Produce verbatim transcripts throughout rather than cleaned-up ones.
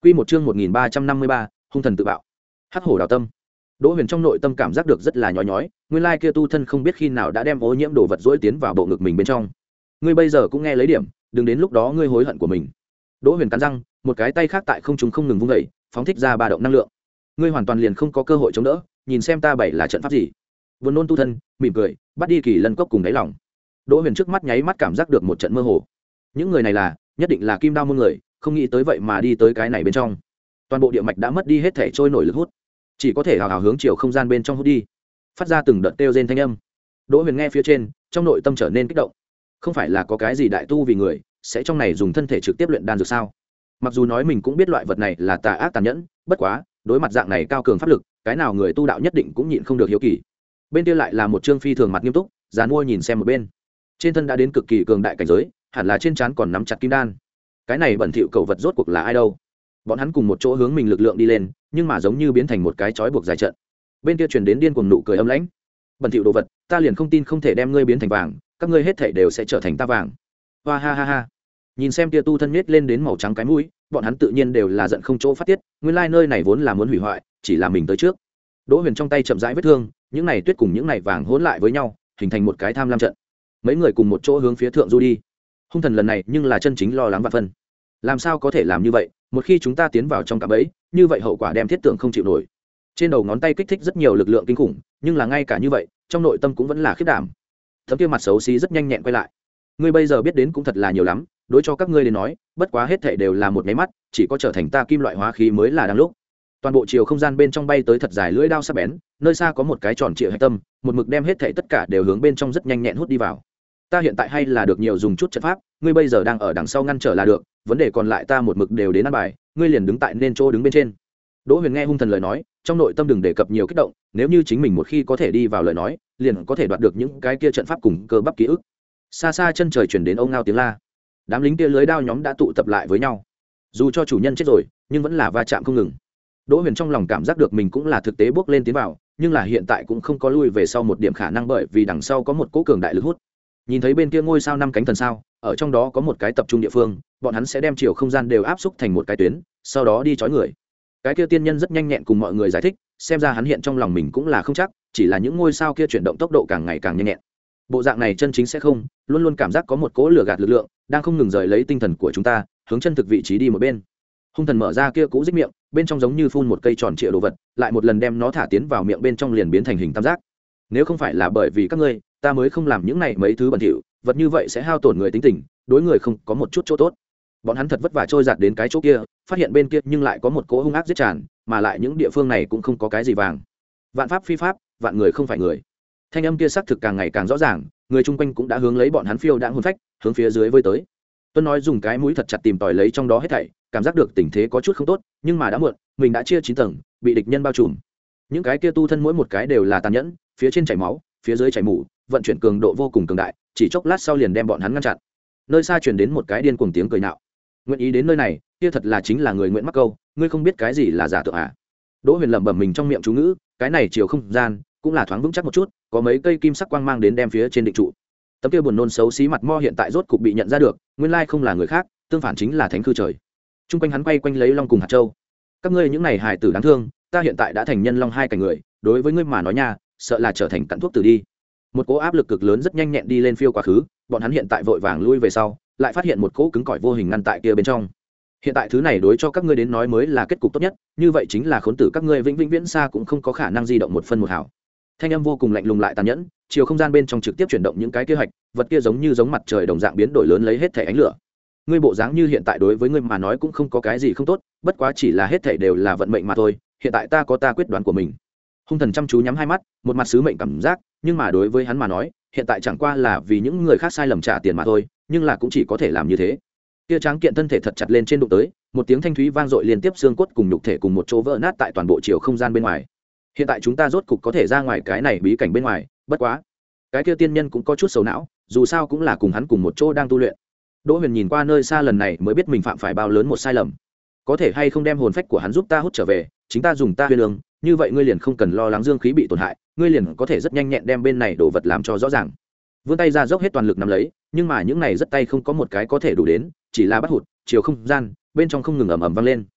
Quy một chương một nghìn ba trăm năm mươi ba, hung thần tự bạo. Hắc hổ đào tâm. Đỗ Huyền trong nội tâm cảm giác được rất là nhói nhói, nguyên lai kia tu thân không biết khi nào đã đem ô nhiễm đồ vật dỗi tiến vào bộ ngực mình bên trong. Ngươi bây giờ cũng nghe lấy điểm, đừng đến lúc đó ngươi hối hận của mình. Đỗ Huyền cắn răng, một cái tay khác tại không trung không ngừng vung dậy, phóng thích ra ba động năng lượng. Ngươi hoàn toàn liền không có cơ hội chống đỡ, nhìn xem ta bảy là trận pháp gì. Vân Nôn tu thân, mỉm cười, bắt đi Kỳ Lân cốc cùng đáy lòng. Đỗ Huyền trước mắt nháy mắt cảm giác được một trận mơ hồ. Những người này là, nhất định là Kim Đao môn người, không nghĩ tới vậy mà đi tới cái này bên trong. Toàn bộ địa mạch đã mất đi hết thể trôi nổi lực hút, chỉ có thể hào hào hướng chiều không gian bên trong hút đi, phát ra từng đợt kêu rên thanh âm. Đỗ Huyền nghe phía trên, trong nội tâm trở nên kích động. Không phải là có cái gì đại tu vì người sẽ trong này dùng thân thể trực tiếp luyện đan dược sao? Mặc dù nói mình cũng biết loại vật này là tà ác tàn nhẫn, bất quá đối mặt dạng này cao cường pháp lực, cái nào người tu đạo nhất định cũng nhịn không được hiếu kỳ. Bên kia lại là một trương phi thường mặt nghiêm túc, giàn mua nhìn xem một bên, trên thân đã đến cực kỳ cường đại cảnh giới, hẳn là trên trán còn nắm chặt kim đan. Cái này bẩn thỉu cầu vật rốt cuộc là ai đâu? Bọn hắn cùng một chỗ hướng mình lực lượng đi lên, nhưng mà giống như biến thành một cái chói buộc dài trận. Bên kia truyền đến điên cuồng nụ cười âm lãnh. Bẩn thỉu đồ vật, ta liền không tin không thể đem ngươi biến thành vàng, các ngươi hết thảy đều sẽ trở thành ta vàng. Hoa ha ha ha. Nhìn xem kia tu thân nhếch lên đến màu trắng cái mũi, bọn hắn tự nhiên đều là giận không chỗ phát tiết, nguyên lai nơi này vốn là muốn hủy hoại, chỉ là mình tới trước. Đỗ Huyền trong tay chậm rãi vết thương, những này tuyết cùng những này vàng hỗn lại với nhau, hình thành một cái tham lam trận. Mấy người cùng một chỗ hướng phía thượng du đi. Hung thần lần này nhưng là chân chính lo lắng vạn phân. Làm sao có thể làm như vậy, một khi chúng ta tiến vào trong cạm bẫy, như vậy hậu quả đem thiết tưởng không chịu nổi. Trên đầu ngón tay kích thích rất nhiều lực lượng kinh khủng, nhưng là ngay cả như vậy, trong nội tâm cũng vẫn là khiếp đảm. Thấm kia mặt xấu xí rất nhanh nhẹn quay lại. Ngươi bây giờ biết đến cũng thật là nhiều lắm, đối cho các ngươi đến nói, bất quá hết thảy đều là một cái mắt, chỉ có trở thành ta kim loại hóa khí mới là đang lúc. Toàn bộ chiều không gian bên trong bay tới thật dài lưỡi đao sắc bén, nơi xa có một cái tròn trịa hạch tâm, một mực đem hết thảy tất cả đều hướng bên trong rất nhanh nhẹn hút đi vào. Ta hiện tại hay là được nhiều dùng chút trận pháp, ngươi bây giờ đang ở đằng sau ngăn trở là được, vấn đề còn lại ta một mực đều đến ăn bài, ngươi liền đứng tại nên chỗ đứng bên trên. Đỗ Huyền nghe hung thần lời nói, trong nội tâm đừng đề cập nhiều kích động, nếu như chính mình một khi có thể đi vào lời nói, liền có thể đoạt được những cái kia trận pháp cùng cơ bắp ký ức. Xa xa chân trời truyền đến ông ngao tiếng la, đám lính kia lưới đao nhóm đã tụ tập lại với nhau. Dù cho chủ nhân chết rồi, nhưng vẫn là va chạm không ngừng. Đỗ Huyền trong lòng cảm giác được mình cũng là thực tế bước lên tiến vào, nhưng là hiện tại cũng không có lui về sau một điểm khả năng, bởi vì đằng sau có một cỗ cường đại lực hút. Nhìn thấy bên kia ngôi sao năm cánh thần sao, ở trong đó có một cái tập trung địa phương, bọn hắn sẽ đem chiều không gian đều áp xúc thành một cái tuyến, sau đó đi chói người. Cái kia tiên nhân rất nhanh nhẹn cùng mọi người giải thích, xem ra hắn hiện trong lòng mình cũng là không chắc, chỉ là những ngôi sao kia chuyển động tốc độ càng ngày càng nhanh nhẹn. Bộ dạng này chân chính sẽ không, luôn luôn cảm giác có một cỗ lửa gạt lực lượng đang không ngừng rời lấy tinh thần của chúng ta, hướng chân thực vị trí đi một bên. Hung thần mở ra kia cũ rích miệng, bên trong giống như phun một cây tròn trịa đồ vật, lại một lần đem nó thả tiến vào miệng bên trong liền biến thành hình tam giác. Nếu không phải là bởi vì các ngươi, ta mới không làm những này mấy thứ bẩn thỉu, vật như vậy sẽ hao tổn người tính tình, đối người không có một chút chỗ tốt. Bọn hắn thật vất vả trôi giạt đến cái chỗ kia, phát hiện bên kia nhưng lại có một cỗ hung ác giết tràn, mà lại những địa phương này cũng không có cái gì vàng. Vạn pháp phi pháp, vạn người không phải người. Thanh âm kia xác thực càng ngày càng rõ ràng, người chung quanh cũng đã hướng lấy bọn hắn phiêu đãng hồn phách, hướng phía dưới vơi tới. Tuân nói dùng cái mũi thật chặt tìm tòi lấy trong đó hết thảy, cảm giác được tình thế có chút không tốt, nhưng mà đã muộn, mình đã chia chín tầng, bị địch nhân bao trùm. Những cái kia tu thân mỗi một cái đều là tàn nhẫn, phía trên chảy máu, phía dưới chảy mủ, vận chuyển cường độ vô cùng cường đại, chỉ chốc lát sau liền đem bọn hắn ngăn chặn. Nơi xa truyền đến một cái điên cuồng tiếng cười nhạo. Nguyện ý đến nơi này, kia thật là chính là người Nguyễn Mắc Câu, ngươi không biết cái gì là giả tượng à? Đỗ Huyền lẩm bẩm mình trong miệng chú ngữ, cái này chiều không gian cũng là thoáng vững chắc một chút, có mấy cây kim sắc quang mang đến đem phía trên định trụ. Tấm kia buồn nôn xấu xí mặt mo hiện tại rốt cục bị nhận ra được, nguyên lai không là người khác, tương phản chính là Thánh Khư Trời. Trung quanh hắn quay quanh lấy long cùng hạt châu. Các ngươi những này hài tử đáng thương, ta hiện tại đã thành nhân long hai cảnh người, đối với ngươi mà nói nha, sợ là trở thành cặn thuốc tử đi. Một cỗ áp lực cực lớn rất nhanh nhẹn đi lên phiêu quá khứ, bọn hắn hiện tại vội vàng lui về sau, lại phát hiện một cỗ cứng cỏi vô hình ngăn tại kia bên trong. Hiện tại thứ này đối cho các ngươi đến nói mới là kết cục tốt nhất, như vậy chính là khốn tử các ngươi vĩnh vĩnh viễn xa cũng không có khả năng di động một phân một hào. Thanh âm vô cùng lạnh lùng lại tàn nhẫn, chiều không gian bên trong trực tiếp chuyển động những cái kế hoạch, vật kia giống như giống mặt trời đồng dạng biến đổi lớn lấy hết thể ánh lửa. Ngươi bộ dáng như hiện tại đối với ngươi mà nói cũng không có cái gì không tốt, bất quá chỉ là hết thể đều là vận mệnh mà thôi, hiện tại ta có ta quyết đoán của mình. Hung thần chăm chú nhắm hai mắt, một mặt sứ mệnh cảm giác, nhưng mà đối với hắn mà nói, hiện tại chẳng qua là vì những người khác sai lầm trả tiền mà thôi, nhưng là cũng chỉ có thể làm như thế. Kia tráng kiện thân thể thật chặt lên trên đụng tới, một tiếng thanh thúy vang dội liên tiếp xương cốt cùng nhục thể cùng một chỗ vỡ nát tại toàn bộ chiều không gian bên ngoài. Hiện tại chúng ta rốt cục có thể ra ngoài cái này bí cảnh bên ngoài, bất quá, cái kia tiên nhân cũng có chút sầu não, dù sao cũng là cùng hắn cùng một chỗ đang tu luyện. Đỗ Huyền nhìn qua nơi xa lần này mới biết mình phạm phải bao lớn một sai lầm. Có thể hay không đem hồn phách của hắn giúp ta hút trở về, chính ta dùng ta huyền lương, như vậy ngươi liền không cần lo lắng dương khí bị tổn hại, ngươi liền có thể rất nhanh nhẹn đem bên này đồ vật làm cho rõ ràng. Vươn tay ra dốc hết toàn lực nắm lấy, nhưng mà những này rất tay không có một cái có thể đủ đến, chỉ là bắt hụt, chiều không gian bên trong không ngừng ầm ầm vang lên.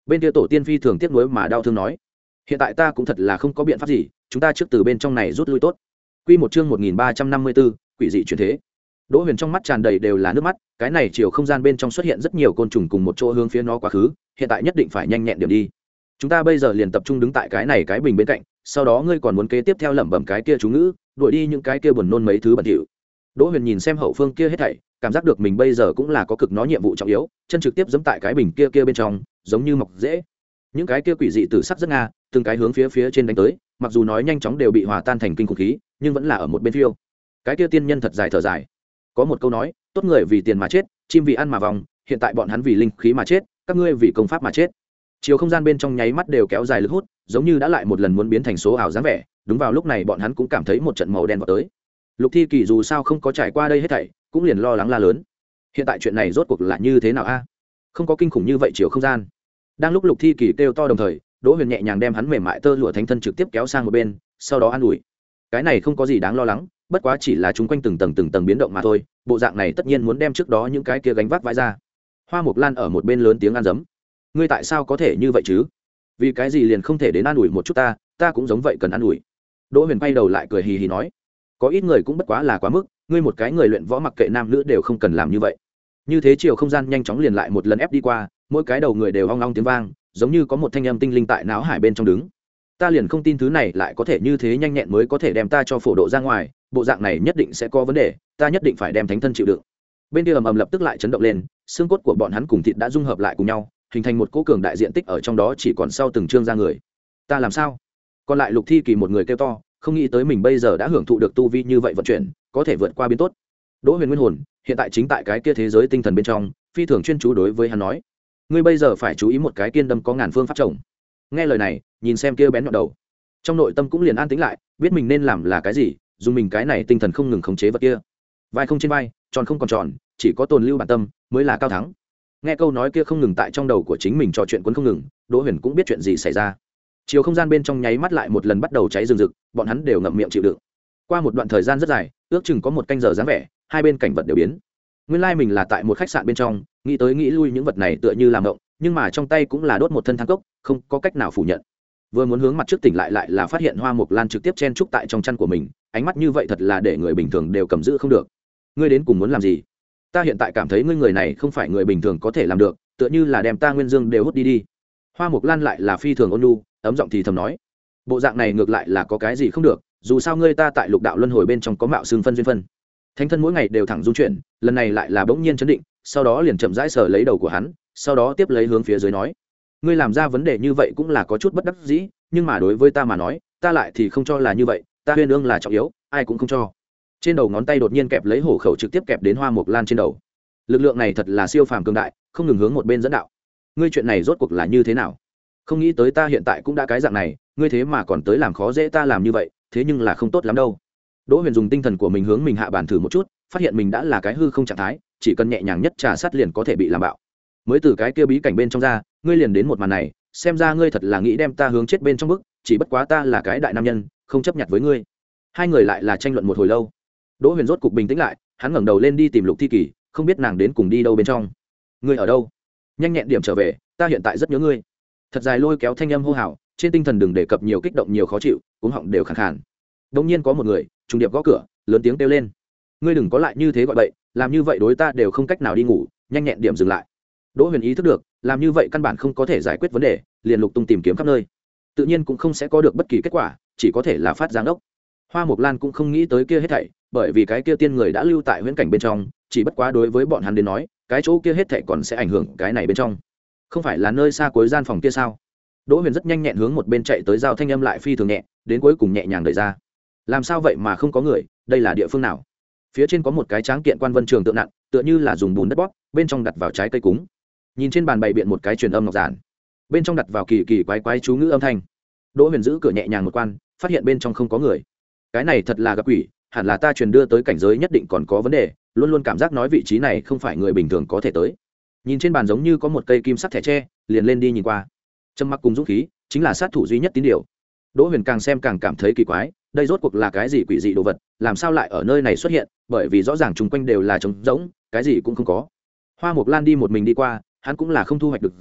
Bên kia tổ tiên phi thường tiếc nuối mà đau thương nói, hiện tại ta cũng thật là không có biện pháp gì, chúng ta trước từ bên trong này rút lui tốt. Quy một chương một nghìn ba trăm năm mươi bốn, quỷ dị chuyển thế. Đỗ Huyền trong mắt tràn đầy đều là nước mắt, cái này chiều không gian bên trong xuất hiện rất nhiều côn trùng cùng một chỗ hướng phía nó quá khứ, hiện tại nhất định phải nhanh nhẹn điểm đi. Chúng ta bây giờ liền tập trung đứng tại cái này cái bình bên cạnh, sau đó ngươi còn muốn kế tiếp theo lẩm bẩm cái kia chú ngữ, đuổi đi những cái kia buồn nôn mấy thứ bẩn thỉu. Đỗ Huyền nhìn xem hậu phương kia hết thảy, cảm giác được mình bây giờ cũng là có cực nó nhiệm vụ trọng yếu, chân trực tiếp giẫm tại cái bình kia kia bên trong, giống như mọc dễ. Những cái kia quỷ dị tử sắc rất nga, từng cái hướng phía phía trên đánh tới, mặc dù nói nhanh chóng đều bị hòa tan thành kinh khủng khí, nhưng vẫn là ở một bên phiêu. Cái kia tiên nhân thật dài thở dài. Có một câu nói, tốt người vì tiền mà chết, chim vì ăn mà vòng, hiện tại bọn hắn vì linh khí mà chết, các ngươi vì công pháp mà chết. Chiều không gian bên trong nháy mắt đều kéo dài lực hút, giống như đã lại một lần muốn biến thành số ảo dáng vẻ. Đúng vào lúc này bọn hắn cũng cảm thấy một trận màu đen vọt tới. Lục Thi Kỳ dù sao không có trải qua đây hết thảy, cũng liền lo lắng la lớn. Hiện tại chuyện này rốt cuộc là như thế nào a? Không có kinh khủng như vậy chiều không gian. Đang lúc Lục Thi Kỳ kêu to đồng thời, Đỗ Huyền nhẹ nhàng đem hắn mềm mại tơ lụa thánh thân trực tiếp kéo sang một bên, sau đó an ủi. Cái này không có gì đáng lo lắng, bất quá chỉ là chúng quanh từng tầng từng tầng biến động mà thôi, bộ dạng này tất nhiên muốn đem trước đó những cái kia gánh vác vãi ra. Hoa Mộc Lan ở một bên lớn tiếng an dấm. Ngươi tại sao có thể như vậy chứ? Vì cái gì liền không thể đến an ủi một chút ta, ta cũng giống vậy cần an ủi. Đỗ Huyền quay đầu lại cười hì hì nói, có ít người cũng bất quá là quá mức, ngươi một cái người luyện võ mặc kệ nam nữ đều không cần làm như vậy. Như thế chiều không gian nhanh chóng liền lại một lần ép đi qua, mỗi cái đầu người đều ong ong tiếng vang, giống như có một thanh âm tinh linh tại não hải bên trong đứng. Ta liền không tin thứ này lại có thể như thế nhanh nhẹn mới có thể đem ta cho phổ độ ra ngoài, bộ dạng này nhất định sẽ có vấn đề, ta nhất định phải đem thánh thân chịu đựng. Bên kia ầm ầm lập tức lại chấn động lên, xương cốt của bọn hắn cùng thịt đã dung hợp lại cùng nhau, hình thành một cỗ cường đại diện tích ở trong đó chỉ còn sau từng trương ra người. Ta làm sao? Còn lại Lục Thi Kỳ một người kêu to, không nghĩ tới mình bây giờ đã hưởng thụ được tu vi như vậy vận chuyển, có thể vượt qua biến tốt. Đỗ Huyền nguyên hồn hiện tại chính tại cái kia thế giới tinh thần bên trong, phi thường chuyên chú đối với hắn nói, ngươi bây giờ phải chú ý một cái kiên đâm có ngàn phương pháp trồng. Nghe lời này, nhìn xem kia bén nhọn đầu, trong nội tâm cũng liền an tĩnh lại, biết mình nên làm là cái gì, dùng mình cái này tinh thần không ngừng khống chế vật kia. Vai không trên vai, tròn không còn tròn, chỉ có tồn lưu bản tâm mới là cao thắng. Nghe câu nói kia không ngừng tại trong đầu của chính mình trò chuyện cuốn không ngừng, Đỗ Huyền cũng biết chuyện gì xảy ra. Chiều không gian bên trong nháy mắt lại một lần bắt đầu cháy rừng rực, bọn hắn đều ngậm miệng chịu đựng. Qua một đoạn thời gian rất dài, ước chừng có một canh giờ dáng vẻ, hai bên cảnh vật đều biến. Nguyên lai mình là tại một khách sạn bên trong, nghĩ tới nghĩ lui những vật này tựa như làm động, nhưng mà trong tay cũng là đốt một thân than cốc, không có cách nào phủ nhận. Vừa muốn hướng mặt trước tỉnh lại lại là phát hiện Hoa Mộc Lan trực tiếp chen trúc tại trong chăn của mình, ánh mắt như vậy thật là để người bình thường đều cầm giữ không được. Ngươi đến cùng muốn làm gì? Ta hiện tại cảm thấy ngươi người này không phải người bình thường có thể làm được, tựa như là đem ta nguyên dương đều hút đi đi. Hoa Mộc Lan lại là phi thường ôn nhu, ấm giọng thì thầm nói, bộ dạng này ngược lại là có cái gì không được, dù sao ngươi ta tại lục đạo luân hồi bên trong có mạo xương phân duyên phân. Thánh thân mỗi ngày đều thẳng dung chuyển, lần này lại là bỗng nhiên chấn định, sau đó liền chậm rãi sờ lấy đầu của hắn, sau đó tiếp lấy hướng phía dưới nói, ngươi làm ra vấn đề như vậy cũng là có chút bất đắc dĩ, nhưng mà đối với ta mà nói, ta lại thì không cho là như vậy, ta huyên ương là trọng yếu, ai cũng không cho. Trên đầu ngón tay đột nhiên kẹp lấy hổ khẩu trực tiếp kẹp đến Hoa Mộc Lan trên đầu. Lực lượng này thật là siêu phàm cường đại, không ngừng hướng một bên dẫn đạo. Ngươi chuyện này rốt cuộc là như thế nào? Không nghĩ tới ta hiện tại cũng đã cái dạng này, ngươi thế mà còn tới làm khó dễ ta làm như vậy, thế nhưng là không tốt lắm đâu. Đỗ Huyền dùng tinh thần của mình hướng mình hạ bàn thử một chút, phát hiện mình đã là cái hư không trạng thái, chỉ cần nhẹ nhàng nhất trà sát liền có thể bị làm bạo. Mới từ cái kia bí cảnh bên trong ra, ngươi liền đến một màn này, xem ra ngươi thật là nghĩ đem ta hướng chết bên trong bức, chỉ bất quá ta là cái đại nam nhân, không chấp nhận với ngươi. Hai người lại là tranh luận một hồi lâu. Đỗ Huyền rốt cục bình tĩnh lại, hắn ngẩng đầu lên đi tìm Lục Thi Kỳ, không biết nàng đến cùng đi đâu bên trong. Ngươi ở đâu? Nhanh nhẹn điểm trở về, ta hiện tại rất nhớ ngươi. Thật dài lôi kéo thanh âm hô hào, trên tinh thần đừng đề cập nhiều kích động nhiều khó chịu, cuống họng đều khàn khàn. Đột nhiên có một người trùng điệp gõ cửa, lớn tiếng kêu lên, ngươi đừng có lại như thế gọi bậy, làm như vậy đối ta đều không cách nào đi ngủ, nhanh nhẹn điểm dừng lại. Đỗ Huyền ý thức được, làm như vậy căn bản không có thể giải quyết vấn đề, liền lục tung tìm kiếm khắp nơi, tự nhiên cũng không sẽ có được bất kỳ kết quả, chỉ có thể là phát giáng đốc. Hoa Mộc Lan cũng không nghĩ tới kia hết thảy, bởi vì cái kia tiên người đã lưu tại huyễn cảnh bên trong, chỉ bất quá đối với bọn hắn đến nói, cái chỗ kia hết thảy còn sẽ ảnh hưởng cái này bên trong. Không phải là nơi xa cuối gian phòng kia sao? Đỗ Huyền rất nhanh nhẹn hướng một bên chạy tới, giao thanh âm lại phi thường nhẹ, đến cuối cùng nhẹ nhàng đẩy ra. Làm sao vậy mà không có người, đây là địa phương nào? Phía trên có một cái tráng kiện quan vân trường tượng nặng, tựa như là dùng bùn đất bóp, bên trong đặt vào trái cây cúng. Nhìn trên bàn bày biện một cái truyền âm ngọc giản, bên trong đặt vào kỳ kỳ quái quái chú ngữ âm thanh. Đỗ Huyền giữ cửa nhẹ nhàng một quan, phát hiện bên trong không có người. Cái này thật là gặp quỷ, hẳn là ta truyền đưa tới cảnh giới nhất định còn có vấn đề, luôn luôn cảm giác nói vị trí này không phải người bình thường có thể tới. Nhìn trên bàn giống như có một cây kim sắc thẻ tre, liền lên đi nhìn qua. Trầm mặc cùng dũng khí chính là sát thủ duy nhất tín điều. Đỗ Huyền càng xem càng cảm thấy kỳ quái, đây rốt cuộc là cái gì quỷ dị đồ vật, làm sao lại ở nơi này xuất hiện, bởi vì rõ ràng chung quanh đều là trống rỗng, cái gì cũng không có. Hoa Mộc Lan đi một mình đi qua, hắn cũng là không thu hoạch được gì,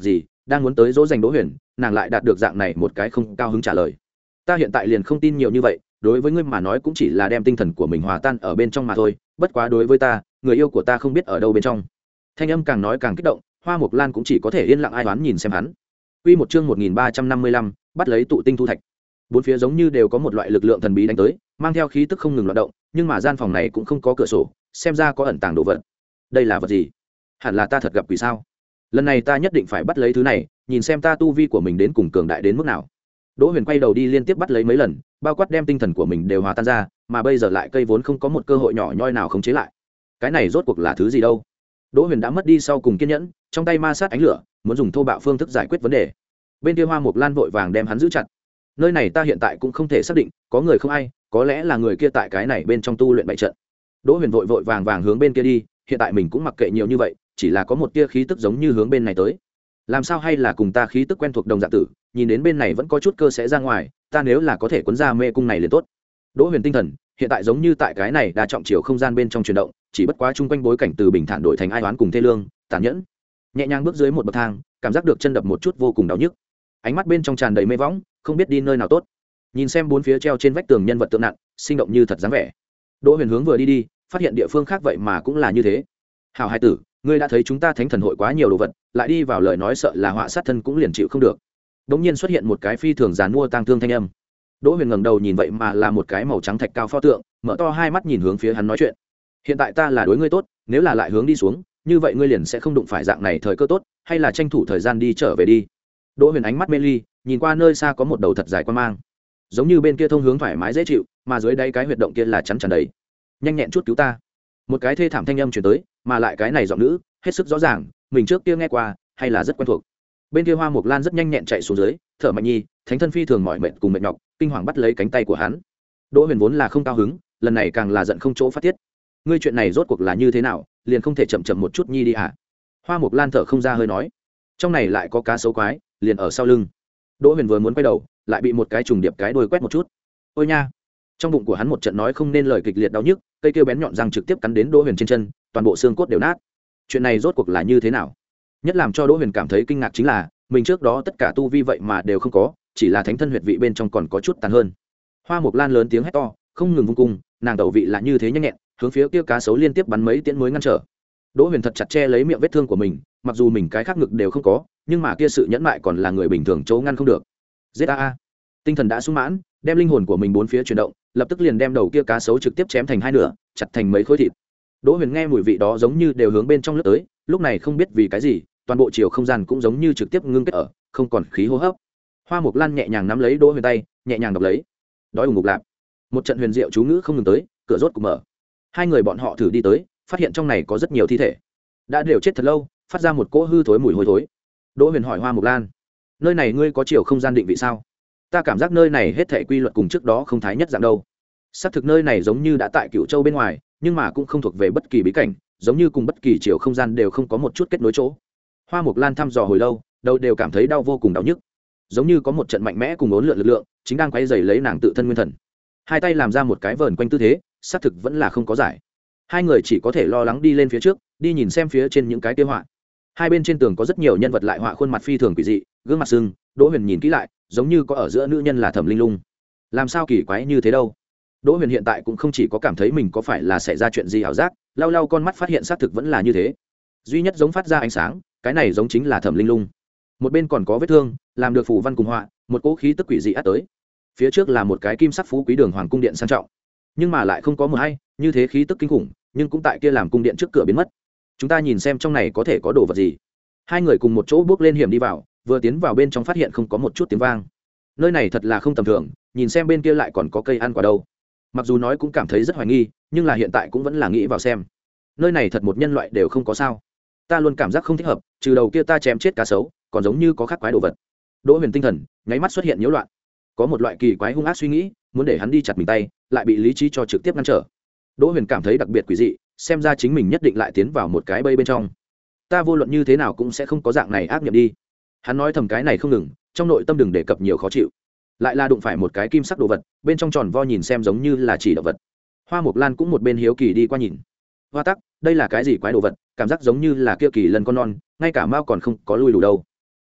đang muốn tới dỗ dành Đỗ Huyền, nàng lại đạt được dạng này một cái không cao hứng trả lời. Ta hiện tại liền không tin nhiều như vậy, đối với ngươi mà nói cũng chỉ là đem tinh thần của mình hòa tan ở bên trong mà thôi, bất quá đối với ta, người yêu của ta không biết ở đâu bên trong. Thanh âm càng nói càng kích động, Hoa Mộc Lan cũng chỉ có thể yên lặng ai đoán nhìn xem hắn. Quy một chương một nghìn ba trăm năm mươi lăm, bắt lấy tụ tinh thu thạch. Bốn phía giống như đều có một loại lực lượng thần bí đánh tới, mang theo khí tức không ngừng loạn động, nhưng mà gian phòng này cũng không có cửa sổ, xem ra có ẩn tàng đồ vật. Đây là vật gì? Hẳn là ta thật gặp quỷ sao? Lần này ta nhất định phải bắt lấy thứ này, nhìn xem ta tu vi của mình đến cùng cường đại đến mức nào. Đỗ Huyền quay đầu đi liên tiếp bắt lấy mấy lần, bao quát đem tinh thần của mình đều hòa tan ra, mà bây giờ lại cây vốn không có một cơ hội nhỏ nhoi nào khống chế lại. Cái này rốt cuộc là thứ gì đâu? Đỗ Huyền đã mất đi sau cùng kiên nhẫn, trong tay ma sát ánh lửa, muốn dùng thô bạo phương thức giải quyết vấn đề. Bên kia Hoa Mộc Lan vội vàng đem hắn giữ chặt. Nơi này ta hiện tại cũng không thể xác định, có người không ai, có lẽ là người kia tại cái này bên trong tu luyện bại trận. Đỗ Huyền vội vội vàng vàng hướng bên kia đi, hiện tại mình cũng mặc kệ nhiều như vậy, chỉ là có một tia khí tức giống như hướng bên này tới. Làm sao hay là cùng ta khí tức quen thuộc đồng dạng tử, nhìn đến bên này vẫn có chút cơ sẽ ra ngoài, ta nếu là có thể cuốn ra mê cung này liền tốt. Đỗ Huyền tinh thần hiện tại giống như tại cái này đa trọng chiều không gian bên trong chuyển động, chỉ bất quá chung quanh bối cảnh từ bình thản đổi thành ai oán cùng thê lương, tàn nhẫn. Nhẹ nhàng bước dưới một bậc thang, cảm giác được chân đập một chút vô cùng đau nhức. Ánh mắt bên trong tràn đầy mê võng, không biết đi nơi nào tốt. Nhìn xem bốn phía treo trên vách tường nhân vật tượng nặng, sinh động như thật dáng vẻ. Đỗ Huyền hướng vừa đi đi, phát hiện địa phương khác vậy mà cũng là như thế. Hảo hai tử, ngươi đã thấy chúng ta thánh thần hội quá nhiều đồ vật, lại đi vào lời nói sợ là họa sát thân cũng liền chịu không được. Đống nhiên xuất hiện một cái phi thường giàn mua tang thương thanh âm. Đỗ Huyền ngẩng đầu nhìn vậy mà là một cái màu trắng thạch cao pho tượng, mở to hai mắt nhìn hướng phía hắn nói chuyện. Hiện tại ta là đối ngươi tốt, nếu là lại hướng đi xuống, như vậy ngươi liền sẽ không đụng phải dạng này thời cơ tốt, hay là tranh thủ thời gian đi trở về đi. Đỗ Huyền ánh mắt mê ly, nhìn qua nơi xa có một đầu thật dài quan mang, giống như bên kia thông hướng thoải mái dễ chịu, mà dưới đáy cái huyệt động kia là chắn chắn đấy. Nhanh nhẹn chút cứu ta. Một cái thê thảm thanh âm truyền tới, mà lại cái này giọng nữ hết sức rõ ràng, mình trước kia nghe qua, hay là rất quen thuộc. Bên kia Hoa Mộc Lan rất nhanh nhẹn chạy xuống dưới, thở mạnh nhi, thánh thân phi thường mỏi mệt cùng mệt nhọc, kinh hoàng bắt lấy cánh tay của hắn. Đỗ Huyền vốn là không cao hứng, lần này càng là giận không chỗ phát tiết. Ngươi chuyện này rốt cuộc là như thế nào, liền không thể chậm chậm một chút nhi đi hả? Hoa Mộc Lan thở không ra hơi nói, trong này lại có cá sấu quái, liền ở sau lưng. Đỗ Huyền vừa muốn quay đầu, lại bị một cái trùng điệp cái đuôi quét một chút. Ôi nha! Trong bụng của hắn một trận nói không nên lời kịch liệt đau nhức, cây kia bén nhọn răng trực tiếp cắn đến Đỗ Huyền trên chân, toàn bộ xương cốt đều nát. Chuyện này rốt cuộc là như thế nào? Nhất làm cho Đỗ Huyền cảm thấy kinh ngạc chính là, mình trước đó tất cả tu vi vậy mà đều không có, chỉ là thánh thân huyệt vị bên trong còn có chút tàn hơn. Hoa Mộc Lan lớn tiếng hét to, không ngừng vung cung, nàng tẩu vị là như thế nhanh nhẹn, hướng phía kia cá sấu liên tiếp bắn mấy tiễn mới ngăn trở. Đỗ Huyền thật chặt che lấy miệng vết thương của mình, mặc dù mình cái khác ngực đều không có, nhưng mà kia sự nhẫn mại còn là người bình thường chỗ ngăn không được. Giết a a! Tinh thần đã sung mãn, đem linh hồn của mình bốn phía chuyển động, lập tức liền đem đầu kia cá sấu trực tiếp chém thành hai nửa, chặt thành mấy khối thịt. Đỗ Huyền nghe mùi vị đó giống như đều hướng bên trong lướt tới, lúc này không biết vì cái gì, toàn bộ chiều không gian cũng giống như trực tiếp ngưng kết ở, không còn khí hô hấp. Hoa Mộc Lan nhẹ nhàng nắm lấy Đỗ Huyền tay, nhẹ nhàng đọc lấy. Đói ủng ngục lạp. Một trận huyền diệu chú ngữ không ngừng tới, cửa rốt cục mở. Hai người bọn họ thử đi tới, phát hiện trong này có rất nhiều thi thể, đã đều chết thật lâu, phát ra một cỗ hư thối mùi hôi thối. Đỗ Huyền hỏi Hoa Mộc Lan, nơi này ngươi có chiều không gian định vị sao? Ta cảm giác nơi này hết thảy quy luật cùng trước đó không thái nhất dạng đâu. Xác thực nơi này giống như đã tại Cửu Châu bên ngoài, nhưng mà cũng không thuộc về bất kỳ bí cảnh, giống như cùng bất kỳ chiều không gian đều không có một chút kết nối chỗ. Hoa Mộc Lan thăm dò hồi lâu, đầu đều cảm thấy đau vô cùng đau nhức, giống như có một trận mạnh mẽ cùng ốn lượn lực lượng chính đang quay dày lấy nàng tự thân nguyên thần. Hai tay làm ra một cái vờn quanh tư thế, xác thực vẫn là không có giải. Hai người chỉ có thể lo lắng đi lên phía trước, đi nhìn xem phía trên những cái tiêu họa. Hai bên trên tường có rất nhiều nhân vật lại họa khuôn mặt phi thường quỷ dị, gương mặt sưng. Đỗ Huyền nhìn kỹ lại, giống như có ở giữa nữ nhân là Thẩm Linh Lung. Làm sao kỳ quái như thế đâu? Đỗ Huyền hiện tại cũng không chỉ có cảm thấy mình có phải là xảy ra chuyện gì ảo giác, lau lau con mắt phát hiện xác thực vẫn là như thế. Duy nhất giống phát ra ánh sáng, cái này giống chính là Thẩm Linh Lung. Một bên còn có vết thương, làm được phù văn cùng họa, một cỗ khí tức quỷ dị át tới. Phía trước là một cái kim sắc phú quý đường hoàng cung điện sang trọng, nhưng mà lại không có một hay, như thế khí tức kinh khủng, nhưng cũng tại kia làm cung điện trước cửa biến mất. Chúng ta nhìn xem trong này có thể có đồ vật gì. Hai người cùng một chỗ bước lên hiểm đi vào, vừa tiến vào bên trong phát hiện không có một chút tiếng vang. Nơi này thật là không tầm thường, nhìn xem bên kia lại còn có cây ăn quả đâu. Mặc dù nói cũng cảm thấy rất hoài nghi, nhưng là hiện tại cũng vẫn là nghĩ vào xem. Nơi này thật một nhân loại đều không có sao. Ta luôn cảm giác không thích hợp, trừ đầu kia ta chém chết cá sấu, còn giống như có khác quái đồ vật. Đỗ Huyền tinh thần nháy mắt xuất hiện nhiễu loạn, có một loại kỳ quái hung ác suy nghĩ, muốn để hắn đi chặt mình tay, lại bị lý trí cho trực tiếp ngăn trở. Đỗ Huyền cảm thấy đặc biệt quỷ dị, xem ra chính mình nhất định lại tiến vào một cái bẫy bên trong. Ta vô luận như thế nào cũng sẽ không có dạng này ác niệm đi. Hắn nói thầm cái này không ngừng, trong nội tâm đừng đề cập nhiều khó chịu. Lại là đụng phải một cái kim sắc đồ vật, bên trong tròn vo nhìn xem giống như là chỉ động vật. Hoa Mộc Lan cũng một bên hiếu kỳ đi qua nhìn. Hoa tắc, đây là cái gì quái đồ vật, cảm giác giống như là kia kỳ lân con non, ngay cả mao còn không có lui đủ đâu.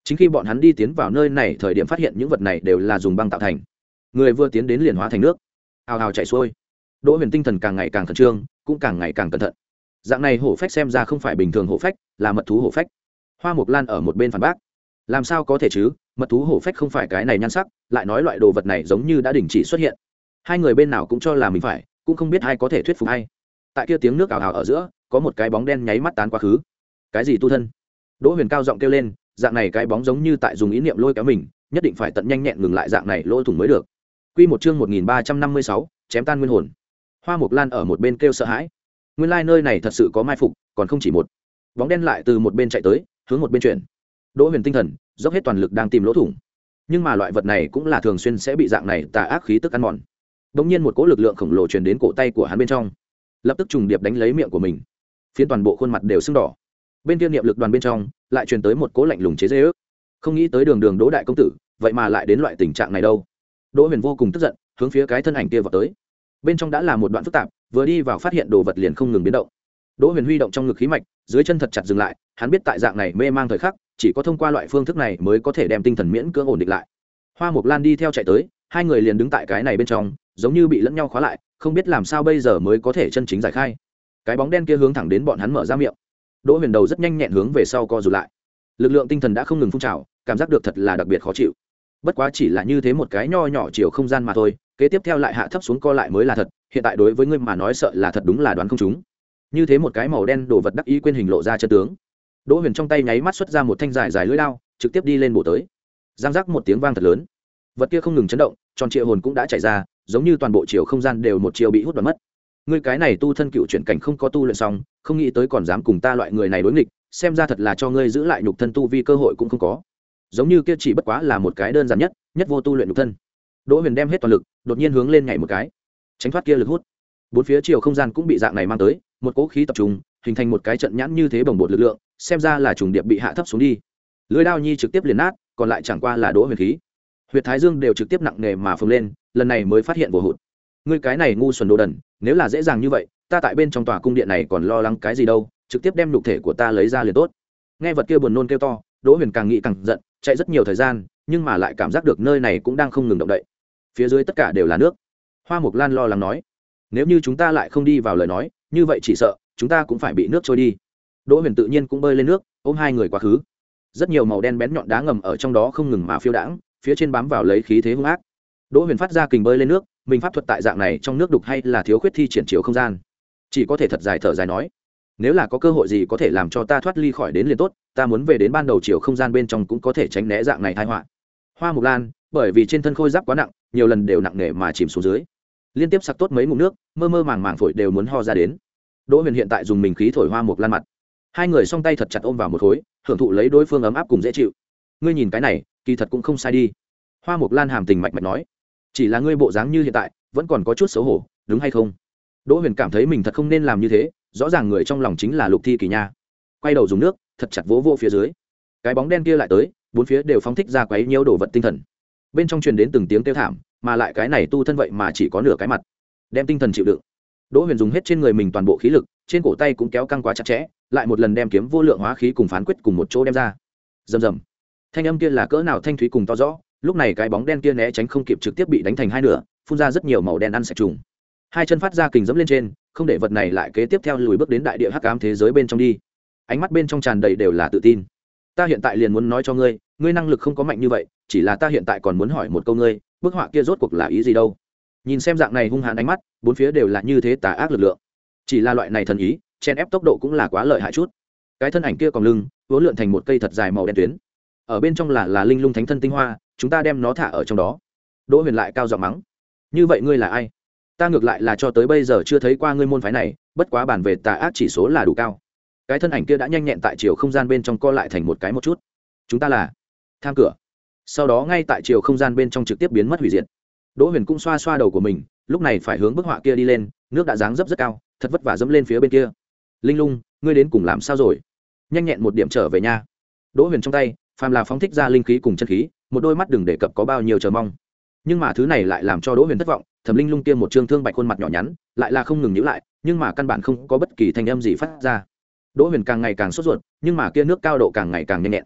chính khi bọn hắn đi tiến vào nơi này thời điểm phát hiện những vật này đều là dùng băng tạo thành. Người vừa tiến đến liền hóa thành nước ào ào chảy xuôi. Đỗ Huyền tinh thần càng ngày càng khẩn trương, cũng càng ngày càng cẩn thận. Dạng này hổ phách xem ra không phải bình thường hổ phách, là mật thú hổ phách. Hoa Mộc Lan ở một bên phản bác, làm sao có thể chứ, mật thú hổ phách không phải cái này nhan sắc, lại nói loại đồ vật này giống như đã đình chỉ xuất hiện. Hai người bên nào cũng cho là mình phải, cũng không biết ai có thể thuyết phục ai. Tại kia tiếng nước ào ào ở giữa, có một cái bóng đen nháy mắt tán quá khứ. Cái gì tu thân? Đỗ Huyền cao giọng kêu lên, dạng này cái bóng giống như tại dùng ý niệm lôi kéo mình, nhất định phải tận nhanh nhẹn ngừng lại dạng này lôi thủng mới được. Quy một chương một nghìn ba trăm năm mươi sáu, chém tan nguyên hồn. Hoa Mộc Lan ở một bên kêu sợ hãi. Nguyên lai nơi này thật sự có mai phục, còn không chỉ một. Bóng đen lại từ một bên chạy tới, hướng một bên chuyển. Đỗ Huyền tinh thần dốc hết toàn lực đang tìm lỗ thủng. Nhưng mà loại vật này cũng là thường xuyên sẽ bị dạng này tà ác khí tức ăn mòn. Đột nhiên một cỗ lực lượng khổng lồ truyền đến cổ tay của hắn bên trong, lập tức trùng điệp đánh lấy miệng của mình, phiến toàn bộ khuôn mặt đều sưng đỏ. Bên kia niệm lực đoàn bên trong lại truyền tới một cỗ lạnh lùng chế giễu. Không nghĩ tới đường đường Đỗ đại công tử, vậy mà lại đến loại tình trạng này đâu. Đỗ Huyền vô cùng tức giận, hướng phía cái thân ảnh kia vọt tới. Bên trong đã là một đoạn phức tạp, vừa đi vào phát hiện đồ vật liền không ngừng biến động. Đỗ Huyền huy động trong ngực khí mạch, dưới chân thật chặt dừng lại, hắn biết tại dạng này mê mang thời khắc, chỉ có thông qua loại phương thức này mới có thể đem tinh thần miễn cưỡng ổn định lại. Hoa Mộc Lan đi theo chạy tới, hai người liền đứng tại cái này bên trong, giống như bị lẫn nhau khóa lại, không biết làm sao bây giờ mới có thể chân chính giải khai. Cái bóng đen kia hướng thẳng đến bọn hắn mở ra miệng. Đỗ Huyền đầu rất nhanh nhẹn hướng về sau co rụt lại. Lực lượng tinh thần đã không ngừng phun trào, cảm giác được thật là đặc biệt khó chịu. Bất quá chỉ là như thế một cái nho nhỏ chiều không gian mà thôi, kế tiếp theo lại hạ thấp xuống co lại mới là thật. Hiện tại đối với ngươi mà nói sợ là thật đúng là đoán không trúng. Như thế một cái màu đen đồ vật đắc ý quên hình lộ ra chân tướng. Đỗ Huyền trong tay nháy mắt xuất ra một thanh dài dài lưỡi đao, trực tiếp đi lên bổ tới. Giang giác một tiếng vang thật lớn, vật kia không ngừng chấn động, tròn trịa hồn cũng đã chảy ra, giống như toàn bộ chiều không gian đều một chiều bị hút đoạt mất. Ngươi cái này tu thân cựu chuyển cảnh không có tu luyện xong, không nghĩ tới còn dám cùng ta loại người này đối nghịch, xem ra thật là cho ngươi giữ lại nhục thân tu vi cơ hội cũng không có. Giống như kia chỉ bất quá là một cái đơn giản nhất, nhất vô tu luyện nhục thân. Đỗ Huyền đem hết toàn lực, đột nhiên hướng lên nhảy một cái, tránh thoát kia lực hút. Bốn phía chiều không gian cũng bị dạng này mang tới, một cỗ khí tập trung, hình thành một cái trận nhãn như thế bồng bột lực lượng, xem ra là trùng điệp bị hạ thấp xuống đi. Lưỡi đao nhi trực tiếp liền nát, còn lại chẳng qua là Đỗ Huyền khí. Huyệt Thái Dương đều trực tiếp nặng nề mà phồng lên, lần này mới phát hiện vô hụt. Ngươi cái này ngu xuẩn đồ đần, nếu là dễ dàng như vậy, ta tại bên trong tòa cung điện này còn lo lắng cái gì đâu, trực tiếp đem nhục thể của ta lấy ra liền tốt. Nghe vật kia buồn nôn kêu to, Đỗ Huyền càng nghĩ càng giận, chạy rất nhiều thời gian, nhưng mà lại cảm giác được nơi này cũng đang không ngừng động đậy. Phía dưới tất cả đều là nước. Hoa Mộc Lan lo lắng nói, nếu như chúng ta lại không đi vào lời nói, như vậy chỉ sợ chúng ta cũng phải bị nước trôi đi. Đỗ Huyền tự nhiên cũng bơi lên nước, ôm hai người quá khứ. Rất nhiều màu đen bén nhọn đá ngầm ở trong đó không ngừng mà phiêu đãng, phía trên bám vào lấy khí thế hung ác. Đỗ Huyền phát ra kình bơi lên nước, mình pháp thuật tại dạng này trong nước đục hay là thiếu khuyết thi triển chiều không gian, chỉ có thể thật dài thở dài nói, nếu là có cơ hội gì có thể làm cho ta thoát ly khỏi đến liền tốt, ta muốn về đến ban đầu chiều không gian bên trong cũng có thể tránh né dạng này tai họa. Hoa Mộc Lan bởi vì trên thân khôi giáp quá nặng, nhiều lần đều nặng nề mà chìm xuống dưới, liên tiếp sặc tốt mấy ngụm nước, mơ mơ màng màng phổi đều muốn ho ra đến. Đỗ Huyền hiện tại dùng mình khí thổi Hoa Mộc Lan mặt, hai người song tay thật chặt ôm vào một khối, hưởng thụ lấy đối phương ấm áp cùng dễ chịu. Ngươi nhìn cái này, kỳ thật cũng không sai đi. Hoa Mộc Lan hàm tình mạch mạch nói, chỉ là ngươi bộ dáng như hiện tại vẫn còn có chút xấu hổ, đúng hay không? Đỗ Huyền cảm thấy mình thật không nên làm như thế, rõ ràng người trong lòng chính là Lục Thi Kỳ nha. Quay đầu dùng nước thật chặt vỗ vỗ phía dưới, cái bóng đen kia lại tới, bốn phía đều phóng thích ra quấy nhiễu đồ vật tinh thần, bên trong truyền đến từng tiếng kêu thảm, mà lại cái này tu thân vậy mà chỉ có nửa cái mặt, đem tinh thần chịu đựng. Đỗ Huyền dùng hết trên người mình toàn bộ khí lực, trên cổ tay cũng kéo căng quá chặt chẽ, lại một lần đem kiếm vô lượng hóa khí cùng phán quyết cùng một chỗ đem ra. Rầm rầm, thanh âm kia là cỡ nào thanh thúy cùng to rõ. Lúc này cái bóng đen kia né tránh không kịp, trực tiếp bị đánh thành hai nửa, phun ra rất nhiều màu đen ăn sạch trùng. Hai chân phát ra kình dẫm lên trên, không để vật này lại kế tiếp theo lùi bước đến đại địa hắc ám thế giới bên trong đi. Ánh mắt bên trong tràn đầy đều là tự tin. Ta hiện tại liền muốn nói cho ngươi, ngươi năng lực không có mạnh như vậy, chỉ là ta hiện tại còn muốn hỏi một câu ngươi, bức họa kia rốt cuộc là ý gì đâu? Nhìn xem dạng này hung hãn ánh mắt, bốn phía đều là như thế tà ác lực lượng. Chỉ là loại này thần ý, chen ép tốc độ cũng là quá lợi hại chút. Cái thân ảnh kia còn lưng, uốn lượn thành một cây thật dài màu đen tuyến. Ở bên trong là là linh lung thánh thân tinh hoa, chúng ta đem nó thả ở trong đó. Đỗ Huyền lại cao giọng mắng, như vậy ngươi là ai? Ta ngược lại là cho tới bây giờ chưa thấy qua ngươi môn phái này, bất quá bản về tà ác chỉ số là đủ cao. Cái thân ảnh kia đã nhanh nhẹn tại chiều không gian bên trong co lại thành một cái một chút. Chúng ta là tham cửa. Sau đó ngay tại chiều không gian bên trong trực tiếp biến mất hủy diệt. Đỗ Huyền cũng xoa xoa đầu của mình, lúc này phải hướng bức họa kia đi lên, nước đã dáng dấp rất cao, thật vất vả dẫm lên phía bên kia. Linh lung, ngươi đến cùng làm sao rồi? Nhanh nhẹn một điểm trở về nha. Đỗ Huyền trong tay phàm là phóng thích ra linh khí cùng chân khí, một đôi mắt đừng đề cập có bao nhiêu chờ mong. Nhưng mà thứ này lại làm cho Đỗ Huyền thất vọng. Thẩm Linh lung kia một trương thương bạch khuôn mặt nhỏ nhắn, lại là không ngừng nhíu lại, nhưng mà căn bản không có bất kỳ thanh âm gì phát ra. Đỗ Huyền càng ngày càng sốt ruột, nhưng mà kia nước cao độ càng ngày càng nhanh nhẹn.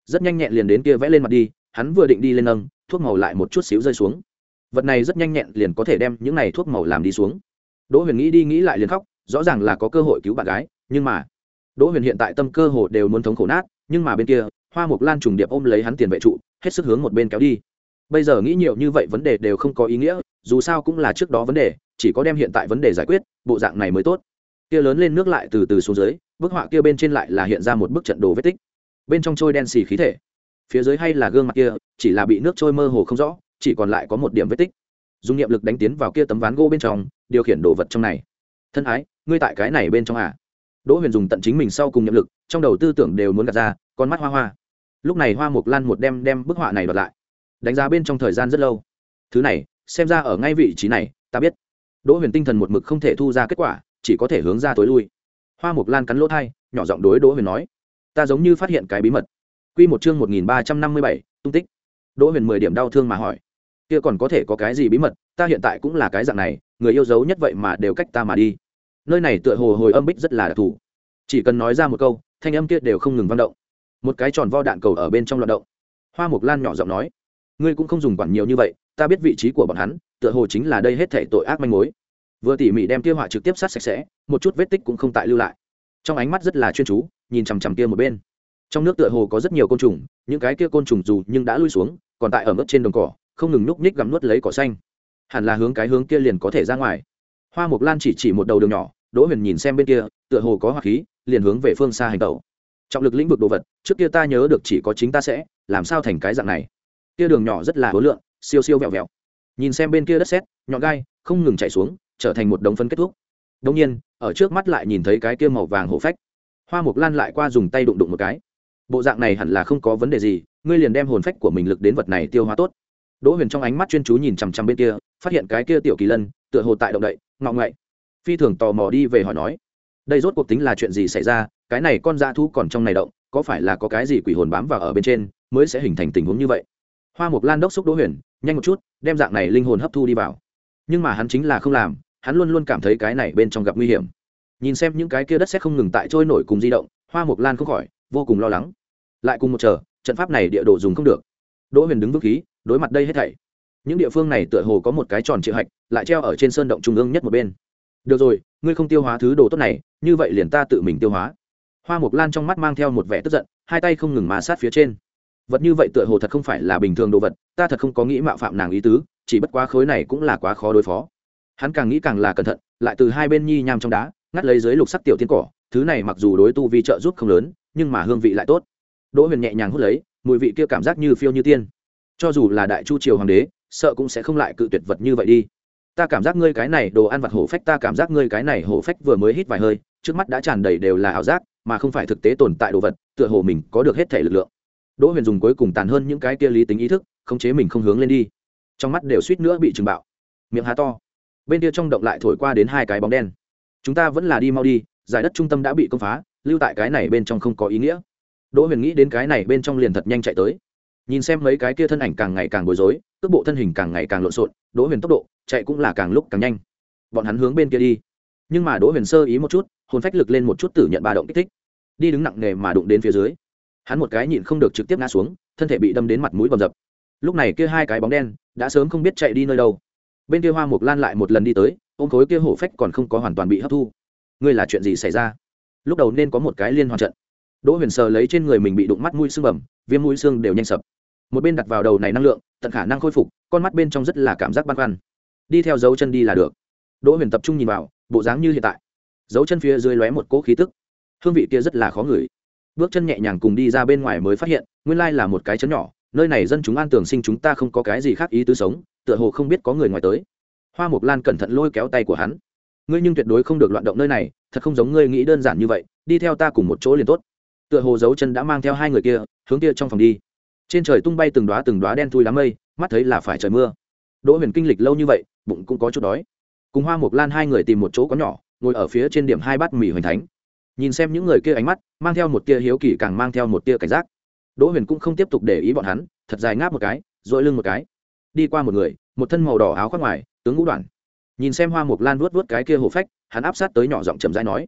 rất nhanh nhẹn liền đến kia vẽ lên mặt đi. Hắn vừa định đi lên nâng thuốc màu, lại một chút xíu rơi xuống. Vật này rất nhanh nhẹn liền có thể đem những này thuốc màu làm đi xuống. Đỗ Huyền nghĩ đi nghĩ lại liền khóc, rõ ràng là có cơ hội cứu bạn gái, nhưng mà Đỗ Huyền hiện tại tâm cơ hồ đều muốn thống khổ nát, nhưng mà bên kia Hoa Mộc Lan trùng điệp ôm lấy hắn tiền vệ trụ, hết sức hướng một bên kéo đi. Bây giờ nghĩ nhiều như vậy vấn đề đều không có ý nghĩa, dù sao cũng là trước đó vấn đề, chỉ có đem hiện tại vấn đề giải quyết, bộ dạng này mới tốt. Kia lớn lên nước lại từ từ xuống dưới, bức họa kia bên trên lại là hiện ra một bức trận đồ vết tích. Bên trong trôi đen xì khí thể, phía dưới hay là gương mặt kia, chỉ là bị nước trôi mơ hồ không rõ, chỉ còn lại có một điểm vết tích. Dùng niệm lực đánh tiến vào kia tấm ván gỗ bên trong, điều khiển đồ vật trong này. Thân ái, ngươi tại cái này bên trong à? Đỗ Huyền dùng tận chính mình sau cùng niệm lực, trong đầu tư tưởng đều muốn gạt ra, con mắt hoa hoa. Lúc này Hoa Mộc Lan một đem đem bức họa này đoạt lại, đánh giá bên trong thời gian rất lâu. Thứ này, xem ra ở ngay vị trí này, ta biết. Đỗ Huyền tinh thần một mực không thể thu ra kết quả, chỉ có thể hướng ra tối lui. Hoa Mộc Lan cắn lỗ tai, nhỏ giọng đối Đỗ Huyền nói: "Ta giống như phát hiện cái bí mật." Quy một chương một nghìn ba trăm năm mươi bảy, tung tích. Đỗ Huyền mười điểm đau thương mà hỏi: "Kia còn có thể có cái gì bí mật? Ta hiện tại cũng là cái dạng này, người yêu dấu nhất vậy mà đều cách ta mà đi." Nơi này tựa hồ hồi âm bích rất là đặc thù, chỉ cần nói ra một câu, thanh âm kia đều không ngừng vang động. Một cái tròn vo đạn cầu ở bên trong loạn động. Hoa Mộc Lan nhỏ giọng nói: "Ngươi cũng không dùng quản nhiều như vậy, ta biết vị trí của bọn hắn, tựa hồ chính là đây hết thảy tội ác manh mối." Vừa tỉ mỉ đem kia họa trực tiếp sát sạch sẽ, một chút vết tích cũng không tại lưu lại. Trong ánh mắt rất là chuyên chú, nhìn chằm chằm kia một bên. Trong nước tựa hồ có rất nhiều côn trùng, những cái kia côn trùng dù nhưng đã lui xuống, còn tại ở mức trên đồng cỏ, không ngừng nhúc nhích gặm nuốt lấy cỏ xanh. Hẳn là hướng cái hướng kia liền có thể ra ngoài. Hoa Mộc Lan chỉ chỉ một đầu đường nhỏ, Đỗ Huyền nhìn xem bên kia, tựa hồ có hỏa khí, liền hướng về phương xa hành tẩu. Trọng lực lĩnh vực đồ vật, trước kia ta nhớ được chỉ có chính ta sẽ, làm sao thành cái dạng này? Kia đường nhỏ rất là hối lượng, siêu siêu vẹo vẹo. Nhìn xem bên kia đất sét, nhọn gai không ngừng chảy xuống, trở thành một đống phân kết thúc. Đương nhiên, ở trước mắt lại nhìn thấy cái kia màu vàng hổ phách. Hoa Mộc Lan lại qua dùng tay đụng đụng một cái. Bộ dạng này hẳn là không có vấn đề gì, ngươi liền đem hồn phách của mình lực đến vật này tiêu hóa tốt. Đỗ Huyền trong ánh mắt chuyên chú nhìn chằm chằm bên kia, phát hiện cái kia tiểu kỳ lân tựa hồ tại động đậy, ngọ ngậy. Phi thường tò mò đi về hỏi nói: "Đây rốt cuộc tính là chuyện gì xảy ra? Cái này con dã thú còn trong này động, có phải là có cái gì quỷ hồn bám vào ở bên trên, mới sẽ hình thành tình huống như vậy?" Hoa Mộc Lan đốc xúc Đỗ Huyền, nhanh một chút, đem dạng này linh hồn hấp thu đi vào. Nhưng mà hắn chính là không làm, hắn luôn luôn cảm thấy cái này bên trong gặp nguy hiểm. Nhìn xem những cái kia đất sét không ngừng tại trôi nổi cùng di động, Hoa Mộc Lan không khỏi vô cùng lo lắng. Lại cùng một chờ, trận pháp này địa đồ dùng không được. Đỗ Huyền đứng vững khí, đối mặt đây hết thảy. Những địa phương này tựa hồ có một cái tròn triệu hạch, lại treo ở trên sơn động trung ương nhất một bên. Được rồi, ngươi không tiêu hóa thứ đồ tốt này, như vậy liền ta tự mình tiêu hóa. Hoa Mộc Lan trong mắt mang theo một vẻ tức giận, hai tay không ngừng mà sát phía trên. Vật như vậy tựa hồ thật không phải là bình thường đồ vật, ta thật không có nghĩ mạo phạm nàng ý tứ, chỉ bất quá khối này cũng là quá khó đối phó. Hắn càng nghĩ càng là cẩn thận, lại từ hai bên nhi nham trong đá ngắt lấy dưới lục sắc tiểu tiên cỏ, thứ này mặc dù đối tu vi trợ giúp không lớn, nhưng mà hương vị lại tốt. Đỗ Huyền nhẹ nhàng hút lấy, mùi vị kia cảm giác như phiêu như tiên. Cho dù là đại chu triều hoàng đế, sợ cũng sẽ không lại cự tuyệt vật như vậy đi. Ta cảm giác ngươi cái này đồ ăn vặt hổ phách, ta cảm giác ngươi cái này hổ phách vừa mới hít vài hơi, trước mắt đã tràn đầy đều là ảo giác, mà không phải thực tế tồn tại đồ vật, tựa hồ mình có được hết thể lực lượng. Đỗ Huyền dùng cuối cùng tàn hơn những cái kia lý tính ý thức, khống chế mình không hướng lên đi. Trong mắt đều suýt nữa bị trừng bạo. Miệng há to. Bên kia trong động lại thổi qua đến hai cái bóng đen. Chúng ta vẫn là đi mau đi, giải đất trung tâm đã bị công phá, lưu tại cái này bên trong không có ý nghĩa. Đỗ Huyền nghĩ đến cái này bên trong liền thật nhanh chạy tới. Nhìn xem mấy cái kia thân ảnh càng ngày càng bối rối, cước bộ thân hình càng ngày càng lộn xộn, Đỗ Huyền tốc độ chạy cũng là càng lúc càng nhanh. Bọn hắn hướng bên kia đi, nhưng mà Đỗ Huyền sơ ý một chút, hồn phách lực lên một chút tử nhận ba động kích thích, đi đứng nặng nề mà đụng đến phía dưới. Hắn một cái nhịn không được trực tiếp ngã xuống, thân thể bị đâm đến mặt mũi bầm dập. Lúc này kia hai cái bóng đen đã sớm không biết chạy đi nơi đâu. Bên kia Hoa Mộc Lan lại một lần đi tới, ôm khối kia hổ phách còn không có hoàn toàn bị hấp thu. Ngươi là chuyện gì xảy ra? Lúc đầu nên có một cái liên hoàn trận. Đỗ Huyền sờ lấy trên người mình bị đụng mắt mũi xương bầm, viêm mũi xương đều nhanh sập. Một bên đặt vào đầu này năng lượng, tận khả năng khôi phục, con mắt bên trong rất là cảm giác băn khoăn. Đi theo dấu chân đi là được. Đỗ Huyền tập trung nhìn vào, bộ dáng như hiện tại. Dấu chân phía dưới lóe một cỗ khí tức, hương vị kia rất là khó ngửi. Bước chân nhẹ nhàng cùng đi ra bên ngoài mới phát hiện, nguyên lai là một cái trấn nhỏ, nơi này dân chúng an tường sinh, chúng ta không có cái gì khác ý tứ sống, tựa hồ không biết có người ngoài tới. Hoa Mộc Lan cẩn thận lôi kéo tay của hắn. Ngươi nhưng tuyệt đối không được loạn động nơi này, thật không giống ngươi nghĩ đơn giản như vậy, đi theo ta cùng một chỗ liền tốt. Tựa hồ dấu chân đã mang theo hai người kia, hướng kia trong phòng đi. Trên trời tung bay từng đóa từng đóa đen thui đám mây, mắt thấy là phải trời mưa. Đỗ Huyền kinh lịch lâu như vậy, bụng cũng có chút đói. Cùng Hoa Mộc Lan hai người tìm một chỗ có nhỏ, ngồi ở phía trên điểm hai bát mì hoành thánh. Nhìn xem những người kia ánh mắt, mang theo một tia hiếu kỳ càng mang theo một tia cảnh giác. Đỗ Huyền cũng không tiếp tục để ý bọn hắn, thật dài ngáp một cái, dội lưng một cái. Đi qua một người, một thân màu đỏ áo khoác ngoài, tướng ngũ đoạn. Nhìn xem Hoa Mộc Lan vuốt vuốt cái kia hổ phách, hắn áp sát tới nhỏ giọng chậm rãi nói: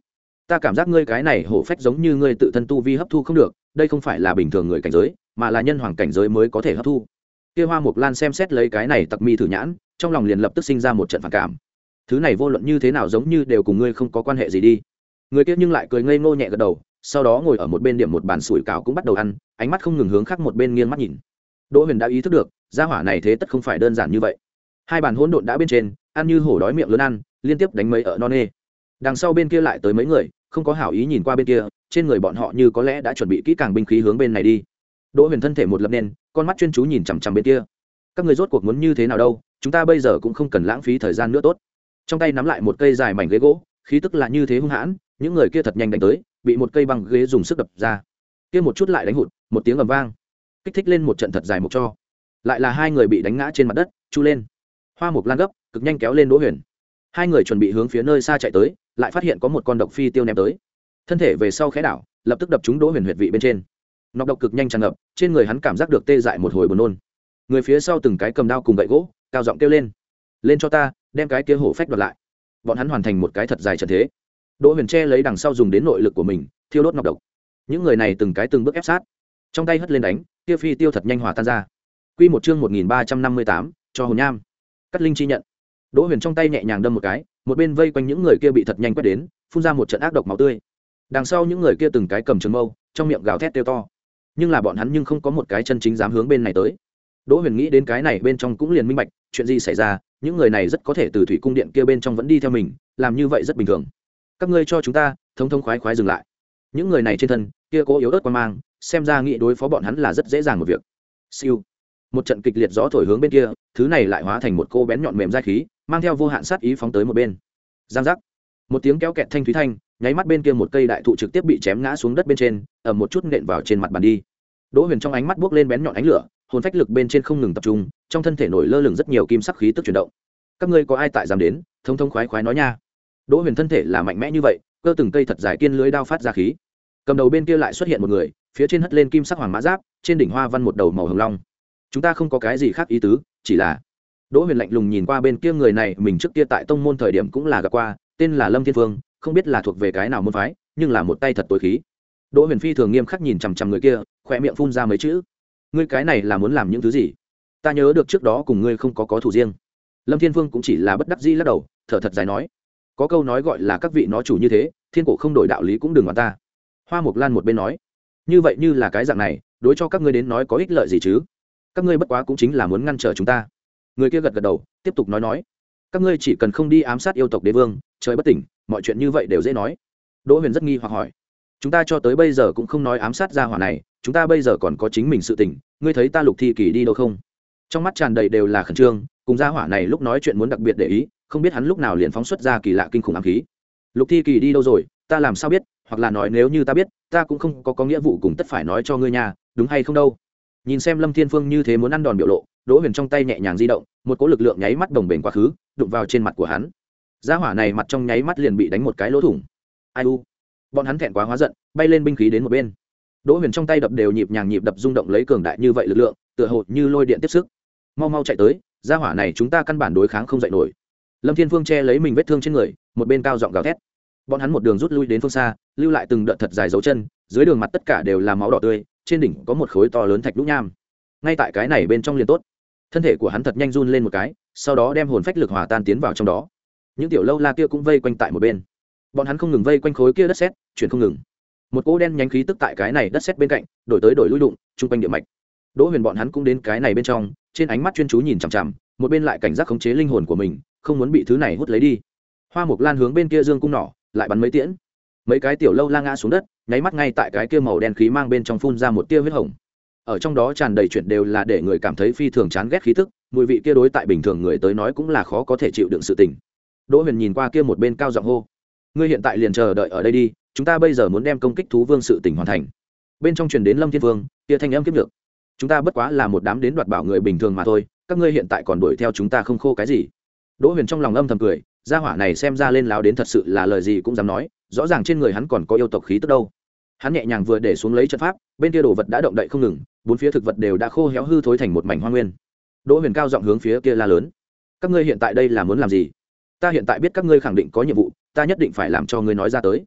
ta cảm giác ngươi cái này hổ phách giống như ngươi tự thân tu vi hấp thu không được, đây không phải là bình thường người cảnh giới mà là nhân hoàng cảnh giới mới có thể hấp thu. Kia Hoa Mộc Lan xem xét lấy cái này tặc mi thử nhãn, trong lòng liền lập tức sinh ra một trận phản cảm. Thứ này vô luận như thế nào giống như đều cùng ngươi không có quan hệ gì đi. Người kia nhưng lại cười ngây ngô nhẹ gật đầu, sau đó ngồi ở một bên điểm một bàn sủi cảo cũng bắt đầu ăn, ánh mắt không ngừng hướng khác một bên nghiêng mắt nhìn. Đỗ Huyền đã ý thức được, gia hỏa này thế tất không phải đơn giản như vậy. Hai bàn hỗn độn đã bên trên, ăn như hổ đói miệng lớn ăn, liên tiếp đánh mấy ở non nê. Đằng sau bên kia lại tới mấy người, không có hảo ý nhìn qua bên kia, trên người bọn họ như có lẽ đã chuẩn bị kỹ càng binh khí hướng bên này đi. Đỗ Huyền thân thể một lập nên, con mắt chuyên chú nhìn chằm chằm bên kia. Các người rốt cuộc muốn như thế nào đâu, chúng ta bây giờ cũng không cần lãng phí thời gian nữa tốt. Trong tay nắm lại một cây dài mảnh ghế gỗ, khí tức là như thế hung hãn, những người kia thật nhanh đánh tới, bị một cây băng ghế dùng sức đập ra. Kia một chút lại đánh hụt, một tiếng ầm vang, kích thích lên một trận thật dài một cho. Lại là hai người bị đánh ngã trên mặt đất, chu lên. Hoa Mộc Lan gấp, cực nhanh kéo lên Đỗ Huyền. Hai người chuẩn bị hướng phía nơi xa chạy tới, lại phát hiện có một con độc phi tiêu ném tới. Thân thể về sau khẽ đảo, lập tức đập trúng Đỗ Huyền huyệt vị bên trên. Nọc độc cực nhanh tràn ngập, trên người hắn cảm giác được tê dại một hồi buồn nôn. Người phía sau từng cái cầm đao cùng gậy gỗ, cao giọng kêu lên: "Lên cho ta, đem cái kia hổ phách đoạt lại." Bọn hắn hoàn thành một cái thật dài trận thế. Đỗ Huyền che lấy đằng sau dùng đến nội lực của mình, thiêu đốt nọc độc. Những người này từng cái từng bước ép sát, trong tay hất lên đánh, kia phi tiêu thật nhanh hòa tan ra. Quy một chương một nghìn ba trăm năm mươi tám, cho hồn nham. Cắt linh chi nhận. Đỗ Huyền trong tay nhẹ nhàng đâm một cái, một bên vây quanh những người kia bị thật nhanh quét đến, phun ra một trận ác độc máu tươi. Đằng sau những người kia từng cái cầm trường mâu, trong miệng gào thét kêu to. Nhưng là bọn hắn nhưng không có một cái chân chính dám hướng bên này tới. Đỗ Huyền nghĩ đến cái này bên trong cũng liền minh bạch, chuyện gì xảy ra, những người này rất có thể từ thủy cung điện kia bên trong vẫn đi theo mình, làm như vậy rất bình thường. Các ngươi cho chúng ta, thông thông khoái khoái dừng lại. Những người này trên thân, kia cố yếu ớt quan mang, xem ra nghĩ đối phó bọn hắn là rất dễ dàng một việc. Siêu. Một trận kịch liệt gió thổi hướng bên kia, thứ này lại hóa thành một cô bén nhọn mềm dai khí, mang theo vô hạn sát ý phóng tới một bên. Giang giác. Một tiếng kéo kẹt thanh thúy thanh, nháy mắt bên kia một cây đại thụ trực tiếp bị chém ngã xuống đất bên trên, ầm một chút nện vào trên mặt bàn đi. Đỗ Huyền trong ánh mắt buốc lên bén nhọn ánh lửa, hồn phách lực bên trên không ngừng tập trung, trong thân thể nổi lơ lửng rất nhiều kim sắc khí tức chuyển động. Các ngươi có ai tại dám đến, thông thông khoái khoái nói nha. Đỗ Huyền thân thể là mạnh mẽ như vậy, cơ từng cây thật dài kiên lưới đao phát ra khí. Cầm đầu bên kia lại xuất hiện một người, phía trên hất lên kim sắc hoàng mã giáp, trên đỉnh hoa văn một đầu màu hồng long. Chúng ta không có cái gì khác ý tứ, chỉ là Đỗ Huyền lạnh lùng nhìn qua bên kia người này, mình trước kia tại tông môn thời điểm cũng là gặp qua, tên là Lâm Thiên Vương, không biết là thuộc về cái nào môn phái, nhưng là một tay thật tối khí. Đỗ Huyền phi thường nghiêm khắc nhìn chằm chằm người kia, khóe miệng phun ra mấy chữ: "Ngươi cái này là muốn làm những thứ gì? Ta nhớ được trước đó cùng ngươi không có có thủ riêng." Lâm Thiên Vương cũng chỉ là bất đắc dĩ lắc đầu, thở thật dài nói: "Có câu nói gọi là các vị nó chủ như thế, thiên cổ không đổi đạo lý cũng đừng oán ta." Hoa Mộc Lan một bên nói: "Như vậy như là cái dạng này, đối cho các ngươi đến nói có ích lợi gì chứ? Các ngươi bất quá cũng chính là muốn ngăn trở chúng ta." Người kia gật gật đầu, tiếp tục nói nói: "Các ngươi chỉ cần không đi ám sát yêu tộc đế vương, trời bất tỉnh, mọi chuyện như vậy đều dễ nói." Đỗ Huyền rất nghi hoặc hỏi: "Chúng ta cho tới bây giờ cũng không nói ám sát gia hỏa này, chúng ta bây giờ còn có chính mình sự tình, ngươi thấy ta Lục Thi Kỳ đi đâu không?" Trong mắt tràn đầy đều là khẩn trương, cùng gia hỏa này lúc nói chuyện muốn đặc biệt để ý, không biết hắn lúc nào liền phóng xuất ra kỳ lạ kinh khủng ám khí. "Lục Thi Kỳ đi đâu rồi, ta làm sao biết, hoặc là nói nếu như ta biết, ta cũng không có có nghĩa vụ cùng tất phải nói cho ngươi nha, đúng hay không đâu." Nhìn xem Lâm Thiên Phương như thế muốn ăn đòn biểu lộ, Đỗ Huyền trong tay nhẹ nhàng di động, một cỗ lực lượng nháy mắt đồng bền quá khứ, đụng vào trên mặt của hắn. Gia hỏa này mặt trong nháy mắt liền bị đánh một cái lỗ thủng. Ai u. Bọn hắn thẹn quá hóa giận, bay lên binh khí đến một bên. Đỗ Huyền trong tay đập đều nhịp nhàng nhịp đập rung động lấy cường đại như vậy lực lượng, tựa hồ như lôi điện tiếp sức. Mau mau chạy tới, gia hỏa này chúng ta căn bản đối kháng không dậy nổi. Lâm Thiên Phương che lấy mình vết thương trên người, một bên cao giọng gào thét. Bọn hắn một đường rút lui đến phương xa, lưu lại từng đợt thật dài dấu chân, dưới đường mặt tất cả đều là máu đỏ tươi, trên đỉnh có một khối to lớn thạch nhũ nham. Ngay tại cái này bên trong liền tốt. Thân thể của hắn thật nhanh run lên một cái, sau đó đem hồn phách lực hòa tan tiến vào trong đó. Những tiểu lâu la kia cũng vây quanh tại một bên. Bọn hắn không ngừng vây quanh khối kia đất sét, chuyển không ngừng. Một cỗ đen nhánh khí tức tại cái này đất sét bên cạnh, đổi tới đổi lui đụng, trung quanh địa mạch. Đỗ Huyền bọn hắn cũng đến cái này bên trong, trên ánh mắt chuyên chú nhìn chằm chằm, một bên lại cảnh giác khống chế linh hồn của mình, không muốn bị thứ này hút lấy đi. Hoa Mộc Lan hướng bên kia dương cung nỏ, lại bắn mấy tiễn. Mấy cái tiểu lâu la ngã xuống đất, nháy mắt ngay tại cái kia màu đen khí mang bên trong phun ra một tia huyết hồng. Ở trong đó tràn đầy chuyện đều là để người cảm thấy phi thường chán ghét khí tức, mùi vị kia đối tại bình thường người tới nói cũng là khó có thể chịu đựng sự tình. Đỗ Huyền nhìn qua kia một bên cao giọng hô: "Ngươi hiện tại liền chờ đợi ở đây đi, chúng ta bây giờ muốn đem công kích thú vương sự tình hoàn thành." Bên trong truyền đến Lâm Thiên Vương, kia thanh âm kiếp được: "Chúng ta bất quá là một đám đến đoạt bảo người bình thường mà thôi, các ngươi hiện tại còn đuổi theo chúng ta không khô cái gì." Đỗ Huyền trong lòng âm thầm cười, gia hỏa này xem ra lên láo đến thật sự là lời gì cũng dám nói, rõ ràng trên người hắn còn có yêu tộc khí tức đâu. Hắn nhẹ nhàng vừa để xuống lấy trận pháp, bên kia đồ vật đã động đậy không ngừng, bốn phía thực vật đều đã khô héo hư thối thành một mảnh hoang nguyên. Đỗ Huyền cao giọng hướng phía kia la lớn: "Các ngươi hiện tại đây là muốn làm gì? Ta hiện tại biết các ngươi khẳng định có nhiệm vụ, ta nhất định phải làm cho ngươi nói ra tới."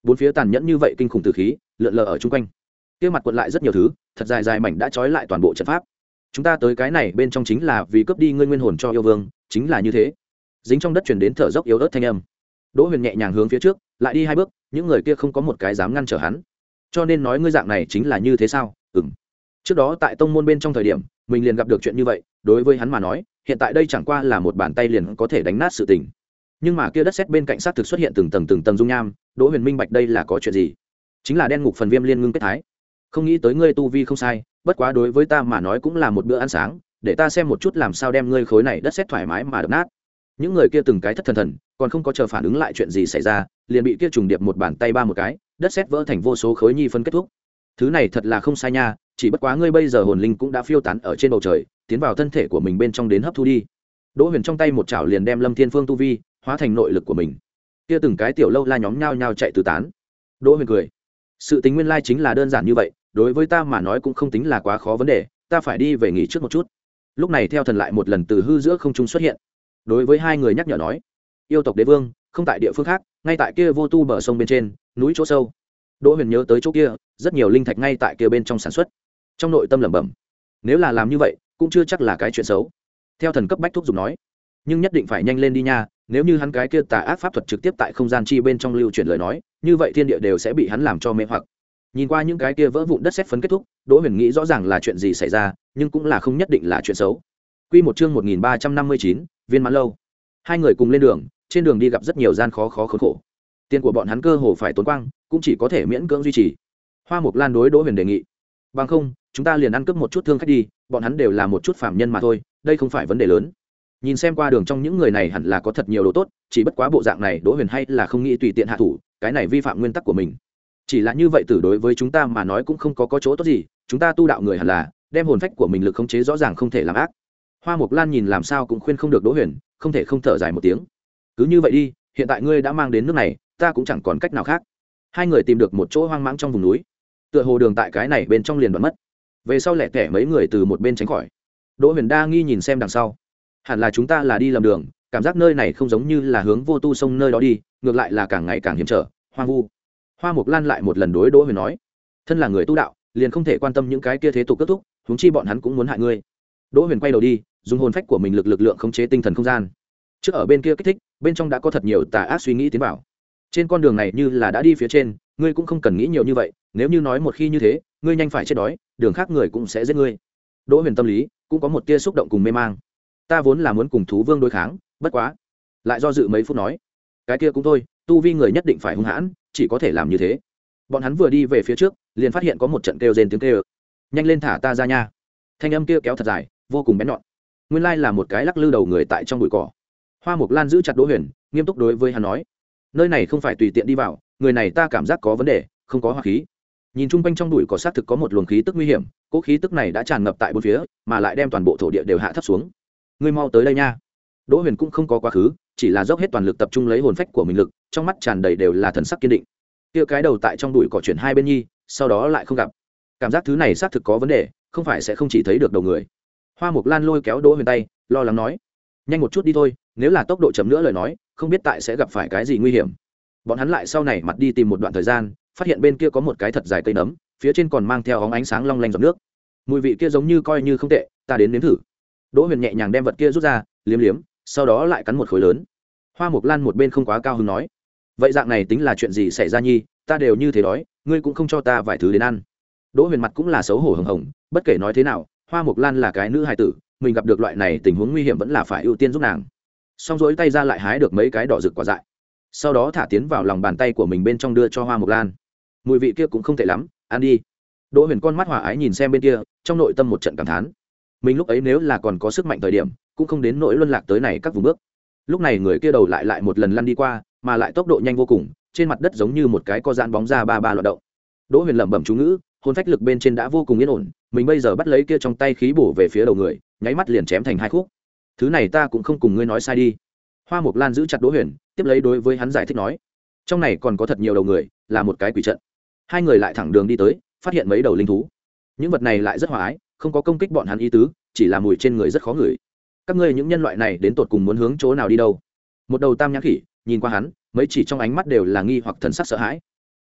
bốn phía tàn nhẫn như vậy kinh khủng từ khí lượn lờ ở chung quanh, kia mặt quận lại rất nhiều thứ, thật dài dài mảnh đã trói lại toàn bộ trận pháp. Chúng ta tới cái này bên trong chính là vì cướp đi ngươi nguyên hồn cho yêu vương, chính là như thế. Dính trong đất truyền đến thở dốc yếu ớt thanh âm. Đỗ Huyền nhẹ nhàng hướng phía trước lại đi hai bước, những người kia không có một cái dám ngăn trở hắn. Cho nên nói ngươi dạng này chính là như thế sao? Ừm. Trước đó tại tông môn bên trong thời điểm mình liền gặp được chuyện như vậy, đối với hắn mà nói hiện tại đây chẳng qua là một bàn tay liền có thể đánh nát sự tình. Nhưng mà kia đất sét bên cạnh sát thực xuất hiện từng tầng từng tầng dung nham. Đỗ Huyền minh bạch đây là có chuyện gì, chính là đen ngục phần viêm liên ngưng kết thái. Không nghĩ tới ngươi tu vi không sai, bất quá đối với ta mà nói cũng là một bữa ăn sáng, để ta xem một chút làm sao đem ngươi khối này đất sét thoải mái mà đập nát. Những người kia từng cái thất thần thần, còn không có chờ phản ứng lại chuyện gì xảy ra, liền bị kia trùng điệp một bàn tay ba một cái, đất sét vỡ thành vô số khối nhi phân kết thúc. Thứ này thật là không sai nha, chỉ bất quá ngươi bây giờ hồn linh cũng đã phiêu tán ở trên bầu trời, tiến vào thân thể của mình bên trong đến hấp thu đi. Đỗ Huyền trong tay một chảo liền đem Lâm Thiên Phương tu vi hóa thành nội lực của mình. Kia từng cái tiểu lâu la nhóm nhao nhao chạy tứ tán. Đỗ Huyền cười, sự tính nguyên lai chính là đơn giản như vậy, đối với ta mà nói cũng không tính là quá khó vấn đề, ta phải đi về nghỉ trước một chút. Lúc này theo thần lại một lần từ hư giữa không trung xuất hiện, đối với hai người nhắc nhở nói, yêu tộc đế vương không tại địa phương khác, ngay tại kia vô tu bờ sông bên trên núi chỗ sâu. Đỗ Huyền nhớ tới chỗ kia rất nhiều linh thạch ngay tại kia bên trong sản xuất, trong nội tâm lẩm bẩm, nếu là làm như vậy cũng chưa chắc là cái chuyện xấu. Theo thần cấp bách thúc giục nói, nhưng nhất định phải nhanh lên đi nha, nếu như hắn cái kia tà ác pháp thuật trực tiếp tại không gian chi bên trong lưu chuyển lời nói, như vậy thiên địa đều sẽ bị hắn làm cho mê hoặc. Nhìn qua những cái kia vỡ vụn đất sét phấn kết thúc, Đỗ Huyền nghĩ rõ ràng là chuyện gì xảy ra, nhưng cũng là không nhất định là chuyện xấu. Quy một chương một nghìn ba trăm năm mươi chín, Viên Mãn lâu. Hai người cùng lên đường, trên đường đi gặp rất nhiều gian khó khó khốn khổ. Tiền của bọn hắn cơ hồ phải tốn quang, cũng chỉ có thể miễn cưỡng duy trì. Hoa Mộc Lan đối Đỗ Huyền đề nghị, bằng không, chúng ta liền ăn cướp một chút thương khách đi, bọn hắn đều là một chút phàm nhân mà thôi, đây không phải vấn đề lớn. Nhìn xem qua đường trong những người này hẳn là có thật nhiều đồ tốt, chỉ bất quá bộ dạng này Đỗ Huyền hay là không nghĩ tùy tiện hạ thủ, cái này vi phạm nguyên tắc của mình. Chỉ là như vậy tử đối với chúng ta mà nói cũng không có có chỗ tốt gì, chúng ta tu đạo người hẳn là đem hồn phách của mình lực khống chế rõ ràng, không thể làm ác. Hoa Mộc Lan nhìn làm sao cũng khuyên không được Đỗ Huyền, không thể không thở dài một tiếng. Cứ như vậy đi, hiện tại ngươi đã mang đến nước này, ta cũng chẳng còn cách nào khác. Hai người tìm được một chỗ hoang mãng trong vùng núi, tựa hồ đường tại cái này bên trong liền đoạn mất. Về sau lẻ tẻ mấy người từ một bên tránh khỏi. Đỗ Huyền đa nghi nhìn xem đằng sau, hẳn là chúng ta là đi lầm đường, cảm giác nơi này không giống như là hướng vô tu sông nơi đó đi, ngược lại là càng ngày càng hiểm trở, hoang vu. Hoa Mộc Lan lại một lần đối Đỗ Huyền nói, thân là người tu đạo liền không thể quan tâm những cái kia thế tục kết thúc, huống chi bọn hắn cũng muốn hại ngươi. Đỗ Huyền quay đầu đi, dùng hồn phách của mình lực lực lượng khống chế tinh thần không gian. Trước ở bên kia kích thích, bên trong đã có thật nhiều tà ác suy nghĩ tiến vào. Trên con đường này như là đã đi phía trên, ngươi cũng không cần nghĩ nhiều như vậy, nếu như nói một khi như thế, ngươi nhanh phải chết đói, đường khác người cũng sẽ giết ngươi. Đỗ Huyền tâm lý cũng có một tia xúc động cùng mê mang. Ta vốn là muốn cùng thú vương đối kháng, bất quá, lại do dự mấy phút nói, cái kia cũng thôi, tu vi người nhất định phải hung hãn, chỉ có thể làm như thế. Bọn hắn vừa đi về phía trước, liền phát hiện có một trận kêu rên tiếng kêu. Nhanh lên thả ta ra nha. Thanh âm kia kéo thật dài, vô cùng bén nhọn. Nguyên lai là một cái lắc lư đầu người tại trong bụi cỏ. Hoa Mộc Lan giữ chặt Đỗ Huyền, nghiêm túc đối với hắn nói, nơi này không phải tùy tiện đi vào, người này ta cảm giác có vấn đề, không có hỏa khí. Nhìn chung quanh trong bụi cỏ xác thực có một luồng khí tức nguy hiểm, cỗ khí tức này đã tràn ngập tại bốn phía, mà lại đem toàn bộ thổ địa đều hạ thấp xuống. Ngươi mau tới đây nha. Đỗ Huyền cũng không có quá khứ, chỉ là dốc hết toàn lực tập trung lấy hồn phách của mình lực, trong mắt tràn đầy đều là thần sắc kiên định. Kia cái đầu tại trong bụi cỏ chuyển hai bên nhi, sau đó lại không gặp. Cảm giác thứ này xác thực có vấn đề, không phải sẽ không chỉ thấy được đầu người. Hoa Mộc Lan lôi kéo Đỗ Huyền tay, lo lắng nói, nhanh một chút đi thôi, nếu là tốc độ chậm nữa lời nói, không biết tại sẽ gặp phải cái gì nguy hiểm. Bọn hắn lại sau này mặt đi tìm một đoạn thời gian, phát hiện bên kia có một cái thật dài cây nấm, phía trên còn mang theo óng ánh sáng long lanh giọt nước. Mùi vị kia giống như coi như không tệ, ta đến nếm thử. Đỗ Huyền nhẹ nhàng đem vật kia rút ra, liếm liếm, sau đó lại cắn một khối lớn. Hoa Mộc Lan một bên không quá cao hứng nói, vậy dạng này tính là chuyện gì xảy ra nhi, ta đều như thế đói, ngươi cũng không cho ta vài thứ đến ăn. Đỗ Huyền mặt cũng là xấu hổ hồng hồng, bất kể nói thế nào, Hoa Mộc Lan là cái nữ hài tử, mình gặp được loại này tình huống nguy hiểm vẫn là phải ưu tiên giúp nàng. Xong rỗi tay ra lại hái được mấy cái đỏ rực quả dại, sau đó thả tiến vào lòng bàn tay của mình bên trong đưa cho Hoa Mộc Lan. Mùi vị kia cũng không tệ lắm, ăn đi. Đỗ Huyền con mắt hòa ái nhìn xem bên kia, trong nội tâm một trận cảm thán. Mình lúc ấy nếu là còn có sức mạnh thời điểm, cũng không đến nỗi luân lạc tới này các vùng bước. Lúc này người kia đầu lại lại một lần lăn đi qua, mà lại tốc độ nhanh vô cùng, trên mặt đất giống như một cái co giãn bóng ra ba ba loạn động. Đỗ Huyền lẩm bẩm chú ngữ, hồn phách lực bên trên đã vô cùng yên ổn, mình bây giờ bắt lấy kia trong tay khí bổ về phía đầu người, nháy mắt liền chém thành hai khúc. Thứ này ta cũng không cùng ngươi nói sai đi. Hoa Mộc Lan giữ chặt Đỗ Huyền, tiếp lấy đối với hắn giải thích nói, trong này còn có thật nhiều đầu người, là một cái quỷ trận. Hai người lại thẳng đường đi tới, phát hiện mấy đầu linh thú. Những vật này lại rất hòa ái, không có công kích bọn hắn ý tứ, chỉ là mùi trên người rất khó ngửi. Các ngươi những nhân loại này đến tột cùng muốn hướng chỗ nào đi đâu? Một đầu tam nhãn khỉ nhìn qua hắn, mấy chỉ trong ánh mắt đều là nghi hoặc thần sắc sợ hãi.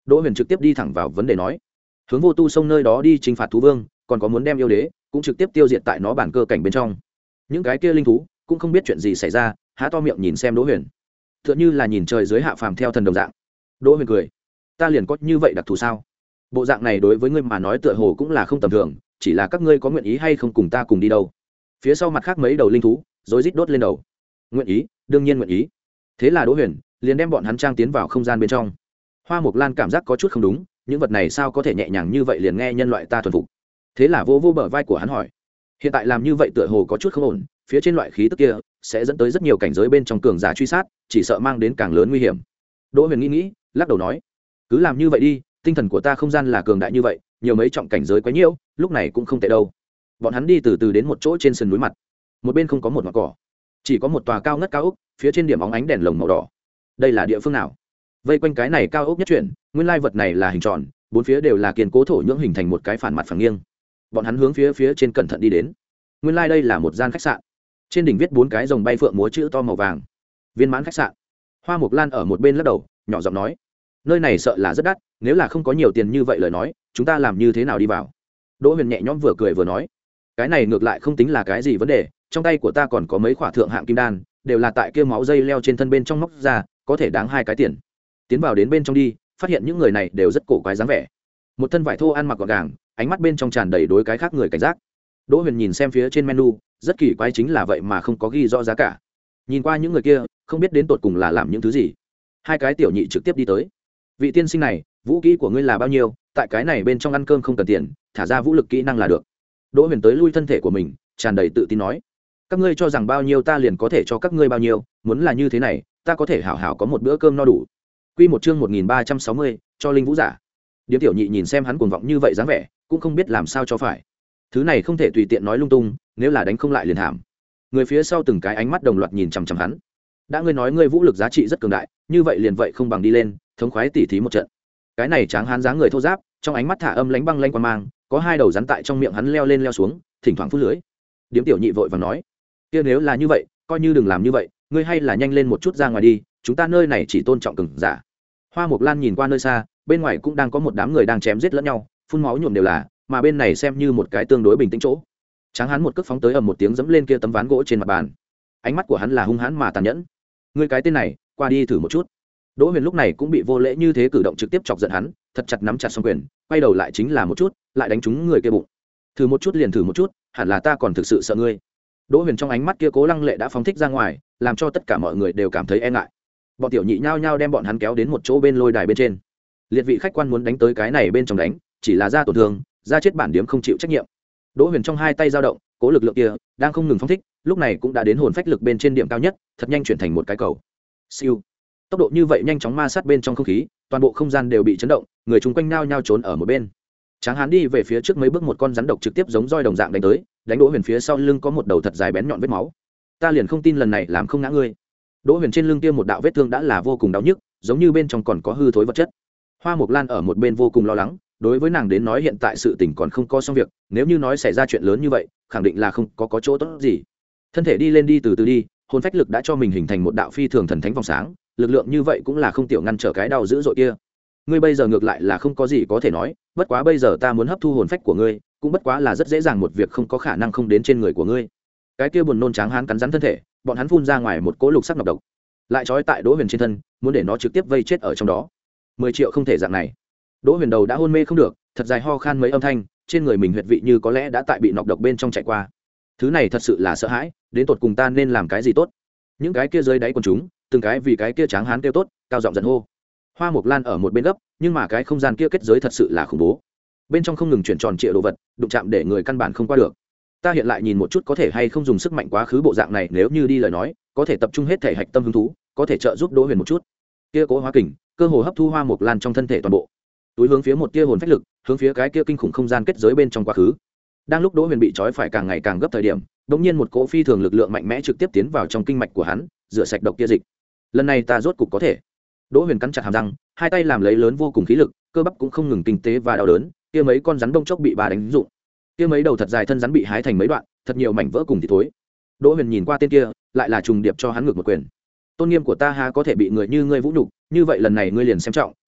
Đỗ Huyền trực tiếp đi thẳng vào vấn đề nói, hướng Vô Tu sông nơi đó đi chinh phạt thú vương, còn có muốn đem yêu đế cũng trực tiếp tiêu diệt tại nó bản cơ cảnh bên trong. Những cái kia linh thú cũng không biết chuyện gì xảy ra, há to miệng nhìn xem Đỗ Huyền, tựa như là nhìn trời dưới hạ phàm theo thần đồng dạng. Đỗ Huyền cười, ta liền có như vậy đặc thù sao? Bộ dạng này đối với ngươi mà nói tựa hồ cũng là không tầm thường, chỉ là các ngươi có nguyện ý hay không cùng ta cùng đi đâu? Phía sau mặt khác mấy đầu linh thú rối rít đốt lên đầu. Nguyện ý, đương nhiên nguyện ý. Thế là Đỗ Huyền liền đem bọn hắn trang tiến vào không gian bên trong. Hoa Mộc Lan cảm giác có chút không đúng, những vật này sao có thể nhẹ nhàng như vậy liền nghe nhân loại ta thuần phục. Thế là vô vô bờ vai của hắn hỏi, hiện tại làm như vậy tựa hồ có chút không ổn, phía trên loại khí tức kia sẽ dẫn tới rất nhiều cảnh giới bên trong cường giả truy sát, chỉ sợ mang đến càng lớn nguy hiểm. Đỗ Huyền nghĩ nghĩ, lắc đầu nói, cứ làm như vậy đi, tinh thần của ta không gian là cường đại như vậy, nhiều mấy trọng cảnh giới quá nhiều, lúc này cũng không tệ đâu. Bọn hắn đi từ từ đến một chỗ trên sườn núi mặt, một bên không có một ngọn cỏ, chỉ có một tòa cao ngất cao ốc, phía trên điểm óng ánh đèn lồng màu đỏ. Đây là địa phương nào? Vây quanh cái này cao ốc nhất chuyển, nguyên lai vật này là hình tròn, bốn phía đều là kiên cố thổ nhưỡng hình thành một cái phản mặt phẳng nghiêng. Bọn hắn hướng phía phía trên cẩn thận đi đến. Nguyên lai đây là một gian khách sạn, trên đỉnh viết bốn cái rồng bay phượng múa chữ to màu vàng, viên mãn khách sạn. Hoa Mộc Lan ở một bên lắc đầu, nhỏ giọng nói, nơi này sợ là rất đắt, nếu là không có nhiều tiền như vậy lời nói, chúng ta làm như thế nào đi vào? Đỗ Huyền nhẹ nhõm vừa cười vừa nói, cái này ngược lại không tính là cái gì vấn đề, trong tay của ta còn có mấy khỏa thượng hạng kim đan, đều là tại kia máu dây leo trên thân bên trong móc ra, có thể đáng hai cái tiền. Tiến vào đến bên trong đi, phát hiện những người này đều rất cổ quái dáng vẻ, một thân vải thô ăn mặc gọn gàng, ánh mắt bên trong tràn đầy đối cái khác người cảnh giác. Đỗ Huyền nhìn xem phía trên menu, rất kỳ quái chính là vậy mà không có ghi rõ giá cả. Nhìn qua những người kia, không biết đến tột cùng là làm những thứ gì. Hai cái tiểu nhị trực tiếp đi tới, vị tiên sinh này, vũ kỹ của ngươi là bao nhiêu? Tại cái này bên trong ăn cơm không cần tiền, thả ra vũ lực kỹ năng là được. Đỗ Huyền tới lui thân thể của mình, tràn đầy tự tin nói, các ngươi cho rằng bao nhiêu ta liền có thể cho các ngươi bao nhiêu, muốn là như thế này, ta có thể hảo hảo có một bữa cơm no đủ. Quy một chương một nghìn ba trăm sáu mươi, cho linh vũ giả. Điếm tiểu nhị nhìn xem hắn cuồng vọng như vậy dáng vẻ, cũng không biết làm sao cho phải. Thứ này không thể tùy tiện nói lung tung, nếu là đánh không lại liền thảm. Người phía sau từng cái ánh mắt đồng loạt nhìn chằm chằm hắn. Đã ngươi nói ngươi vũ lực giá trị rất cường đại, như vậy liền vậy không bằng đi lên, thống khoái tỉ thí một trận. Cái này tráng hán dáng người thô ráp, trong ánh mắt thả âm lánh băng lanh quan mang, có hai đầu rắn tại trong miệng hắn leo lên leo xuống, thỉnh thoảng phút lưới. Điếm tiểu nhị vội vàng nói, kia nếu là như vậy, coi như đừng làm như vậy, ngươi hay là nhanh lên một chút ra ngoài đi, chúng ta nơi này chỉ tôn trọng cường giả. Hoa Mộc Lan nhìn qua nơi xa, bên ngoài cũng đang có một đám người đang chém giết lẫn nhau, phun máu nhuộm đều là, mà bên này xem như một cái tương đối bình tĩnh chỗ. Tráng hán một cước phóng tới ầm một tiếng dẫm lên kia tấm ván gỗ trên mặt bàn. Ánh mắt của hắn là hung hãn mà tàn nhẫn. Ngươi cái tên này, qua đi thử một chút. Đỗ Huyền lúc này cũng bị vô lễ như thế cử động trực tiếp chọc giận hắn, thật chặt nắm chặt song quyền, quay đầu lại chính là một chút, lại đánh trúng người kia bụng. Thử một chút liền thử một chút, hẳn là ta còn thực sự sợ ngươi. Đỗ Huyền trong ánh mắt kia cố lăng lệ đã phóng thích ra ngoài, làm cho tất cả mọi người đều cảm thấy e ngại. Bọn tiểu nhị nhao nhao đem bọn hắn kéo đến một chỗ bên lôi đài bên trên. Liệt vị khách quan muốn đánh tới cái này bên trong đánh, chỉ là ra tổn thương, ra chết bản điếm không chịu trách nhiệm. Đỗ Huyền trong hai tay dao động, cố lực lượng kia đang không ngừng phóng thích, lúc này cũng đã đến hồn phách lực bên trên điểm cao nhất, thật nhanh chuyển thành một cái cầu. Siêu. Tốc độ như vậy nhanh chóng ma sát bên trong không khí, toàn bộ không gian đều bị chấn động, người chung quanh nao nhao trốn ở một bên. Tráng hán đi về phía trước mấy bước, một con rắn độc trực tiếp giống roi đồng dạng đánh tới, đánh Đỗ Huyền phía sau lưng có một đầu thật dài bén nhọn vết máu. Ta liền không tin lần này làm không ngã ngươi. Đỗ Huyền trên lưng kia một đạo vết thương đã là vô cùng đau nhức, giống như bên trong còn có hư thối vật chất. Hoa Mộc Lan ở một bên vô cùng lo lắng, đối với nàng đến nói hiện tại sự tình còn không có xong việc, nếu như nói xảy ra chuyện lớn như vậy, khẳng định là không có có chỗ tốt gì. Thân thể đi lên đi từ từ đi, hồn phách lực đã cho mình hình thành một đạo phi thường thần thánh vòng sáng, lực lượng như vậy cũng là không tiểu ngăn trở cái đau dữ dội kia. Ngươi bây giờ ngược lại là không có gì có thể nói, bất quá bây giờ ta muốn hấp thu hồn phách của ngươi, cũng bất quá là rất dễ dàng một việc không có khả năng không đến trên người của ngươi. Cái kia buồn nôn tráng hán cắn rắn thân thể, bọn hắn phun ra ngoài một cỗ lục sắc nọc độc, lại trói tại Đỗ Huyền trên thân, muốn để nó trực tiếp vây chết ở trong đó. Mười triệu không thể dạng này. Đỗ Huyền đầu đã hôn mê không được, thật dài ho khan mấy âm thanh, trên người mình huyệt vị như có lẽ đã tại bị nọc độc bên trong chạy qua. Thứ này thật sự là sợ hãi, đến tột cùng ta nên làm cái gì tốt? Những cái kia dưới đáy quần chúng, từng cái vì cái kia tráng hán kêu tốt, cao giọng giận hô. Hoa Mộc Lan ở một bên gấp, nhưng mà cái không gian kia kết giới thật sự là khủng bố. Bên trong không ngừng chuyển tròn trịa đồ vật, đụng chạm để người căn bản không qua được. Ta hiện lại nhìn một chút có thể hay không dùng sức mạnh quá khứ bộ dạng này, nếu như đi lời nói, có thể tập trung hết thể hạch tâm hứng thú, có thể trợ giúp Đỗ Huyền một chút. Kia cố hóa kình, cơ hồ hấp thu Hoa Mộc Lan trong thân thể toàn bộ. Túi hướng phía một tia hồn phách lực, hướng phía cái kia kinh khủng không gian kết giới bên trong quá khứ. Đang lúc Đỗ Huyền bị trói phải càng ngày càng gấp thời điểm, đột nhiên một cỗ phi thường lực lượng mạnh mẽ trực tiếp tiến vào trong kinh mạch của hắn, rửa sạch độc kia dịch. Lần này ta rốt cục có thể. Đỗ Huyền cắn chặt hàm răng, hai tay làm lấy lớn vô cùng khí lực, cơ bắp cũng không ngừng kinh tế và đau đớn, kia mấy con rắn bông chốc bị bà đánh dụng. Kia mấy đầu thật dài thân rắn bị hái thành mấy đoạn, thật nhiều mảnh vỡ cùng thịt thối. Đỗ Huyền nhìn qua tên kia, lại là trùng điệp cho hắn ngược một quyền. Tôn nghiêm của ta ha có thể bị người như ngươi vũ nhục, như vậy lần này ngươi liền xem trọng,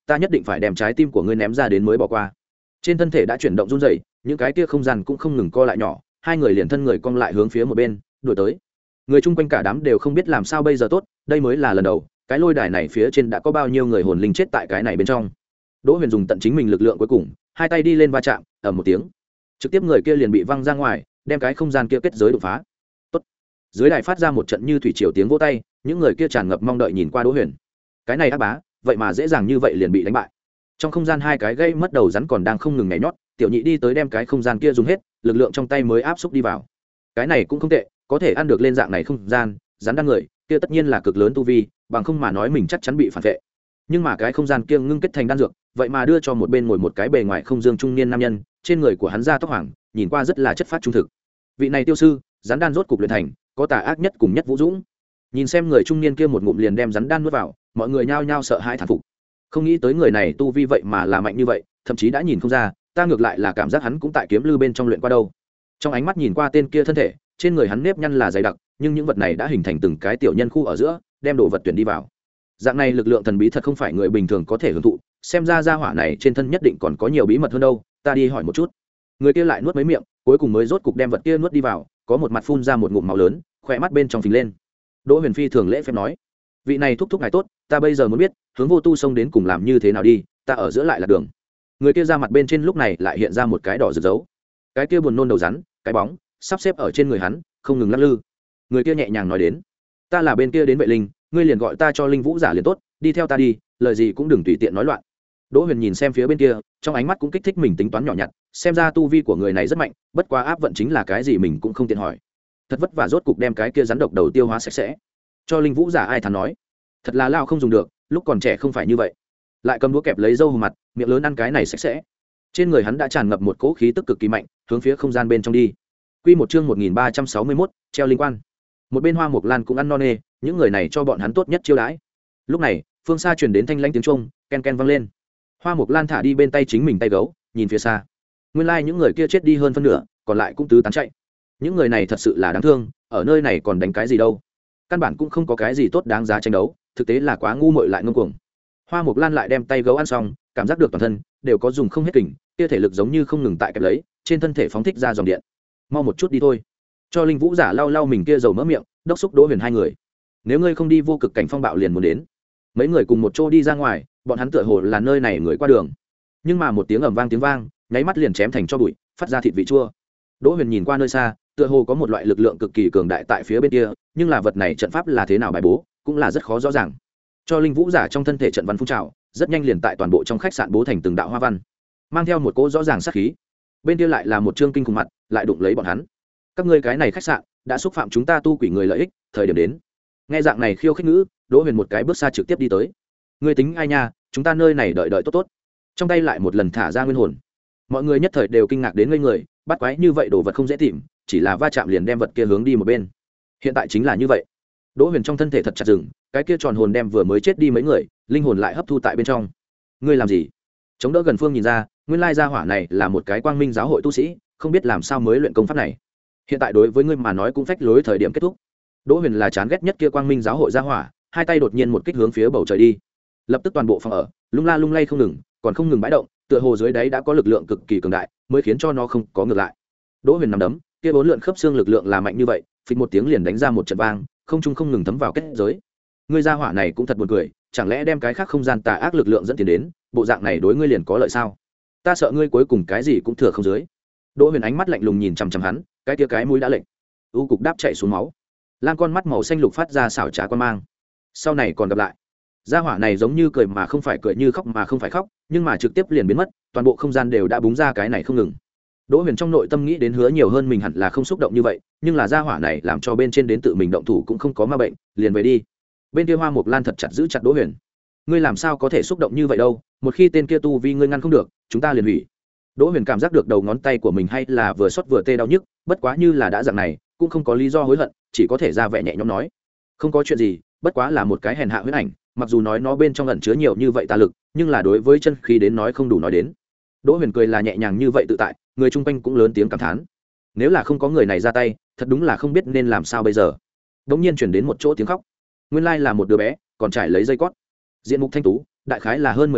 ta nhất định phải đem trái tim của ngươi ném ra đến mới bỏ qua. Trên thân thể đã chuyển động run rẩy, những cái kia không gian cũng không ngừng co lại nhỏ, hai người liền thân người cong lại hướng phía một bên đuổi tới. Người chung quanh cả đám đều không biết làm sao bây giờ tốt, đây mới là lần đầu cái lôi đài này phía trên đã có bao nhiêu người hồn linh chết tại cái này bên trong. Đỗ Huyền dùng tận chính mình lực lượng cuối cùng, hai tay đi lên va chạm, ở một tiếng trực tiếp người kia liền bị văng ra ngoài, đem cái không gian kia kết giới đột phá. Tốt. Dưới đài phát ra một trận như thủy triều tiếng vỗ tay, những người kia tràn ngập mong đợi nhìn qua Đỗ Huyền. Cái này ác bá, vậy mà dễ dàng như vậy liền bị đánh bại. Trong không gian hai cái gây mất đầu rắn còn đang không ngừng nhảy nhót, tiểu nhị đi tới đem cái không gian kia dùng hết, lực lượng trong tay mới áp xúc đi vào. Cái này cũng không tệ, có thể ăn được lên dạng này không gian, rắn đan người, kia tất nhiên là cực lớn tu vi, bằng không mà nói mình chắc chắn bị phản vệ. Nhưng mà cái không gian kia ngưng kết thành đan dược, vậy mà đưa cho một bên ngồi một cái bề ngoài không dương trung niên nam nhân, trên người của hắn da tóc hoàng, nhìn qua rất là chất phát trung thực. Vị này tiêu sư, rắn đan rốt cục luyện thành, có tà ác nhất cùng nhất vũ dũng. Nhìn xem người trung niên kia một ngụm liền đem rắn đan nuốt vào, mọi người nhao nhao sợ hãi thán phục. Không nghĩ tới người này tu vi vậy mà là mạnh như vậy, thậm chí đã nhìn không ra, ta ngược lại là cảm giác hắn cũng tại kiếm lư bên trong luyện qua đâu. Trong ánh mắt nhìn qua tên kia thân thể, trên người hắn nếp nhăn là dày đặc, nhưng những vật này đã hình thành từng cái tiểu nhân khu ở giữa, đem đồ vật tuyển đi vào. Dạng này lực lượng thần bí thật không phải người bình thường có thể hưởng thụ, xem ra gia hỏa này trên thân nhất định còn có nhiều bí mật hơn đâu, ta đi hỏi một chút. Người kia lại nuốt mấy miệng, cuối cùng mới rốt cục đem vật kia nuốt đi vào, có một mặt phun ra một ngụm máu lớn, khỏe mắt bên trong phình lên. Đỗ Huyền Phi thường lễ phép nói: vị này thúc thúc ngài tốt, ta bây giờ muốn biết hướng vô tu xông đến cùng làm như thế nào đi, ta ở giữa lại là đường. Người kia ra mặt bên trên lúc này lại hiện ra một cái đỏ rực dấu, cái kia buồn nôn đầu rắn, cái bóng sắp xếp ở trên người hắn, không ngừng lắc lư. Người kia nhẹ nhàng nói đến: ta là bên kia đến vệ linh, ngươi liền gọi ta cho linh vũ giả liền tốt, đi theo ta đi, lời gì cũng đừng tùy tiện nói loạn. Đỗ Huyền nhìn xem phía bên kia, trong ánh mắt cũng kích thích mình tính toán nhỏ nhặt, xem ra tu vi của người này rất mạnh, bất quá áp vận chính là cái gì mình cũng không tiện hỏi. Thật vất vả rốt cục đem cái kia rắn độc đầu tiêu hóa sạch sẽ. Cho linh vũ giả ai thắn nói, thật là lao không dùng được, lúc còn trẻ không phải như vậy. Lại cầm đũa kẹp lấy râu hùm mặt, miệng lớn ăn cái này sạch sẽ. Trên người hắn đã tràn ngập một cỗ khí tức cực kỳ mạnh, hướng phía không gian bên trong đi. Quy một chương một nghìn ba trăm sáu mươi mốt, treo linh quan. Một bên Hoa Mộc Lan cũng ăn no nê, những người này cho bọn hắn tốt nhất chiêu đãi. Lúc này, phương xa truyền đến thanh lãnh tiếng trung, ken ken vang lên. Hoa Mộc Lan thả đi bên tay chính mình tay gấu, nhìn phía xa. Nguyên lai like những người kia chết đi hơn phân nửa, còn lại cũng tứ tán chạy. Những người này thật sự là đáng thương, ở nơi này còn đánh cái gì đâu? Căn bản cũng không có cái gì tốt đáng giá tranh đấu, thực tế là quá ngu muội lại ngông cuồng. Hoa Mộc Lan lại đem tay gấu ăn xong, cảm giác được toàn thân đều có dùng không hết kình, kia thể lực giống như không ngừng tại kẹp lấy, trên thân thể phóng thích ra dòng điện. Mau một chút đi thôi. Cho linh vũ giả lau lau mình kia dầu mỡ miệng, đốc xúc Đỗ Huyền hai người. Nếu ngươi không đi vô cực cảnh phong bạo liền muốn đến. Mấy người cùng một chỗ đi ra ngoài, bọn hắn tựa hồ là nơi này người qua đường. Nhưng mà một tiếng ầm vang tiếng vang, nháy mắt liền chém thành cho bụi, phát ra thịt vị chua. Đỗ Huyền nhìn qua nơi xa, tựa hồ có một loại lực lượng cực kỳ cường đại tại phía bên kia, nhưng là vật này trận pháp là thế nào bài bố, cũng là rất khó rõ ràng. Cho linh vũ giả trong thân thể trận văn phun trào, rất nhanh liền tại toàn bộ trong khách sạn bố thành từng đạo hoa văn, mang theo một cỗ rõ ràng sát khí. Bên kia lại là một trương kinh khủng mặt, lại đụng lấy bọn hắn. Các ngươi cái này khách sạn đã xúc phạm chúng ta tu quỷ người lợi ích, thời điểm đến. Nghe dạng này khiêu khích ngữ, Đỗ Huyền một cái bước xa trực tiếp đi tới. Ngươi tính ai nha, chúng ta nơi này đợi đợi tốt tốt. Trong tay lại một lần thả ra nguyên hồn. Mọi người nhất thời đều kinh ngạc đến ngây người, bắt quái như vậy đồ vật không dễ tìm, chỉ là va chạm liền đem vật kia hướng đi một bên. Hiện tại chính là như vậy. Đỗ Huyền trong thân thể thật chặt dừng, cái kia tròn hồn đem vừa mới chết đi mấy người, linh hồn lại hấp thu tại bên trong. Ngươi làm gì? Chống đỡ gần phương nhìn ra, nguyên lai gia hỏa này là một cái quang minh giáo hội tu sĩ, không biết làm sao mới luyện công pháp này. Hiện tại đối với ngươi mà nói cũng phách lối thời điểm kết thúc. Đỗ Huyền là chán ghét nhất kia quang minh giáo hội gia hỏa, hai tay đột nhiên một kích hướng phía bầu trời đi. Lập tức toàn bộ phòng ở lung la lung lay không ngừng, còn không ngừng bãi động, tựa hồ dưới đáy đã có lực lượng cực kỳ cường đại, mới khiến cho nó không có ngược lại. Đỗ Huyền nắm đấm, kia bốn lượn khớp xương lực lượng là mạnh như vậy, phịch một tiếng liền đánh ra một trận vang, không trung không ngừng thấm vào kết giới. Ngươi gia hỏa này cũng thật buồn cười, chẳng lẽ đem cái khác không gian tà ác lực lượng dẫn tiến đến, bộ dạng này đối ngươi liền có lợi sao? Ta sợ ngươi cuối cùng cái gì cũng thừa không dưới. Đỗ Huyền ánh mắt lạnh lùng nhìn chằm chằm hắn, cái kia cái mũi đã lệnh. U cục đáp chạy xuống máu. Lam con mắt màu xanh lục phát ra xảo trá quan mang. Sau này còn gặp lại. Gia hỏa này giống như cười mà không phải cười, như khóc mà không phải khóc, nhưng mà trực tiếp liền biến mất, toàn bộ không gian đều đã búng ra cái này không ngừng. Đỗ Huyền trong nội tâm nghĩ đến hứa nhiều hơn mình hẳn là không xúc động như vậy, nhưng là gia hỏa này làm cho bên trên đến tự mình động thủ cũng không có ma bệnh, liền về đi. Bên kia Hoa Mộc Lan thật chặt giữ chặt Đỗ Huyền. Ngươi làm sao có thể xúc động như vậy đâu, một khi tên kia tu vi ngươi ngăn không được, chúng ta liền hủy. Đỗ Huyền cảm giác được đầu ngón tay của mình hay là vừa xót vừa tê đau nhức, bất quá như là đã dạng này, cũng không có lý do hối hận, chỉ có thể ra vẻ nhẹ nhõm nói, không có chuyện gì, bất quá là một cái hèn hạ huyết ảnh, mặc dù nói nó bên trong ẩn chứa nhiều như vậy tà lực, nhưng là đối với chân khí đến nói không đủ nói đến. Đỗ Huyền cười là nhẹ nhàng như vậy tự tại, người chung quanh cũng lớn tiếng cảm thán. Nếu là không có người này ra tay, thật đúng là không biết nên làm sao bây giờ. Đột nhiên chuyển đến một chỗ tiếng khóc. Nguyên lai là một đứa bé, còn trải lấy dây cót. Diện mục thanh tú, đại khái là hơn mười tuổi,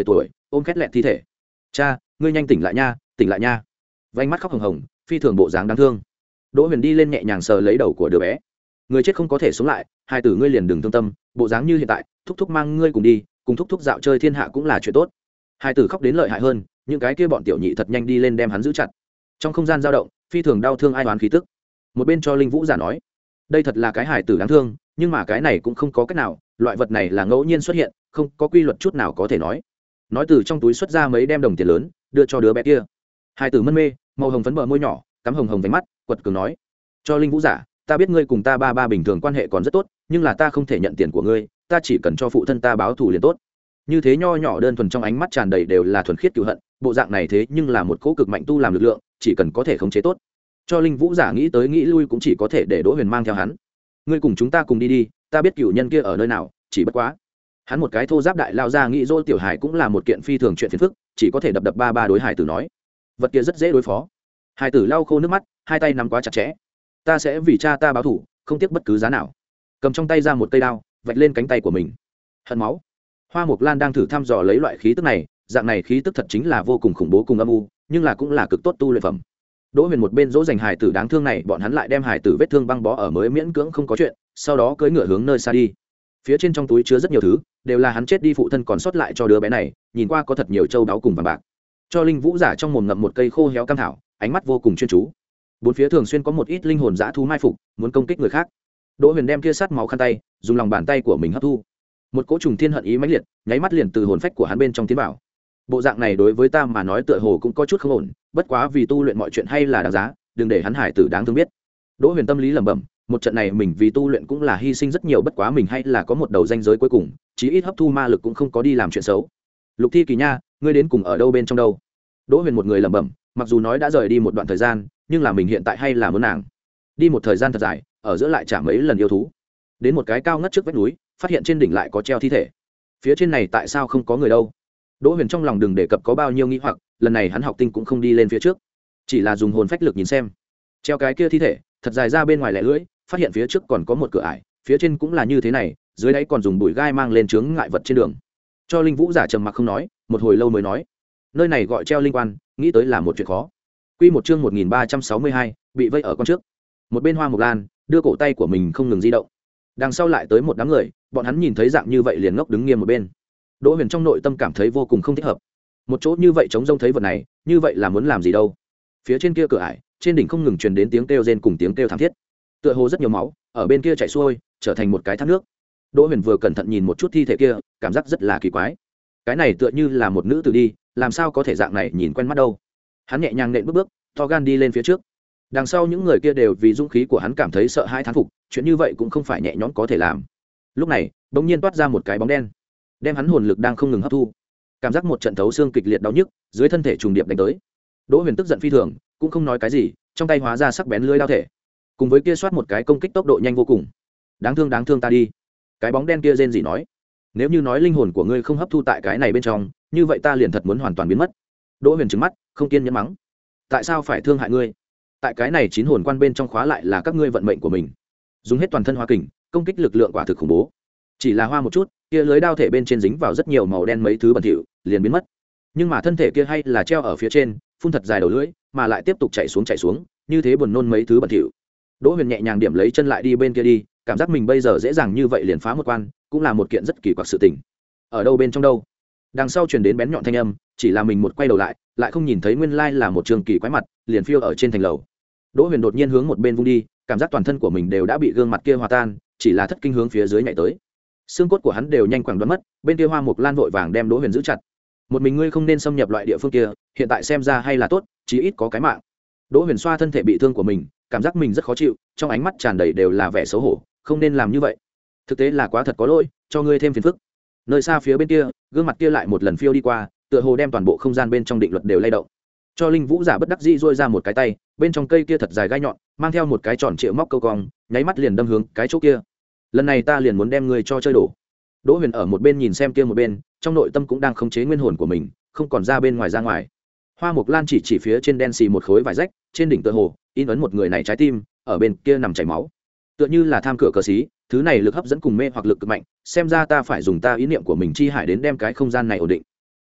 ôm khét lẹt thi thể. Cha, ngươi nhanh tỉnh lại nha, tỉnh lại nha. Vành mắt khóc hồng hồng, phi thường bộ dáng đáng thương. Đỗ Huyền đi lên nhẹ nhàng sờ lấy đầu của đứa bé. Người chết không có thể sống lại, hai tử ngươi liền đừng thương tâm, bộ dáng như hiện tại, thúc thúc mang ngươi cùng đi, cùng thúc thúc dạo chơi thiên hạ cũng là chuyện tốt. Hai tử khóc đến lợi hại hơn, những cái kia bọn tiểu nhị thật nhanh đi lên đem hắn giữ chặt. Trong không gian dao động, phi thường đau thương ai oán khí tức. Một bên cho Linh Vũ giả nói, đây thật là cái hài tử đáng thương, nhưng mà cái này cũng không có cách nào, loại vật này là ngẫu nhiên xuất hiện, không có quy luật chút nào có thể nói. Nói từ trong túi xuất ra mấy đem đồng tiền lớn, đưa cho đứa bé kia. Hai tử mân mê, màu hồng phấn bờ môi nhỏ, cắm hồng hồng vành mắt, quật cường nói, cho Linh Vũ giả, ta biết ngươi cùng ta ba ba bình thường quan hệ còn rất tốt, nhưng là ta không thể nhận tiền của ngươi, ta chỉ cần cho phụ thân ta báo thù liền tốt. Như thế nho nhỏ đơn thuần trong ánh mắt tràn đầy đều là thuần khiết cừu hận, bộ dạng này thế nhưng là một cỗ cực mạnh tu làm lực lượng, chỉ cần có thể khống chế tốt. Cho Linh Vũ giả nghĩ tới nghĩ lui cũng chỉ có thể để Đỗ Huyền mang theo hắn. Ngươi cùng chúng ta cùng đi đi, ta biết cửu nhân kia ở nơi nào, chỉ bất quá. Hắn một cái thô giáp đại lao ra nghĩ dỗ tiểu hải cũng là một kiện phi thường chuyện phiền phức, chỉ có thể đập đập ba ba đối hải tử nói. Vật kia rất dễ đối phó. Hải tử lau khô nước mắt, hai tay nắm quá chặt chẽ. Ta sẽ vì cha ta báo thù, không tiếc bất cứ giá nào. Cầm trong tay ra một cây đao, vạch lên cánh tay của mình. Hận máu. Hoa Mộc Lan đang thử thăm dò lấy loại khí tức này, dạng này khí tức thật chính là vô cùng khủng bố cùng âm u, nhưng là cũng là cực tốt tu luyện phẩm. Đỗ Huyền một bên dỗ dành hải tử đáng thương này, bọn hắn lại đem hải tử vết thương băng bó ở mới miễn cưỡng không có chuyện, sau đó cưỡi ngựa hướng nơi xa đi. Phía trên trong túi chứa rất nhiều thứ, đều là hắn chết đi phụ thân còn sót lại cho đứa bé này, nhìn qua có thật nhiều châu báu cùng vàng bạc. Cho Linh Vũ giả trong mồm ngậm một cây khô héo cam thảo, ánh mắt vô cùng chuyên chú. Bốn phía thường xuyên có một ít linh hồn dã thú mai phục, muốn công kích người khác. Đỗ Huyền đem kia sát máu khăn tay, dùng lòng bàn tay của mình hấp thu. Một cỗ trùng thiên hận ý mãnh liệt, nháy mắt liền từ hồn phách của hắn bên trong tiến vào. Bộ dạng này đối với ta mà nói tựa hồ cũng có chút không ổn, bất quá vì tu luyện mọi chuyện hay là đáng giá, đừng để hắn hải tử đáng thương biết. Đỗ Huyền tâm lý lẩm bẩm, một trận này mình vì tu luyện cũng là hy sinh rất nhiều, bất quá mình hay là có một đầu ranh giới cuối cùng, chí ít hấp thu ma lực cũng không có đi làm chuyện xấu. Lục Thi Kỳ nha, ngươi đến cùng ở đâu bên trong đâu? Đỗ Huyền một người lẩm bẩm, mặc dù nói đã rời đi một đoạn thời gian, nhưng là mình hiện tại hay là muốn nàng. Đi một thời gian thật dài, ở giữa lại chả mấy lần yêu thú. Đến một cái cao ngất trước vách núi, phát hiện trên đỉnh lại có treo thi thể. Phía trên này tại sao không có người đâu? Đỗ Huyền trong lòng đừng đề cập có bao nhiêu nghi hoặc, lần này hắn học tinh cũng không đi lên phía trước, chỉ là dùng hồn phách lực nhìn xem. Treo cái kia thi thể, thật dài ra bên ngoài lẻ lưỡi, phát hiện phía trước còn có một cửa ải, phía trên cũng là như thế này, dưới đáy còn dùng bụi gai mang lên chướng ngại vật trên đường. Cho Linh Vũ giả trầm mặc không nói, một hồi lâu mới nói, nơi này gọi treo linh quan, nghĩ tới là một chuyện khó. Quy một chương một nghìn ba trăm sáu mươi hai, bị vây ở con trước. Một bên Hoa Mộc Lan đưa cổ tay của mình không ngừng di động. Đằng sau lại tới một đám người, bọn hắn nhìn thấy dạng như vậy liền ngốc đứng nghiêm một bên. Đỗ Huyền trong nội tâm cảm thấy vô cùng không thích hợp. Một chỗ như vậy trống rông thấy vật này, như vậy là muốn làm gì đâu? Phía trên kia cửa ải, trên đỉnh không ngừng truyền đến tiếng kêu rên cùng tiếng kêu thảm thiết. Tựa hồ rất nhiều máu, ở bên kia chảy xuôi, trở thành một cái thác nước. Đỗ Huyền vừa cẩn thận nhìn một chút thi thể kia, cảm giác rất là kỳ quái. Cái này tựa như là một nữ tử đi, làm sao có thể dạng này nhìn quen mắt đâu? Hắn nhẹ nhàng nện bước bước, to gan đi lên phía trước. Đằng sau những người kia đều vì dũng khí của hắn cảm thấy sợ hãi thán phục, chuyện như vậy cũng không phải nhẹ nhõm có thể làm. Lúc này, bỗng nhiên toát ra một cái bóng đen, đem hắn hồn lực đang không ngừng hấp thu. Cảm giác một trận thấu xương kịch liệt đau nhức, dưới thân thể trùng điệp đánh tới. Đỗ Huyền tức giận phi thường, cũng không nói cái gì, trong tay hóa ra sắc bén lưỡi đao thể, cùng với kia soát một cái công kích tốc độ nhanh vô cùng. Đáng thương đáng thương ta đi. Cái bóng đen kia rên rỉ nói, nếu như nói linh hồn của ngươi không hấp thu tại cái này bên trong, như vậy ta liền thật muốn hoàn toàn biến mất. Đỗ Huyền trừng mắt, không kiên nhẫn mắng, tại sao phải thương hại ngươi? Tại cái này chín hồn quan bên trong khóa lại là các ngươi vận mệnh của mình, dùng hết toàn thân hóa kình, công kích lực lượng quả thực khủng bố. Chỉ là hoa một chút, kia lưới đao thể bên trên dính vào rất nhiều màu đen mấy thứ bẩn thỉu, liền biến mất. Nhưng mà thân thể kia hay là treo ở phía trên, phun thật dài đầu lưỡi, mà lại tiếp tục chạy xuống chạy xuống, như thế buồn nôn mấy thứ bẩn thỉu. Đỗ Huyền nhẹ nhàng điểm lấy chân lại đi bên kia đi, cảm giác mình bây giờ dễ dàng như vậy liền phá một quan, cũng là một kiện rất kỳ quặc sự tình. Ở đâu bên trong đâu? Đằng sau truyền đến bén nhọn thanh âm, chỉ là mình một quay đầu lại, lại không nhìn thấy nguyên lai là một trường kỳ quái mặt, liền phiêu ở trên thành lầu. Đỗ Huyền đột nhiên hướng một bên vung đi, cảm giác toàn thân của mình đều đã bị gương mặt kia hòa tan, chỉ là thất kinh hướng phía dưới nhảy tới. Xương cốt của hắn đều nhanh quẳng đoán mất, bên kia Hoa Mộc Lan vội vàng đem Đỗ Huyền giữ chặt. Một mình ngươi không nên xâm nhập loại địa phương kia, hiện tại xem ra hay là tốt, chí ít có cái mạng. Đỗ Huyền xoa thân thể bị thương của mình, cảm giác mình rất khó chịu, trong ánh mắt tràn đầy đều là vẻ xấu hổ, không nên làm như vậy. Thực tế là quá thật có lỗi, cho ngươi thêm phiền phức. Nơi xa phía bên kia, gương mặt kia lại một lần phiêu đi qua, tựa hồ đem toàn bộ không gian bên trong định luật đều lay động. Cho Linh Vũ giả bất đắc dĩ duỗi ra một cái tay, bên trong cây kia thật dài gai nhọn, mang theo một cái tròn trịa móc câu cong, nháy mắt liền đâm hướng cái chỗ kia. Lần này ta liền muốn đem ngươi cho chơi đổ. Đỗ Huyền ở một bên nhìn xem kia một bên, trong nội tâm cũng đang khống chế nguyên hồn của mình, không còn ra bên ngoài ra ngoài. Hoa Mộc Lan chỉ chỉ phía trên đen xì một khối vải rách, trên đỉnh tựa hồ in ấn một người này trái tim, ở bên kia nằm chảy máu, tựa như là tham cửa cờ xí. Thứ này lực hấp dẫn cùng mê hoặc lực cực mạnh, xem ra ta phải dùng ta ý niệm của mình chi hải đến đem cái không gian này ổn định.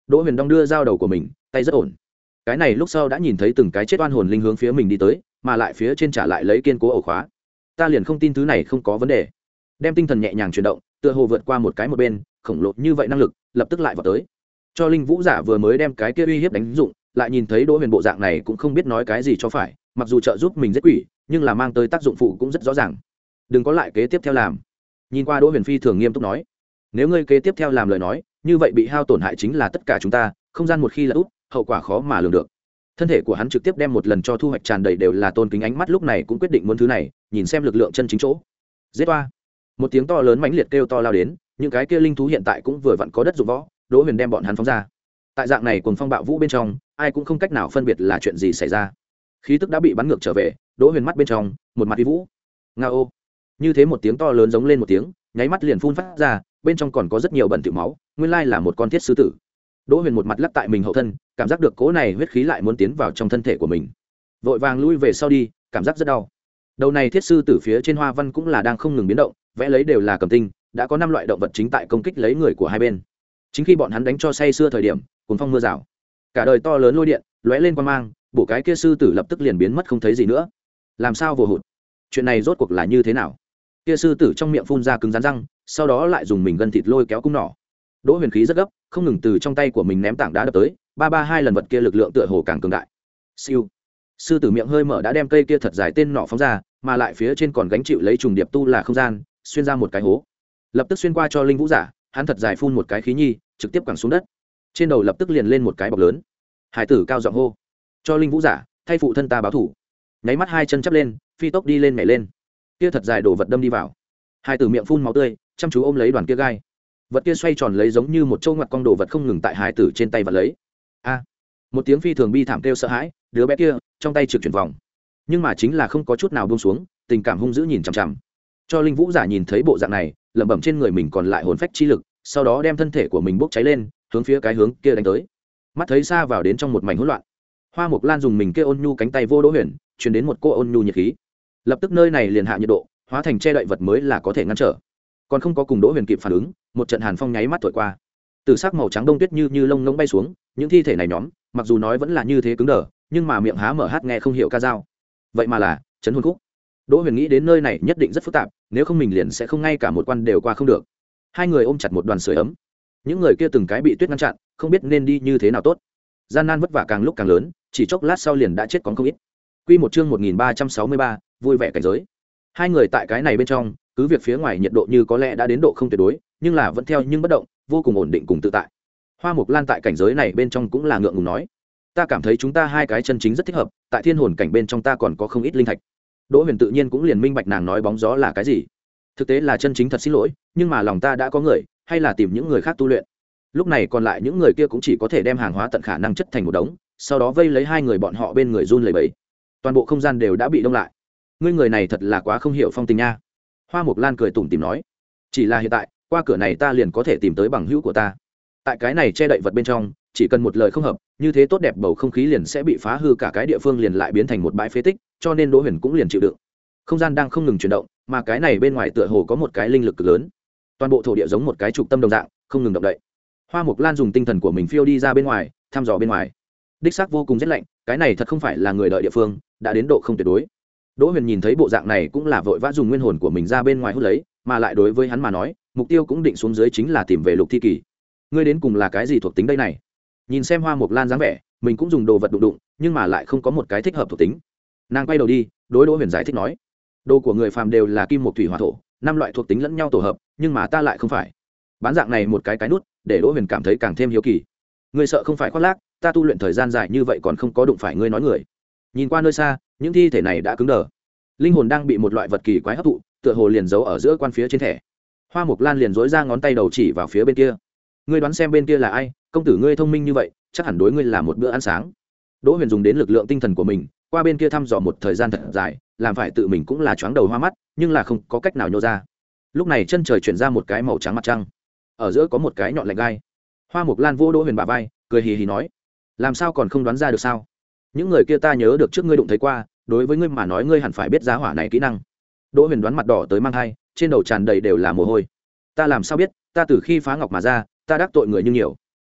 Đỗ Huyền đong đưa dao đầu của mình, tay rất ổn. Cái này lúc sau đã nhìn thấy từng cái chết oan hồn linh hướng phía mình đi tới, mà lại phía trên trả lại lấy kiên cố ổ khóa. Ta liền không tin thứ này không có vấn đề. Đem tinh thần nhẹ nhàng chuyển động, tựa hồ vượt qua một cái một bên, khổng lồ như vậy năng lực, lập tức lại vào tới. Cho linh vũ giả vừa mới đem cái kia uy hiếp đánh dụng, lại nhìn thấy Đỗ Huyền bộ dạng này cũng không biết nói cái gì cho phải, mặc dù trợ giúp mình giết quỷ, nhưng là mang tới tác dụng phụ cũng rất rõ ràng. Đừng có lại kế tiếp theo làm. Nhìn qua Đỗ Huyền phi thường nghiêm túc nói, nếu ngươi kế tiếp theo làm lời nói, như vậy bị hao tổn hại chính là tất cả chúng ta, không gian một khi là úp, hậu quả khó mà lường được. Thân thể của hắn trực tiếp đem một lần cho thu hoạch tràn đầy đều là tôn kính ánh mắt, lúc này cũng quyết định muốn thứ này, nhìn xem lực lượng chân chính chỗ. Giết oa! Một tiếng to lớn mãnh liệt kêu to lao đến, những cái kia linh thú hiện tại cũng vừa vặn có đất dụng võ, Đỗ Huyền đem bọn hắn phóng ra. Tại dạng này cuồng phong bạo vũ bên trong, ai cũng không cách nào phân biệt là chuyện gì xảy ra. Khí tức đã bị bắn ngược trở về, Đỗ Huyền mắt bên trong, một mặt uy vũ. Ngao! Như thế một tiếng to lớn giống lên một tiếng, nháy mắt liền phun phát ra, bên trong còn có rất nhiều bẩn tiểu máu, nguyên lai là một con thiết sư tử. Đỗ Huyền một mặt lắc tại mình hậu thân, cảm giác được cỗ này huyết khí lại muốn tiến vào trong thân thể của mình, vội vàng lui về sau đi, cảm giác rất đau. Đầu này thiết sư tử phía trên hoa văn cũng là đang không ngừng biến động, vẽ lấy đều là cầm tinh, đã có năm loại động vật chính tại công kích lấy người của hai bên. Chính khi bọn hắn đánh cho say sưa thời điểm, cuồng phong mưa rào, cả đời to lớn lôi điện lóe lên quang mang, bổ cái kia sư tử lập tức liền biến mất không thấy gì nữa. Làm sao vô hụt? Chuyện này rốt cuộc là như thế nào? Kia sư tử trong miệng phun ra cứng rắn răng, sau đó lại dùng mình gân thịt lôi kéo cung nỏ. Đỗ Huyền khí rất gấp, không ngừng từ trong tay của mình ném tảng đá đập tới, ba ba hai lần vật kia lực lượng tựa hồ càng cường đại. Siêu. Sư tử miệng hơi mở đã đem cây kia thật dài tên nỏ phóng ra, mà lại phía trên còn gánh chịu lấy trùng điệp tu là không gian, xuyên ra một cái hố. Lập tức xuyên qua cho linh vũ giả, hắn thật dài phun một cái khí nhi, trực tiếp quẳng xuống đất. Trên đầu lập tức liền lên một cái bọc lớn. Hải tử cao giọng hô: "Cho linh vũ giả, thay phụ thân ta báo thủ." Nháy mắt hai chân chắp lên, phi tốc đi lên nhảy lên. Kia thật dài đổ vật đâm đi vào. Hải tử miệng phun máu tươi, chăm chú ôm lấy đoàn kia gai. Vật kia xoay tròn lấy giống như một châu ngoặt cong đồ vật không ngừng tại hải tử trên tay vật lấy. A! Một tiếng phi thường bi thảm kêu sợ hãi, đứa bé kia trong tay trực chuyển vòng, nhưng mà chính là không có chút nào buông xuống, tình cảm hung dữ nhìn chằm chằm. Cho linh vũ giả nhìn thấy bộ dạng này, lẩm bẩm trên người mình còn lại hồn phách chi lực, sau đó đem thân thể của mình bốc cháy lên, hướng phía cái hướng kia đánh tới. Mắt thấy xa vào đến trong một mảnh hỗn loạn, Hoa Mộc Lan dùng mình kia ôn nhu cánh tay vô Đỗ Huyền, truyền đến một cô ôn nhu nhiệt khí. Lập tức nơi này liền hạ nhiệt độ, hóa thành che đậy vật mới là có thể ngăn trở. Còn không có cùng Đỗ Huyền kịp phản ứng, một trận hàn phong nháy mắt thổi qua. Từ sắc màu trắng đông tuyết như như lông ngỗng bay xuống, những thi thể này nhóm, mặc dù nói vẫn là như thế cứng đờ, nhưng mà miệng há mở hát nghe không hiểu ca dao. Vậy mà là chấn hồn khúc. Đỗ Huyền nghĩ đến nơi này nhất định rất phức tạp, nếu không mình liền sẽ không ngay cả một quan đều qua không được. Hai người ôm chặt một đoàn sưởi ấm. Những người kia từng cái bị tuyết ngăn chặn, không biết nên đi như thế nào tốt. Gian nan vất vả càng lúc càng lớn, chỉ chốc lát sau liền đã chết còn không ít. Quy một chương một nghìn ba trăm sáu mươi ba, vui vẻ cảnh giới. Hai người tại cái này bên trong, cứ việc phía ngoài nhiệt độ như có lẽ đã đến độ không tuyệt đối, nhưng là vẫn theo nhưng bất động, vô cùng ổn định cùng tự tại. Hoa Mộc Lan tại cảnh giới này bên trong cũng là ngượng ngùng nói: "Ta cảm thấy chúng ta hai cái chân chính rất thích hợp, tại thiên hồn cảnh bên trong ta còn có không ít linh thạch." Đỗ Huyền tự nhiên cũng liền minh bạch nàng nói bóng gió là cái gì. Thực tế là chân chính thật xin lỗi, nhưng mà lòng ta đã có người, hay là tìm những người khác tu luyện. Lúc này còn lại những người kia cũng chỉ có thể đem hàng hóa tận khả năng chất thành một đống, sau đó vây lấy hai người bọn họ bên người run lẩy bẩy. Toàn bộ không gian đều đã bị đông lại. Ngươi người này thật là quá không hiểu phong tình nha. Hoa Mộc Lan cười tủm tỉm nói: "Chỉ là hiện tại, qua cửa này ta liền có thể tìm tới bằng hữu của ta. Tại cái này che đậy vật bên trong, chỉ cần một lời không hợp, như thế tốt đẹp bầu không khí liền sẽ bị phá hư, cả cái địa phương liền lại biến thành một bãi phế tích, cho nên Đỗ Huyền cũng liền chịu đựng." Không gian đang không ngừng chuyển động, mà cái này bên ngoài tựa hồ có một cái linh lực cực lớn. Toàn bộ thổ địa giống một cái trục tâm đồng dạng, không ngừng động đậy. Hoa Mộc Lan dùng tinh thần của mình phiêu đi ra bên ngoài, thăm dò bên ngoài. Đích xác vô cùng rét lạnh, cái này thật không phải là người đợi địa phương, đã đến độ không tuyệt đối. Đỗ Huyền nhìn thấy bộ dạng này cũng là vội vã dùng nguyên hồn của mình ra bên ngoài hút lấy, mà lại đối với hắn mà nói, mục tiêu cũng định xuống dưới chính là tìm về Lục Thi Kỳ. Ngươi đến cùng là cái gì thuộc tính đây này? Nhìn xem Hoa Mộc Lan dáng vẻ, mình cũng dùng đồ vật đụng đụng, nhưng mà lại không có một cái thích hợp thuộc tính. Nàng quay đầu đi, đối Đỗ Huyền giải thích nói: "Đồ của người phàm đều là kim, mộc, thủy, hỏa, thổ, năm loại thuộc tính lẫn nhau tổ hợp, nhưng mà ta lại không phải." Bán dạng này một cái cái nút, để Đỗ Huyền cảm thấy càng thêm hiếu kỳ. "Ngươi sợ không phải khoác lác, ta tu luyện thời gian dài như vậy còn không có đụng phải ngươi nói người." Nhìn qua nơi xa, những thi thể này đã cứng đờ. Linh hồn đang bị một loại vật kỳ quái hấp thụ, tựa hồ liền giấu ở giữa quan phía trên thẻ. Hoa Mộc Lan liền dối ra ngón tay đầu chỉ vào phía bên kia: "Ngươi đoán xem bên kia là ai? Công tử ngươi thông minh như vậy, chắc hẳn đối ngươi là một bữa ăn sáng." Đỗ Huyền dùng đến lực lượng tinh thần của mình, qua bên kia thăm dò một thời gian thật dài, làm phải tự mình cũng là choáng đầu hoa mắt, nhưng là không có cách nào nhô ra. Lúc này chân trời chuyển ra một cái màu trắng mặt trăng, ở giữa có một cái nhọn lạnh gai. Hoa Mộc Lan vô Đỗ Huyền bả vai, cười hì hì nói: "Làm sao còn không đoán ra được sao? Những người kia ta nhớ được trước ngươi đụng thấy qua, đối với ngươi mà nói ngươi hẳn phải biết giá hỏa này kỹ năng." Đỗ Huyền đoán mặt đỏ tới mang hai, trên đầu tràn đầy đều là mồ hôi. "Ta làm sao biết, ta từ khi phá ngọc mà ra, ta đắc tội người như nhiều."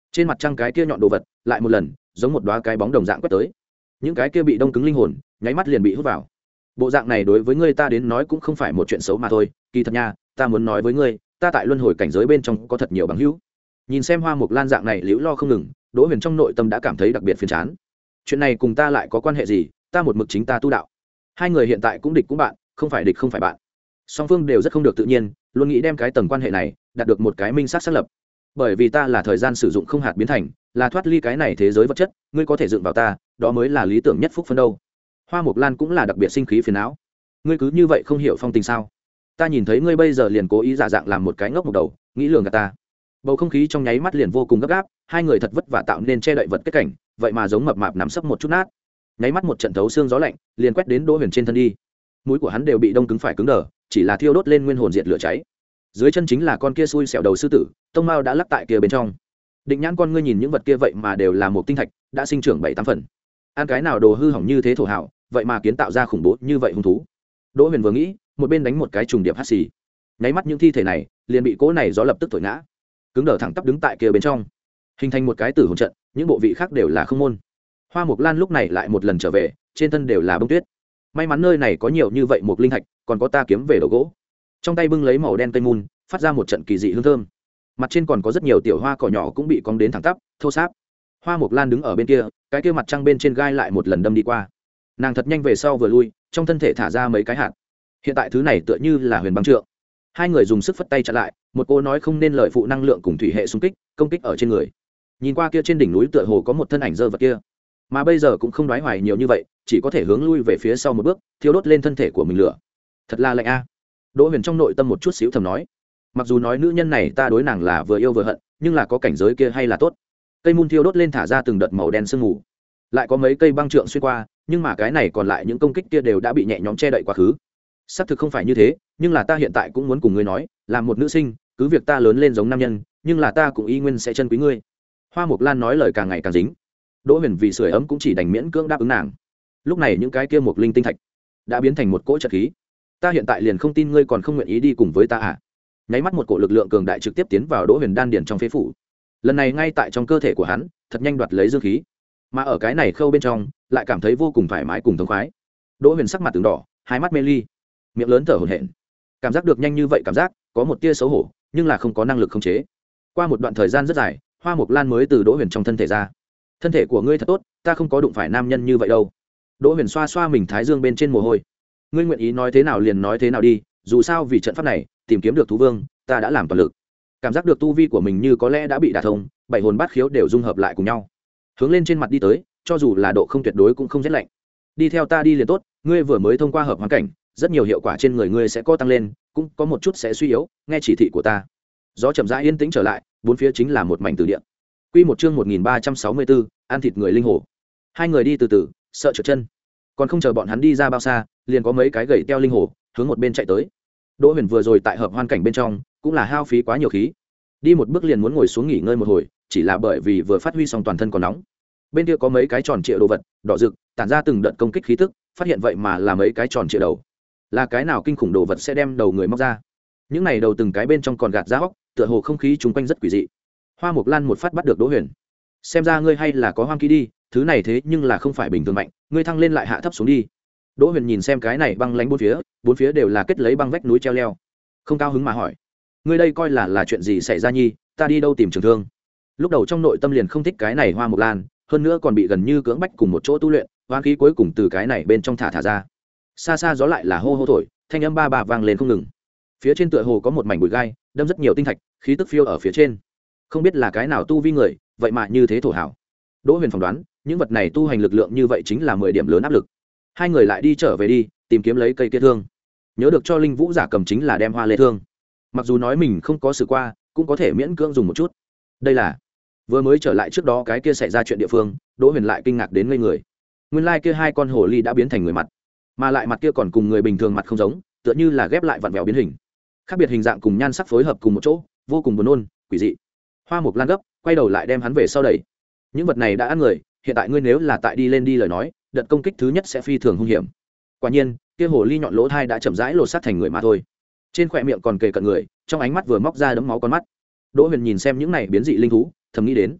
trên mặt trăng cái kia nhọn đồ vật lại một lần giống một đoá cái bóng đồng dạng quét tới, những cái kia bị đông cứng linh hồn nháy mắt liền bị hút vào. Bộ dạng này đối với ngươi ta đến nói cũng không phải một chuyện xấu mà thôi, kỳ thật nha, ta muốn nói với ngươi, ta tại luân hồi cảnh giới bên trong có thật nhiều bằng hữu. Nhìn xem Hoa Mộc Lan dạng này liễu lo không ngừng, Đỗ Huyền trong nội tâm đã cảm thấy đặc biệt phiền chán. Chuyện này cùng ta lại có quan hệ gì, ta một mực chính ta tu đạo. Hai người hiện tại cũng địch cũng bạn, không phải địch không phải bạn. Song phương đều rất không được tự nhiên, luôn nghĩ đem cái tầng quan hệ này đạt được một cái minh xác xác lập. Bởi vì ta là thời gian sử dụng không hạt biến thành, là thoát ly cái này thế giới vật chất, ngươi có thể dựng vào ta, đó mới là lý tưởng nhất phúc phân đâu. Hoa Mộc Lan cũng là đặc biệt sinh khí phiền não. Ngươi cứ như vậy không hiểu phong tình sao? Ta nhìn thấy ngươi bây giờ liền cố ý giả dạng làm một cái ngốc một đầu, nghĩ lường gạt ta. Bầu không khí trong nháy mắt liền vô cùng gấp gáp, hai người thật vất vả tạo nên che đậy vật kết cảnh, vậy mà giống mập mạp nằm sấp một chút nát. Nháy mắt một trận thấu xương gió lạnh liền quét đến Đỗ Huyền trên thân đi. Mũi của hắn đều bị đông cứng phải cứng đờ, chỉ là thiêu đốt lên nguyên hồn diệt lửa cháy. Dưới chân chính là con kia xui xẻo đầu sư tử, tông mao đã lắc tại kia bên trong. Định nhãn con ngươi nhìn những vật kia vậy mà đều là một tinh thạch, đã sinh trưởng bảy tám phần. Ăn cái nào đồ hư hỏng như thế thổ hảo, vậy mà kiến tạo ra khủng bố như vậy hung thú. Đỗ Huyền vừa nghĩ, một bên đánh một cái trùng điệp hắt xì. Nháy mắt những thi thể này liền bị cỗ này gió lập tức thổi ngã, cứng đờ thẳng tắp đứng tại kia bên trong, hình thành một cái tử hồn trận. Những bộ vị khác đều là không môn. Hoa Mộc Lan lúc này lại một lần trở về, trên thân đều là bông tuyết. May mắn nơi này có nhiều như vậy một linh thạch, còn có ta kiếm về đầu gỗ. Trong tay bưng lấy màu đen cây mun, phát ra một trận kỳ dị hương thơm. Mặt trên còn có rất nhiều tiểu hoa cỏ nhỏ cũng bị cong đến thẳng tắp, thô sáp. Hoa Mộc Lan đứng ở bên kia, cái kia mặt trăng bên trên gai lại một lần đâm đi qua. Nàng thật nhanh về sau vừa lui, trong thân thể thả ra mấy cái hạt. Hiện tại thứ này tựa như là huyền băng trượng. Hai người dùng sức phất tay chặn lại, một cô nói không nên lời phụ năng lượng cùng thủy hệ xung kích, công kích ở trên người. Nhìn qua kia trên đỉnh núi tựa hồ có một thân ảnh dơ vật kia, mà bây giờ cũng không đoái hoài nhiều như vậy, chỉ có thể hướng lui về phía sau một bước, thiêu đốt lên thân thể của mình lửa. Thật là lạnh a. Đỗ Huyền trong nội tâm một chút xíu thầm nói, mặc dù nói nữ nhân này ta đối nàng là vừa yêu vừa hận, nhưng là có cảnh giới kia hay là tốt. Cây mun thiêu đốt lên thả ra từng đợt màu đen sương mù, lại có mấy cây băng trượng xuyên qua, nhưng mà cái này còn lại những công kích kia đều đã bị nhẹ nhõm che đậy quá khứ. Xác thực không phải như thế, nhưng là ta hiện tại cũng muốn cùng ngươi nói, làm một nữ sinh, cứ việc ta lớn lên giống nam nhân, nhưng là ta cũng y nguyên sẽ chân quý ngươi. Hoa Mộc Lan nói lời càng ngày càng dính. Đỗ Huyền vì sưởi ấm cũng chỉ đành miễn cưỡng đáp ứng nàng. Lúc này những cái kia một linh tinh thạch đã biến thành một cỗ trận khí. Ta hiện tại liền không tin ngươi còn không nguyện ý đi cùng với ta à? Nháy mắt một cỗ lực lượng cường đại trực tiếp tiến vào Đỗ Huyền đan điền trong phế phủ. Lần này ngay tại trong cơ thể của hắn, thật nhanh đoạt lấy dương khí. Mà ở cái này khâu bên trong, lại cảm thấy vô cùng thoải mái cùng thống khoái. Đỗ Huyền sắc mặt từng đỏ, hai mắt mê ly, miệng lớn thở hổn hển. Cảm giác được nhanh như vậy cảm giác, có một tia xấu hổ, nhưng là không có năng lực khống chế. Qua một đoạn thời gian rất dài, Hoa Mộc Lan mới từ Đỗ Huyền trong thân thể ra. Thân thể của ngươi thật tốt, ta không có đụng phải nam nhân như vậy đâu. Đỗ Huyền xoa xoa mình thái dương bên trên mồ hôi. Ngươi nguyện ý nói thế nào liền nói thế nào đi, dù sao vì trận pháp này, tìm kiếm được thú vương, ta đã làm toàn lực. Cảm giác được tu vi của mình như có lẽ đã bị đả thông, bảy hồn bát khiếu đều dung hợp lại cùng nhau. Hướng lên trên mặt đi tới, cho dù là độ không tuyệt đối cũng không rét lạnh. Đi theo ta đi liền tốt, ngươi vừa mới thông qua hợp hoàn cảnh, rất nhiều hiệu quả trên người ngươi sẽ có tăng lên, cũng có một chút sẽ suy yếu, nghe chỉ thị của ta. Gió chậm rãi yên tĩnh trở lại, bốn phía chính là một mảnh tử địa. Quy một chương một nghìn ba trăm sáu mươi bốn, ăn thịt người linh hổ. Hai người đi từ từ, sợ trượt chân. Còn không chờ bọn hắn đi ra bao xa, liền có mấy cái gậy teo linh hổ hướng một bên chạy tới. Đỗ Huyền vừa rồi tại hợp hoàn cảnh bên trong, cũng là hao phí quá nhiều khí. Đi một bước liền muốn ngồi xuống nghỉ ngơi một hồi, chỉ là bởi vì vừa phát huy xong toàn thân còn nóng. Bên kia có mấy cái tròn trịa đồ vật, đỏ rực, tản ra từng đợt công kích khí tức, phát hiện vậy mà là mấy cái tròn trịa đầu. Là cái nào kinh khủng đồ vật sẽ đem đầu người móc ra? Những này đầu từng cái bên trong còn gạt ra hốc, tựa hồ không khí chung quanh rất quỷ dị. Hoa Mộc Lan một phát bắt được Đỗ Huyền. Xem ra ngươi hay là có hoang kỹ đi, thứ này thế nhưng là không phải bình thường mạnh, ngươi thăng lên lại hạ thấp xuống đi. Đỗ Huyền nhìn xem cái này băng lánh bốn phía, bốn phía đều là kết lấy băng vách núi treo leo, không cao hứng mà hỏi, ngươi đây coi là là chuyện gì xảy ra nhi, ta đi đâu tìm trường thương? Lúc đầu trong nội tâm liền không thích cái này Hoa Mộc Lan, hơn nữa còn bị gần như cưỡng bách cùng một chỗ tu luyện, hoang khí cuối cùng từ cái này bên trong thả thả ra. Xa xa gió lại là hô hô thổi, thanh âm ba ba vang lên không ngừng. Phía trên tựa hồ có một mảnh bụi gai, đâm rất nhiều tinh thạch, khí tức phiêu ở phía trên. Không biết là cái nào tu vi người, vậy mà như thế thổ hảo. Đỗ Huyền phỏng đoán, những vật này tu hành lực lượng như vậy chính là mười điểm lớn áp lực. Hai người lại đi trở về đi, tìm kiếm lấy cây kia thương. Nhớ được cho Linh Vũ giả cầm chính là đem hoa lê thương. Mặc dù nói mình không có sự qua, cũng có thể miễn cưỡng dùng một chút. Đây là vừa mới trở lại trước đó cái kia xảy ra chuyện địa phương, Đỗ Huyền lại kinh ngạc đến ngây người. Nguyên lai kia hai con hồ ly đã biến thành người mặt, mà lại mặt kia còn cùng người bình thường mặt không giống, tựa như là ghép lại vặn vẹo biến hình. Khác biệt hình dạng cùng nhan sắc phối hợp cùng một chỗ, vô cùng buồn nôn, quỷ dị. Hoa Mộc Lan gấp, quay đầu lại đem hắn về sau đẩy. Những vật này đã ăn người, hiện tại ngươi nếu là tại đi lên đi lời nói, đợt công kích thứ nhất sẽ phi thường hung hiểm. Quả nhiên, kia hồ ly nhọn lỗ thai đã chậm rãi lột xác thành người mà thôi. Trên khóe miệng còn kề cận người, trong ánh mắt vừa móc ra đấm máu con mắt. Đỗ Huyền nhìn xem những này biến dị linh thú, thầm nghĩ đến,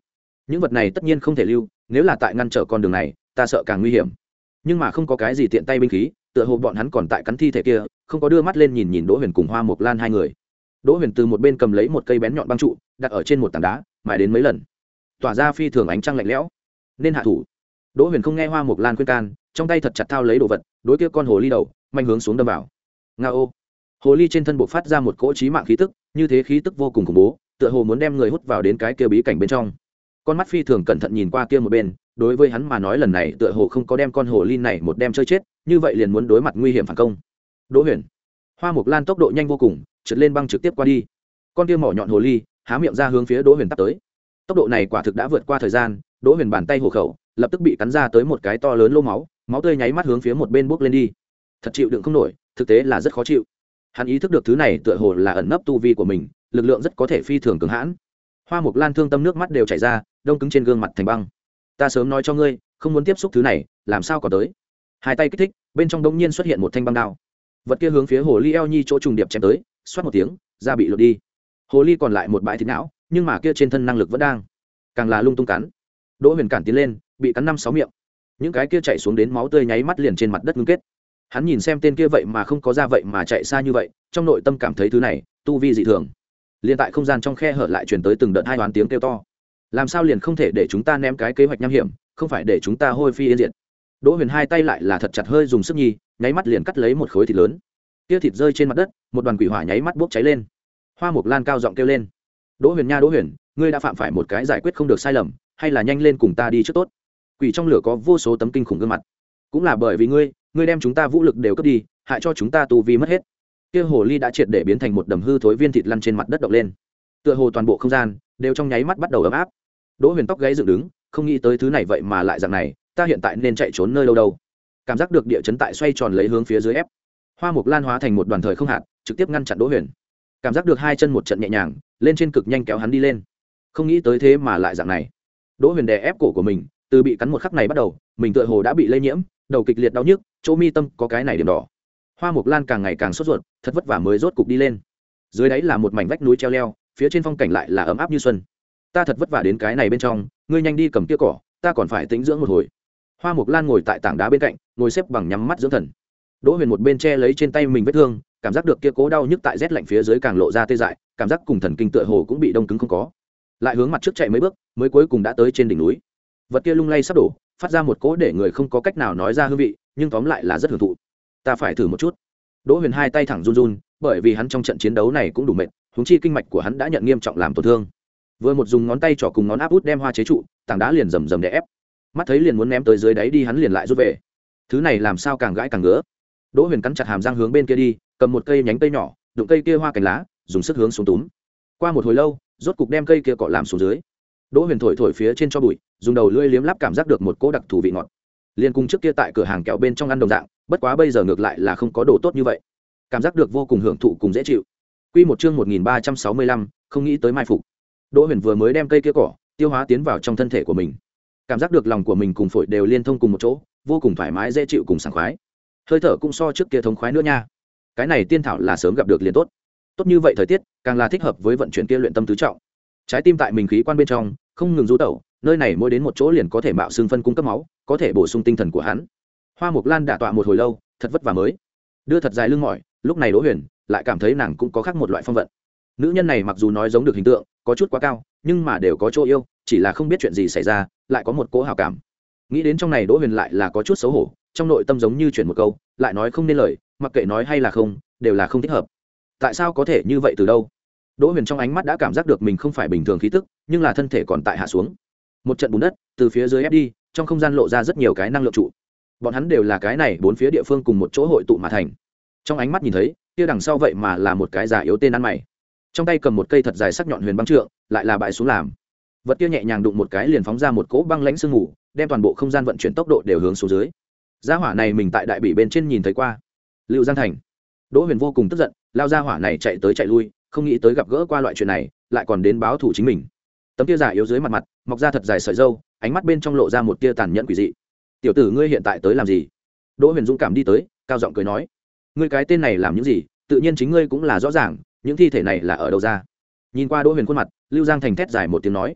những vật này tất nhiên không thể lưu, nếu là tại ngăn trở con đường này ta sợ càng nguy hiểm. Nhưng mà không có cái gì tiện tay binh khí, tựa hồ bọn hắn còn tại cắn thi thể kia, không có đưa mắt lên nhìn nhìn Đỗ Huyền cùng Hoa Mộc Lan hai người. Đỗ Huyền từ một bên cầm lấy một cây bén nhọn băng trụ, đặt ở trên một tảng đá, mài đến mấy lần, tỏa ra phi thường ánh trăng lạnh lẽo. Nên hạ thủ. Đỗ Huyền không nghe Hoa Mộc Lan khuyên can, trong tay thật chặt thao lấy đồ vật, đối kia con hồ ly đầu, mạnh hướng xuống đâm vào. Ngao. Hồ ly trên thân bộc phát ra một cỗ chí mạng khí tức, như thế khí tức vô cùng khủng bố, tựa hồ muốn đem người hút vào đến cái kia bí cảnh bên trong. Con mắt phi thường cẩn thận nhìn qua kia một bên, đối với hắn mà nói lần này tựa hồ không có đem con hồ ly này một đem chơi chết, như vậy liền muốn đối mặt nguy hiểm phản công. Đỗ Huyền. Hoa Mộc Lan tốc độ nhanh vô cùng, trượt lên băng trực tiếp qua đi. Con kia mỏ nhọn hồ ly há miệng ra hướng phía Đỗ Huyền tấp tới. Tốc độ này quả thực đã vượt qua thời gian, Đỗ Huyền bàn tay hổ khẩu, lập tức bị cắn ra tới một cái to lớn lỗ máu, máu tươi nháy mắt hướng phía một bên bốc lên đi. Thật chịu đựng không nổi, thực tế là rất khó chịu. Hắn ý thức được thứ này tựa hồ là ẩn nấp tu vi của mình, lực lượng rất có thể phi thường cường hãn. Hoa Mộc Lan thương tâm nước mắt đều chảy ra, đông cứng trên gương mặt thành băng. Ta sớm nói cho ngươi, không muốn tiếp xúc thứ này, làm sao có tới. Hai tay kích thích, bên trong đống nhiên xuất hiện một thanh băng đao. Vật kia hướng phía hồ ly eo nhi chỗ trùng điệp chém tới, xoát một tiếng, da bị lột đi. Hồ ly còn lại một bãi thịt não, nhưng mà kia trên thân năng lực vẫn đang, càng là lung tung cắn. Đỗ Huyền cản tiến lên, bị cắn năm sáu miệng. Những cái kia chạy xuống đến máu tươi nháy mắt liền trên mặt đất ngưng kết. Hắn nhìn xem tên kia vậy mà không có ra vậy mà chạy xa như vậy, trong nội tâm cảm thấy thứ này tu vi dị thường. Liên tại không gian trong khe hở lại truyền tới từng đợt hai đoán tiếng kêu to. Làm sao liền không thể để chúng ta ném cái kế hoạch nham hiểm, không phải để chúng ta hôi phi yên diệt. Đỗ Huyền hai tay lại là thật chặt hơi dùng sức nhi, nháy mắt liền cắt lấy một khối thịt lớn. Kia thịt rơi trên mặt đất, một đoàn quỷ hỏa nháy mắt bốc cháy lên. Hoa Mộc Lan cao giọng kêu lên: "Đỗ Huyền nha, Đỗ Huyền, ngươi đã phạm phải một cái giải quyết không được sai lầm, hay là nhanh lên cùng ta đi trước tốt." Quỷ trong lửa có vô số tấm kinh khủng gương mặt. Cũng là bởi vì ngươi, ngươi đem chúng ta vũ lực đều cướp đi, hại cho chúng ta tu vi mất hết. Kia hồ ly đã triệt để biến thành một đầm hư thối viên thịt lăn trên mặt đất động lên. Tựa hồ toàn bộ không gian đều trong nháy mắt bắt đầu ấm áp. Đỗ Huyền tóc gáy dựng đứng, không nghĩ tới thứ này vậy mà lại dạng này, ta hiện tại nên chạy trốn nơi đâu đâu. Cảm giác được địa chấn tại xoay tròn lấy hướng phía dưới ép. Hoa Mộc Lan hóa thành một đoàn thời không hạt, trực tiếp ngăn chặn Đỗ Huyền. Cảm giác được hai chân một trận nhẹ nhàng, lên trên cực nhanh kéo hắn đi lên. Không nghĩ tới thế mà lại dạng này. Đỗ Huyền đè ép cổ của mình, từ bị cắn một khắc này bắt đầu, mình tựa hồ đã bị lây nhiễm, đầu kịch liệt đau nhức, chỗ mi tâm có cái này điểm đỏ. Hoa Mộc Lan càng ngày càng sốt ruột, thật vất vả mới rốt cục đi lên. Dưới đáy là một mảnh vách núi treo leo, phía trên phong cảnh lại là ấm áp như xuân. Ta thật vất vả đến cái này bên trong, ngươi nhanh đi cầm kia cỏ, ta còn phải tĩnh dưỡng một hồi. Hoa Mộc Lan ngồi tại tảng đá bên cạnh, ngồi xếp bằng nhắm mắt dưỡng thần. Đỗ Huyền một bên che lấy trên tay mình vết thương, cảm giác được kia cố đau nhức tại rét lạnh phía dưới càng lộ ra tê dại, cảm giác cùng thần kinh tựa hồ cũng bị đông cứng không có. Lại hướng mặt trước chạy mấy bước, mới cuối cùng đã tới trên đỉnh núi. Vật kia lung lay sắp đổ, phát ra một cỗ để người không có cách nào nói ra hương vị, nhưng tóm lại là rất hưởng thụ. Ta phải thử một chút. Đỗ Huyền hai tay thẳng run run, bởi vì hắn trong trận chiến đấu này cũng đủ mệt, huống chi kinh mạch của hắn đã nhận nghiêm trọng làm tổn thương. Vừa một dùng ngón tay trỏ cùng ngón áp út đem hoa chế trụ, tảng đá liền rầm rầm đè ép. Mắt thấy liền muốn ném tới dưới đáy đi, hắn liền lại rút về. Thứ này làm sao càng gãi càng ngứa. Đỗ Huyền cắn chặt hàm răng hướng bên kia đi, cầm một cây nhánh cây nhỏ, đụng cây kia hoa cành lá, dùng sức hướng xuống túm. Qua một hồi lâu, rốt cục đem cây kia cọ làm xuống dưới. Đỗ Huyền thổi thổi phía trên cho bụi, dùng đầu lưỡi liếm láp cảm giác được một cỗ đặc thù vị ngọt. Liên cùng trước kia tại cửa hàng kẹo bên trong ăn đồng dạng, bất quá bây giờ ngược lại là không có đồ tốt như vậy. Cảm giác được vô cùng hưởng thụ cùng dễ chịu. Quy một chương một nghìn ba trăm sáu mươi lăm, không nghĩ tới mai phục. Đỗ Huyền vừa mới đem cây kia cỏ tiêu hóa tiến vào trong thân thể của mình. Cảm giác được lòng của mình cùng phổi đều liên thông cùng một chỗ, vô cùng thoải mái dễ chịu cùng sảng khoái. Hơi thở cũng so trước kia thống khoái nữa nha. Cái này tiên thảo là sớm gặp được liền tốt. Tốt như vậy thời tiết, càng là thích hợp với vận chuyển kia luyện tâm tứ trọng. Trái tim tại mình khí quan bên trong không ngừng du tẩu, nơi này mỗi đến một chỗ liền có thể mạo xương phân cung cấp máu, có thể bổ sung tinh thần của hắn. Hoa Mộc Lan đả tọa một hồi lâu, thật vất vả mới đưa thật dài lưng mỏi, lúc này Đỗ Huyền lại cảm thấy nàng cũng có khác một loại phong vận. Nữ nhân này mặc dù nói giống được hình tượng, có chút quá cao, nhưng mà đều có chỗ yêu, chỉ là không biết chuyện gì xảy ra, lại có một cỗ hảo cảm. Nghĩ đến trong này Đỗ Huyền lại là có chút xấu hổ, trong nội tâm giống như chuyển một câu, lại nói không nên lời, mặc kệ nói hay là không, đều là không thích hợp. Tại sao có thể như vậy từ đâu? Đỗ Huyền trong ánh mắt đã cảm giác được mình không phải bình thường khí tức, nhưng là thân thể còn tại hạ xuống. Một trận bùn đất từ phía dưới ép đi, trong không gian lộ ra rất nhiều cái năng lượng trụ. Bọn hắn đều là cái này bốn phía địa phương cùng một chỗ hội tụ mà thành. Trong ánh mắt nhìn thấy, kia đằng sau vậy mà là một cái già yếu tên ăn mày. Trong tay cầm một cây thật dài sắc nhọn huyền băng trượng, lại là bại xuống làm. Vật kia nhẹ nhàng đụng một cái liền phóng ra một cỗ băng lãnh sương mù, đem toàn bộ không gian vận chuyển tốc độ đều hướng xuống dưới. Gia hỏa này mình tại đại bỉ bên trên nhìn thấy qua. Lưu Giang Thành. Đỗ Huyền vô cùng tức giận, lao gia hỏa này chạy tới chạy lui, không nghĩ tới gặp gỡ qua loại chuyện này, lại còn đến báo thủ chính mình. Tấm kia giả yếu dưới mặt mặt, mọc ra thật dài sợi râu, ánh mắt bên trong lộ ra một tia tàn nhẫn quỷ dị. "Tiểu tử, ngươi hiện tại tới làm gì?" Đỗ Huyền dũng cảm đi tới, cao giọng cười nói: "Ngươi cái tên này làm những gì, tự nhiên chính ngươi cũng là rõ ràng, những thi thể này là ở đâu ra?" Nhìn qua Đỗ Huyền khuôn mặt, Lưu Giang Thành thét dài một tiếng nói: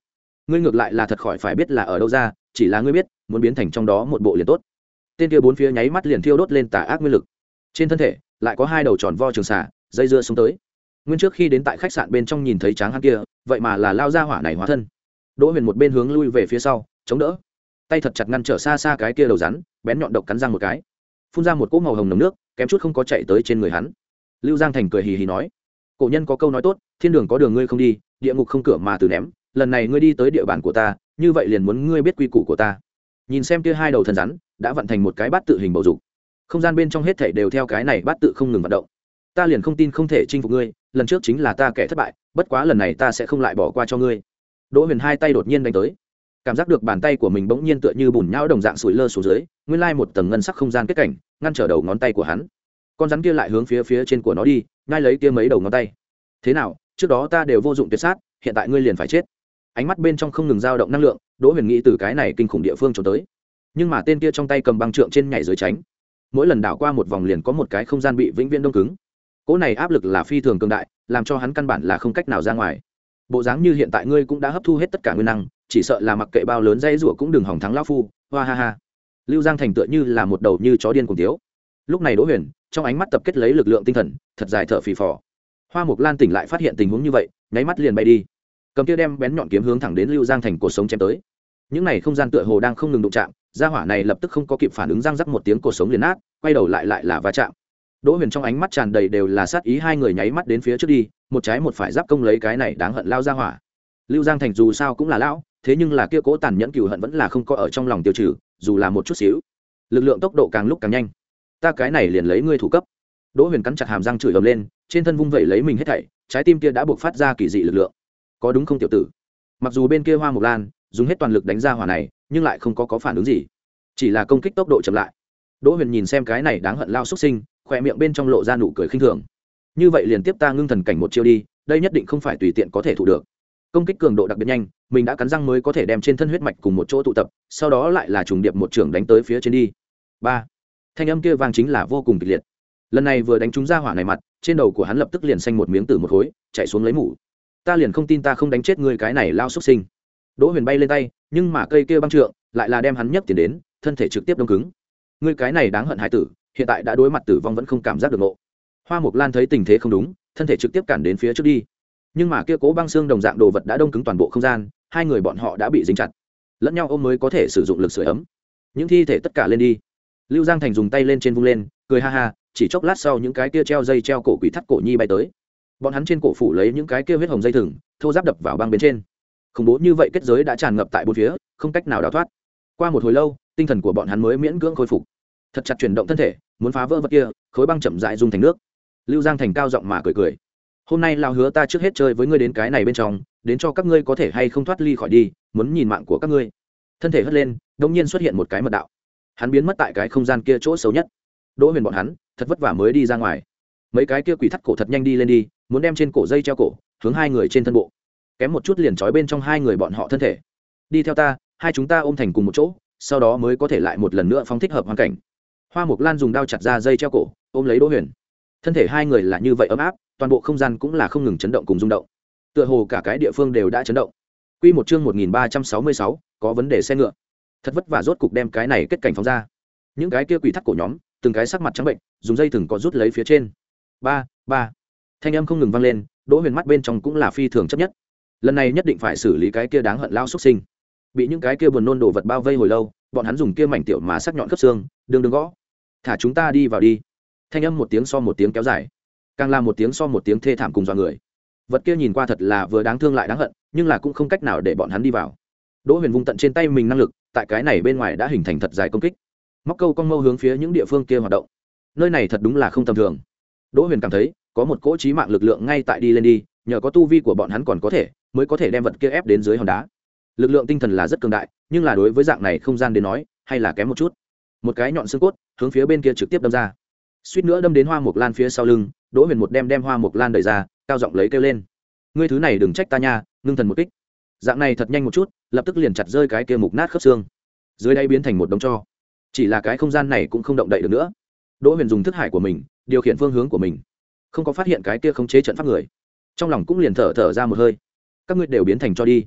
ngươi ngược lại là thật khỏi phải biết là ở đâu ra, chỉ là ngươi biết muốn biến thành trong đó một bộ liền tốt. Tên kia bốn phía nháy mắt liền thiêu đốt lên tà ác nguyên lực, trên thân thể lại có hai đầu tròn vo trường xà dây dưa xuống tới. Nguyên trước khi đến tại khách sạn bên trong nhìn thấy tráng hán kia, vậy mà là lao ra hỏa này hóa thân. Đỗ Huyền một bên hướng lui về phía sau chống đỡ, tay thật chặt ngăn trở xa xa cái kia đầu rắn bén nhọn độc cắn răng một cái, phun ra một cỗ màu hồng nồng nước kém chút không có chạy tới trên người hắn. Lưu Giang Thành cười hì hì nói, cổ nhân có câu nói tốt, thiên đường có đường ngươi không đi, địa ngục không cửa mà từ ném, lần này ngươi đi tới địa bàn của ta, như vậy liền muốn ngươi biết quy củ của ta. Nhìn xem kia hai đầu thần rắn đã vận thành một cái bát tự hình bầu dục, không gian bên trong hết thảy đều theo cái này bát tự không ngừng vận động. Ta liền không tin không thể chinh phục ngươi, lần trước chính là ta kẻ thất bại, bất quá lần này ta sẽ không lại bỏ qua cho ngươi. Đỗ Huyền hai tay đột nhiên đánh tới, cảm giác được bàn tay của mình bỗng nhiên tựa như bùn nhão đồng dạng sủi lơ xuống dưới, nguyên lai một tầng ngân sắc không gian kết cảnh ngăn trở đầu ngón tay của hắn. Con rắn kia lại hướng phía phía trên của nó đi, ngay lấy kia mấy đầu ngón tay. Thế nào, trước đó ta đều vô dụng tuyệt sát, hiện tại ngươi liền phải chết. Ánh mắt bên trong không ngừng dao động năng lượng, Đỗ Huyền nghĩ từ cái này kinh khủng địa phương trốn tới, nhưng mà tên kia trong tay cầm băng trượng trên nhảy dưới tránh, mỗi lần đảo qua một vòng liền có một cái không gian bị vĩnh viễn đông cứng. Cỗ này áp lực là phi thường cường đại, làm cho hắn căn bản là không cách nào ra ngoài. Bộ dáng như hiện tại ngươi cũng đã hấp thu hết tất cả nguyên năng, chỉ sợ là mặc kệ bao lớn dây rủa cũng đừng hỏng thắng lão phu. Hoa ha ha. Lưu Giang Thành tựa như là một đầu như chó điên cuồng tiếu. Lúc này Đỗ Huyền trong ánh mắt tập kết lấy lực lượng tinh thần, thật dài thở phì phò. Hoa Mục Lan tỉnh lại phát hiện tình huống như vậy, nháy mắt liền bay đi, cầm kia đem bén nhọn kiếm hướng thẳng đến Lưu Giang Thành cột sống chém tới. Những này không gian tựa hồ đang không ngừng đụng chạm, gia hỏa này lập tức không có kịp phản ứng, răng rắc một tiếng cột sống liền nát, quay đầu lại lại là va chạm. Đỗ Huyền trong ánh mắt tràn đầy đều là sát ý, hai người nháy mắt đến phía trước đi, một trái một phải giáp công lấy cái này đáng hận lao gia hỏa. Lưu Giang Thành dù sao cũng là lão, thế nhưng là kia cố tàn nhẫn cừu hận vẫn là không có ở trong lòng tiêu trừ, dù là một chút xíu. Lực lượng tốc độ càng lúc càng nhanh, ta cái này liền lấy ngươi thủ cấp. Đỗ Huyền cắn chặt hàm răng chửi ầm lên, trên thân vung vẩy lấy mình hết thảy, trái tim kia đã buộc phát ra kỳ dị lực lượng. Có đúng không tiểu tử? Mặc dù bên kia Hoa Mộc Lan dùng hết toàn lực đánh ra hỏa này, nhưng lại không có có phản ứng gì, chỉ là công kích tốc độ chậm lại. Đỗ Huyền nhìn xem cái này đáng hận lao xuất sinh, khỏe miệng bên trong lộ ra nụ cười khinh thường. Như vậy liền tiếp ta ngưng thần cảnh một chiêu đi, đây nhất định không phải tùy tiện có thể thủ được. Công kích cường độ đặc biệt nhanh, mình đã cắn răng mới có thể đem trên thân huyết mạch cùng một chỗ tụ tập, sau đó lại là trùng điệp một trường đánh tới phía trên đi. Ba. Thanh âm kia vang chính là vô cùng kịch liệt. Lần này vừa đánh trúng ra hỏa này mặt, trên đầu của hắn lập tức liền xanh một miếng tử một khối, chạy xuống lấy mủ. Ta liền không tin ta không đánh chết ngươi cái này lao xuất sinh. Đỗ Huyền bay lên tay, nhưng mà cây kia băng trượng lại là đem hắn nhấc tiền đến, thân thể trực tiếp đông cứng. Ngươi cái này đáng hận hải tử, hiện tại đã đối mặt tử vong vẫn không cảm giác được ngộ. Hoa Mộc Lan thấy tình thế không đúng, thân thể trực tiếp cản đến phía trước đi, nhưng mà kia cố băng xương đồng dạng đồ vật đã đông cứng toàn bộ không gian, hai người bọn họ đã bị dính chặt, lẫn nhau ôm mới có thể sử dụng lực sưởi ấm. Những thi thể tất cả lên đi. Lưu Giang Thành dùng tay lên trên vung lên, cười ha ha, chỉ chốc lát sau những cái kia treo dây treo cổ quỷ thắt cổ nhi bay tới, bọn hắn trên cổ phủ lấy những cái kia huyết hồng dây thừng, thô giáp đập vào băng bên trên. Khủng bố như vậy kết giới đã tràn ngập tại bốn phía, không cách nào đào thoát. Qua một hồi lâu, tinh thần của bọn hắn mới miễn cưỡng khôi phục, thật chặt chuyển động thân thể, muốn phá vỡ vật kia, khối băng chậm rãi dung thành nước. Lưu Giang Thành cao giọng mà cười cười, hôm nay lao hứa ta trước hết chơi với ngươi đến cái này bên trong, đến cho các ngươi có thể hay không thoát ly khỏi đi, muốn nhìn mạng của các ngươi. Thân thể hất lên, đột nhiên xuất hiện một cái mật đạo, hắn biến mất tại cái không gian kia chỗ xấu nhất. Đỗ Huyền bọn hắn thật vất vả mới đi ra ngoài, mấy cái kia quỷ thắt cổ thật nhanh đi lên đi, muốn đem trên cổ dây treo cổ hướng hai người trên thân bộ, kém một chút liền trói bên trong hai người bọn họ thân thể. Đi theo ta, hai chúng ta ôm thành cùng một chỗ, sau đó mới có thể lại một lần nữa phong thích hợp hoàn cảnh. Hoa Mộc Lan dùng đao chặt ra dây treo cổ, ôm lấy Đỗ Huyền. Thân thể hai người là như vậy ấm áp, toàn bộ không gian cũng là không ngừng chấn động cùng rung động, tựa hồ cả cái địa phương đều đã chấn động. Quy một chương một nghìn ba trăm sáu mươi sáu, có vấn đề xe ngựa. Thật vất vả rốt cục đem cái này kết cảnh phóng ra. Những cái kia quỷ thắt cổ nhóm, từng cái sắc mặt trắng bệnh, dùng dây thừng có rút lấy phía trên. Ba, ba. Thanh âm không ngừng vang lên, Đỗ Huyền mắt bên trong cũng là phi thường chấp nhất. Lần này nhất định phải xử lý cái kia đáng hận lao xuất sinh. Bị những cái kia buồn nôn đồ vật bao vây hồi lâu, bọn hắn dùng kia mảnh tiểu mà sắc nhọn khớp xương, đường đường gõ. Thả chúng ta đi vào đi. Thanh âm một tiếng so một tiếng kéo dài, càng là một tiếng so một tiếng thê thảm cùng dọa người. Vật kia nhìn qua thật là vừa đáng thương lại đáng hận, nhưng là cũng không cách nào để bọn hắn đi vào. Đỗ Huyền vung tận trên tay mình năng lực, tại cái này bên ngoài đã hình thành thật dài công kích, móc câu cong mâu hướng phía những địa phương kia hoạt động. Nơi này thật đúng là không tầm thường. Đỗ Huyền cảm thấy có một cỗ chí mạng lực lượng ngay tại đi lên đi, nhờ có tu vi của bọn hắn còn có thể, mới có thể đem vật kia ép đến dưới hòn đá. Lực lượng tinh thần là rất cường đại, nhưng là đối với dạng này không gian đến nói, hay là kém một chút. Một cái nhọn xương cốt hướng phía bên kia trực tiếp đâm ra, suýt nữa đâm đến Hoa Mộc Lan phía sau lưng. Đỗ Huyền một đem đem Hoa Mộc Lan đẩy ra, cao giọng lấy kêu lên, ngươi thứ này đừng trách ta nha, ngưng thần một kích. Dạng này thật nhanh một chút, lập tức liền chặt rơi cái kia mục nát khớp xương, dưới đây biến thành một đống tro. Chỉ là cái không gian này cũng không động đậy được nữa. Đỗ Huyền dùng thức hải của mình điều khiển phương hướng của mình, không có phát hiện cái kia khống chế trận pháp người, trong lòng cũng liền thở thở ra một hơi. Các ngươi đều biến thành cho đi.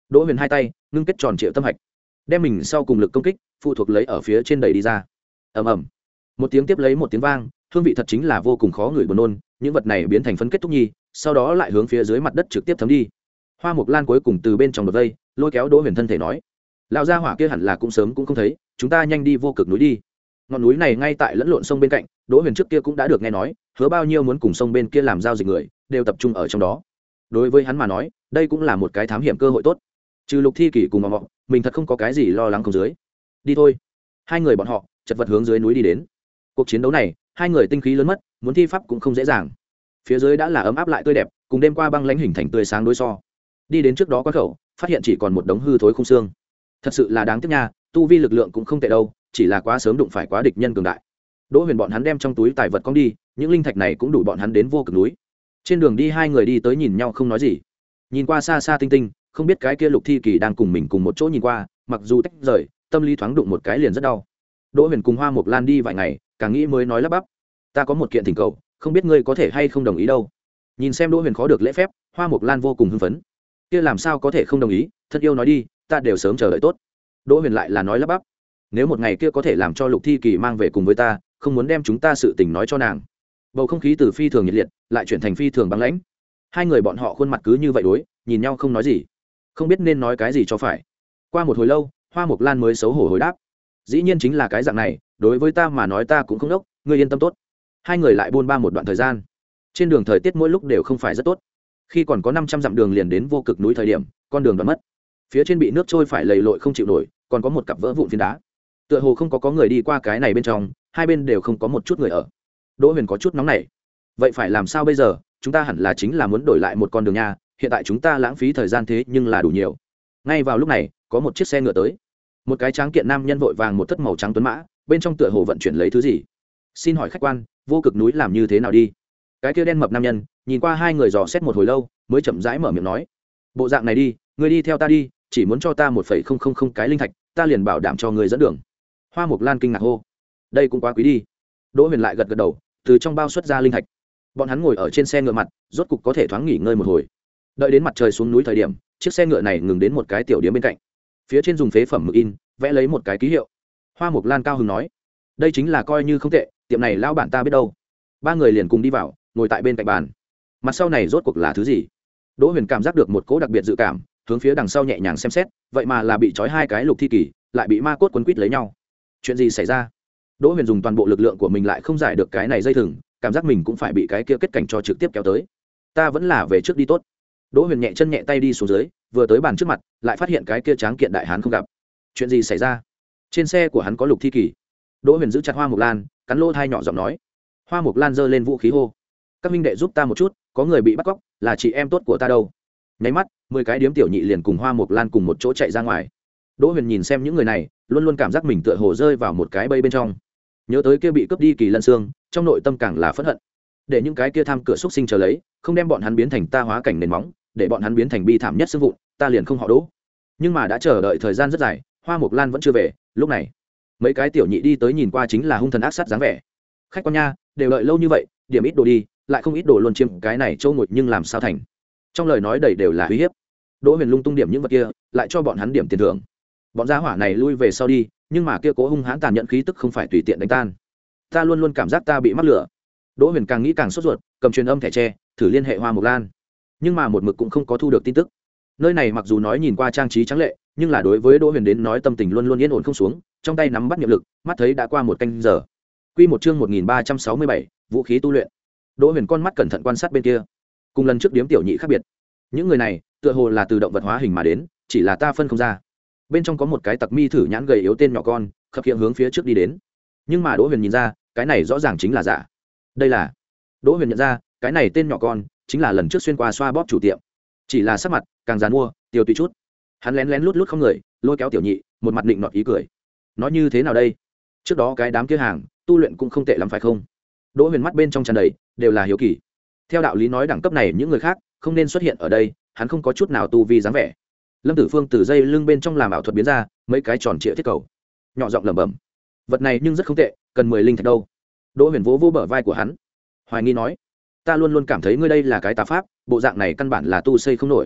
Đỗ Huyền hai tay ngưng kết tròn triệu tâm hạch, đem mình sau cùng lực công kích phụ thuộc lấy ở phía trên đẩy đi ra. Ầm ầm, một tiếng tiếp lấy một tiếng vang, hương vị thật chính là vô cùng khó ngửi buồn nôn, những vật này biến thành phấn kết thúc nhi, sau đó lại hướng phía dưới mặt đất trực tiếp thấm đi. Hoa Mộc Lan cuối cùng từ bên trong đột vây lôi kéo Đỗ Huyền thân thể nói: lão gia hỏa kia hẳn là cũng sớm cũng không thấy, chúng ta nhanh đi vô cực núi đi. Ngọn núi này ngay tại lẫn lộn sông bên cạnh, Đỗ Huyền trước kia cũng đã được nghe nói, hứa bao nhiêu muốn cùng sông bên kia làm giao dịch người đều tập trung ở trong đó. Đối với hắn mà nói, đây cũng là một cái thám hiểm cơ hội tốt. Trừ Lục Thi Kỷ cùng Mộng Mộng, mình thật không có cái gì lo lắng không dưới. Đi thôi. Hai người bọn họ chật vật hướng dưới núi đi đến. Cuộc chiến đấu này, hai người tinh khí lớn mất, muốn thi pháp cũng không dễ dàng. Phía dưới đã là ấm áp lại tươi đẹp, cùng đêm qua băng lãnh hình thành tươi sáng đối so. Đi đến trước đó quán khẩu, phát hiện chỉ còn một đống hư thối khung xương. Thật sự là đáng tiếc nha, tu vi lực lượng cũng không tệ đâu, chỉ là quá sớm đụng phải quá địch nhân cường đại. Đỗ Huyền bọn hắn đem trong túi tài vật cong đi, những linh thạch này cũng đủ bọn hắn đến vô cực núi. Trên đường đi hai người đi tới nhìn nhau không nói gì. Nhìn qua xa xa tinh tinh, không biết cái kia Lục Thi Kỳ đang cùng mình cùng một chỗ nhìn qua, mặc dù tách rời, tâm lý thoáng đụng một cái liền rất đau. Đỗ Huyền cùng Hoa Mộc Lan đi vài ngày, càng nghĩ mới nói lắp bắp: ta có một kiện thỉnh cầu, không biết ngươi có thể hay không đồng ý đâu. Nhìn xem Đỗ Huyền khó được lễ phép, Hoa Mộc Lan vô cùng hưng phấn. Kia làm sao có thể không đồng ý, thân yêu nói đi, ta đều sớm chờ đợi tốt. Đỗ Huyền lại là nói lắp bắp: nếu một ngày kia có thể làm cho Lục Thi Kỳ mang về cùng với ta, không muốn đem chúng ta sự tình nói cho nàng. Bầu không khí từ phi thường nhiệt liệt lại chuyển thành phi thường băng lãnh. Hai người bọn họ khuôn mặt cứ như vậy đối, nhìn nhau không nói gì, không biết nên nói cái gì cho phải. Qua một hồi lâu, Hoa Mộc Lan mới xấu hổ hồi đáp: dĩ nhiên chính là cái dạng này, đối với ta mà nói ta cũng không đốc, ngươi yên tâm tốt. Hai người lại buôn ba một đoạn thời gian. Trên đường thời tiết mỗi lúc đều không phải rất tốt. Khi còn có năm trăm dặm đường liền đến vô cực núi thời điểm, con đường đoạn mất. Phía trên bị nước trôi phải lầy lội không chịu nổi, còn có một cặp vỡ vụn phiến đá. Tựa hồ không có có người đi qua cái này bên trong, hai bên đều không có một chút người ở. Đỗ Huyền có chút nóng nảy. Vậy phải làm sao bây giờ, chúng ta hẳn là chính là muốn đổi lại một con đường nha, hiện tại chúng ta lãng phí thời gian thế nhưng là đủ nhiều. Ngay vào lúc này, có một chiếc xe ngựa tới. Một cái tráng kiện nam nhân vội vàng một thất màu trắng tuấn mã, bên trong tựa hồ vận chuyển lấy thứ gì. Xin hỏi khách quan, vô cực núi làm như thế nào đi? Cái kia đen mập nam nhân nhìn qua hai người dò xét một hồi lâu, mới chậm rãi mở miệng nói: bộ dạng này đi, ngươi đi theo ta đi, chỉ muốn cho ta một phẩy không không không cái linh thạch, ta liền bảo đảm cho ngươi dẫn đường. Hoa Mộc Lan kinh ngạc hô: đây cũng quá quý đi. Đỗ Huyền lại gật gật đầu, từ trong bao xuất ra linh thạch. Bọn hắn ngồi ở trên xe ngựa mặt, rốt cục có thể thoáng nghỉ ngơi một hồi. Đợi đến mặt trời xuống núi thời điểm, chiếc xe ngựa này ngừng đến một cái tiểu điếm bên cạnh. Phía trên dùng phế phẩm mực in, vẽ lấy một cái ký hiệu. Hoa Mộc Lan cao hứng nói: đây chính là coi như không tệ, tiệm này lão bản ta biết đâu. Ba người liền cùng đi vào, ngồi tại bên cạnh bàn. Mặt sau này rốt cuộc là thứ gì? Đỗ Huyền cảm giác được một cỗ đặc biệt dự cảm, hướng phía đằng sau nhẹ nhàng xem xét, vậy mà là bị trói hai cái Lục Thi Kỳ, lại bị ma cốt quấn quýt lấy nhau. Chuyện gì xảy ra? Đỗ Huyền dùng toàn bộ lực lượng của mình lại không giải được cái này dây thừng, cảm giác mình cũng phải bị cái kia kết cảnh cho trực tiếp kéo tới. Ta vẫn là về trước đi tốt. Đỗ Huyền nhẹ chân nhẹ tay đi xuống dưới, vừa tới bàn trước mặt, lại phát hiện cái kia tráng kiện đại hán không gặp. Chuyện gì xảy ra? Trên xe của hắn có Lục Thi Kỳ. Đỗ Huyền giữ chặt Hoa Mộc Lan, cắn lỗ tai nhỏ giọng nói. Hoa Mộc Lan giơ lên vũ khí hô: các minh đệ giúp ta một chút, có người bị bắt cóc, là chị em tốt của ta đâu. Nháy mắt, mười cái điếm tiểu nhị liền cùng Hoa Mộc Lan cùng một chỗ chạy ra ngoài. Đỗ Huyền nhìn xem những người này, luôn luôn cảm giác mình tựa hồ rơi vào một cái bẫy bên trong. Nhớ tới kia bị cướp đi Kỳ Lân Xương, trong nội tâm càng là phẫn hận. Để những cái kia tham cửa xúc sinh chờ lấy, không đem bọn hắn biến thành ta hóa cảnh nền móng, để bọn hắn biến thành bi thảm nhất xương vụn, ta liền không họ Đỗ. Nhưng mà đã chờ đợi thời gian rất dài, Hoa Mộc Lan vẫn chưa về. Lúc này, mấy cái tiểu nhị đi tới nhìn qua chính là hung thần ác sát dáng vẻ. Khách quan nha, đều đợi lâu như vậy, điểm ít đồ đi, lại không ít đồ luôn chiếm cái này châu ngồi nhưng làm sao thành. Trong lời nói đầy đều là uy hiếp. Đỗ Huyền lung tung điểm những vật kia, lại cho bọn hắn điểm tiền thưởng. Bọn gia hỏa này lui về sau đi, nhưng mà kia cố hung hãn tàn nhẫn khí tức không phải tùy tiện đánh tan. Ta luôn luôn cảm giác ta bị mắc lửa. Đỗ Huyền càng nghĩ càng sốt ruột, cầm truyền âm thẻ tre, thử liên hệ Hoa Mộc Lan. Nhưng mà một mực cũng không có thu được tin tức. Nơi này mặc dù nói nhìn qua trang trí trắng lệ, nhưng là đối với Đỗ Huyền đến nói tâm tình luôn luôn yên ổn không xuống, trong tay nắm bắt nhiệm lực, mắt thấy đã qua một canh giờ. Quy một chương một nghìn ba trăm sáu mươi bảy, vũ khí tu luyện. Đỗ Huyền con mắt cẩn thận quan sát bên kia. Cùng lần trước điếm tiểu nhị khác biệt, những người này tựa hồ là từ động vật hóa hình mà đến, chỉ là ta phân không ra. Bên trong có một cái tặc mi thử nhãn gầy yếu tên nhỏ con, khập khiễng hướng phía trước đi đến. Nhưng mà Đỗ Huyền nhìn ra, cái này rõ ràng chính là giả. Đây là Đỗ Huyền nhận ra, cái này tên nhỏ con chính là lần trước xuyên qua xoa bóp chủ tiệm, chỉ là sắc mặt càng giàn mua, tiêu tùy chút. Hắn lén lén lút lút không người, lôi kéo tiểu nhị, một mặt định nọt ý cười. Nói như thế nào đây? Trước đó cái đám kia hàng tu luyện cũng không tệ lắm phải không? Đỗ Huyền mắt bên trong tràn đầy đều là hiếu kỳ. Theo đạo lý nói đẳng cấp này những người khác không nên xuất hiện ở đây, hắn không có chút nào tu vi dáng vẻ. Lâm Tử Phương từ dây lưng bên trong làm ảo thuật biến ra mấy cái tròn trịa thiết cầu, nhỏ giọng lẩm bẩm: vật này nhưng rất không tệ, cần mười linh thạch đâu. Đỗ Huyền vỗ vỗ bờ vai của hắn, hoài nghi nói: ta luôn luôn cảm thấy ngươi đây là cái tà pháp, bộ dạng này căn bản là tu xây không nổi.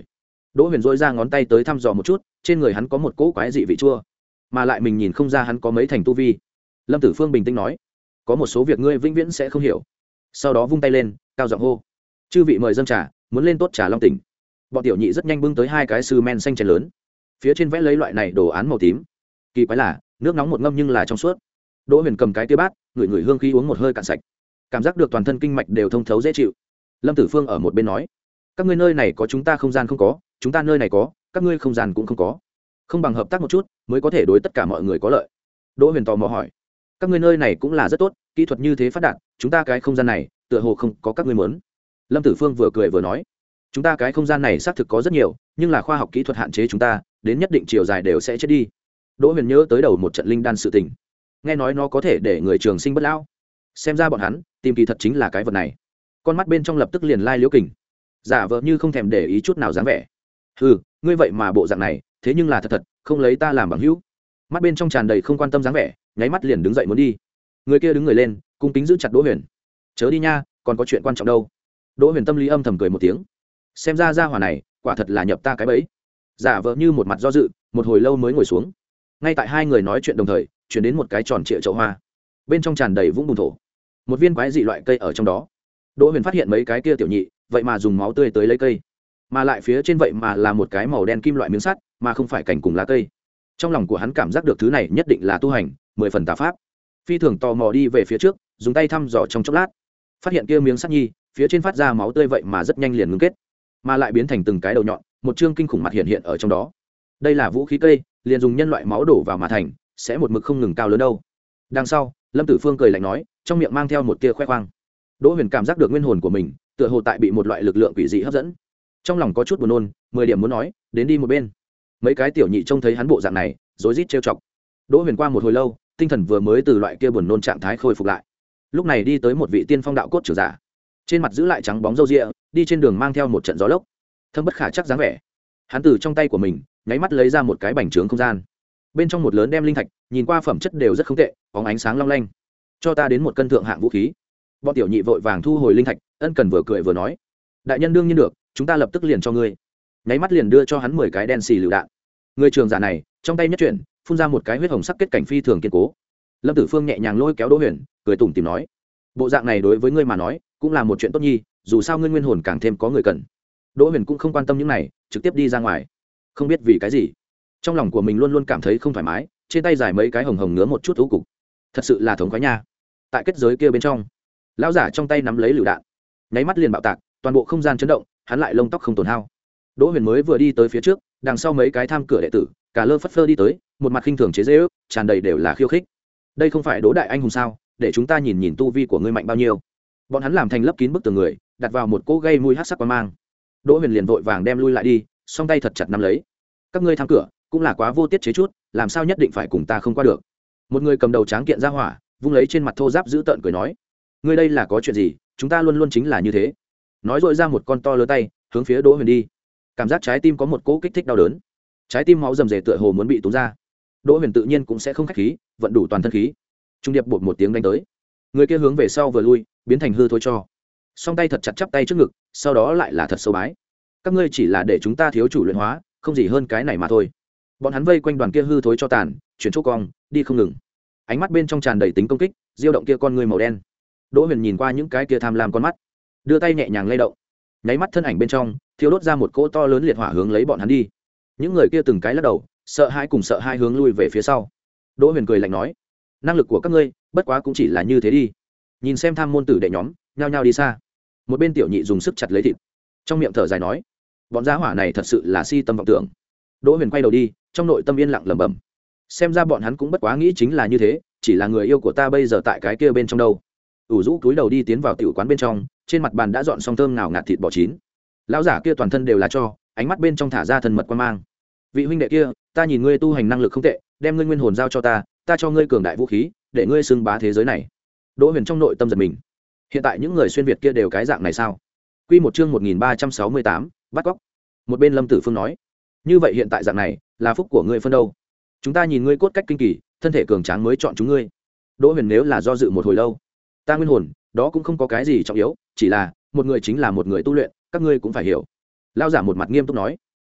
Đỗ Huyền dỗi ra ngón tay tới thăm dò một chút, trên người hắn có một cỗ quái dị vị chua, mà lại mình nhìn không ra hắn có mấy thành tu vi. Lâm Tử Phương bình tĩnh nói, có một số việc ngươi vĩnh viễn sẽ không hiểu. Sau đó vung tay lên, cao giọng hô, chư vị mời dâng trà, muốn lên tốt trà long tỉnh. Bọn tiểu nhị rất nhanh bưng tới hai cái sư men xanh chén lớn, phía trên vẽ lấy loại này đồ án màu tím. Kỳ quái là nước nóng một ngâm nhưng là trong suốt. Đỗ Huyền cầm cái tia bát, ngửi ngửi hương khí uống một hơi cạn sạch, cảm giác được toàn thân kinh mạch đều thông thấu dễ chịu. Lâm Tử Phương ở một bên nói, các ngươi nơi này có chúng ta không gian không có, chúng ta nơi này có các ngươi không gian cũng không có, không bằng hợp tác một chút mới có thể đối tất cả mọi người có lợi. Đỗ Huyền tò mò hỏi, các ngươi nơi này cũng là rất tốt, kỹ thuật như thế phát đạt, chúng ta cái không gian này tựa hồ không có các ngươi muốn. Lâm Tử Phương vừa cười vừa nói, chúng ta cái không gian này xác thực có rất nhiều, nhưng là khoa học kỹ thuật hạn chế chúng ta, đến nhất định chiều dài đều sẽ chết đi. Đỗ Huyền nhớ tới đầu một trận linh đan sự tình, nghe nói nó có thể để người trường sinh bất lão, xem ra bọn hắn tìm kỳ thật chính là cái vật này. Con mắt bên trong lập tức liền lai liễu kình, giả vờ như không thèm để ý chút nào dáng vẻ. Ừ, ngươi vậy mà bộ dạng này, thế nhưng là thật thật không lấy ta làm bằng hữu. Mắt bên trong tràn đầy không quan tâm dáng vẻ, nháy mắt liền đứng dậy muốn đi. Người kia đứng người lên, cung kính giữ chặt Đỗ Huyền, chớ đi nha, còn có chuyện quan trọng đâu. Đỗ Huyền tâm lý âm thầm cười một tiếng, xem ra gia hỏa này quả thật là nhập ta cái bẫy. Giả vờ như một mặt do dự, một hồi lâu mới ngồi xuống. Ngay tại hai người nói chuyện đồng thời, chuyển đến một cái tròn trịa chậu hoa, bên trong tràn đầy vũng bùn thổ, một viên quái dị loại cây ở trong đó. Đỗ Huyền phát hiện mấy cái kia tiểu nhị vậy mà dùng máu tươi tới lấy cây, mà lại phía trên vậy mà là một cái màu đen kim loại miếng sắt, mà không phải cành cùng lá cây. Trong lòng của hắn cảm giác được thứ này nhất định là tu hành mười phần tà pháp. Phi thường tò mò đi về phía trước, dùng tay thăm dò trong chốc lát, phát hiện kia miếng sắt nhi phía trên phát ra máu tươi vậy mà rất nhanh liền ngưng kết, mà lại biến thành từng cái đầu nhọn, một chương kinh khủng mặt hiện hiện ở trong đó. Đây là vũ khí cây, liền dùng nhân loại máu đổ vào mà thành, sẽ một mực không ngừng cao lớn đâu. Đằng sau, Lâm Tử Phương cười lạnh nói, trong miệng mang theo một tia khoe khoang. Đỗ Huyền cảm giác được nguyên hồn của mình tựa hồ tại bị một loại lực lượng quỷ dị hấp dẫn, trong lòng có chút buồn nôn, mười điểm muốn nói đến đi một bên. Mấy cái tiểu nhị trông thấy hắn bộ dạng này, rối rít trêu chọc. Đỗ Huyền qua một hồi lâu, tinh thần vừa mới từ loại kia buồn nôn trạng thái khôi phục lại, lúc này đi tới một vị tiên phong đạo cốt trưởng giả, trên mặt giữ lại trắng bóng râu ria, đi trên đường mang theo một trận gió lốc, thâm bất khả chắc dáng vẻ. Hắn từ trong tay của mình nháy mắt lấy ra một cái bành trướng không gian, bên trong một lớn đem linh thạch, nhìn qua phẩm chất đều rất không tệ, bóng ánh sáng long lanh. Cho ta đến một cân thượng hạng vũ khí. Bọn tiểu nhị vội vàng thu hồi linh thạch, ân cần vừa cười vừa nói, đại nhân đương nhiên được, chúng ta lập tức liền cho ngươi. Nháy mắt liền đưa cho hắn mười cái đen xì lựu đạn. Người trường giả này trong tay nhất chuyển, phun ra một cái huyết hồng sắc kết cảnh phi thường kiên cố. Lâm Tử Phương nhẹ nhàng lôi kéo Đỗ Huyền, cười tủm tỉm nói, bộ dạng này đối với ngươi mà nói cũng là một chuyện tốt nhi, dù sao ngươi nguyên hồn càng thêm có người cần. Đỗ Huyền cũng không quan tâm những này, trực tiếp đi ra ngoài. Không biết vì cái gì, trong lòng của mình luôn luôn cảm thấy không thoải mái, trên tay dài mấy cái hồng hồng ngứa một chút thú cục, thật sự là thống khoái nha. Tại kết giới kia bên trong, lão giả trong tay nắm lấy lựu đạn, nháy mắt liền bạo tạc, toàn bộ không gian chấn động, hắn lại lông tóc không tổn hao. Đỗ Huyền mới vừa đi tới phía trước, đằng sau mấy cái tham cửa đệ tử cả lơ phất phơ đi tới, một mặt khinh thường chế giễu, tràn đầy đều là khiêu khích. Đây không phải Đỗ đại anh hùng sao, để chúng ta nhìn nhìn tu vi của ngươi mạnh bao nhiêu. Bọn hắn làm thành lấp kín bức tường người, đặt vào một cỗ gây mùi hắc sắc quang mang. Đỗ Huyền liền vội vàng đem lui lại đi, song tay thật chặt nắm lấy. Các ngươi tham cửa cũng là quá vô tiết chế chút, làm sao nhất định phải cùng ta không qua được. Một người cầm đầu tráng kiện ra hỏa, vung lấy trên mặt thô ráp giữ tợn cười nói, ngươi đây là có chuyện gì, chúng ta luôn luôn chính là như thế. Nói dội ra một con to lớn tay, hướng phía Đỗ Huyền đi. Cảm giác trái tim có một cỗ kích thích đau đớn, trái tim máu rầm rề tựa hồ muốn bị túm ra. Đỗ Huyền tự nhiên cũng sẽ không khách khí, vận đủ toàn thân khí, trung điệp bột một tiếng đánh tới. Người kia hướng về sau vừa lui, biến thành hư thối cho, song tay thật chặt chắp tay trước ngực, sau đó lại là thật sâu bái. Các ngươi chỉ là để chúng ta thiếu chủ luyện hóa, không gì hơn cái này mà thôi. Bọn hắn vây quanh đoàn kia hư thối cho tàn, chuyển chỗ cong đi không ngừng, ánh mắt bên trong tràn đầy tính công kích, diêu động kia con người màu đen. Đỗ Huyền nhìn qua những cái kia tham lam con mắt, đưa tay nhẹ nhàng lay động, nháy mắt thân ảnh bên trong thiêu đốt ra một cỗ to lớn liệt hỏa hướng lấy bọn hắn đi. Những người kia từng cái lắc đầu, sợ hãi cùng sợ hai hướng lui về phía sau. Đỗ Huyền cười lạnh nói, năng lực của các ngươi bất quá cũng chỉ là như thế đi. Nhìn xem tham môn tử đệ nhóm nhao nhao đi xa. Một bên tiểu nhị dùng sức chặt lấy thịt, trong miệng thở dài nói, bọn giá hỏa này thật sự là si tâm vọng tưởng. Đỗ Huyền quay đầu đi, trong nội tâm yên lặng lẩm bẩm, xem ra bọn hắn cũng bất quá nghĩ chính là như thế, chỉ là người yêu của ta bây giờ tại cái kia bên trong đâu. ủ rũ túi đầu đi tiến vào tiểu quán bên trong, trên mặt bàn đã dọn xong thơm nào ngạt thịt bò chín. Lão giả kia toàn thân đều là cho, ánh mắt bên trong thả ra thần mật quan mang. Vị huynh đệ kia, ta nhìn ngươi tu hành năng lực không tệ, đem ngươi nguyên hồn giao cho ta, ta cho ngươi cường đại vũ khí, để ngươi xưng bá thế giới này. Đỗ Huyền trong nội tâm giật mình, hiện tại những người xuyên việt kia đều cái dạng này sao? Quy một chương một nghìn ba trăm sáu mươi tám, bắt cóc. Một bên Lâm Tử Phương nói, như vậy hiện tại dạng này là phúc của ngươi phân đâu? Chúng ta nhìn ngươi cốt cách kinh kỳ, thân thể cường tráng mới chọn chúng ngươi. Đỗ Huyền nếu là do dự một hồi lâu, ta nguyên hồn đó cũng không có cái gì trọng yếu, chỉ là một người chính là một người tu luyện, các ngươi cũng phải hiểu. Lão giả một mặt nghiêm túc nói,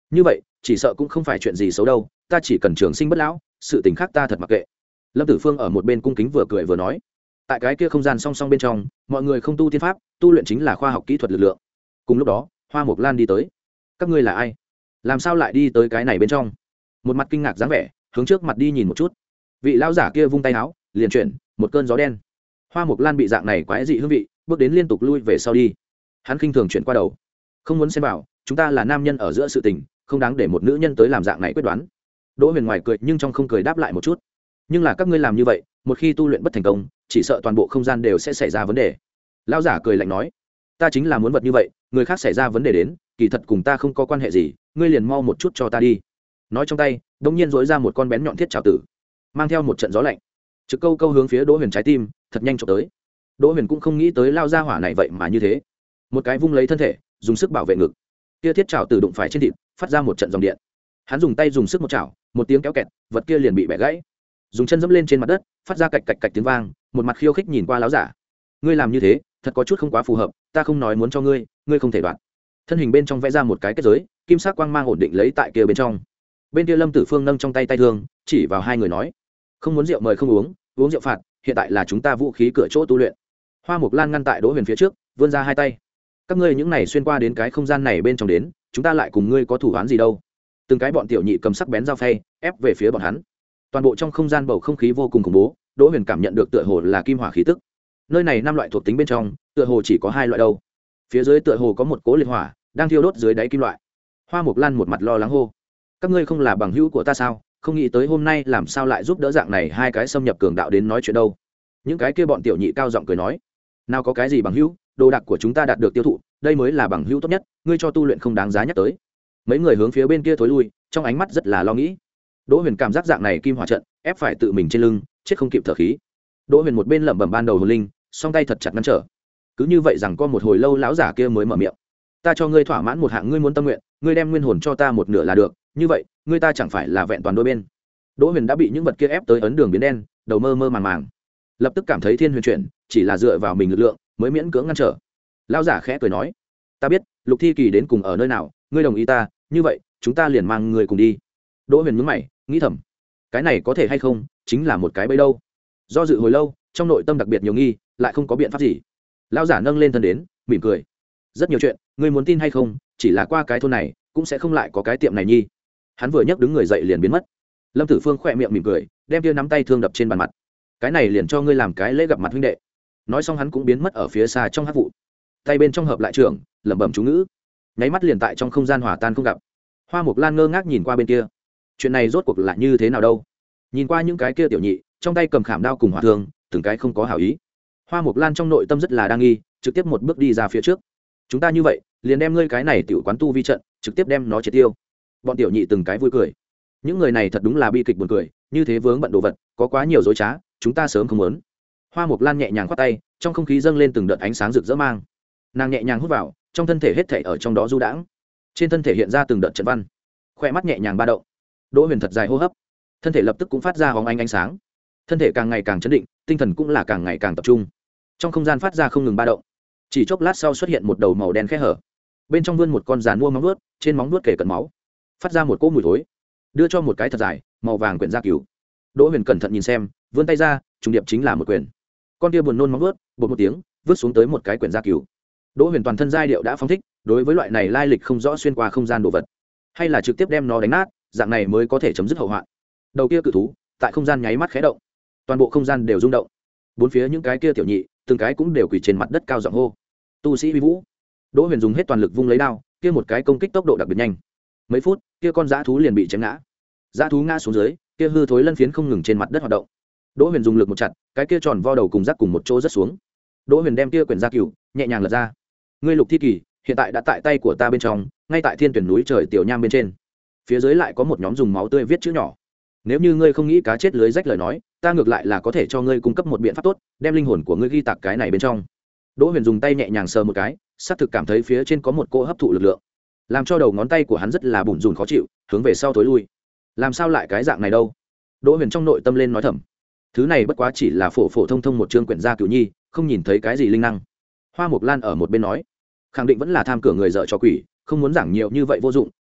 như vậy chỉ sợ cũng không phải chuyện gì xấu đâu, ta chỉ cần trường sinh bất lão, sự tình khác ta thật mặc kệ. Lâm Tử Phương ở một bên cung kính vừa cười vừa nói. Tại cái kia không gian song song bên trong, mọi người không tu tiên pháp, tu luyện chính là khoa học kỹ thuật lực lượng. Cùng lúc đó, Hoa Mộc Lan đi tới. Các ngươi là ai? Làm sao lại đi tới cái này bên trong? Một mặt kinh ngạc dáng vẻ, hướng trước mặt đi nhìn một chút. Vị lão giả kia vung tay áo, liền chuyển, một cơn gió đen. Hoa Mộc Lan bị dạng này quái dị hương vị, bước đến liên tục lui về sau đi. Hắn khinh thường chuyển qua đầu, không muốn xem vào, chúng ta là nam nhân ở giữa sự tình, không đáng để một nữ nhân tới làm dạng này quyết đoán. Đỗ Huyền ngoài cười nhưng trong không cười đáp lại một chút. Nhưng là các ngươi làm như vậy, một khi tu luyện bất thành công, chỉ sợ toàn bộ không gian đều sẽ xảy ra vấn đề. Lão giả cười lạnh nói, ta chính là muốn vật như vậy, người khác xảy ra vấn đề đến, kỳ thật cùng ta không có quan hệ gì, ngươi liền mau một chút cho ta đi. Nói trong tay, đột nhiên rối ra một con bén nhọn thiết trảo tử, mang theo một trận gió lạnh, trực câu câu hướng phía Đỗ Huyền trái tim, thật nhanh chụp tới. Đỗ Huyền cũng không nghĩ tới lao ra hỏa này vậy mà như thế, một cái vung lấy thân thể, dùng sức bảo vệ ngực. Kia thiết trảo tử đụng phải trên thịt, phát ra một trận dòng điện. Hắn dùng tay dùng sức một chảo, một tiếng kéo kẹt, vật kia liền bị bẻ gãy. Dùng chân dẫm lên trên mặt đất, phát ra cạch cạch cạch tiếng vang, một mặt khiêu khích nhìn qua lão giả. Ngươi làm như thế, thật có chút không quá phù hợp, ta không nói muốn cho ngươi, ngươi không thể đoạt. Thân hình bên trong vẽ ra một cái kết giới, kim sắc quang mang ổn định lấy tại kia bên trong. Bên kia Lâm Tử Phương nâng trong tay tay thương, chỉ vào hai người nói: "Không muốn rượu mời không uống, uống rượu phạt, hiện tại là chúng ta vũ khí cửa chỗ tu luyện." Hoa Mộc Lan ngăn tại Đỗ Huyền phía trước, vươn ra hai tay. "Các ngươi những này xuyên qua đến cái không gian này bên trong đến, chúng ta lại cùng ngươi có thủ án gì đâu?" Từng cái bọn tiểu nhị cầm sắc bén dao phay, ép về phía bọn hắn. Toàn bộ trong không gian bầu không khí vô cùng khủng bố, Đỗ Huyền cảm nhận được tựa hồ là kim hỏa khí tức. Nơi này năm loại thuộc tính bên trong, tựa hồ chỉ có hai loại đâu. Phía dưới tựa hồ có một cỗ liệt hỏa đang thiêu đốt dưới đáy kim loại. Hoa Mộc Lan một mặt lo lắng hô: "Các ngươi không là bằng hữu của ta sao? Không nghĩ tới hôm nay làm sao lại giúp đỡ dạng này hai cái xâm nhập cường đạo đến nói chuyện đâu?" Những cái kia bọn tiểu nhị cao giọng cười nói: "Nào có cái gì bằng hữu, đồ đạc của chúng ta đạt được tiêu thụ, đây mới là bằng hữu tốt nhất, ngươi cho tu luyện không đáng giá nhắc tới." Mấy người hướng phía bên kia thối lui, trong ánh mắt rất là lo nghĩ. Đỗ Huyền cảm giác dạng này kim hỏa trận ép phải tự mình trên lưng, chết không kịp thở khí. Đỗ Huyền một bên lẩm bẩm ban đầu hồn linh, song tay thật chặt ngăn trở. Cứ như vậy rằng có một hồi lâu lão giả kia mới mở miệng: "Ta cho ngươi thỏa mãn một hạng ngươi muốn tâm nguyện, ngươi đem nguyên hồn cho ta một nửa là được, như vậy, ngươi ta chẳng phải là vẹn toàn đôi bên." Đỗ Huyền đã bị những vật kia ép tới ấn đường biến đen, đầu mơ mơ màng màng. Lập tức cảm thấy thiên huyền chuyển, chỉ là dựa vào mình lực lượng mới miễn cưỡng ngăn trở. Lão giả khẽ cười nói: "Ta biết, Lục Thi Kỳ đến cùng ở nơi nào, ngươi đồng ý ta, như vậy, chúng ta liền mang ngươi cùng đi." Đỗ Huyền nhướng mày, nghĩ thầm, cái này có thể hay không, chính là một cái bẫy đâu. Do dự hồi lâu, trong nội tâm đặc biệt nhiều nghi, lại không có biện pháp gì. Lão giả nâng lên thân đến, mỉm cười: "Rất nhiều chuyện, ngươi muốn tin hay không, chỉ là qua cái thôn này, cũng sẽ không lại có cái tiệm này nhi." Hắn vừa nhấc đứng người dậy liền biến mất. Lâm Tử Phương khỏe miệng mỉm cười, đem kia nắm tay thương đập trên bàn mặt. "Cái này liền cho ngươi làm cái lễ gặp mặt huynh đệ." Nói xong hắn cũng biến mất ở phía xa trong hắc vụ. Tay bên trong hợp lại trưởng, lẩm bẩm chú ngữ. Nháy mắt liền tại trong không gian hòa tan không gặp. Hoa Mộc Lan ngơ ngác nhìn qua bên kia. Chuyện này rốt cuộc là như thế nào đâu? Nhìn qua những cái kia tiểu nhị, trong tay cầm khảm đao cùng hỏa thương, từng cái không có hảo ý. Hoa Mộc Lan trong nội tâm rất là đa nghi, trực tiếp một bước đi ra phía trước. "Chúng ta như vậy, liền đem ngươi cái này tiểu quán tu vi trận, trực tiếp đem nó triệt tiêu." Bọn tiểu nhị từng cái vui cười. Những người này thật đúng là bi kịch buồn cười, như thế vướng bận đồ vật, có quá nhiều dối trá, chúng ta sớm không muốn. Hoa Mộc Lan nhẹ nhàng khoát tay, trong không khí dâng lên từng đợt ánh sáng rực rỡ mang. Nàng nhẹ nhàng hút vào, trong thân thể hết thảy ở trong đó du đãng. Trên thân thể hiện ra từng đợt trận văn, khoe mắt nhẹ nhàng ba động. Đỗ Huyền thật dài hô hấp, thân thể lập tức cũng phát ra hóng ánh ánh sáng. Thân thể càng ngày càng chấn định, tinh thần cũng là càng ngày càng tập trung. Trong không gian phát ra không ngừng ba động. Chỉ chốc lát sau xuất hiện một đầu màu đen khe hở, bên trong vươn một con giàn mua móng vuốt, trên móng vuốt kề cận máu, phát ra một cỗ mùi thối. Đưa cho một cái thật dài màu vàng quyển gia cứu. Đỗ Huyền cẩn thận nhìn xem, vươn tay ra, trùng điệp chính là một quyển. Con kia buồn nôn móng vuốt, bột một tiếng, vứt xuống tới một cái quyển gia cứu. Đỗ Huyền toàn thân giai điệu đã phóng thích, đối với loại này lai lịch không rõ xuyên qua không gian đồ vật, hay là trực tiếp đem nó đánh nát, dạng này mới có thể chấm dứt hậu hoạn. Đầu kia cự thú, tại không gian nháy mắt khẽ động, toàn bộ không gian đều rung động. Bốn phía những cái kia tiểu nhị, từng cái cũng đều quỳ trên mặt đất cao giọng hô: "Tu sĩ uy vũ!" Đỗ Huyền dùng hết toàn lực vung lấy đao, kia một cái công kích tốc độ đặc biệt nhanh. Mấy phút, kia con dã thú liền bị chém ngã. Dã thú ngã xuống dưới, kia hư thối lân phiến không ngừng trên mặt đất hoạt động. Đỗ Huyền dùng lực một chặt, cái kia tròn vo đầu cùng rác cùng một chỗ rất xuống. Đỗ Huyền đem kia quyển gia cửu nhẹ nhàng lật ra. "Ngươi Lục Thi Kỳ, hiện tại đã tại tay của ta bên trong, ngay tại Thiên Tuyển núi trời tiểu nham bên trên." Phía dưới lại có một nhóm dùng máu tươi viết chữ nhỏ: "Nếu như ngươi không nghĩ cá chết lưới rách lời nói, ta ngược lại là có thể cho ngươi cung cấp một biện pháp tốt, đem linh hồn của ngươi ghi tạc cái này bên trong." Đỗ Huyền dùng tay nhẹ nhàng sờ một cái, xác thực cảm thấy phía trên có một cỗ hấp thụ lực lượng, làm cho đầu ngón tay của hắn rất là bủn rủn khó chịu, hướng về sau tối lui. Làm sao lại cái dạng này đâu? Đỗ Huyền trong nội tâm lên nói thầm. Thứ này bất quá chỉ là phổ phổ thông thông một chương quyển gia cửu nhi, không nhìn thấy cái gì linh năng. Hoa Mộc Lan ở một bên nói, khẳng định vẫn là tham cửa người dợ cho quỷ, không muốn giảng nhiều như vậy vô dụng,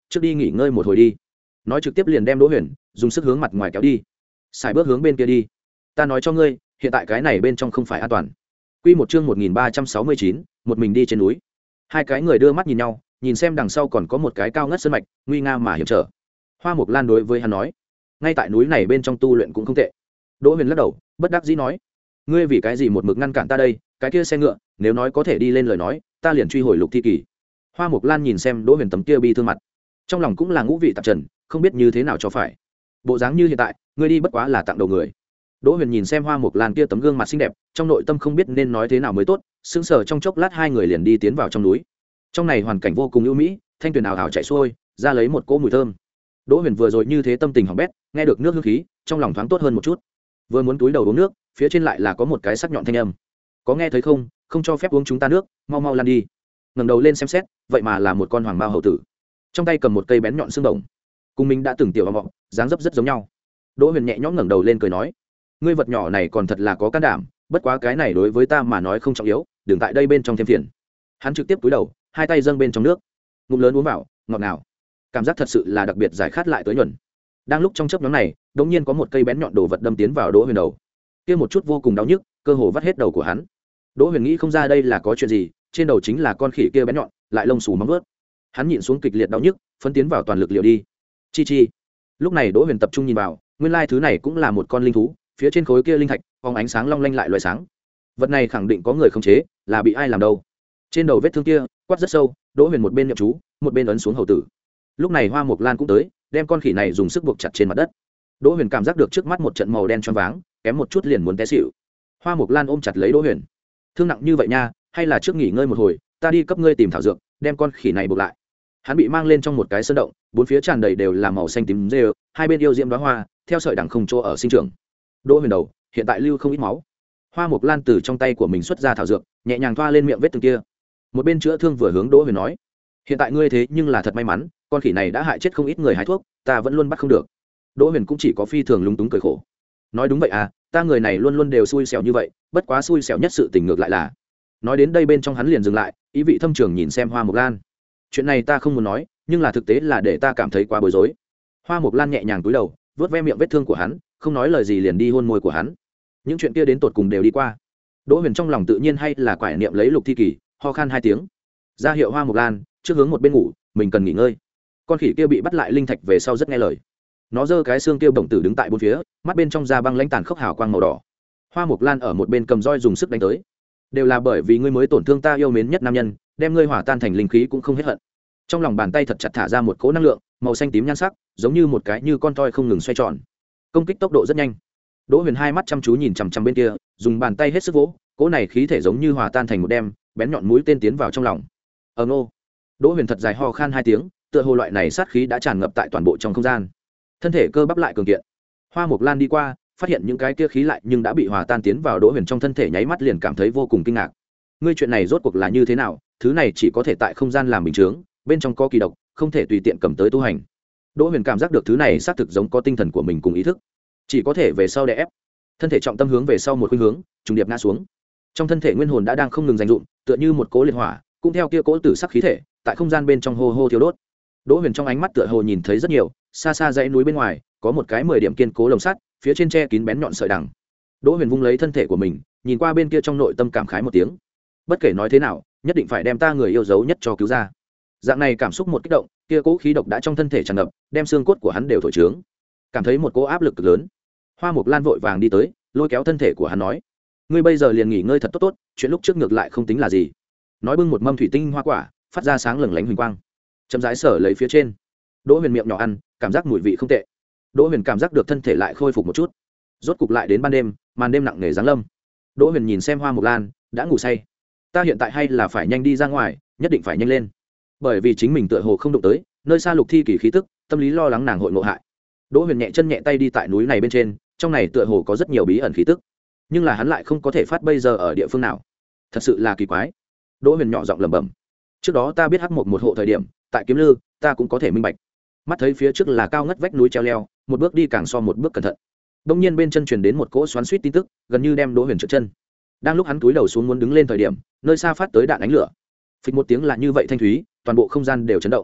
trước đi nghỉ ngơi một hồi đi. Nói trực tiếp liền đem Đỗ Huyền dùng sức hướng mặt ngoài kéo đi, xài bước hướng bên kia đi. Ta nói cho ngươi, hiện tại cái này bên trong không phải an toàn. Quy một chương một nghìn ba trăm sáu mươi chín, một mình đi trên núi. Hai cái người đưa mắt nhìn nhau, nhìn xem đằng sau còn có một cái cao ngất sơn mạch, nguy nga mà hiểm trở. Hoa Mộc Lan đối với hắn nói, ngay tại núi này bên trong tu luyện cũng không tệ. Đỗ Huyền lắc đầu, bất đắc dĩ nói, ngươi vì cái gì một mực ngăn cản ta đây? Cái kia xe ngựa, nếu nói có thể đi lên lời nói, ta liền truy hồi Lục Thi Kỳ. Hoa Mộc Lan nhìn xem Đỗ Huyền tấm kia bi thương mặt, trong lòng cũng là ngũ vị tạp trần, không biết như thế nào cho phải. Bộ dáng như hiện tại, ngươi đi bất quá là tặng đầu người. Đỗ Huyền nhìn xem Hoa Mộc Lan kia tấm gương mặt xinh đẹp, trong nội tâm không biết nên nói thế nào mới tốt, sững sờ trong chốc lát hai người liền đi tiến vào trong núi. Trong này hoàn cảnh vô cùng ưu mỹ, thanh tuyền ảo ảo chảy xuôi, ra lấy một cỗ mùi thơm. Đỗ Huyền vừa rồi như thế tâm tình hỏng bét, nghe được nước hương khí, trong lòng thoáng tốt hơn một chút. Vừa muốn túi đầu uống nước, phía trên lại là có một cái sắc nhọn thanh âm. Có nghe thấy không? Không cho phép uống chúng ta nước, mau mau lăn đi. Ngẩng đầu lên xem xét, vậy mà là một con hoàng mao hầu tử, trong tay cầm một cây bén nhọn xương đồng, cùng mình đã từng tiểu vọng, dáng dấp rất giống nhau. Đỗ Huyền nhẹ nhõm ngẩng đầu lên cười nói, ngươi vật nhỏ này còn thật là có can đảm, bất quá cái này đối với ta mà nói không trọng yếu, đừng tại đây bên trong thêm phiền. Hắn trực tiếp cúi đầu, hai tay dâng bên trong nước, ngụm lớn uống vào, ngọt ngào, cảm giác thật sự là đặc biệt giải khát lại tới nhuần. Đang lúc trong chớp nhoáng này, đột nhiên có một cây bén nhọn đồ vật đâm tiến vào Đỗ Huyền đầu, kia một chút vô cùng đau nhức, cơ hồ vắt hết đầu của hắn. Đỗ Huyền nghĩ không ra đây là có chuyện gì, trên đầu chính là con khỉ kia bén nhọn, lại lông xù móng vuốt. Hắn nhịn xuống kịch liệt đau nhức, phấn tiến vào toàn lực liệu đi. Chi chi. Lúc này Đỗ Huyền tập trung nhìn vào, nguyên lai thứ này cũng là một con linh thú, phía trên khối kia linh thạch, phóng ánh sáng long lanh lại loại sáng. Vật này khẳng định có người khống chế, là bị ai làm đâu. Trên đầu vết thương kia, quát rất sâu, Đỗ Huyền một bên niệm chú, một bên ấn xuống hầu tử. Lúc này Hoa Mộc Lan cũng tới, đem con khỉ này dùng sức buộc chặt trên mặt đất. Đỗ Huyền cảm giác được trước mắt một trận màu đen choáng váng, kém một chút liền muốn té xỉu. Hoa Mộc Lan ôm chặt lấy Đỗ Huyền. Thương nặng như vậy nha, hay là trước nghỉ ngơi một hồi, ta đi cấp ngươi tìm thảo dược, đem con khỉ này buộc lại. Hắn bị mang lên trong một cái sơn động, bốn phía tràn đầy đều là màu xanh tím rêu, hai bên yêu diễm đóa hoa, theo sợi đằng không chỗ ở sinh trưởng. Đỗ Huyền đầu, hiện tại lưu không ít máu. Hoa Mộc Lan từ trong tay của mình xuất ra thảo dược, nhẹ nhàng thoa lên miệng vết thương kia. Một bên chữa thương vừa hướng Đỗ Huyền nói, hiện tại ngươi thế nhưng là thật may mắn, con khỉ này đã hại chết không ít người hái thuốc, ta vẫn luôn bắt không được. Đỗ Huyền cũng chỉ có phi thường lúng túng cười khổ. Nói đúng vậy à, ta người này luôn luôn đều xui xẻo như vậy, bất quá xui xẻo nhất sự tình ngược lại là. Nói đến đây bên trong hắn liền dừng lại, ý vị thâm trường nhìn xem Hoa Mộc Lan. Chuyện này ta không muốn nói, nhưng là thực tế là để ta cảm thấy quá bối rối. Hoa Mộc Lan nhẹ nhàng cúi đầu, vớt ve miệng vết thương của hắn, không nói lời gì liền đi hôn môi của hắn. Những chuyện kia đến tột cùng đều đi qua. Đỗ Huyền trong lòng tự nhiên hay là quải niệm lấy Lục Thi Kỳ, ho khan hai tiếng, ra hiệu Hoa Mộc Lan trước hướng một bên ngủ, mình cần nghỉ ngơi. Con khỉ kia bị bắt lại linh thạch về sau rất nghe lời, nó giơ cái xương kia bổng tử đứng tại bốn phía, mắt bên trong da băng lãnh tàn khốc hào quang màu đỏ. Hoa Mộc Lan ở một bên cầm roi dùng sức đánh tới, đều là bởi vì ngươi mới tổn thương ta yêu mến nhất nam nhân, đem ngươi hỏa tan thành linh khí cũng không hết hận. Trong lòng bàn tay thật chặt thả ra một cỗ năng lượng màu xanh tím nhan sắc, giống như một cái như con toi không ngừng xoay tròn, công kích tốc độ rất nhanh. Đỗ Huyền hai mắt chăm chú nhìn chằm chằm bên kia, dùng bàn tay hết sức vỗ, cỗ này khí thể giống như hòa tan thành một đem bén nhọn mũi tên tiến vào trong lòng. Ầm ồ. Đỗ Huyền thật dài ho khan hai tiếng, tựa hồ loại này sát khí đã tràn ngập tại toàn bộ trong không gian. Thân thể cơ bắp lại cường kiện. Hoa Mộc Lan đi qua, phát hiện những cái kia khí lại nhưng đã bị hòa tan tiến vào Đỗ Huyền trong thân thể, nháy mắt liền cảm thấy vô cùng kinh ngạc. Ngươi chuyện này rốt cuộc là như thế nào? Thứ này chỉ có thể tại không gian làm bình chướng, bên trong có kỳ độc, không thể tùy tiện cầm tới tu hành. Đỗ Huyền cảm giác được thứ này xác thực giống có tinh thần của mình cùng ý thức, chỉ có thể về sau đè ép. Thân thể trọng tâm hướng về sau một khuynh hướng, trùng điệp ngã xuống. Trong thân thể nguyên hồn đã đang không ngừng dành dụm, tựa như một cỗ liệt hỏa, cũng theo kia cỗ tử sắc khí thể, tại không gian bên trong hô hô thiêu đốt. Đỗ Huyền trong ánh mắt tựa hồ nhìn thấy rất nhiều, xa xa dãy núi bên ngoài, có một cái mười điểm kiên cố lồng sắt, phía trên che kín bén nhọn sợi đằng. Đỗ Huyền vung lấy thân thể của mình, nhìn qua bên kia trong nội tâm cảm khái một tiếng. Bất kể nói thế nào, nhất định phải đem ta người yêu dấu nhất cho cứu ra. Dạng này cảm xúc một kích động, kia cỗ khí độc đã trong thân thể tràn ngập, đem xương cốt của hắn đều thổi trướng. Cảm thấy một cỗ áp lực cực lớn. Hoa Mộc Lan vội vàng đi tới, lôi kéo thân thể của hắn nói: "Ngươi bây giờ liền nghỉ ngơi thật tốt tốt, chuyện lúc trước ngược lại không tính là gì." Nói bưng một mâm thủy tinh hoa quả, phát ra sáng lừng lánh huỳnh quang. Chậm rãi sở lấy phía trên. Đỗ Huyền miệng nhỏ ăn, cảm giác mùi vị không tệ. Đỗ Huyền cảm giác được thân thể lại khôi phục một chút. Rốt cục lại đến ban đêm, màn đêm nặng nề giáng lâm. Đỗ Huyền nhìn xem Hoa Mộc Lan, đã ngủ say. Ta hiện tại hay là phải nhanh đi ra ngoài, nhất định phải nhanh lên. Bởi vì chính mình tựa hồ không đụng tới, nơi xa Lục Thi Kỳ khí tức, tâm lý lo lắng nàng hội ngộ hại. Đỗ Huyền nhẹ chân nhẹ tay đi tại núi này bên trên, trong này tựa hồ có rất nhiều bí ẩn khí tức, nhưng là hắn lại không có thể phát bây giờ ở địa phương nào. Thật sự là kỳ quái. Đỗ Huyền nhỏ giọng lẩm bẩm. Trước đó ta biết hắc một một hộ thời điểm, tại Kiếm Lư, ta cũng có thể minh bạch. Mắt thấy phía trước là cao ngất vách núi treo leo, một bước đi càng so một bước cẩn thận. Đông nhiên bên chân truyền đến một cỗ xoắn xuýt tin tức, gần như đem Đỗ Huyền trượt chân. Đang lúc hắn cúi đầu xuống muốn đứng lên thời điểm, nơi xa phát tới đạn ánh lửa. Phịch một tiếng là như vậy thanh thúy, toàn bộ không gian đều chấn động.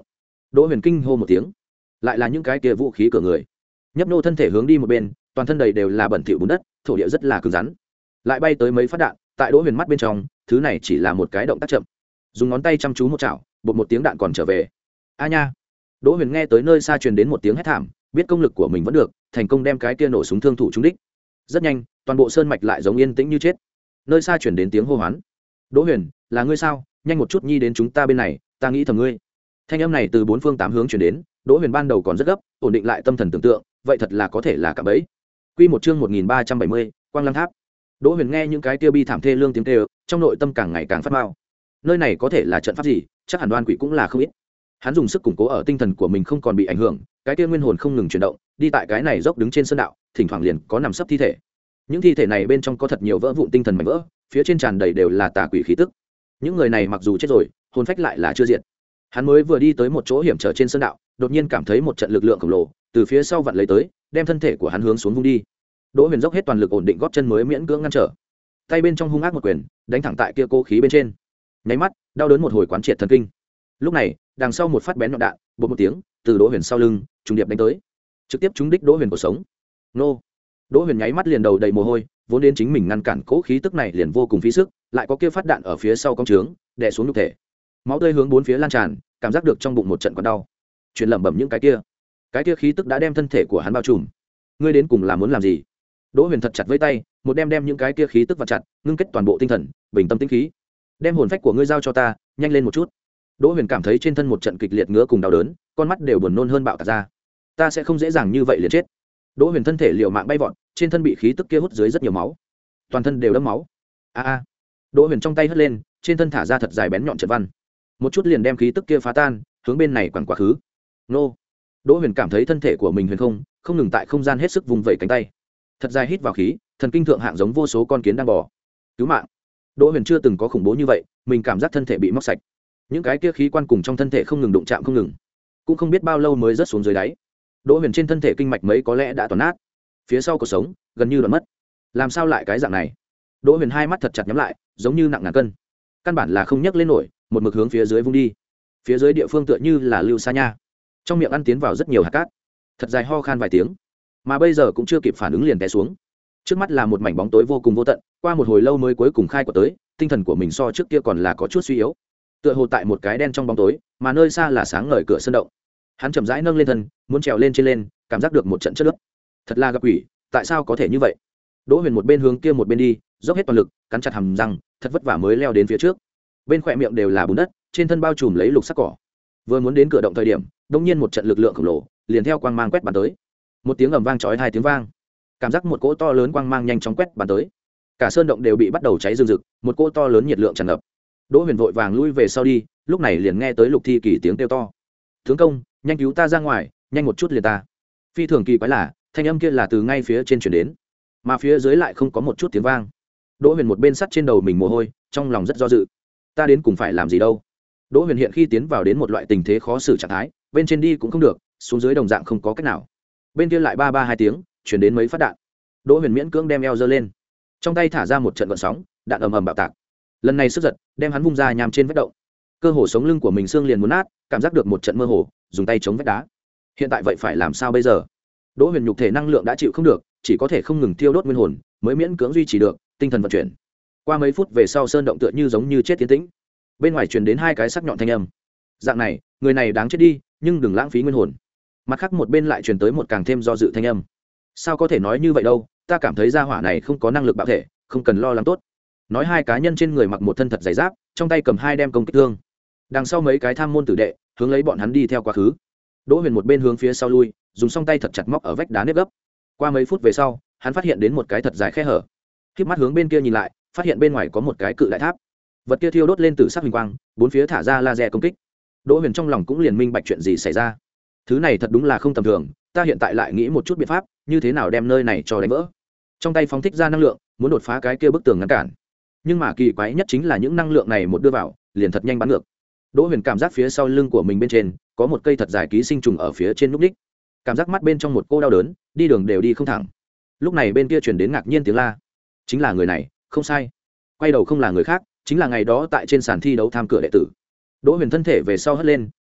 Đỗ Huyền kinh hô một tiếng, lại là những cái kia vũ khí cửa người. Nhấp nô thân thể hướng đi một bên, toàn thân đầy đều là bẩn thỉu bùn đất, thổ địa rất là cứng rắn. Lại bay tới mấy phát đạn, tại Đỗ Huyền mắt bên trong, thứ này chỉ là một cái động tác chậm. Dùng ngón tay chăm chú một chảo, bột một tiếng đạn còn trở về. A nha. Đỗ Huyền nghe tới nơi xa truyền đến một tiếng hét thảm, biết công lực của mình vẫn được, thành công đem cái kia nổ súng thương thủ trúng đích. Rất nhanh, toàn bộ sơn mạch lại giống yên tĩnh như chết. Nơi xa truyền đến tiếng hô hoán. Đỗ Huyền, là ngươi sao? Nhanh một chút nhi đến chúng ta bên này, ta nghĩ thầm ngươi. Thanh âm này từ bốn phương tám hướng truyền đến, Đỗ Huyền ban đầu còn rất gấp, ổn định lại tâm thần tưởng tượng, vậy thật là có thể là cả bẫy. Quy một chương một nghìn ba trăm bảy mươi, Quang Lăng Tháp. Đỗ Huyền nghe những cái kia bi thảm thê lương tiếng kêu, trong nội tâm càng ngày càng phát mao. Nơi này có thể là trận pháp gì, chắc hẳn đoan quỷ cũng là không ít. Hắn dùng sức củng cố ở tinh thần của mình không còn bị ảnh hưởng, cái kia nguyên hồn không ngừng chuyển động, đi tại cái này dốc đứng trên sơn đạo, thỉnh thoảng liền có nằm sấp thi thể. Những thi thể này bên trong có thật nhiều vỡ vụn tinh thần mảnh vỡ, phía trên tràn đầy đều là tà quỷ khí tức. Những người này mặc dù chết rồi, hồn phách lại là chưa diệt. Hắn mới vừa đi tới một chỗ hiểm trở trên sơn đạo, đột nhiên cảm thấy một trận lực lượng khổng lồ từ phía sau vặn lấy tới, đem thân thể của hắn hướng xuống vung đi. Đỗ Huyền dốc hết toàn lực ổn định gót chân mới miễn cưỡng ngăn trở, tay bên trong hung ác một quyền đánh thẳng tại kia cố khí bên trên. Nháy mắt đau đớn một hồi quán triệt thần kinh. Lúc này đằng sau một phát bén nhọn đạn bột một tiếng từ Đỗ Huyền sau lưng trùng điệp đánh tới, trực tiếp trúng đích Đỗ Huyền cổ sống. Nô. Đỗ Huyền nháy mắt liền đầu đầy mồ hôi, vốn đến chính mình ngăn cản cố khí tức này liền vô cùng phí sức, lại có kia phát đạn ở phía sau cong trướng đè xuống nhục thể, máu tươi hướng bốn phía lan tràn, cảm giác được trong bụng một trận còn đau. Truyền lẩm bẩm những cái kia cái kia khí tức đã đem thân thể của hắn bao trùm. Ngươi đến cùng là muốn làm gì? Đỗ Huyền thật chặt với tay, một đem đem những cái kia khí tức vặn chặt, ngưng kết toàn bộ tinh thần, bình tâm tĩnh khí. Đem hồn phách của ngươi giao cho ta, nhanh lên một chút. Đỗ Huyền cảm thấy trên thân một trận kịch liệt ngứa cùng đau đớn, con mắt đều buồn nôn hơn bạo tạc ra. Ta sẽ không dễ dàng như vậy liền chết. Đỗ Huyền thân thể liều mạng bay vọt, trên thân bị khí tức kia hút dưới rất nhiều máu, toàn thân đều đẫm máu. A a. Đỗ Huyền trong tay hất lên, trên thân thả ra thật dài bén nhọn trận văn, một chút liền đem khí tức kia phá tan, hướng bên này quẳng quá khứ. Nô. Đỗ Huyền cảm thấy thân thể của mình huyền không, không ngừng tại không gian hết sức vùng vẫy cánh tay, thật dài hít vào khí, thần kinh thượng hạng giống vô số con kiến đang bò. Cứu mạng. Đỗ Huyền chưa từng có khủng bố như vậy, mình cảm giác thân thể bị móc sạch, những cái kia khí quan cùng trong thân thể không ngừng đụng chạm không ngừng, cũng không biết bao lâu mới rớt xuống dưới đáy. Đỗ Huyền trên thân thể kinh mạch mấy có lẽ đã toàn nát, phía sau cuộc sống gần như đoạn mất. Làm sao lại cái dạng này? Đỗ Huyền hai mắt thật chặt nhắm lại, giống như nặng ngàn cân, căn bản là không nhấc lên nổi, một mực hướng phía dưới vung đi. Phía dưới địa phương tựa như là lưu sa nha, trong miệng ăn tiến vào rất nhiều hạt cát, thật dài ho khan vài tiếng, mà bây giờ cũng chưa kịp phản ứng liền té xuống. Trước mắt là một mảnh bóng tối vô cùng vô tận, qua một hồi lâu mới cuối cùng khai của tới, tinh thần của mình so trước kia còn là có chút suy yếu, tựa hồ tại một cái đen trong bóng tối, mà nơi xa là sáng ngời cửa sân động. Hắn chậm rãi nâng lên thân, muốn trèo lên trên lên, cảm giác được một trận chất nước. Thật là gặp quỷ, tại sao có thể như vậy? Đỗ Huyền một bên hướng kia một bên đi, dốc hết toàn lực, cắn chặt hàm răng, thật vất vả mới leo đến phía trước. Bên khóe miệng đều là bùn đất, trên thân bao trùm lấy lục sắc cỏ. Vừa muốn đến cửa động thời điểm, đột nhiên một trận lực lượng khổng lồ liền theo quang mang quét bắn tới. Một tiếng ầm vang chói hai tiếng vang, cảm giác một cỗ to lớn quang mang nhanh chóng quét bắn tới. Cả sơn động đều bị bắt đầu cháy rừng rực, một cỗ to lớn nhiệt lượng tràn ngập. Đỗ Huyền vội vàng lui về sau đi, lúc này liền nghe tới Lục Thi Kỳ tiếng kêu to: "Tướng công, nhanh cứu ta ra ngoài, nhanh một chút liền ta." Phi thường kỳ quái là, thanh âm kia là từ ngay phía trên truyền đến, mà phía dưới lại không có một chút tiếng vang. Đỗ Huyền một bên sắt trên đầu mình mồ hôi, trong lòng rất do dự. Ta đến cùng phải làm gì đâu? Đỗ Huyền hiện khi tiến vào đến một loại tình thế khó xử trạng thái, bên trên đi cũng không được, xuống dưới đồng dạng không có cách nào. Bên kia lại ba ba hai tiếng, truyền đến mấy phát đạn. Đỗ Huyền miễn cưỡng đem eo giơ lên, trong tay thả ra một trận gợn sóng, đạn ầm ầm bạo tạc. Lần này sức giật đem hắn vung ra nhằm trên vết động, cơ hồ sống lưng của mình xương liền muốn nát, cảm giác được một trận mơ hồ, dùng tay chống vách đá. Hiện tại vậy phải làm sao bây giờ? Đỗ Huyền nhục thể năng lượng đã chịu không được, chỉ có thể không ngừng thiêu đốt nguyên hồn, mới miễn cưỡng duy trì được tinh thần vận chuyển. Qua mấy phút về sau, sơn động tựa như giống như chết tiến tĩnh. Bên ngoài truyền đến hai cái sắc nhọn thanh âm. Dạng này, người này đáng chết đi, nhưng đừng lãng phí nguyên hồn. Mặt khác một bên lại truyền tới một càng thêm do dự thanh âm. Sao có thể nói như vậy đâu, ta cảm thấy gia hỏa này không có năng lực bạo thể, không cần lo lắng tốt. Nói hai cá nhân trên người mặc một thân thật dày giáp, trong tay cầm hai đem công kích thương. Đằng sau mấy cái tham môn tử đệ hướng lấy bọn hắn đi theo quá khứ. Đỗ Huyền một bên hướng phía sau lui, dùng song tay thật chặt móc ở vách đá nếp gấp. Qua mấy phút về sau, hắn phát hiện đến một cái thật dài khe hở. Khép mắt hướng bên kia nhìn lại, phát hiện bên ngoài có một cái cự đại tháp. Vật kia thiêu đốt lên từ sắc huỳnh quang, bốn phía thả ra laser công kích. Đỗ Huyền trong lòng cũng liền minh bạch chuyện gì xảy ra. Thứ này thật đúng là không tầm thường, ta hiện tại lại nghĩ một chút biện pháp, như thế nào đem nơi này cho đánh vỡ. Trong tay phóng thích ra năng lượng, muốn đột phá cái kia bức tường ngăn cản. Nhưng mà kỳ quái nhất chính là những năng lượng này một đưa vào, liền thật nhanh bắn ngược. Đỗ Huyền cảm giác phía sau lưng của mình bên trên có một cây thật dài ký sinh trùng ở phía trên núc ních, cảm giác mắt bên trong một cô đau đớn, đi đường đều đi không thẳng. Lúc này bên kia truyền đến ngạc nhiên tiếng la, chính là người này, không sai. Quay đầu không là người khác, chính là ngày đó tại trên sàn thi đấu tham cửa đệ tử. Đỗ Huyền thân thể về sau hất lên,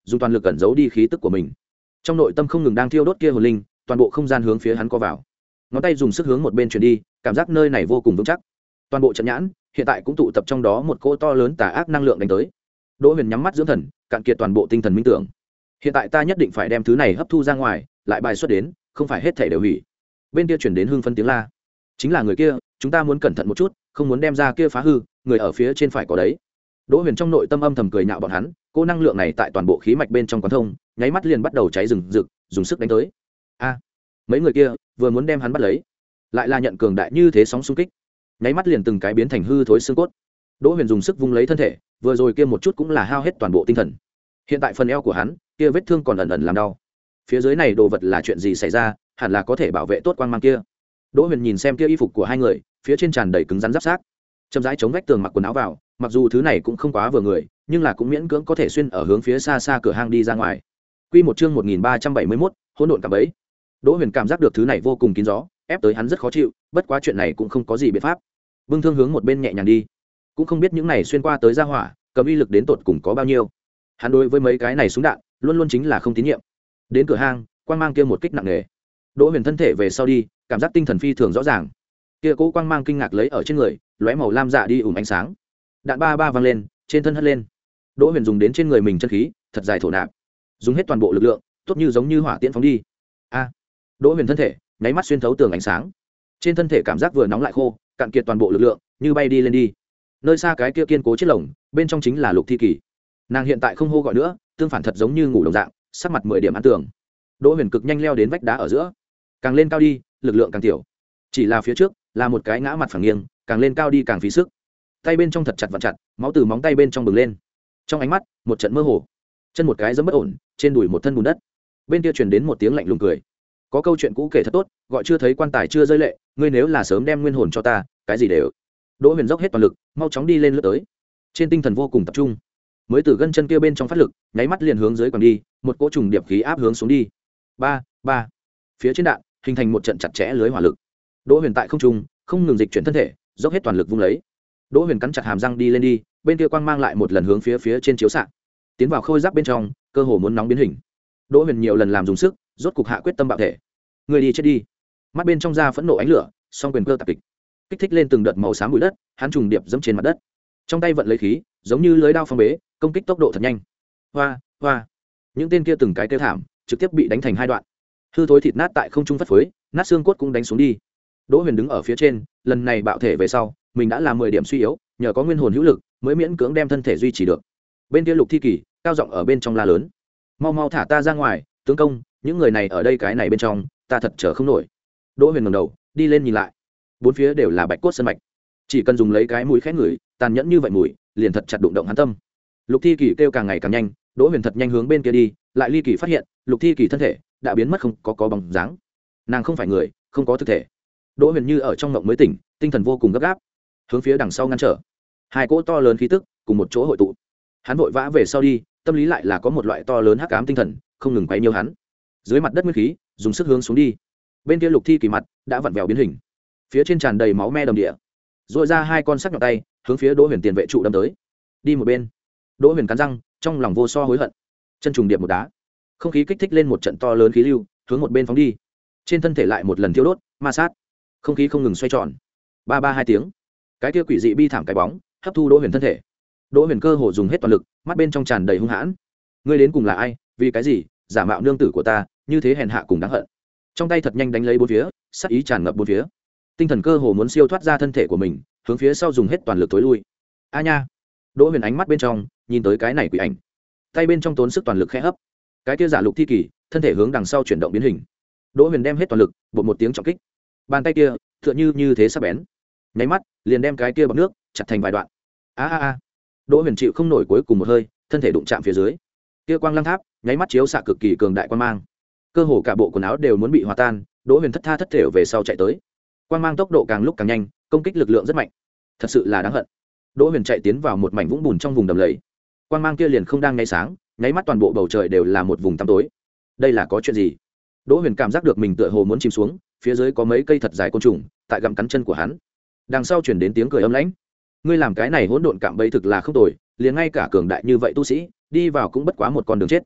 dùng toàn lực cẩn giấu đi khí tức của mình. Trong nội tâm không ngừng đang thiêu đốt kia hồn linh, toàn bộ không gian hướng phía hắn co vào. Ngón tay dùng sức hướng một bên chuyển đi, cảm giác nơi này vô cùng vững chắc. Toàn bộ trận nhãn hiện tại cũng tụ tập trong đó một cỗ to lớn tà ác năng lượng đánh tới. Đỗ Huyền nhắm mắt dưỡng thần, cạn kiệt toàn bộ tinh thần minh tưởng. Hiện tại ta nhất định phải đem thứ này hấp thu ra ngoài, lại bài xuất đến, không phải hết thảy đều hủy. Bên kia chuyển đến hưng phấn tiếng la. Chính là người kia, chúng ta muốn cẩn thận một chút, không muốn đem ra kia phá hư, người ở phía trên phải có đấy. Đỗ Huyền trong nội tâm âm thầm cười nhạo bọn hắn, cô năng lượng này tại toàn bộ khí mạch bên trong quán thông, nháy mắt liền bắt đầu cháy rừng rực, dùng sức đánh tới. A, mấy người kia vừa muốn đem hắn bắt lấy, lại là nhận cường đại như thế sóng xung kích, nháy mắt liền từng cái biến thành hư thối xương cốt. Đỗ Huyền dùng sức vung lấy thân thể, vừa rồi kia một chút cũng là hao hết toàn bộ tinh thần. Hiện tại phần eo của hắn, kia vết thương còn ẩn ẩn làm đau. Phía dưới này đồ vật là chuyện gì xảy ra, hẳn là có thể bảo vệ tốt quang mang kia. Đỗ Huyền nhìn xem kia y phục của hai người, phía trên tràn đầy cứng rắn giáp xác. Chậm rãi chống vách tường mặc quần áo vào, mặc dù thứ này cũng không quá vừa người, nhưng là cũng miễn cưỡng có thể xuyên ở hướng phía xa xa cửa hang đi ra ngoài. Quy một chương một nghìn ba trăm bảy mươi mốt, hỗn độn cả bấy. Đỗ Huyền cảm giác được thứ này vô cùng kín gió, ép tới hắn rất khó chịu, bất quá chuyện này cũng không có gì biện pháp. Bưng thương hướng một bên nhẹ nhàng đi, cũng không biết những này xuyên qua tới ra hỏa, cầm uy lực đến tột cùng có bao nhiêu. Hắn đối với mấy cái này súng đạn, luôn luôn chính là không tín nhiệm. Đến cửa hang, quang mang kia một kích nặng nề. Đỗ Huyền thân thể về sau đi, cảm giác tinh thần phi thường rõ ràng. Kia cố quang mang kinh ngạc lấy ở trên người, lóe màu lam dạ đi ủm ánh sáng. Đạn ba ba vang lên, trên thân hất lên. Đỗ Huyền dùng đến trên người mình chân khí, thật dài thổ nạp, dùng hết toàn bộ lực lượng, tốt như giống như hỏa tiễn phóng đi. A! Đỗ Huyền thân thể nháy mắt xuyên thấu tường ánh sáng, trên thân thể cảm giác vừa nóng lại khô, cạn kiệt toàn bộ lực lượng, như bay đi lên đi. Nơi xa cái kia kiên cố chiếc lồng, bên trong chính là Lục Thi Kỳ. Nàng hiện tại không hô gọi nữa, tương phản thật giống như ngủ đồng dạng, sắc mặt mười điểm an tường. Đỗ Huyền cực nhanh leo đến vách đá ở giữa, càng lên cao đi, lực lượng càng tiểu. Chỉ là phía trước là một cái ngã mặt phẳng nghiêng, càng lên cao đi càng phí sức. Tay bên trong thật chặt vặn chặt, máu từ móng tay bên trong bừng lên. Trong ánh mắt, một trận mơ hồ. Chân một cái giẫm bất ổn, trên đùi một thân bùn đất. Bên kia truyền đến một tiếng lạnh lùng cười. Có câu chuyện cũ kể thật tốt, gọi chưa thấy quan tài chưa rơi lệ, ngươi nếu là sớm đem nguyên hồn cho ta, cái gì đều. Đỗ Huyền dốc hết toàn lực, mau chóng đi lên lướt tới. Trên tinh thần vô cùng tập trung, mới từ gân chân kia bên trong phát lực, nháy mắt liền hướng dưới quẳng đi, một cỗ trùng điệp khí áp hướng xuống đi. Ba, ba. Phía trên đạn, hình thành một trận chặt chẽ lưới hỏa lực. Đỗ Huyền tại không trung, không ngừng dịch chuyển thân thể, dốc hết toàn lực vung lấy. Đỗ Huyền cắn chặt hàm răng đi lên đi, bên kia quang mang lại một lần hướng phía phía trên chiếu xạ, tiến vào khôi giáp bên trong, cơ hồ muốn nóng biến hình. Đỗ Huyền nhiều lần làm dùng sức, rốt cục hạ quyết tâm bạo thể. Người đi chết đi. Mắt bên trong ra phẫn nộ ánh lửa, song quyền cơ tạp kịch, kích thích lên từng đợt màu xám bụi đất, hắn trùng điệp dẫm trên mặt đất. Trong tay vận lấy khí, giống như lưới đao phong bế, công kích tốc độ thật nhanh. Hoa, hoa. Những tên kia từng cái kêu thảm, trực tiếp bị đánh thành hai đoạn. Hư thối thịt nát tại không trung phất phới, nát xương cốt cũng đánh xuống đi. Đỗ Huyền đứng ở phía trên, lần này bạo thể về sau, mình đã là mười điểm suy yếu, nhờ có nguyên hồn hữu lực, mới miễn cưỡng đem thân thể duy trì được. Bên kia Lục Thi Kỳ, cao giọng ở bên trong la lớn: "Mau mau thả ta ra ngoài, tướng công, những người này ở đây cái này bên trong, ta thật chờ không nổi." Đỗ Huyền ngẩng đầu, đi lên nhìn lại. Bốn phía đều là bạch cốt sơn mạch, chỉ cần dùng lấy cái mũi khẽ ngửi, tàn nhẫn như vậy mùi, liền thật chặt đụng động hắn tâm. Lục Thi Kỳ kêu càng ngày càng nhanh, Đỗ Huyền thật nhanh hướng bên kia đi, lại ly kỳ phát hiện, Lục Thi Kỳ thân thể đã biến mất không có có bóng dáng. Nàng không phải người, không có thực thể. Đỗ Huyền như ở trong mộng mới tỉnh, tinh thần vô cùng gấp gáp, hướng phía đằng sau ngăn trở. Hai cỗ to lớn khí tức cùng một chỗ hội tụ. Hắn vội vã về sau đi, tâm lý lại là có một loại to lớn hắc ám tinh thần, không ngừng quấy nhiễu hắn. Dưới mặt đất nguyên khí, dùng sức hướng xuống đi. Bên kia Lục Thi Kỳ mặt đã vặn vẹo biến hình, phía trên tràn đầy máu me đầm địa. Rũa ra hai con sắc nhọn tay, hướng phía Đỗ Huyền tiền vệ trụ đâm tới. Đi một bên. Đỗ Huyền cắn răng, trong lòng vô so hối hận. Chân trùng điệp một đá, không khí kích thích lên một trận to lớn khí lưu, hướng một bên phóng đi. Trên thân thể lại một lần thiêu đốt, ma sát. Không khí không ngừng xoay tròn. Ba ba hai tiếng. Cái kia quỷ dị bi thảm cái bóng, hấp thu Đỗ Huyền thân thể. Đỗ Huyền cơ hồ dùng hết toàn lực, mắt bên trong tràn đầy hung hãn. Ngươi đến cùng là ai, vì cái gì giả mạo nương tử của ta, như thế hèn hạ cùng đáng hận. Trong tay thật nhanh đánh lấy bốn phía, sát ý tràn ngập bốn phía. Tinh thần cơ hồ muốn siêu thoát ra thân thể của mình, hướng phía sau dùng hết toàn lực tối lui. A nha. Đỗ Huyền ánh mắt bên trong nhìn tới cái này quỷ ảnh, tay bên trong tốn sức toàn lực khẽ hấp. Cái kia giả Lục Thi Kỳ thân thể hướng đằng sau chuyển động biến hình. Đỗ Huyền đem hết toàn lực, bột một tiếng trọng kích. Bàn tay kia tựa như như thế sắc bén, nháy mắt liền đem cái kia bọt nước chặt thành vài đoạn. A a a. Đỗ Huyền chịu không nổi cuối cùng một hơi, thân thể đụng chạm phía dưới. Kia quang lăng tháp nháy mắt chiếu xạ cực kỳ cường đại quang mang, cơ hồ cả bộ quần áo đều muốn bị hòa tan. Đỗ Huyền thất tha thất thểu về sau chạy tới. Quang mang tốc độ càng lúc càng nhanh, công kích lực lượng rất mạnh, thật sự là đáng hận. Đỗ Huyền chạy tiến vào một mảnh vũng bùn trong vùng đầm lầy. Quang mang kia liền không đang nháy sáng, nháy mắt toàn bộ bầu trời đều là một vùng tăm tối. Đây là có chuyện gì? Đỗ Huyền cảm giác được mình tựa hồ muốn chìm xuống, phía dưới có mấy cây thật dài côn trùng tại gặm cắn chân của hắn. Đằng sau truyền đến tiếng cười âm lãnh: "Ngươi làm cái này hỗn độn cạm bẫy thực là không tồi, liền ngay cả cường đại như vậy tu sĩ, đi vào cũng bất quá một con đường chết."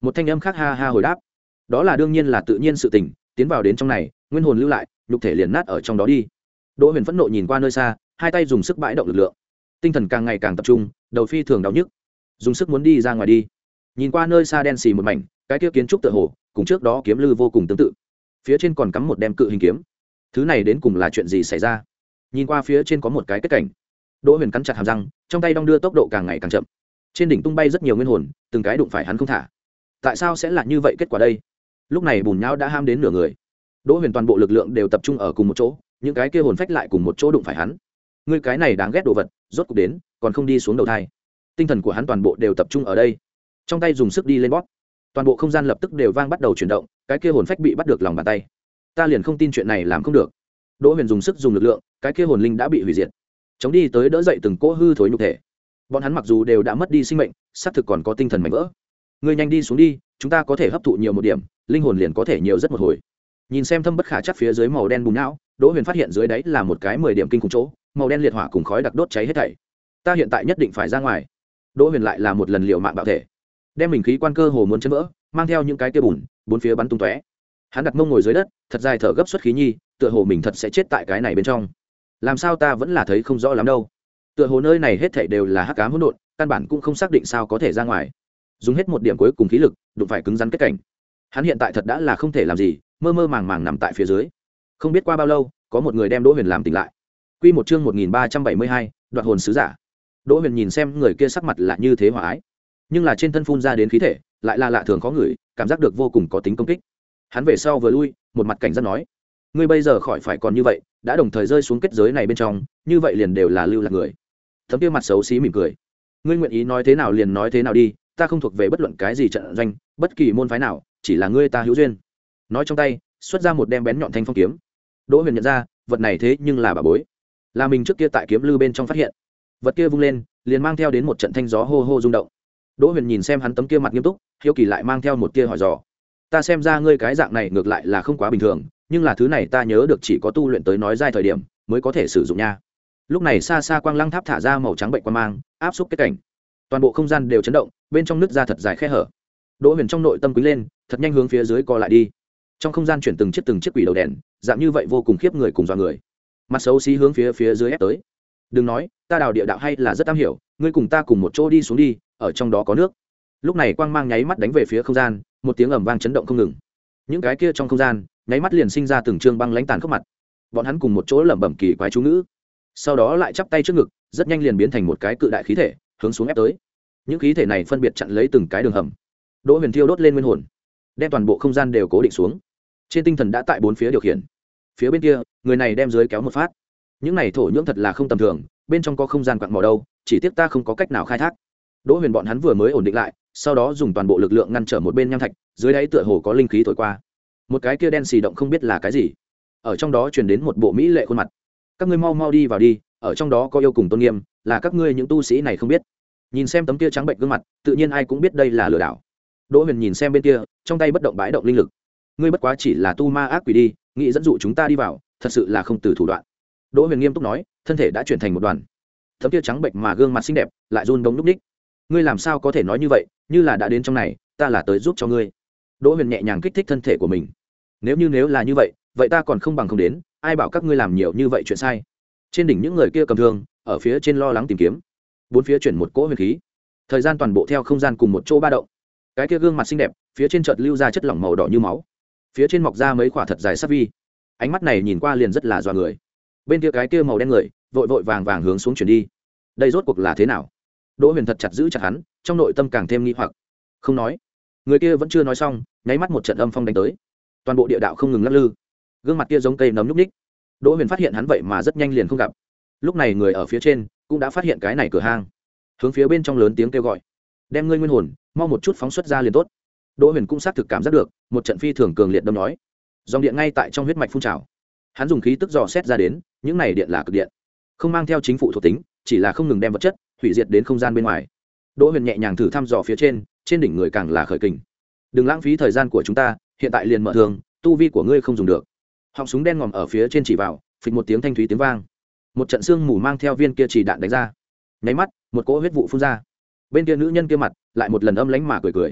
một thanh âm khác ha ha hồi đáp. Đó là đương nhiên là tự nhiên sự tình, tiến vào đến trong này nguyên hồn lưu lại, nhục thể liền nát ở trong đó đi. Đỗ Huyền phẫn nộ nhìn qua nơi xa, hai tay dùng sức bãi động lực lượng, tinh thần càng ngày càng tập trung, đầu phi thường đau nhức, dùng sức muốn đi ra ngoài đi. Nhìn qua nơi xa đen xì một mảnh, cái kia kiến trúc tựa hồ cùng trước đó kiếm lư vô cùng tương tự, phía trên còn cắm một đem cự hình kiếm. Thứ này đến cùng là chuyện gì xảy ra? Nhìn qua phía trên có một cái kết cảnh. Đỗ Huyền cắn chặt hàm răng, trong tay đong đưa tốc độ càng ngày càng chậm. Trên đỉnh tung bay rất nhiều nguyên hồn, từng cái đụng phải hắn không thả. Tại sao sẽ là như vậy kết quả đây? Lúc này bùn nhão đã ham đến nửa người. Đỗ Huyền toàn bộ lực lượng đều tập trung ở cùng một chỗ, những cái kia hồn phách lại cùng một chỗ đụng phải hắn. Ngươi cái này đáng ghét đồ vật, rốt cục đến, còn không đi xuống đầu thai. Tinh thần của hắn toàn bộ đều tập trung ở đây, trong tay dùng sức đi lên bóp. Toàn bộ không gian lập tức đều vang bắt đầu chuyển động, cái kia hồn phách bị bắt được lòng bàn tay. Ta liền không tin chuyện này làm không được. Đỗ Huyền dùng sức dùng lực lượng, cái kia hồn linh đã bị hủy diệt. Chống đi tới đỡ dậy từng cỗ hư thối nhục thể. Bọn hắn mặc dù đều đã mất đi sinh mệnh, xác thực còn có tinh thần mảnh vỡ. Ngươi nhanh đi xuống đi, chúng ta có thể hấp thụ nhiều một điểm, linh hồn liền có thể nhiều rất một hồi. Nhìn xem thâm bất khả chắc phía dưới màu đen bùn não, Đỗ Huyền phát hiện dưới đáy là một cái mười điểm kinh khủng chỗ, màu đen liệt hỏa cùng khói đặc đốt cháy hết thảy. Ta hiện tại nhất định phải ra ngoài. Đỗ Huyền lại là một lần liều mạng bạo thể, đem mình khí quan cơ hồ muốn chấn vỡ, mang theo những cái kia bùn, bốn phía bắn tung tóe. Hắn đặt mông ngồi dưới đất, thật dài thở gấp xuất khí nhi, tựa hồ mình thật sẽ chết tại cái này bên trong. Làm sao ta vẫn là thấy không rõ lắm đâu. Tựa hồ nơi này hết thảy đều là hắc ám hỗn độn, căn bản cũng không xác định sao có thể ra ngoài. Dùng hết một điểm cuối cùng khí lực, đụng phải cứng rắn kết cảnh. Hắn hiện tại thật đã là không thể làm gì, mơ mơ màng màng nằm tại phía dưới. Không biết qua bao lâu, có một người đem Đỗ Huyền làm tỉnh lại. Quy một chương một nghìn ba trăm bảy mươi hai, đoạt hồn sứ giả. Đỗ Huyền nhìn xem người kia sắc mặt là như thế hòa ái, nhưng là trên thân phun ra đến khí thể, lại là lạ thường khó ngửi, cảm giác được vô cùng có tính công kích. Hắn về sau vừa lui, một mặt cảnh giác nói: "Ngươi bây giờ khỏi phải còn như vậy, đã đồng thời rơi xuống kết giới này bên trong, như vậy liền đều là lưu lạc người." Thấm kia mặt xấu xí mỉm cười: "Ngươi nguyện ý nói thế nào liền nói thế nào đi, ta không thuộc về bất luận cái gì trận doanh, bất kỳ môn phái nào, chỉ là ngươi ta hữu duyên." Nói trong tay, xuất ra một đem bén nhọn thanh phong kiếm. Đỗ Huyền nhận ra, vật này thế nhưng là bà bối, là mình trước kia tại kiếm lư bên trong phát hiện. Vật kia vung lên, liền mang theo đến một trận thanh gió hô hô rung động. Đỗ Huyền nhìn xem hắn tấm kia mặt nghiêm túc, hiếu kỳ lại mang theo một tia hỏi dò: "Ta xem ra ngươi cái dạng này ngược lại là không quá bình thường, nhưng là thứ này ta nhớ được chỉ có tu luyện tới nói giai thời điểm mới có thể sử dụng nha." Lúc này xa xa quang lăng tháp thả ra màu trắng bệnh quang mang, áp xúc kết cảnh. Toàn bộ không gian đều chấn động, bên trong nứt ra thật dài khe hở. Đỗ Huyền trong nội tâm quý lên, thật nhanh hướng phía dưới co lại đi. Trong không gian chuyển từng chiếc từng chiếc quỷ đầu đèn, dạng như vậy vô cùng khiếp người cùng dọa người. Mặt xấu xí hướng phía phía dưới ép tới. "Đừng nói, ta đào địa đạo hay là rất am hiểu, ngươi cùng ta cùng một chỗ đi xuống đi, ở trong đó có nước." Lúc này quang mang nháy mắt đánh về phía không gian, một tiếng ầm vang chấn động không ngừng. Những cái kia trong không gian, nháy mắt liền sinh ra từng trương băng lãnh tàn khốc mặt. Bọn hắn cùng một chỗ lẩm bẩm kỳ quái chú ngữ, sau đó lại chắp tay trước ngực, rất nhanh liền biến thành một cái cự đại khí thể, hướng xuống ép tới. Những khí thể này phân biệt chặn lấy từng cái đường hầm. Đỗ Huyền thiêu đốt lên nguyên hồn, đem toàn bộ không gian đều cố định xuống. Trên tinh thần đã tại bốn phía điều khiển. Phía bên kia, người này đem dưới kéo một phát. Những này thổ nhưỡng thật là không tầm thường, bên trong có không gian quặng mỏ đâu, chỉ tiếc ta không có cách nào khai thác. Đỗ Huyền bọn hắn vừa mới ổn định lại, sau đó dùng toàn bộ lực lượng ngăn trở một bên nham thạch, dưới đáy tựa hồ có linh khí thổi qua. Một cái kia đen xì động không biết là cái gì, ở trong đó truyền đến một bộ mỹ lệ khuôn mặt. "Các ngươi mau mau đi vào đi, ở trong đó có yêu cùng tôn nghiêm, là các ngươi những tu sĩ này không biết." Nhìn xem tấm kia trắng bệnh gương mặt, tự nhiên ai cũng biết đây là lừa đảo. Đỗ Huyền nhìn xem bên kia, trong tay bất động bãi động linh lực. "Ngươi bất quá chỉ là tu ma ác quỷ đi, nghĩ dẫn dụ chúng ta đi vào, thật sự là không từ thủ đoạn." Đỗ Huyền nghiêm túc nói, thân thể đã chuyển thành một đoàn. Tấm kia trắng bệnh mà gương mặt xinh đẹp lại run bóng lúc ních. "Ngươi làm sao có thể nói như vậy, như là đã đến trong này, ta là tới giúp cho ngươi." Đỗ Huyền nhẹ nhàng kích thích thân thể của mình. "Nếu như nếu là như vậy, vậy ta còn không bằng không đến, ai bảo các ngươi làm nhiều như vậy chuyện sai." Trên đỉnh những người kia cầm thương, ở phía trên lo lắng tìm kiếm. Bốn phía chuyển một cỗ huyền khí. Thời gian toàn bộ theo không gian cùng một chỗ ba động. Cái kia gương mặt xinh đẹp, phía trên chợt lưu ra chất lỏng màu đỏ như máu. Phía trên mọc ra mấy quả thật dài sắc vi. Ánh mắt này nhìn qua liền rất là dọa người. Bên kia cái kia màu đen người, vội vội vàng vàng hướng xuống chuyển đi. Đây rốt cuộc là thế nào? Đỗ Huyền thật chặt giữ chặt hắn, trong nội tâm càng thêm nghi hoặc. Không nói. Người kia vẫn chưa nói xong, nháy mắt một trận âm phong đánh tới. Toàn bộ địa đạo không ngừng lắc lư. Gương mặt kia giống cây nấm nhúc ních. Đỗ Huyền phát hiện hắn vậy mà rất nhanh liền không gặp. Lúc này người ở phía trên cũng đã phát hiện cái này cửa hang, hướng phía bên trong lớn tiếng kêu gọi: "Đem ngươi nguyên hồn, mau một chút phóng xuất ra liền tốt." Đỗ Huyền cũng xác thực cảm giác được một trận phi thường cường liệt đâm nói, dòng điện ngay tại trong huyết mạch phun trào. Hắn dùng khí tức dò xét ra đến, những này điện là cực điện, không mang theo chính phủ thuộc tính, chỉ là không ngừng đem vật chất hủy diệt đến không gian bên ngoài. Đỗ Huyền nhẹ nhàng thử thăm dò phía trên, trên đỉnh người càng là khởi kình. "Đừng lãng phí thời gian của chúng ta, hiện tại liền mở thường, tu vi của ngươi không dùng được." Họng súng đen ngòm ở phía trên chỉ vào, phịch một tiếng thanh thúy tiếng vang. Một trận xương mù mang theo viên kia chỉ đạn đánh ra. Nháy mắt, một cỗ huyết vụ phun ra. Bên kia nữ nhân kia mặt lại một lần âm lãnh mà cười cười.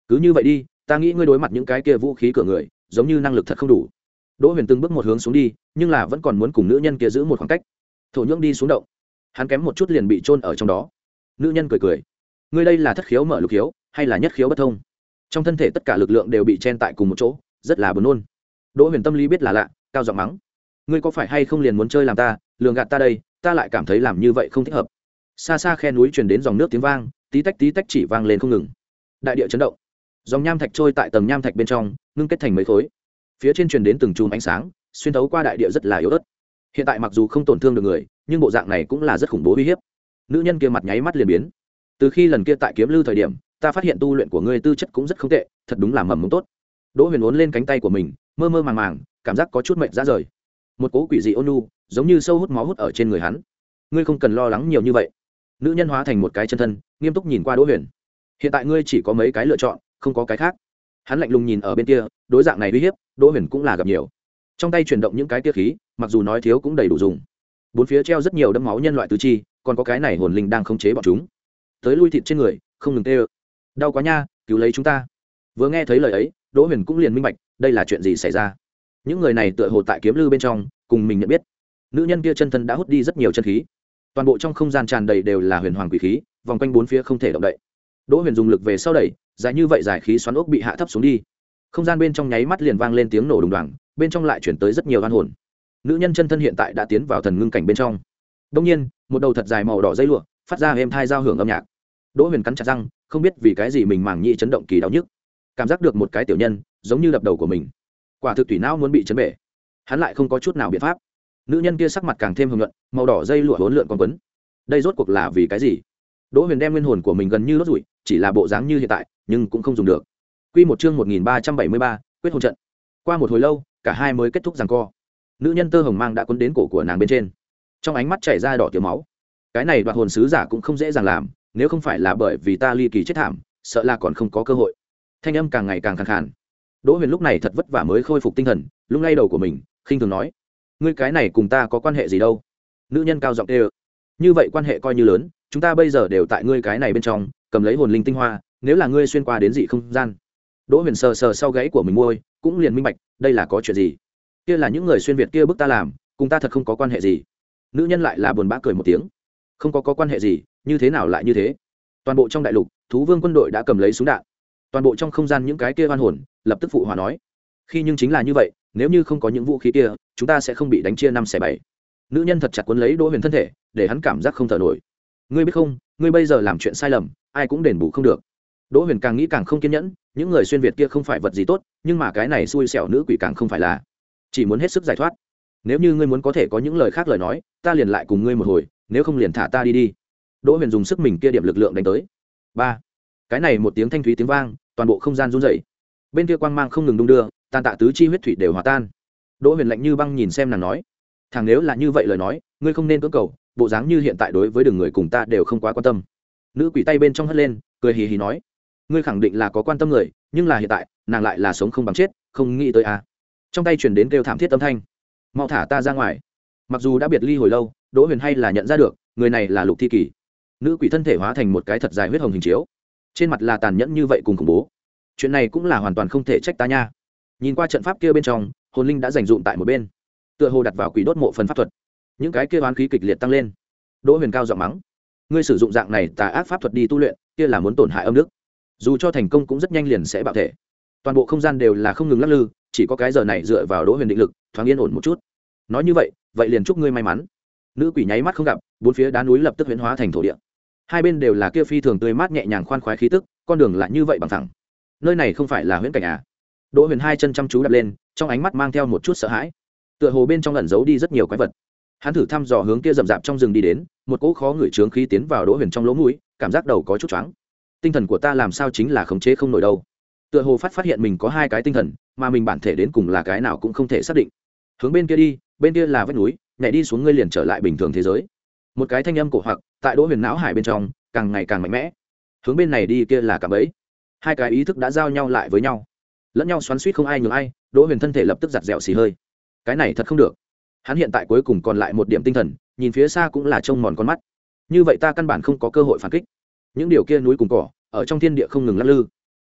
cứ như vậy đi, ta nghĩ ngươi đối mặt những cái kia vũ khí cửa người giống như năng lực thật không đủ. Đỗ Huyền từng bước một hướng xuống đi, nhưng là vẫn còn muốn cùng nữ nhân kia giữ một khoảng cách. Thổ nhưỡng đi xuống động, hắn kém một chút liền bị chôn ở trong đó. Nữ nhân cười cười, ngươi đây là thất khiếu mở lục khiếu hay là nhất khiếu bất thông? Trong thân thể tất cả lực lượng đều bị chen tại cùng một chỗ, rất là buồn nôn. Đỗ Huyền tâm lý biết là lạ, cao giọng mắng, ngươi có phải hay không liền muốn chơi làm ta, lường gạt ta đây, ta lại cảm thấy làm như vậy không thích hợp. Xa xa khe núi truyền đến dòng nước tiếng vang, tí tách tí tách chỉ vang lên không ngừng. Đại địa chấn động, dòng nham thạch trôi tại tầng nham thạch bên trong, ngưng kết thành mấy khối. Phía trên truyền đến từng chùm ánh sáng, xuyên thấu qua đại địa rất là yếu ớt. Hiện tại mặc dù không tổn thương được người, nhưng bộ dạng này cũng là rất khủng bố uy hiếp. Nữ nhân kia mặt nháy mắt liền biến. Từ khi lần kia tại kiếm lư thời điểm, ta phát hiện tu luyện của ngươi tư chất cũng rất không tệ, thật đúng là mầm mống tốt. Đỗ Huyền uốn lên cánh tay của mình, mơ mơ màng màng, cảm giác có chút mệt ra rời. Một cỗ quỷ dị ôn nhu, giống như sâu hút máu hút ở trên người hắn. Ngươi không cần lo lắng nhiều như vậy. Nữ nhân hóa thành một cái chân thân, nghiêm túc nhìn qua Đỗ Huyền. Hiện tại ngươi chỉ có mấy cái lựa chọn, không có cái khác. Hắn lạnh lùng nhìn ở bên kia, đối dạng này uy hiếp, Đỗ Huyền cũng là gặp nhiều. Trong tay chuyển động những cái tia khí, mặc dù nói thiếu cũng đầy đủ dùng. Bốn phía treo rất nhiều đấm máu nhân loại tứ chi, còn có cái này hồn linh đang khống chế bọn chúng. Tới lui thịt trên người, không ngừng tê ơ. Đau quá nha, cứu lấy chúng ta. Vừa nghe thấy lời ấy, Đỗ Huyền cũng liền minh bạch, đây là chuyện gì xảy ra. Những người này tựa hồ tại kiếm lư bên trong, cùng mình nhận biết. Nữ nhân kia chân thân đã hút đi rất nhiều chân khí. Toàn bộ trong không gian tràn đầy đều là huyền hoàng quỷ khí, vòng quanh bốn phía không thể động đậy. Đỗ Huyền dùng lực về sau đẩy, dài như vậy giải khí xoắn ốc bị hạ thấp xuống đi. Không gian bên trong nháy mắt liền vang lên tiếng nổ đùng đoàng, bên trong lại chuyển tới rất nhiều oan hồn. Nữ nhân chân thân hiện tại đã tiến vào thần ngưng cảnh bên trong. Đương nhiên, một đầu thật dài màu đỏ dây lụa phát ra êm thai giao hưởng âm nhạc. Đỗ Huyền cắn chặt răng, không biết vì cái gì mình màng nhĩ chấn động kỳ đau nhức, cảm giác được một cái tiểu nhân giống như đập đầu của mình, quả thực thủy não muốn bị chấn bể. Hắn lại không có chút nào biện pháp. Nữ nhân kia sắc mặt càng thêm hồng nhuận, màu đỏ dây lụa hỗn lượn con quấn. Đây rốt cuộc là vì cái gì? Đỗ Huyền đem nguyên hồn của mình gần như đốt rủi, chỉ là bộ dáng như hiện tại, nhưng cũng không dùng được. Quy một chương một nghìn ba trăm bảy mươi ba, quyết hôn trận. Qua một hồi lâu, cả hai mới kết thúc giằng co. Nữ nhân tơ hồng mang đã quấn đến cổ của nàng bên trên, trong ánh mắt chảy ra đỏ tiểu máu. Cái này đoạt hồn sứ giả cũng không dễ dàng làm, nếu không phải là bởi vì ta ly kỳ chết thảm, sợ là còn không có cơ hội. Thanh âm càng ngày càng khàn khàn. Đỗ Huyền lúc này thật vất vả mới khôi phục tinh thần, lung lay đầu của mình, khinh thường nói, ngươi cái này cùng ta có quan hệ gì đâu? Nữ nhân cao giọng kêu, như vậy quan hệ coi như lớn, chúng ta bây giờ đều tại ngươi cái này bên trong, cầm lấy hồn linh tinh hoa, nếu là ngươi xuyên qua đến dị không gian. Đỗ Huyền sờ sờ sau gáy của mình môi, cũng liền minh bạch, đây là có chuyện gì? Kia là những người xuyên việt kia bức ta làm, cùng ta thật không có quan hệ gì. Nữ nhân lại là buồn bã cười một tiếng, không có có quan hệ gì, như thế nào lại như thế? Toàn bộ trong đại lục, thú vương quân đội đã cầm lấy súng đạn, toàn bộ trong không gian những cái kia oan hồn lập tức phụ hòa nói, khi nhưng chính là như vậy, nếu như không có những vũ khí kia, chúng ta sẽ không bị đánh chia năm xẻ bảy. Nữ nhân thật chặt cuốn lấy Đỗ Huyền thân thể, để hắn cảm giác không thở nổi. Ngươi biết không, ngươi bây giờ làm chuyện sai lầm, ai cũng đền bù không được. Đỗ Huyền càng nghĩ càng không kiên nhẫn, những người xuyên việt kia không phải vật gì tốt, nhưng mà cái này xui xẻo nữ quỷ càng không phải là, chỉ muốn hết sức giải thoát. Nếu như ngươi muốn có thể có những lời khác lời nói, ta liền lại cùng ngươi một hồi, nếu không liền thả ta đi đi. Đỗ Huyền dùng sức mình kia điểm lực lượng đánh tới. Ba. Cái này một tiếng thanh thúy tiếng vang, toàn bộ không gian run rẩy. Bên kia quang mang không ngừng đung đưa, tan tạ tứ chi huyết thủy đều hòa tan. Đỗ Huyền lạnh như băng nhìn xem nàng nói, thằng nếu là như vậy lời nói, ngươi không nên cưỡng cầu, bộ dáng như hiện tại đối với đường người cùng ta đều không quá quan tâm. Nữ quỷ tay bên trong hất lên, cười hì hì nói, ngươi khẳng định là có quan tâm người, nhưng là hiện tại nàng lại là sống không bằng chết, không nghĩ tới à. Trong tay truyền đến kêu thảm thiết âm thanh, mau thả ta ra ngoài. Mặc dù đã biệt ly hồi lâu, Đỗ Huyền hay là nhận ra được, người này là Lục Thi Kỳ. Nữ quỷ thân thể hóa thành một cái thật dài huyết hồng hình chiếu, trên mặt là tàn nhẫn như vậy cùng khủng bố. Chuyện này cũng là hoàn toàn không thể trách ta nha. Nhìn qua trận pháp kia bên trong, hồn linh đã dành dụm tại một bên, tựa hồ đặt vào quỷ đốt mộ phần pháp thuật, những cái kia oán khí kịch liệt tăng lên. Đỗ Huyền cao giọng mắng, ngươi sử dụng dạng này tà ác pháp thuật đi tu luyện, kia là muốn tổn hại âm đức, dù cho thành công cũng rất nhanh liền sẽ bạo thể. Toàn bộ không gian đều là không ngừng lắc lư, chỉ có cái giờ này dựa vào Đỗ Huyền định lực thoáng yên ổn một chút. Nói như vậy, vậy liền chúc ngươi may mắn. Nữ quỷ nháy mắt không gặp, bốn phía đá núi lập tức huyễn hóa thành thổ địa, hai bên đều là kia phi thường tươi mát nhẹ nhàng khoan khoái khí tức, con đường lại như vậy bằng thẳng. Nơi này không phải là huyễn cảnh à? Đỗ Huyền hai chân chăm chú đặt lên, trong ánh mắt mang theo một chút sợ hãi, tựa hồ bên trong ẩn giấu đi rất nhiều quái vật. Hắn thử thăm dò hướng kia rậm rạp trong rừng đi đến, một cỗ khó ngửi trướng khí tiến vào Đỗ Huyền trong lỗ mũi, cảm giác đầu có chút choáng. Tinh thần của ta làm sao chính là khống chế không nổi đâu. Tựa hồ phát phát hiện mình có hai cái tinh thần, mà mình bản thể đến cùng là cái nào cũng không thể xác định. Hướng bên kia đi, bên kia là vách núi, nhảy đi xuống ngươi liền trở lại bình thường thế giới. Một cái thanh âm cổ hoặc tại Đỗ Huyền não hải bên trong càng ngày càng mạnh mẽ. Hướng bên này đi kia là cả bẫy. Hai cái ý thức đã giao nhau lại với nhau, lẫn nhau xoắn xuýt không ai nhường ai. Đỗ Huyền thân thể lập tức giật dẻo xì hơi. Cái này thật không được. Hắn hiện tại cuối cùng còn lại một điểm tinh thần, nhìn phía xa cũng là trông mòn con mắt. Như vậy ta căn bản không có cơ hội phản kích. Những điều kia núi cùng cỏ ở trong thiên địa không ngừng lắc lư.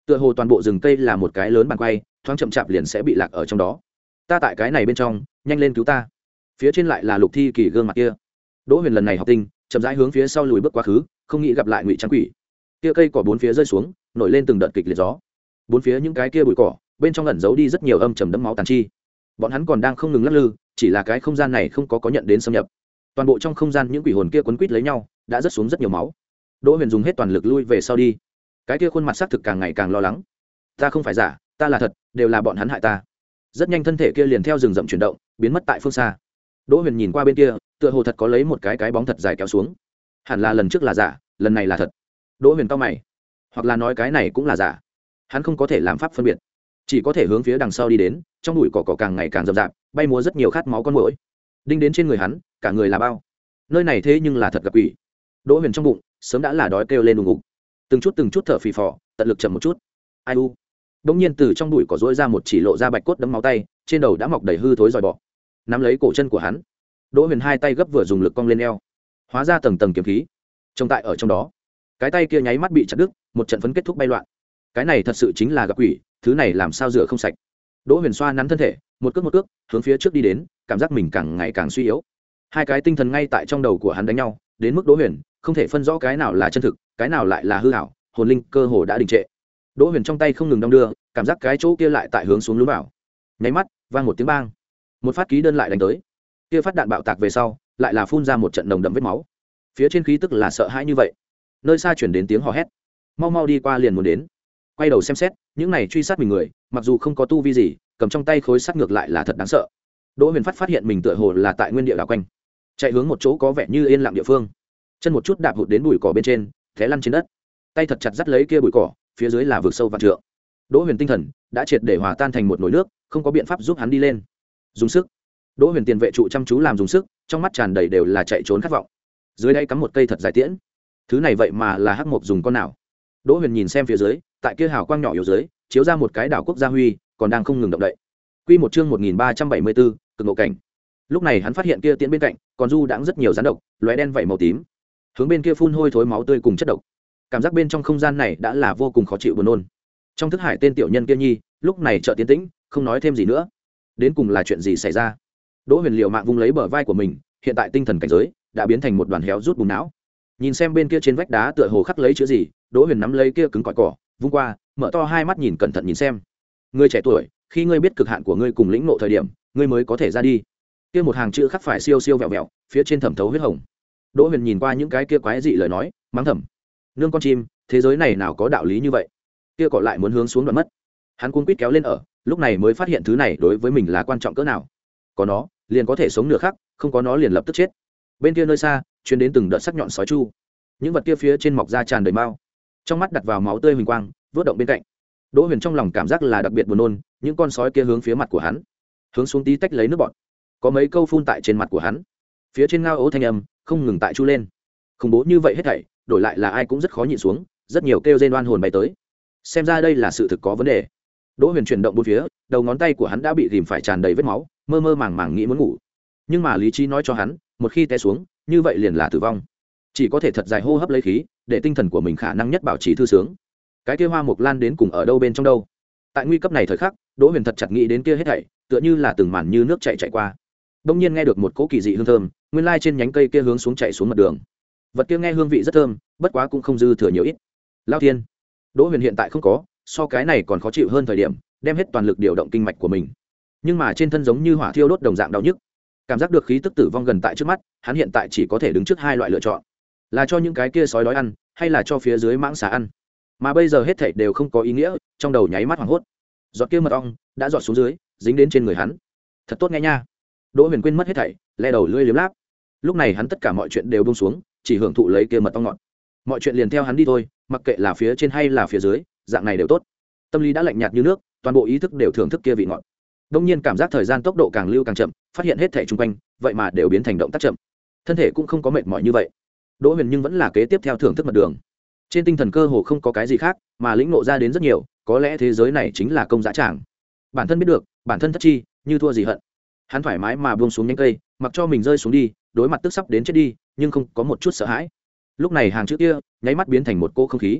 tựa hồ toàn bộ rừng cây là một cái lớn bàn quay, thoáng chậm chạp liền sẽ bị lạc ở trong đó. Ta tại cái này bên trong, nhanh lên cứu ta. Phía trên lại là Lục Thi Kỳ gương mặt kia. Đỗ Huyền lần này học tinh, chậm rãi hướng phía sau lùi bước quá khứ, không nghĩ gặp lại Ngụy Trắng Quỷ. Kia cây cỏ bốn phía rơi xuống, nổi lên từng đợt kịch liệt gió. Bốn phía những cái kia bụi cỏ, bên trong ẩn giấu đi rất nhiều âm trầm đẫm máu tàn chi. Bọn hắn còn đang không ngừng lắc lư, chỉ là cái không gian này không có có nhận đến xâm nhập. Toàn bộ trong không gian những quỷ hồn kia quấn quýt lấy nhau, đã rớt xuống rất nhiều máu. Đỗ Huyền dùng hết toàn lực lui về sau đi. Cái kia khuôn mặt sắc thực càng ngày càng lo lắng. Ta không phải giả, ta là thật, đều là bọn hắn hại ta. Rất nhanh thân thể kia liền theo rừng rậm chuyển động, biến mất tại phương xa. Đỗ Huyền nhìn qua bên kia, tựa hồ thật có lấy một cái cái bóng thật dài kéo xuống. Hẳn là lần trước là giả, lần này là thật. Đỗ Huyền cau mày, hoặc là nói cái này cũng là giả. Hắn không có thể làm pháp phân biệt, chỉ có thể hướng phía đằng sau đi đến. Trong bụi cỏ cỏ càng ngày càng rậm rạp, bay múa rất nhiều khát máu con muỗi, đinh đến trên người hắn, cả người là bao. Nơi này thế nhưng là thật gặp quỷ. Đỗ Huyền trong bụng sớm đã là đói kêu lên ùng ục, từng chút từng chút thở phì phò, tận lực chậm một chút. Ai u. Bỗng nhiên từ trong bụi cỏ rỗi ra một chỉ lộ ra bạch cốt đấm máu tay, trên đầu đã mọc đầy hư thối dòi bọ. Nắm lấy cổ chân của hắn, Đỗ Huyền hai tay gấp vừa dùng lực cong lên eo, hóa ra tầng tầng kiếm khí trông tại ở trong đó. Cái tay kia nháy mắt bị chặt đứt, một trận phấn kết thúc bay loạn. Cái này thật sự chính là gặp quỷ, thứ này làm sao rửa không sạch. Đỗ Huyền xoa nắn thân thể, một cước một cước hướng phía trước đi đến, cảm giác mình càng ngày càng suy yếu. Hai cái tinh thần ngay tại trong đầu của hắn đánh nhau, đến mức Đỗ Huyền không thể phân rõ cái nào là chân thực, cái nào lại là hư ảo, hồn linh cơ hồ đã đình trệ. Đỗ Huyền trong tay không ngừng đong đưa, cảm giác cái chỗ kia lại tại hướng xuống lún vào. Nháy mắt, vang một tiếng bang, một phát ký đơn lại đánh tới. Kia phát đạn bạo tạc về sau, lại là phun ra một trận nồng đậm vết máu. Phía trên khí tức là sợ hãi như vậy. Nơi xa chuyển đến tiếng hò hét, mau mau đi qua liền muốn đến. Quay đầu xem xét, những này truy sát mình người, mặc dù không có tu vi gì, cầm trong tay khối sắt ngược lại là thật đáng sợ. Đỗ Huyền phát phát hiện mình tựa hồ là tại nguyên địa đảo quanh, chạy hướng một chỗ có vẻ như yên lặng địa phương. Chân một chút đạp hụt đến bụi cỏ bên trên, té lăn trên đất. Tay thật chặt dắt lấy kia bụi cỏ, phía dưới là vực sâu vạn trượng. Đỗ Huyền tinh thần đã triệt để hòa tan thành một nồi nước, không có biện pháp giúp hắn đi lên. Dùng sức. Đỗ Huyền tiền vệ trụ chăm chú làm dùng sức, trong mắt tràn đầy đều là chạy trốn khát vọng. Dưới đây cắm một cây thật dài tiễn. Thứ này vậy mà là hắc mộc dùng con nào? Đỗ Huyền nhìn xem phía dưới, tại kia hào quang nhỏ yếu dưới, chiếu ra một cái đảo quốc gia huy, còn đang không ngừng động đậy. Quy một chương một nghìn ba trăm bảy mươi bốn, cực ngộ cảnh. Lúc này hắn phát hiện kia tiễn bên cạnh, còn du đãng rất nhiều rắn độc, lóe đen vảy màu tím. Hướng bên kia phun hôi thối máu tươi cùng chất độc. Cảm giác bên trong không gian này đã là vô cùng khó chịu buồn nôn. Trong thức hải tên tiểu nhân kia nhi, lúc này chợt tiến tĩnh, không nói thêm gì nữa. Đến cùng là chuyện gì xảy ra? Đỗ Huyền liều mạng vung lấy bờ vai của mình, hiện tại tinh thần cảnh giới đã biến thành một đoàn héo rút bùn não. Nhìn xem bên kia trên vách đá tựa hồ khắc lấy chữ gì, Đỗ Huyền nắm lấy kia cứng cỏi cỏ, vung qua, mở to hai mắt nhìn cẩn thận nhìn xem. Ngươi trẻ tuổi, khi ngươi biết cực hạn của ngươi cùng lĩnh ngộ thời điểm, ngươi mới có thể ra đi. Kia một hàng chữ khắc phải siêu siêu vẹo vẹo, phía trên thẩm thấu huyết hồng. Đỗ Huyền nhìn qua những cái kia quái dị lời nói, mắng thầm: nương con chim, thế giới này nào có đạo lý như vậy? Kia cỏ lại muốn hướng xuống đoạn mất. Hắn cuống quýt kéo lên ở, lúc này mới phát hiện thứ này đối với mình là quan trọng cỡ nào. Có nó, liền có thể sống nửa khắc, không có nó liền lập tức chết. Bên kia nơi xa, truyền đến từng đợt sắc nhọn sói chu. Những vật kia phía trên mọc ra tràn đầy mao. Trong mắt đặt vào máu tươi huỳnh quang, vớt động bên cạnh. Đỗ Huyền trong lòng cảm giác là đặc biệt buồn nôn, những con sói kia hướng phía mặt của hắn, hướng xuống tí tách lấy nước bọt. Có mấy câu phun tại trên mặt của hắn. Phía trên ngao ố thanh âm không ngừng tại chu lên. Khủng bố như vậy hết thảy, đổi lại là ai cũng rất khó nhịn xuống, rất nhiều kêu rên oan hồn bay tới. Xem ra đây là sự thực có vấn đề. Đỗ Huyền chuyển động bốn phía, đầu ngón tay của hắn đã bị rìm phải tràn đầy vết máu, mơ mơ màng màng nghĩ muốn ngủ. Nhưng mà lý trí nói cho hắn, một khi té xuống, như vậy liền là tử vong. Chỉ có thể thật dài hô hấp lấy khí, để tinh thần của mình khả năng nhất bảo trì thư sướng. Cái kia hoa mục lan đến cùng ở đâu bên trong đâu? Tại nguy cấp này thời khắc, Đỗ Huyền thật chặt nghĩ đến kia hết thảy, tựa như là từng màn như nước chảy chạy qua. Đông nhiên nghe được một cỗ kỳ dị hương thơm, nguyên lai trên nhánh cây kia hướng xuống chạy xuống mặt đường. Vật kia nghe hương vị rất thơm, bất quá cũng không dư thừa nhiều ít. Lao thiên, Đỗ Huyền hiện tại không có, so cái này còn khó chịu hơn thời điểm, đem hết toàn lực điều động kinh mạch của mình. Nhưng mà trên thân giống như hỏa thiêu đốt đồng dạng đau nhức. Cảm giác được khí tức tử vong gần tại trước mắt, hắn hiện tại chỉ có thể đứng trước hai loại lựa chọn, là cho những cái kia sói đói ăn, hay là cho phía dưới mãng xà ăn. Mà bây giờ hết thảy đều không có ý nghĩa, trong đầu nháy mắt hoảng hốt. Giọt kia mật ong đã giọt xuống dưới, dính đến trên người hắn. Thật tốt nghe nha. Đỗ Huyền quên mất hết thảy, le đầu lưỡi liếm láp. Lúc này hắn tất cả mọi chuyện đều buông xuống, chỉ hưởng thụ lấy kia mật ong ngọt. Mọi chuyện liền theo hắn đi thôi, mặc kệ là phía trên hay là phía dưới, dạng này đều tốt. Tâm lý đã lạnh nhạt như nước, toàn bộ ý thức đều thưởng thức kia vị ngọt. Đông nhiên cảm giác thời gian tốc độ càng lưu càng chậm, phát hiện hết thảy xung quanh, vậy mà đều biến thành động tác chậm. Thân thể cũng không có mệt mỏi như vậy. Đỗ Huyền nhưng vẫn là kế tiếp theo thưởng thức mật đường. Trên tinh thần cơ hồ không có cái gì khác, mà lĩnh ngộ ra đến rất nhiều, có lẽ thế giới này chính là công giá tràng. Bản thân biết được, bản thân thất chi, như thua gì hận. Hắn thoải mái mà buông xuống nhánh cây, mặc cho mình rơi xuống đi, đối mặt tức sắp đến chết đi, nhưng không có một chút sợ hãi. Lúc này hàng chữ kia, nháy mắt biến thành một cô không khí.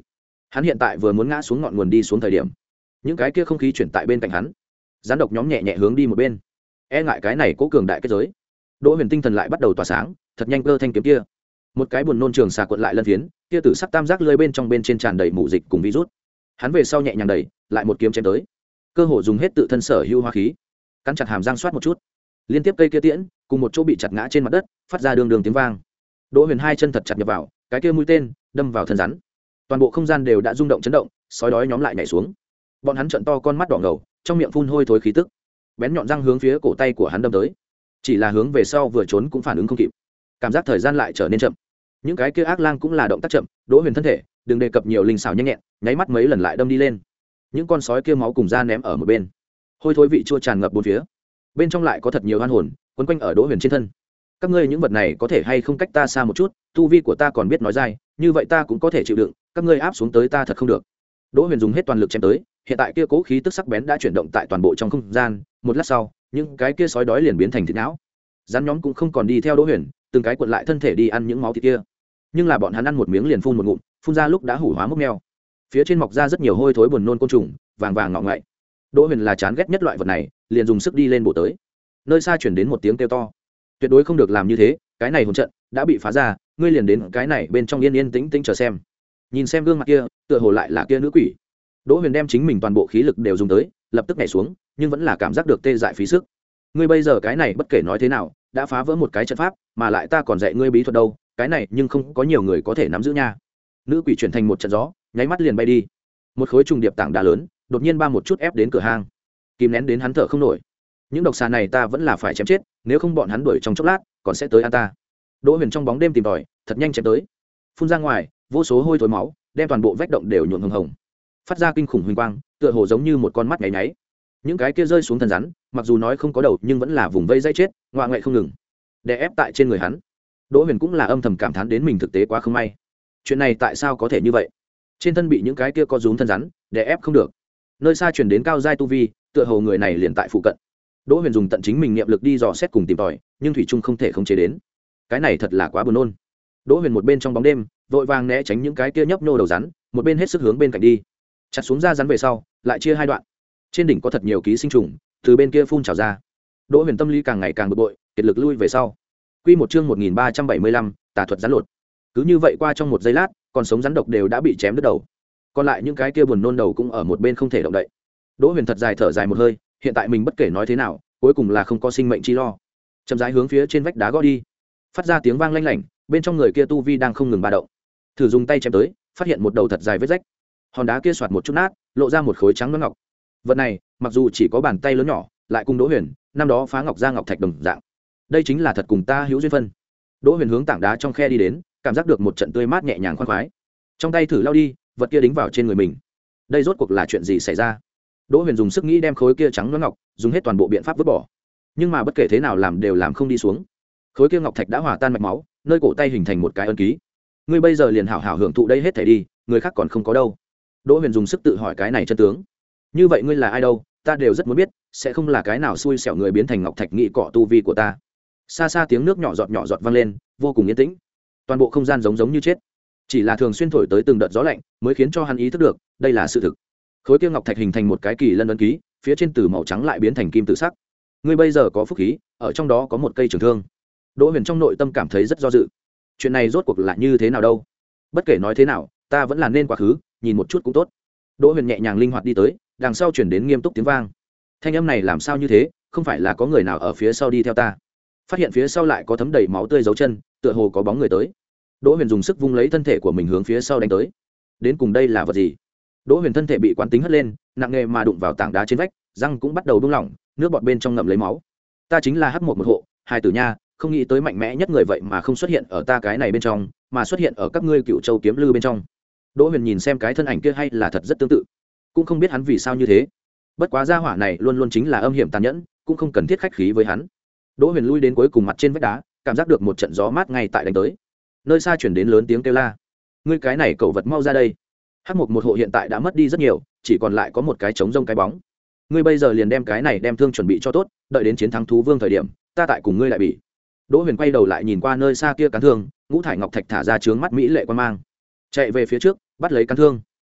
hắn hiện tại vừa muốn ngã xuống ngọn nguồn đi xuống thời điểm, những cái kia không khí chuyển tại bên cạnh hắn, rắn độc nhóm nhẹ nhẹ hướng đi một bên, e ngại cái này cố cường đại kết giới. Đỗ Huyền tinh thần lại bắt đầu tỏa sáng, thật nhanh cơ thanh kiếm kia, một cái buồn nôn trường xà cuộn lại lân phiến kia tử sắc tam giác lơi bên trong bên trên tràn đầy mủ dịch cùng virus. Hắn về sau nhẹ nhàng đẩy, lại một kiếm chém tới, cơ hồ dùng hết tự thân sở hữu hóa khí, cắn chặt hàm răng soát một chút, liên tiếp cây kia tiễn cùng một chỗ bị chặt ngã trên mặt đất, phát ra đường đường tiếng vang. Đỗ Huyền hai chân thật chặt nhập vào, cái kia mũi tên đâm vào thân rắn, toàn bộ không gian đều đã rung động chấn động, sói đói nhóm lại nhảy xuống. Bọn hắn trợn to con mắt đỏ ngầu, trong miệng phun hôi thối khí tức, bén nhọn răng hướng phía cổ tay của hắn đâm tới, chỉ là hướng về sau vừa trốn cũng phản ứng không kịp, cảm giác thời gian lại trở nên chậm. Những cái kia ác lang cũng là động tác chậm, Đỗ Huyền thân thể đừng đề cập nhiều linh xảo nhanh nhẹn, nháy mắt mấy lần lại đâm đi lên. Những con sói kia máu cùng da ném ở một bên, hôi thối vị chua tràn ngập bốn phía, bên trong lại có thật nhiều oan hồn quấn quanh ở Đỗ Huyền trên thân. Các ngươi những vật này có thể hay không cách ta xa một chút, tu vi của ta còn biết nói dai, như vậy ta cũng có thể chịu đựng, các ngươi áp xuống tới ta thật không được. Đỗ Huyền dùng hết toàn lực chém tới, hiện tại kia cố khí tức sắc bén đã chuyển động tại toàn bộ trong không gian, một lát sau, những cái kia sói đói liền biến thành thịt não. Rắn nhóm cũng không còn đi theo Đỗ Huyền, từng cái cuộn lại thân thể đi ăn những máu thịt kia. Nhưng là bọn hắn ăn một miếng liền phun một ngụm, phun ra lúc đã hủ hóa mốc meo. Phía trên mọc ra rất nhiều hôi thối buồn nôn côn trùng, vàng vàng ngọ ngậy. Đỗ Huyền là chán ghét nhất loại vật này, liền dùng sức đi lên bổ tới. Nơi xa chuyển đến một tiếng kêu to. Tuyệt đối không được làm như thế, cái này hồn trận đã bị phá ra, ngươi liền đến cái này bên trong yên yên tĩnh tĩnh chờ xem. Nhìn xem gương mặt kia, tựa hồ lại là kia nữ quỷ. Đỗ Huyền đem chính mình toàn bộ khí lực đều dùng tới, lập tức nhảy xuống, nhưng vẫn là cảm giác được tê dại phí sức. Ngươi bây giờ cái này bất kể nói thế nào, đã phá vỡ một cái trận pháp, mà lại ta còn dạy ngươi bí thuật đâu, cái này nhưng không có nhiều người có thể nắm giữ nha. Nữ quỷ chuyển thành một trận gió, nháy mắt liền bay đi. Một khối trùng điệp tảng đá lớn, đột nhiên ba một chút ép đến cửa hang, kìm nén đến hắn thở không nổi. Những độc xà này ta vẫn là phải chém chết, nếu không bọn hắn đuổi trong chốc lát còn sẽ tới ăn ta. Đỗ Huyền trong bóng đêm tìm tòi, thật nhanh chém tới, phun ra ngoài vô số hôi thối máu, đem toàn bộ vách động đều nhuộm hồng hồng, phát ra kinh khủng huỳnh quang, tựa hồ giống như một con mắt nháy nháy. Những cái kia rơi xuống thân rắn, mặc dù nói không có đầu nhưng vẫn là vùng vây dây chết, ngoạ ngoại không ngừng, đè ép tại trên người hắn. Đỗ Huyền cũng là âm thầm cảm thán đến mình thực tế quá không may. Chuyện này tại sao có thể như vậy? Trên thân bị những cái kia có rúm thân rắn, đè ép không được. Nơi xa truyền đến cao giai tu vi, tựa hồ người này liền tại phụ cận. Đỗ Huyền dùng tận chính mình niệm lực đi dò xét cùng tìm tòi, nhưng thủy trung không thể khống chế đến. Cái này thật là quá buồn nôn. Đỗ Huyền một bên trong bóng đêm, vội vàng né tránh những cái kia nhấp nhô đầu rắn, một bên hết sức hướng bên cạnh đi. Chặt xuống ra rắn về sau, lại chia hai đoạn. Trên đỉnh có thật nhiều ký sinh trùng, từ bên kia phun trào ra. Đỗ Huyền tâm lý càng ngày càng bực bội, kiệt lực lui về sau. Quy một chương một nghìn ba trăm bảy mươi lăm, tà thuật rắn lột. Cứ như vậy qua trong một giây lát, còn sống rắn độc đều đã bị chém đứt đầu. Còn lại những cái kia buồn nôn đầu cũng ở một bên không thể động đậy. Đỗ Huyền thật dài thở dài một hơi, hiện tại mình bất kể nói thế nào, cuối cùng là không có sinh mệnh chi lo. Chậm rãi hướng phía trên vách đá gõ đi, phát ra tiếng vang lanh lảnh, bên trong người kia tu vi đang không ngừng ba động. Thử dùng tay chém tới, phát hiện một đầu thật dài vết rách. Hòn đá kia xoạt một chút nát, lộ ra một khối trắng loáng ngọc. Vật này, mặc dù chỉ có bàn tay lớn nhỏ, lại cùng Đỗ Huyền năm đó phá ngọc ra ngọc thạch đồng dạng. Đây chính là thật cùng ta hữu duyên phân. Đỗ Huyền hướng tảng đá trong khe đi đến, cảm giác được một trận tươi mát nhẹ nhàng khoan khoái. Trong tay thử lao đi, vật kia đính vào trên người mình. Đây rốt cuộc là chuyện gì xảy ra? Đỗ Huyền dùng sức nghĩ đem khối kia trắng loáng ngọc, dùng hết toàn bộ biện pháp vứt bỏ. Nhưng mà bất kể thế nào làm đều làm không đi xuống. Khối kia ngọc thạch đã hòa tan mạch máu, nơi cổ tay hình thành một cái ấn ký. Ngươi bây giờ liền hảo hảo hưởng thụ đây hết thảy đi, người khác còn không có đâu. Đỗ Huyền dùng sức tự hỏi cái này chân tướng. Như vậy ngươi là ai đâu, ta đều rất muốn biết, sẽ không là cái nào xui xẻo người biến thành ngọc thạch nghị cọ tu vi của ta. Xa xa tiếng nước nhỏ giọt nhỏ giọt vang lên, vô cùng yên tĩnh. Toàn bộ không gian giống giống như chết. Chỉ là thường xuyên thổi tới từng đợt gió lạnh, mới khiến cho hắn ý thức được, đây là sự thực. Khối kia ngọc thạch hình thành một cái kỳ lân ấn ký, phía trên từ màu trắng lại biến thành kim tự sắc. Ngươi bây giờ có phúc khí, ở trong đó có một cây trường thương. Đỗ Huyền trong nội tâm cảm thấy rất do dự. Chuyện này rốt cuộc là như thế nào đâu? Bất kể nói thế nào, ta vẫn là nên quá khứ, nhìn một chút cũng tốt. Đỗ Huyền nhẹ nhàng linh hoạt đi tới, đằng sau chuyển đến nghiêm túc tiếng vang. Thanh âm này làm sao như thế, không phải là có người nào ở phía sau đi theo ta? Phát hiện phía sau lại có thấm đầy máu tươi dấu chân, tựa hồ có bóng người tới. Đỗ Huyền dùng sức vung lấy thân thể của mình hướng phía sau đánh tới. Đến cùng đây là vật gì? Đỗ Huyền thân thể bị quán tính hất lên, nặng nề mà đụng vào tảng đá trên vách, răng cũng bắt đầu buông lỏng, nước bọt bên trong ngậm lấy máu. Ta chính là Hắc một một hộ, hai tử nha, không nghĩ tới mạnh mẽ nhất người vậy mà không xuất hiện ở ta cái này bên trong, mà xuất hiện ở các ngươi Cựu Châu kiếm lư bên trong. Đỗ Huyền nhìn xem cái thân ảnh kia hay là thật rất tương tự, cũng không biết hắn vì sao như thế. Bất quá gia hỏa này luôn luôn chính là âm hiểm tàn nhẫn, cũng không cần thiết khách khí với hắn. Đỗ Huyền lui đến cuối cùng mặt trên vách đá, cảm giác được một trận gió mát ngay tại đánh tới. Nơi xa chuyển đến lớn tiếng kêu la. Ngươi cái này cẩu vật mau ra đây. Hắc một một hộ hiện tại đã mất đi rất nhiều, chỉ còn lại có một cái trống rông cái bóng. Ngươi bây giờ liền đem cái này đem thương chuẩn bị cho tốt, đợi đến chiến thắng thú vương thời điểm, ta tại cùng ngươi lại bị. Đỗ Huyền quay đầu lại nhìn qua nơi xa kia cán thương, ngũ thải ngọc thạch thả ra trướng mắt mỹ lệ quan mang, chạy về phía trước, bắt lấy cán thương.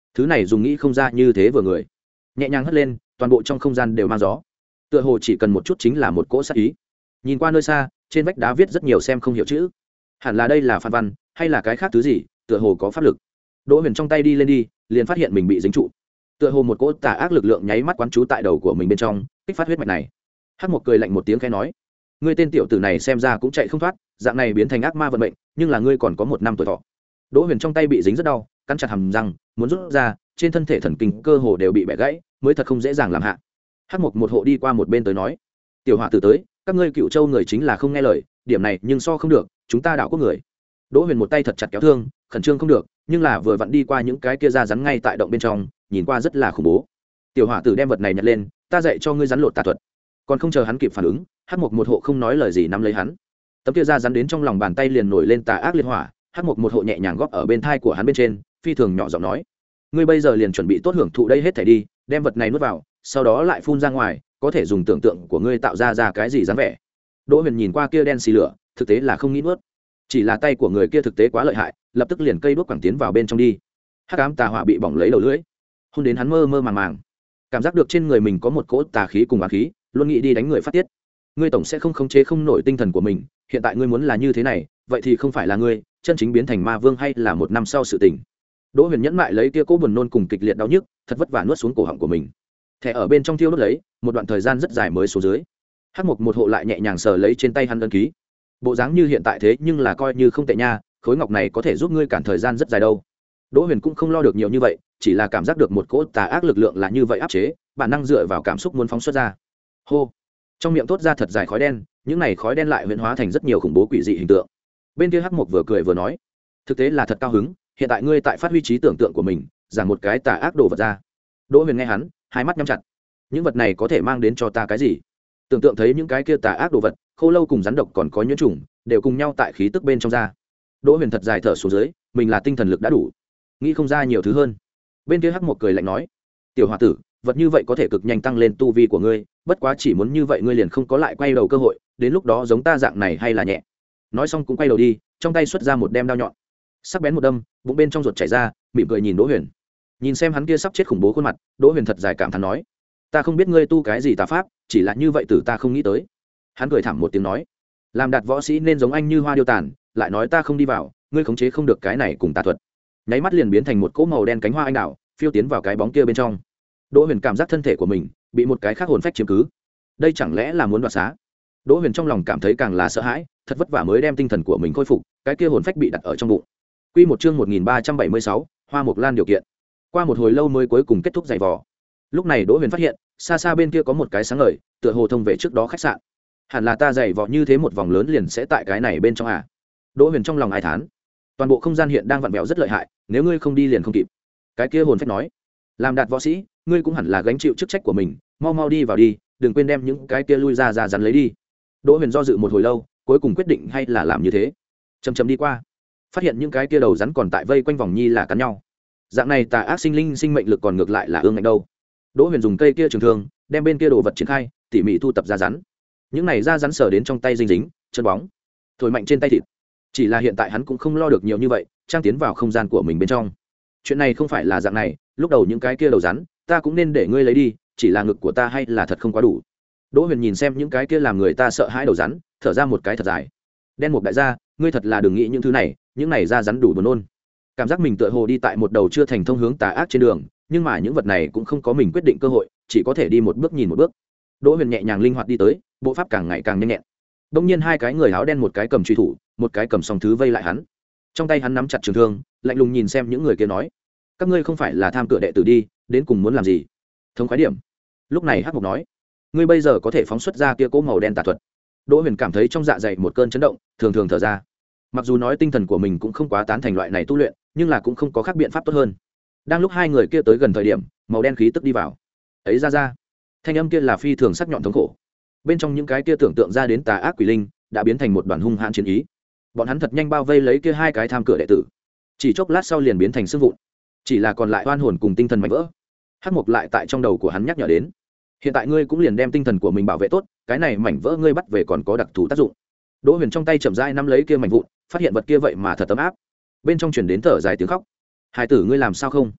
thứ này dùng nghĩ không ra như thế vừa người. Nhẹ nhàng hất lên, toàn bộ trong không gian đều mang gió, tựa hồ chỉ cần một chút chính là một cỗ sát ý. Nhìn qua nơi xa, trên vách đá viết rất nhiều xem không hiểu chữ, hẳn là đây là phản văn hay là cái khác thứ gì, tựa hồ có pháp lực. Đỗ Huyền trong tay đi lên đi, liền phát hiện mình bị dính trụ, tựa hồ một cỗ tà ác lực lượng nháy mắt quán trú tại đầu của mình bên trong, kích phát huyết mạch này. Hắc Mộc cười lạnh một tiếng khẽ nói, ngươi tên tiểu tử này xem ra cũng chạy không thoát, dạng này biến thành ác ma vận mệnh, nhưng là ngươi còn có một năm tuổi thọ. Đỗ Huyền trong tay bị dính rất đau, cắn chặt hàm răng muốn rút ra, trên thân thể thần kinh cơ hồ đều bị bẻ gãy, mới thật không dễ dàng làm hạ. Hắc Mộc một hộ đi qua một bên tới nói, tiểu hỏa tử tới, các ngươi Cựu Châu người chính là không nghe lời, điểm này nhưng so không được, chúng ta đảo quốc người. Đỗ Huyền một tay thật chặt kéo thương, khẩn trương không được, nhưng là vừa vặn đi qua những cái kia ra rắn ngay tại động bên trong, nhìn qua rất là khủng bố. Tiểu hỏa tử đem vật này nhặt lên, ta dạy cho ngươi rắn lột tà thuật. Còn không chờ hắn kịp phản ứng, Hắc Mộc một hộ không nói lời gì nắm lấy hắn, tấm kia ra rắn đến trong lòng bàn tay liền nổi lên tà ác liên hỏa. Hắc Mộc một hộ nhẹ nhàng góp ở bên thai của hắn bên trên, phi thường nhỏ giọng nói, ngươi bây giờ liền chuẩn bị tốt hưởng thụ đây hết thảy đi, đem vật này nuốt vào, sau đó lại phun ra ngoài, có thể dùng tưởng tượng của ngươi tạo ra ra cái gì dáng vẻ. Đỗ Huyền nhìn qua kia đen xì lửa, thực tế là không nghĩ nuốt, chỉ là tay của người kia thực tế quá lợi hại, lập tức liền cây đuốc quẳng tiến vào bên trong đi. Hắc ám tà hỏa bị bỏng lấy đầu lưỡi, hôn đến hắn mơ mơ màng màng, cảm giác được trên người mình có một cỗ tà khí cùng ác khí, luôn nghĩ đi đánh người phát tiết. Ngươi tổng sẽ không khống chế không nổi tinh thần của mình, hiện tại ngươi muốn là như thế này, vậy thì không phải là ngươi chân chính biến thành ma vương, hay là một năm sau sự tình. Đỗ Huyền nhẫn mại lấy kia cỗ buồn nôn cùng kịch liệt đau nhức, thật vất vả nuốt xuống cổ họng của mình. Thẻ ở bên trong thiêu đốt lấy, một đoạn thời gian rất dài mới xuống dưới. Hắc Mộc một hộ lại nhẹ nhàng sờ lấy trên tay hắn ấn ký. Bộ dáng như hiện tại thế nhưng là coi như không tệ nha, khối ngọc này có thể giúp ngươi cản thời gian rất dài đâu. Đỗ Huyền cũng không lo được nhiều như vậy, chỉ là cảm giác được một cỗ tà ác lực lượng là như vậy áp chế, bản năng dựa vào cảm xúc muốn phóng xuất ra. Hô. Trong miệng thốt ra thật dài khói đen, những này khói đen lại huyễn hóa thành rất nhiều khủng bố quỷ dị hình tượng. Bên kia Hắc Mộc vừa cười vừa nói, thực tế là thật cao hứng, hiện tại ngươi tại phát huy trí tưởng tượng của mình, giảng một cái tà ác đồ vật ra. Đỗ Huyền nghe hắn, hai mắt nhắm chặt. Những vật này có thể mang đến cho ta cái gì? Tưởng tượng thấy những cái kia tà ác đồ vật, khô lâu cùng rắn độc còn có nhuyễn trùng, đều cùng nhau tại khí tức bên trong ra. Đỗ Huyền thật dài thở xuống dưới, mình là tinh thần lực đã đủ, nghĩ không ra nhiều thứ hơn. Bên kia Hắc Mộc cười lạnh nói, tiểu hòa tử, vật như vậy có thể cực nhanh tăng lên tu vi của ngươi, bất quá chỉ muốn như vậy ngươi liền không có lại quay đầu cơ hội, đến lúc đó giống ta dạng này hay là nhẹ. Nói xong cũng quay đầu đi, trong tay xuất ra một đem đao nhọn, sắc bén một đâm, bụng bên trong ruột chảy ra, mỉm cười nhìn Đỗ Huyền. Nhìn xem hắn kia sắp chết khủng bố khuôn mặt, Đỗ Huyền thật dài cảm thán nói, ta không biết ngươi tu cái gì tà pháp, chỉ là như vậy tử ta không nghĩ tới. Hắn cười thảm một tiếng nói, làm đạt võ sĩ nên giống anh như hoa điêu tàn, lại nói ta không đi vào, ngươi khống chế không được cái này cùng tà thuật. Nháy mắt liền biến thành một cỗ màu đen cánh hoa anh đào, phiêu tiến vào cái bóng kia bên trong. Đỗ Huyền cảm giác thân thể của mình bị một cái khác hồn phách chiếm cứ, đây chẳng lẽ là muốn đoạt xá? Đỗ Huyền trong lòng cảm thấy càng là sợ hãi, thật vất vả mới đem tinh thần của mình khôi phục, cái kia hồn phách bị đặt ở trong bụng. Quy một chương một nghìn ba trăm bảy mươi sáu, Hoa Mộc Lan điều kiện. Qua một hồi lâu mới cuối cùng kết thúc giày vò. Lúc này Đỗ Huyền phát hiện, xa xa bên kia có một cái sáng ngời, tựa hồ thông về trước đó khách sạn. Hẳn là ta giày vò như thế một vòng lớn liền sẽ tại cái này bên trong à? Đỗ Huyền trong lòng ai thán. Toàn bộ không gian hiện đang vặn vẹo rất lợi hại, nếu ngươi không đi liền không kịp. Cái kia hồn phách nói, làm đạt võ sĩ, ngươi cũng hẳn là gánh chịu chức trách của mình, mau mau đi vào đi, đừng quên đem những cái kia lui ra ra rắn lấy đi. Đỗ Huyền do dự một hồi lâu, cuối cùng quyết định hay là làm như thế. Chầm chầm đi qua, phát hiện những cái kia đầu rắn còn tại vây quanh vòng nhi là cắn nhau. Dạng này tà ác sinh linh sinh mệnh lực còn ngược lại là ương ngạnh đâu. Đỗ Huyền dùng cây kia trường thương, đem bên kia đồ vật triển khai, tỉ mỉ thu tập ra rắn. Những này ra rắn sờ đến trong tay dính dính, chân bóng, thổi mạnh trên tay thịt. Chỉ là hiện tại hắn cũng không lo được nhiều như vậy, trang tiến vào không gian của mình bên trong. Chuyện này không phải là dạng này, lúc đầu những cái kia đầu rắn, ta cũng nên để ngươi lấy đi, chỉ là ngực của ta hay là thật không quá đủ. Đỗ Huyền nhìn xem những cái kia làm người ta sợ hãi đầu rắn, thở ra một cái thật dài. Đen Mục đại gia, ngươi thật là đừng nghĩ những thứ này, những này ra rắn đủ buồn nôn. Cảm giác mình tựa hồ đi tại một đầu chưa thành thông hướng tà ác trên đường, nhưng mà những vật này cũng không có mình quyết định cơ hội, chỉ có thể đi một bước nhìn một bước. Đỗ Huyền nhẹ nhàng linh hoạt đi tới, bộ pháp càng ngày càng nhanh nhẹn. Đột nhiên hai cái người áo đen, một cái cầm truy thủ, một cái cầm song thứ vây lại hắn. Trong tay hắn nắm chặt trường thương, lạnh lùng nhìn xem những người kia nói, các ngươi không phải là tham cửa đệ tử đi, đến cùng muốn làm gì? Thống khoái điểm. Lúc này Hắc Mộc nói, ngươi bây giờ có thể phóng xuất ra kia cỗ màu đen tà thuật. Đỗ Huyền cảm thấy trong dạ dày một cơn chấn động, thường thường thở ra. Mặc dù nói tinh thần của mình cũng không quá tán thành loại này tu luyện, nhưng là cũng không có khác biện pháp tốt hơn. Đang lúc hai người kia tới gần thời điểm, màu đen khí tức đi vào. Ấy ra ra. Thanh âm kia là phi thường sắc nhọn thống khổ. Bên trong những cái kia tưởng tượng ra đến tà ác quỷ linh, đã biến thành một đoàn hung hãn chiến ý. Bọn hắn thật nhanh bao vây lấy kia hai cái tham cửa đệ tử. Chỉ chốc lát sau liền biến thành xương vụn. Chỉ là còn lại oan hồn cùng tinh thần mạnh vỡ. Hắc Mộc lại tại trong đầu của hắn nhắc nhở đến, hiện tại ngươi cũng liền đem tinh thần của mình bảo vệ tốt, cái này mảnh vỡ ngươi bắt về còn có đặc thù tác dụng. Đỗ Huyền trong tay chậm rãi nắm lấy kia mảnh vụn, phát hiện vật kia vậy mà thật ấm áp. Bên trong truyền đến thở dài tiếng khóc. Hải tử ngươi làm sao không?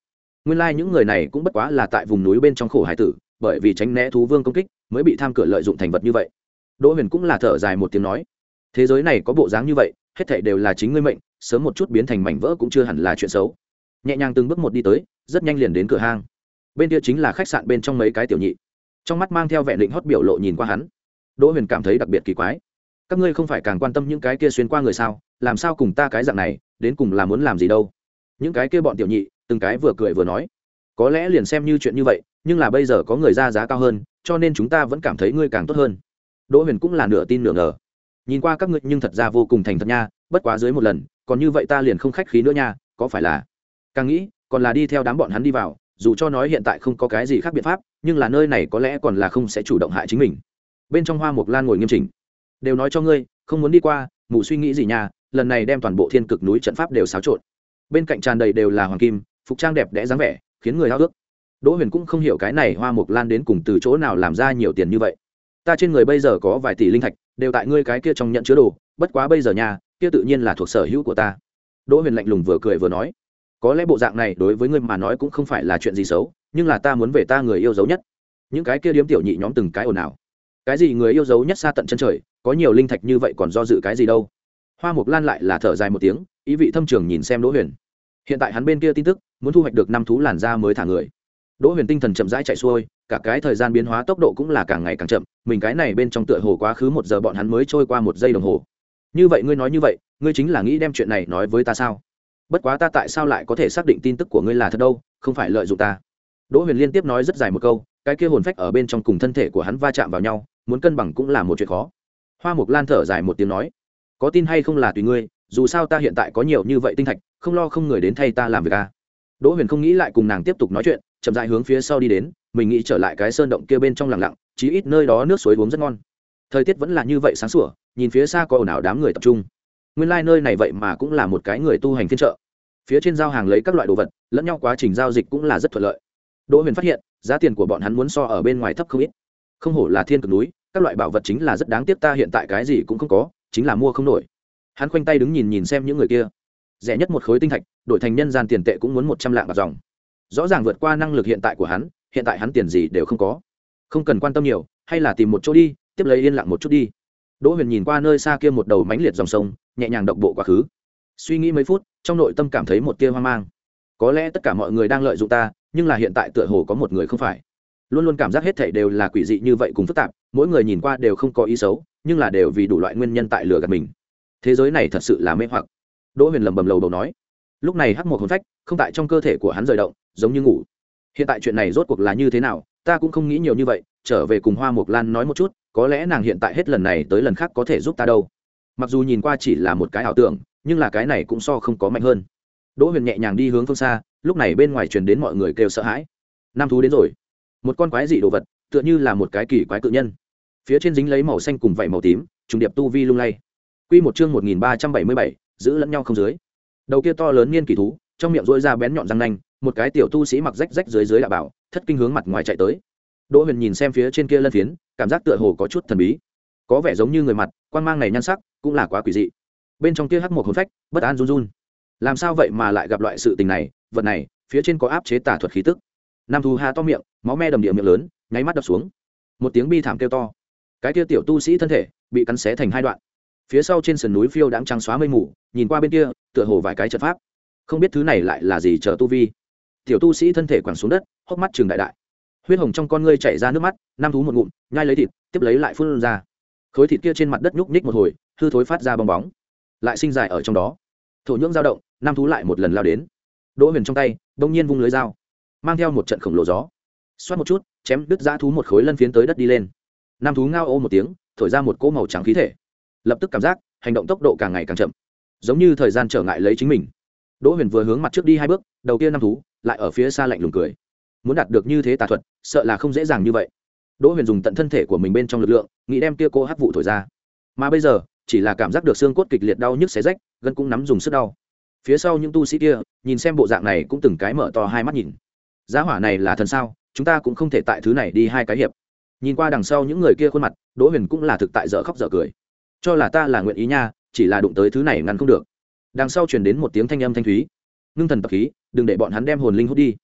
nguyên lai những người này cũng bất quá là tại vùng núi bên trong khổ hải tử, bởi vì tránh né thú vương công kích mới bị tham cửa lợi dụng thành vật như vậy. Đỗ Huyền cũng là thở dài một tiếng nói, thế giới này có bộ dáng như vậy, hết thảy đều là chính ngươi mệnh, sớm một chút biến thành mảnh vỡ cũng chưa hẳn là chuyện xấu. Nhẹ nhàng từng bước một đi tới, rất nhanh liền đến cửa hang. Bên kia chính là khách sạn bên trong mấy cái tiểu nhị, trong mắt mang theo vẻ định hót biểu lộ nhìn qua hắn. Đỗ Huyền cảm thấy đặc biệt kỳ quái, các ngươi không phải càng quan tâm những cái kia xuyên qua người sao, làm sao cùng ta cái dạng này, đến cùng là muốn làm gì đâu? Những cái kia bọn tiểu nhị từng cái vừa cười vừa nói, có lẽ liền xem như chuyện như vậy, nhưng là bây giờ có người ra giá cao hơn, cho nên chúng ta vẫn cảm thấy ngươi càng tốt hơn. Đỗ Huyền cũng là nửa tin nửa ngờ, nhìn qua các ngươi nhưng thật ra vô cùng thành thật nha, bất quá dưới một lần, còn như vậy ta liền không khách khí nữa nha, có phải là? Càng nghĩ, còn là đi theo đám bọn hắn đi vào, dù cho nói hiện tại không có cái gì khác biện pháp, nhưng là nơi này có lẽ còn là không sẽ chủ động hại chính mình. Bên trong Hoa Mộc Lan ngồi nghiêm chỉnh, đều nói cho ngươi, không muốn đi qua, mù suy nghĩ gì nha, lần này đem toàn bộ Thiên Cực núi trận pháp đều xáo trộn. Bên cạnh tràn đầy đều là hoàng kim, phục trang đẹp đẽ dáng vẻ, khiến người háo ước. Đỗ Huyền cũng không hiểu cái này Hoa Mộc Lan đến cùng từ chỗ nào làm ra nhiều tiền như vậy. Ta trên người bây giờ có vài tỷ linh thạch, đều tại ngươi cái kia trong nhận chứa đồ, bất quá bây giờ nhà, kia tự nhiên là thuộc sở hữu của ta. Đỗ Huyền lạnh lùng vừa cười vừa nói, có lẽ bộ dạng này đối với ngươi mà nói cũng không phải là chuyện gì xấu, nhưng là ta muốn về ta người yêu dấu nhất. Những cái kia điếm tiểu nhị nhóm từng cái ồn ào, cái gì người yêu dấu nhất xa tận chân trời, có nhiều linh thạch như vậy còn do dự cái gì đâu. Hoa Mộc Lan lại là thở dài một tiếng, ý vị thâm trường nhìn xem Đỗ Huyền. Hiện tại hắn bên kia tin tức, muốn thu hoạch được năm thú làn da mới thả người. Đỗ Huyền tinh thần chậm rãi chạy xuôi, cả cái thời gian biến hóa tốc độ cũng là càng ngày càng chậm, mình cái này bên trong tựa hồ quá khứ một giờ bọn hắn mới trôi qua một giây đồng hồ. Như vậy ngươi nói như vậy, ngươi chính là nghĩ đem chuyện này nói với ta sao? Bất quá ta tại sao lại có thể xác định tin tức của ngươi là thật đâu, không phải lợi dụng ta. Đỗ Huyền liên tiếp nói rất dài một câu, cái kia hồn phách ở bên trong cùng thân thể của hắn va chạm vào nhau, muốn cân bằng cũng là một chuyện khó. Hoa Mộc Lan thở dài một tiếng nói, có tin hay không là tùy ngươi, dù sao ta hiện tại có nhiều như vậy tinh thạch, không lo không người đến thay ta làm việc a. Đỗ Huyền không nghĩ lại cùng nàng tiếp tục nói chuyện, chậm rãi hướng phía sau đi đến, mình nghĩ trở lại cái sơn động kia bên trong lặng lặng, chí ít nơi đó nước suối uống rất ngon. Thời tiết vẫn là như vậy sáng sủa, nhìn phía xa có ồn ào đám người tập trung. Nguyên lai like nơi này vậy mà cũng là một cái người tu hành phiên chợ. Phía trên giao hàng lấy các loại đồ vật, lẫn nhau quá trình giao dịch cũng là rất thuận lợi. Đỗ Huyền phát hiện, giá tiền của bọn hắn muốn so ở bên ngoài thấp không ít. Không hổ là Thiên Cực núi, các loại bảo vật chính là rất đáng tiếc, ta hiện tại cái gì cũng không có, chính là mua không nổi. Hắn khoanh tay đứng nhìn nhìn xem những người kia. Rẻ nhất một khối tinh thạch, đổi thành nhân gian tiền tệ cũng muốn một trăm lạng bạc dòng. Rõ ràng vượt qua năng lực hiện tại của hắn, hiện tại hắn tiền gì đều không có. Không cần quan tâm nhiều, hay là tìm một chỗ đi, tiếp lấy yên lặng một chút đi. Đỗ Huyền nhìn qua nơi xa kia một đầu mãnh liệt dòng sông, nhẹ nhàng động bộ quá khứ. Suy nghĩ mấy phút, trong nội tâm cảm thấy một tia hoang mang. Có lẽ tất cả mọi người đang lợi dụng ta, nhưng là hiện tại tựa hồ có một người không phải. Luôn luôn cảm giác hết thảy đều là quỷ dị như vậy cùng phức tạp, mỗi người nhìn qua đều không có ý xấu, nhưng là đều vì đủ loại nguyên nhân tại lừa gạt mình. Thế giới này thật sự là mê hoặc. Đỗ Huyền lẩm bẩm lầu đầu nói. Lúc này hắc một hồn phách không tại trong cơ thể của hắn rời động, giống như ngủ. Hiện tại chuyện này rốt cuộc là như thế nào, ta cũng không nghĩ nhiều như vậy, trở về cùng Hoa Mộc Lan nói một chút, có lẽ nàng hiện tại hết lần này tới lần khác có thể giúp ta đâu. Mặc dù nhìn qua chỉ là một cái ảo tưởng, nhưng là cái này cũng so không có mạnh hơn. Đỗ Huyền nhẹ nhàng đi hướng phương xa, lúc này bên ngoài truyền đến mọi người kêu sợ hãi. Nam thú đến rồi. Một con quái dị đồ vật, tựa như là một cái kỳ quái cự nhân. Phía trên dính lấy màu xanh cùng vảy màu tím, trùng điệp tu vi lung lay. Quy một chương một nghìn ba trăm bảy mươi bảy, giữ lẫn nhau không dưới. Đầu kia to lớn niên kỳ thú, trong miệng rỗi ra bén nhọn răng nanh, một cái tiểu tu sĩ mặc rách rách dưới dưới lạ bảo, thất kinh hướng mặt ngoài chạy tới. Đỗ Huyền nhìn xem phía trên kia lân phiến, cảm giác tựa hồ có chút thần bí, có vẻ giống như người mặt, quan mang này nhan sắc cũng là quá quỷ dị. Bên trong kia hắc một hồn phách, bất an run run. Làm sao vậy mà lại gặp loại sự tình này, vật này, phía trên có áp chế tà thuật khí tức. Nam thú ha to miệng, máu me đầm địa miệng lớn, nháy mắt đập xuống. Một tiếng bi thảm kêu to. Cái kia tiểu tu sĩ thân thể bị cắn xé thành hai đoạn. Phía sau trên sườn núi phiêu đãng trắng xóa mây mù, nhìn qua bên kia, tựa hồ vài cái trận pháp. Không biết thứ này lại là gì chờ tu vi. Tiểu tu sĩ thân thể quẳng xuống đất, hốc mắt trừng đại đại. Huyết hồng trong con ngươi chảy ra nước mắt, nam thú một ngụm, nhai lấy thịt, tiếp lấy lại phun ra. Khối thịt kia trên mặt đất nhúc nhích một hồi, hư thối phát ra bong bóng, lại sinh dài ở trong đó. Thổ nhưỡng dao động, nam thú lại một lần lao đến. Đỗ Huyền trong tay, bỗng nhiên vung lưới dao, mang theo một trận khổng lồ gió, xoát một chút, chém đứt dã thú một khối lân phiến tới đất đi lên. Nam thú ngao ô một tiếng, thổi ra một cỗ màu trắng khí thể. Lập tức cảm giác, hành động tốc độ càng ngày càng chậm, giống như thời gian trở ngại lấy chính mình. Đỗ Huyền vừa hướng mặt trước đi hai bước, đầu kia nam thú lại ở phía xa lạnh lùng cười. Muốn đạt được như thế tà thuật, sợ là không dễ dàng như vậy. Đỗ Huyền dùng tận thân thể của mình bên trong lực lượng, nghĩ đem kia cô hắc vụ thổi ra. Mà bây giờ, chỉ là cảm giác được xương cốt kịch liệt đau nhức xé rách, gân cũng nắm dùng sức đau. Phía sau những tu sĩ kia, nhìn xem bộ dạng này cũng từng cái mở to hai mắt nhìn. Giá hỏa này là thần sao, chúng ta cũng không thể tại thứ này đi hai cái hiệp. Nhìn qua đằng sau những người kia khuôn mặt, Đỗ Huyền cũng là thực tại dở khóc dở cười. Cho là ta là nguyện ý nha, chỉ là đụng tới thứ này ngăn không được. Đằng sau truyền đến một tiếng thanh âm thanh thúy. Ngưng thần tập khí, đừng để bọn hắn đem hồn linh hút đi.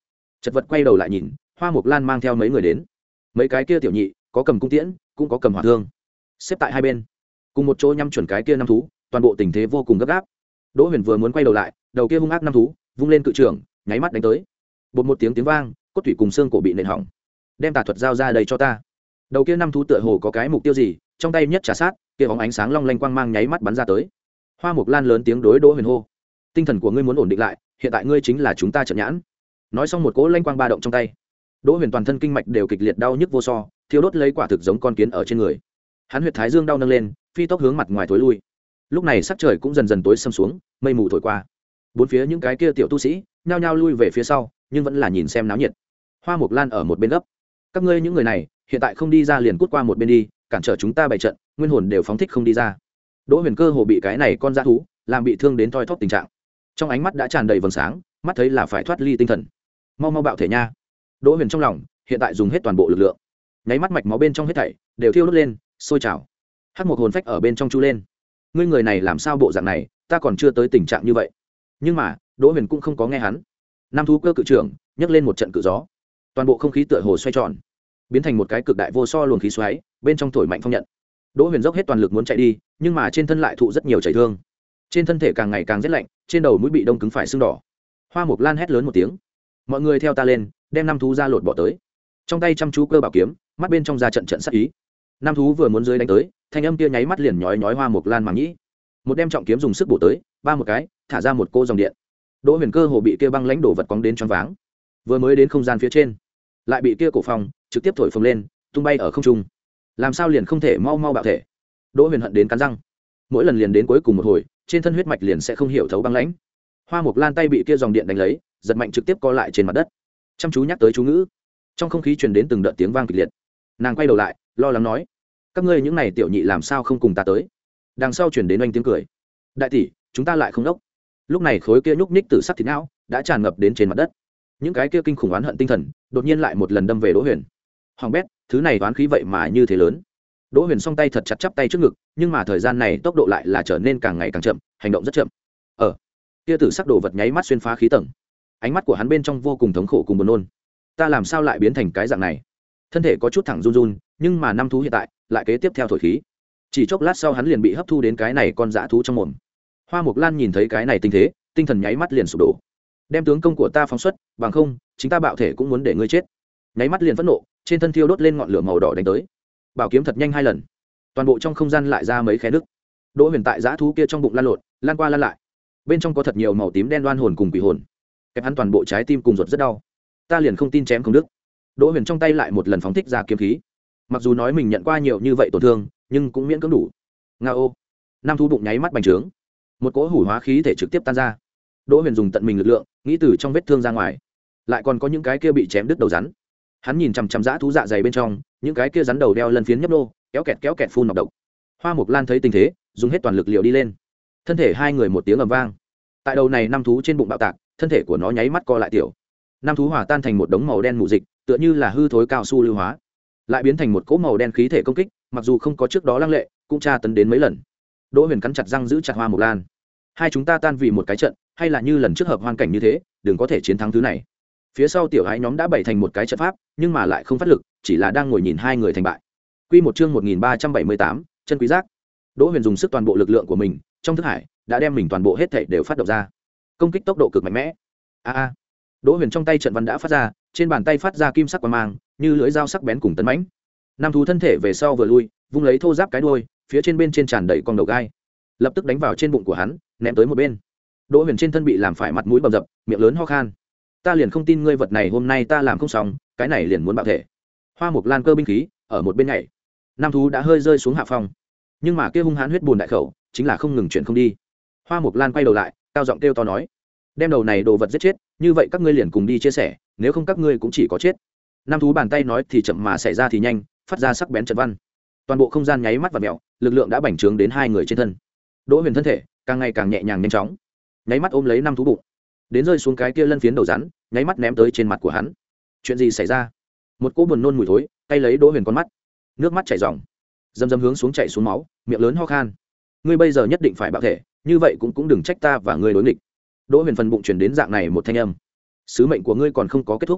chật vật quay đầu lại nhìn, Hoa Mộc Lan mang theo mấy người đến. Mấy cái kia tiểu nhị có cầm cung tiễn, cũng có cầm hỏa thương, xếp tại hai bên cùng một chỗ nhắm chuẩn cái kia năm thú. Toàn bộ tình thế vô cùng gấp gáp. Đỗ Huyền vừa muốn quay đầu lại, đầu kia hung ác năm thú vung lên cự trưởng, nháy mắt đánh tới. Bột một tiếng tiếng vang, cốt thủy cùng xương cổ bị nện hỏng. Đem tà thuật giao ra đây cho ta. Đầu kia năm thú tựa hồ có cái mục tiêu gì, trong tay nhất trả sát, kia bóng ánh sáng long lanh quang mang nháy mắt bắn ra tới. Hoa Mộc Lan lớn tiếng đối Đỗ Huyền hô: tinh thần của ngươi muốn ổn định lại, hiện tại ngươi chính là chúng ta trận nhãn. Nói xong một cỗ lanh quang ba động trong tay. Đỗ Huyền toàn thân kinh mạch đều kịch liệt đau nhức vô so, thiêu đốt lấy quả thực giống con kiến ở trên người. Hắn huyệt thái dương đau nâng lên, phi tốc hướng mặt ngoài tối lui. Lúc này sắc trời cũng dần dần tối sầm xuống, mây mù thổi qua. Bốn phía những cái kia tiểu tu sĩ nhao nhao lui về phía sau, nhưng vẫn là nhìn xem náo nhiệt. Hoa Mộc Lan ở một bên gấp: các ngươi những người này hiện tại không đi ra liền cút qua một bên đi, cản trở chúng ta bày trận, nguyên hồn đều phóng thích không đi ra. Đỗ Huyền cơ hồ bị cái này con dã thú làm bị thương đến thoi thóp tình trạng, trong ánh mắt đã tràn đầy vầng sáng, mắt thấy là phải thoát ly tinh thần. Mau mau bạo thể nha. Đỗ Huyền trong lòng hiện tại dùng hết toàn bộ lực lượng, nháy mắt mạch máu bên trong hết thảy đều thiêu đốt lên, sôi trào. Hắc một hồn phách ở bên trong chu lên: ngươi người này làm sao bộ dạng này, ta còn chưa tới tình trạng như vậy. Nhưng mà Đỗ Huyền cũng không có nghe hắn. Nam thú cơ cự trưởng nhấc lên một trận cự gió, toàn bộ không khí tựa hồ xoay tròn, biến thành một cái cực đại vô so luồng khí xoáy, bên trong thổi mạnh phong nhận. Đỗ Huyền dốc hết toàn lực muốn chạy đi, nhưng mà trên thân lại thụ rất nhiều chảy thương, trên thân thể càng ngày càng rét lạnh, trên đầu mũi bị đông cứng phải sưng đỏ. Hoa Mộc Lan hét lớn một tiếng: mọi người theo ta lên, đem năm thú ra lột bỏ tới. Trong tay chăm chú cơ bảo kiếm, mắt bên trong ra trận trận sát ý. Năm thú vừa muốn dưới đánh tới, thanh âm kia nháy mắt liền nhói nhói Hoa Mộc Lan màng nhĩ. Một đem trọng kiếm dùng sức bổ tới, ba một cái thả ra một cô dòng điện. Đỗ Huyền cơ hồ bị kia băng lãnh đổ vật cóng đến choáng váng, vừa mới đến không gian phía trên lại bị kia cổ phòng trực tiếp thổi phồng lên, tung bay ở không trung. Làm sao liền không thể mau mau bạo thể. Đỗ Huyền hận đến cắn răng, mỗi lần liền đến cuối cùng một hồi, trên thân huyết mạch liền sẽ không hiểu thấu băng lãnh. Hoa Mộc Lan tay bị kia dòng điện đánh lấy, giật mạnh trực tiếp co lại trên mặt đất, chăm chú nhắc tới chú ngữ. Trong không khí truyền đến từng đợt tiếng vang kịch liệt. Nàng quay đầu lại, lo lắng nói: các ngươi những này tiểu nhị làm sao không cùng ta tới. Đằng sau truyền đến oanh tiếng cười: đại tỷ, chúng ta lại không đốc. Lúc này khối kia nhúc nhích từ sắc thịt não đã tràn ngập đến trên mặt đất. Những cái kia kinh khủng oán hận tinh thần đột nhiên lại một lần đâm về Đỗ Huyền. Hoàng bét, thứ này oán khí vậy mà như thế lớn. Đỗ Huyền song tay thật chặt chắp tay trước ngực, nhưng mà thời gian này tốc độ lại là trở nên càng ngày càng chậm, hành động rất chậm. Ở kia tử sắc đồ vật nháy mắt xuyên phá khí tầng, ánh mắt của hắn bên trong vô cùng thống khổ cùng buồn nôn. Ta làm sao lại biến thành cái dạng này? Thân thể có chút thẳng run run, nhưng mà năm thú hiện tại lại kế tiếp theo thổi khí. Chỉ chốc lát sau hắn liền bị hấp thu đến cái này con dã thú trong mồm. Hoa Mộc Lan nhìn thấy cái này tình thế, tinh thần nháy mắt liền sụp đổ. Đem tướng công của ta phóng xuất, bằng không chính ta bạo thể cũng muốn để ngươi chết. Nháy mắt liền phẫn nộ, trên thân thiêu đốt lên ngọn lửa màu đỏ đánh tới. Bảo kiếm thật nhanh hai lần, toàn bộ trong không gian lại ra mấy khe nứt. Đỗ Huyền tại dã thú kia trong bụng lan lộn, lan qua lan lại, bên trong có thật nhiều màu tím đen đoan hồn cùng quỷ hồn, kẹp hắn toàn bộ trái tim cùng ruột rất đau. Ta liền không tin chém không đứt. Đỗ Huyền trong tay lại một lần phóng thích ra kiếm khí, mặc dù nói mình nhận qua nhiều như vậy tổn thương, nhưng cũng miễn cưỡng đủ. Nga ô! Nam thú bụng nháy mắt bành trướng, một cỗ hủ hóa khí thể trực tiếp tan ra. Đỗ Huyền dùng tận mình lực lượng nghĩ từ trong vết thương ra ngoài, lại còn có những cái kia bị chém đứt đầu rắn. Hắn nhìn chằm chằm dã thú dạ dày bên trong, những cái kia rắn đầu đeo lân phiến nhấp nô, kéo kẹt kéo kẹt phun nọc độc. Hoa Mộc Lan thấy tình thế, dùng hết toàn lực liều đi lên. Thân thể hai người một tiếng ầm vang, tại đầu này năm thú trên bụng bạo tạc, thân thể của nó nháy mắt co lại tiểu. Năm thú hòa tan thành một đống màu đen mù dịch, tựa như là hư thối cao su lưu hóa, lại biến thành một cỗ màu đen khí thể công kích, mặc dù không có trước đó lăng lệ, cũng tra tấn đến mấy lần. Đỗ Huyền cắn chặt răng giữ chặt Hoa Mộc Lan. Hai chúng ta tan vì một cái trận, hay là như lần trước hợp hoàn cảnh như thế, đừng có thể chiến thắng thứ này. Phía sau tiểu ái nhóm đã bày thành một cái trận pháp, nhưng mà lại không phát lực, chỉ là đang ngồi nhìn hai người thành bại. Quy một chương một nghìn ba trăm bảy mươi tám, chân quý giác. Đỗ Huyền dùng sức toàn bộ lực lượng của mình, trong thức hải đã đem mình toàn bộ hết thảy đều phát động ra. Công kích tốc độ cực mạnh mẽ. A a. Đỗ Huyền trong tay trận văn đã phát ra, trên bàn tay phát ra kim sắc quang mang, như lưỡi dao sắc bén cùng tấn mãnh. Nam thú thân thể về sau vừa lui, vung lấy thô giáp cái đuôi, phía trên bên trên tràn đầy con đầu gai, lập tức đánh vào trên bụng của hắn, ném tới một bên. Đỗ Huyền trên thân bị làm phải mặt mũi bầm dập, miệng lớn ho khan. Ta liền không tin ngươi vật này hôm nay ta làm không xong, cái này liền muốn bạo thể. Hoa Mộc Lan cơ binh khí ở một bên nhảy. Nam thú đã hơi rơi xuống hạ phong, nhưng mà kia hung hãn huyết buồn đại khẩu chính là không ngừng chuyển không đi. Hoa Mộc Lan quay đầu lại, cao giọng kêu to nói: đem đầu này đồ vật giết chết, như vậy các ngươi liền cùng đi chia sẻ, nếu không các ngươi cũng chỉ có chết. Nam thú bàn tay nói thì chậm mà xảy ra thì nhanh, phát ra sắc bén trận văn. Toàn bộ không gian nháy mắt và mèo, lực lượng đã bành trướng đến hai người trên thân. Đỗ Huyền thân thể càng ngày càng nhẹ nhàng nhanh chóng, nháy mắt ôm lấy năm thú bụng, đến rơi xuống cái kia lân phiến đầu rắn, nháy mắt ném tới trên mặt của hắn. Chuyện gì xảy ra? Một cỗ buồn nôn mùi thối cay lấy Đỗ Huyền con mắt, nước mắt chảy ròng, dầm dầm hướng xuống chảy xuống máu, miệng lớn ho khan. Ngươi bây giờ nhất định phải bạo thể, như vậy cũng cũng đừng trách ta và ngươi đối nghịch. Đỗ Huyền phần bụng truyền đến dạng này một thanh âm: sứ mệnh của ngươi còn không có kết thúc.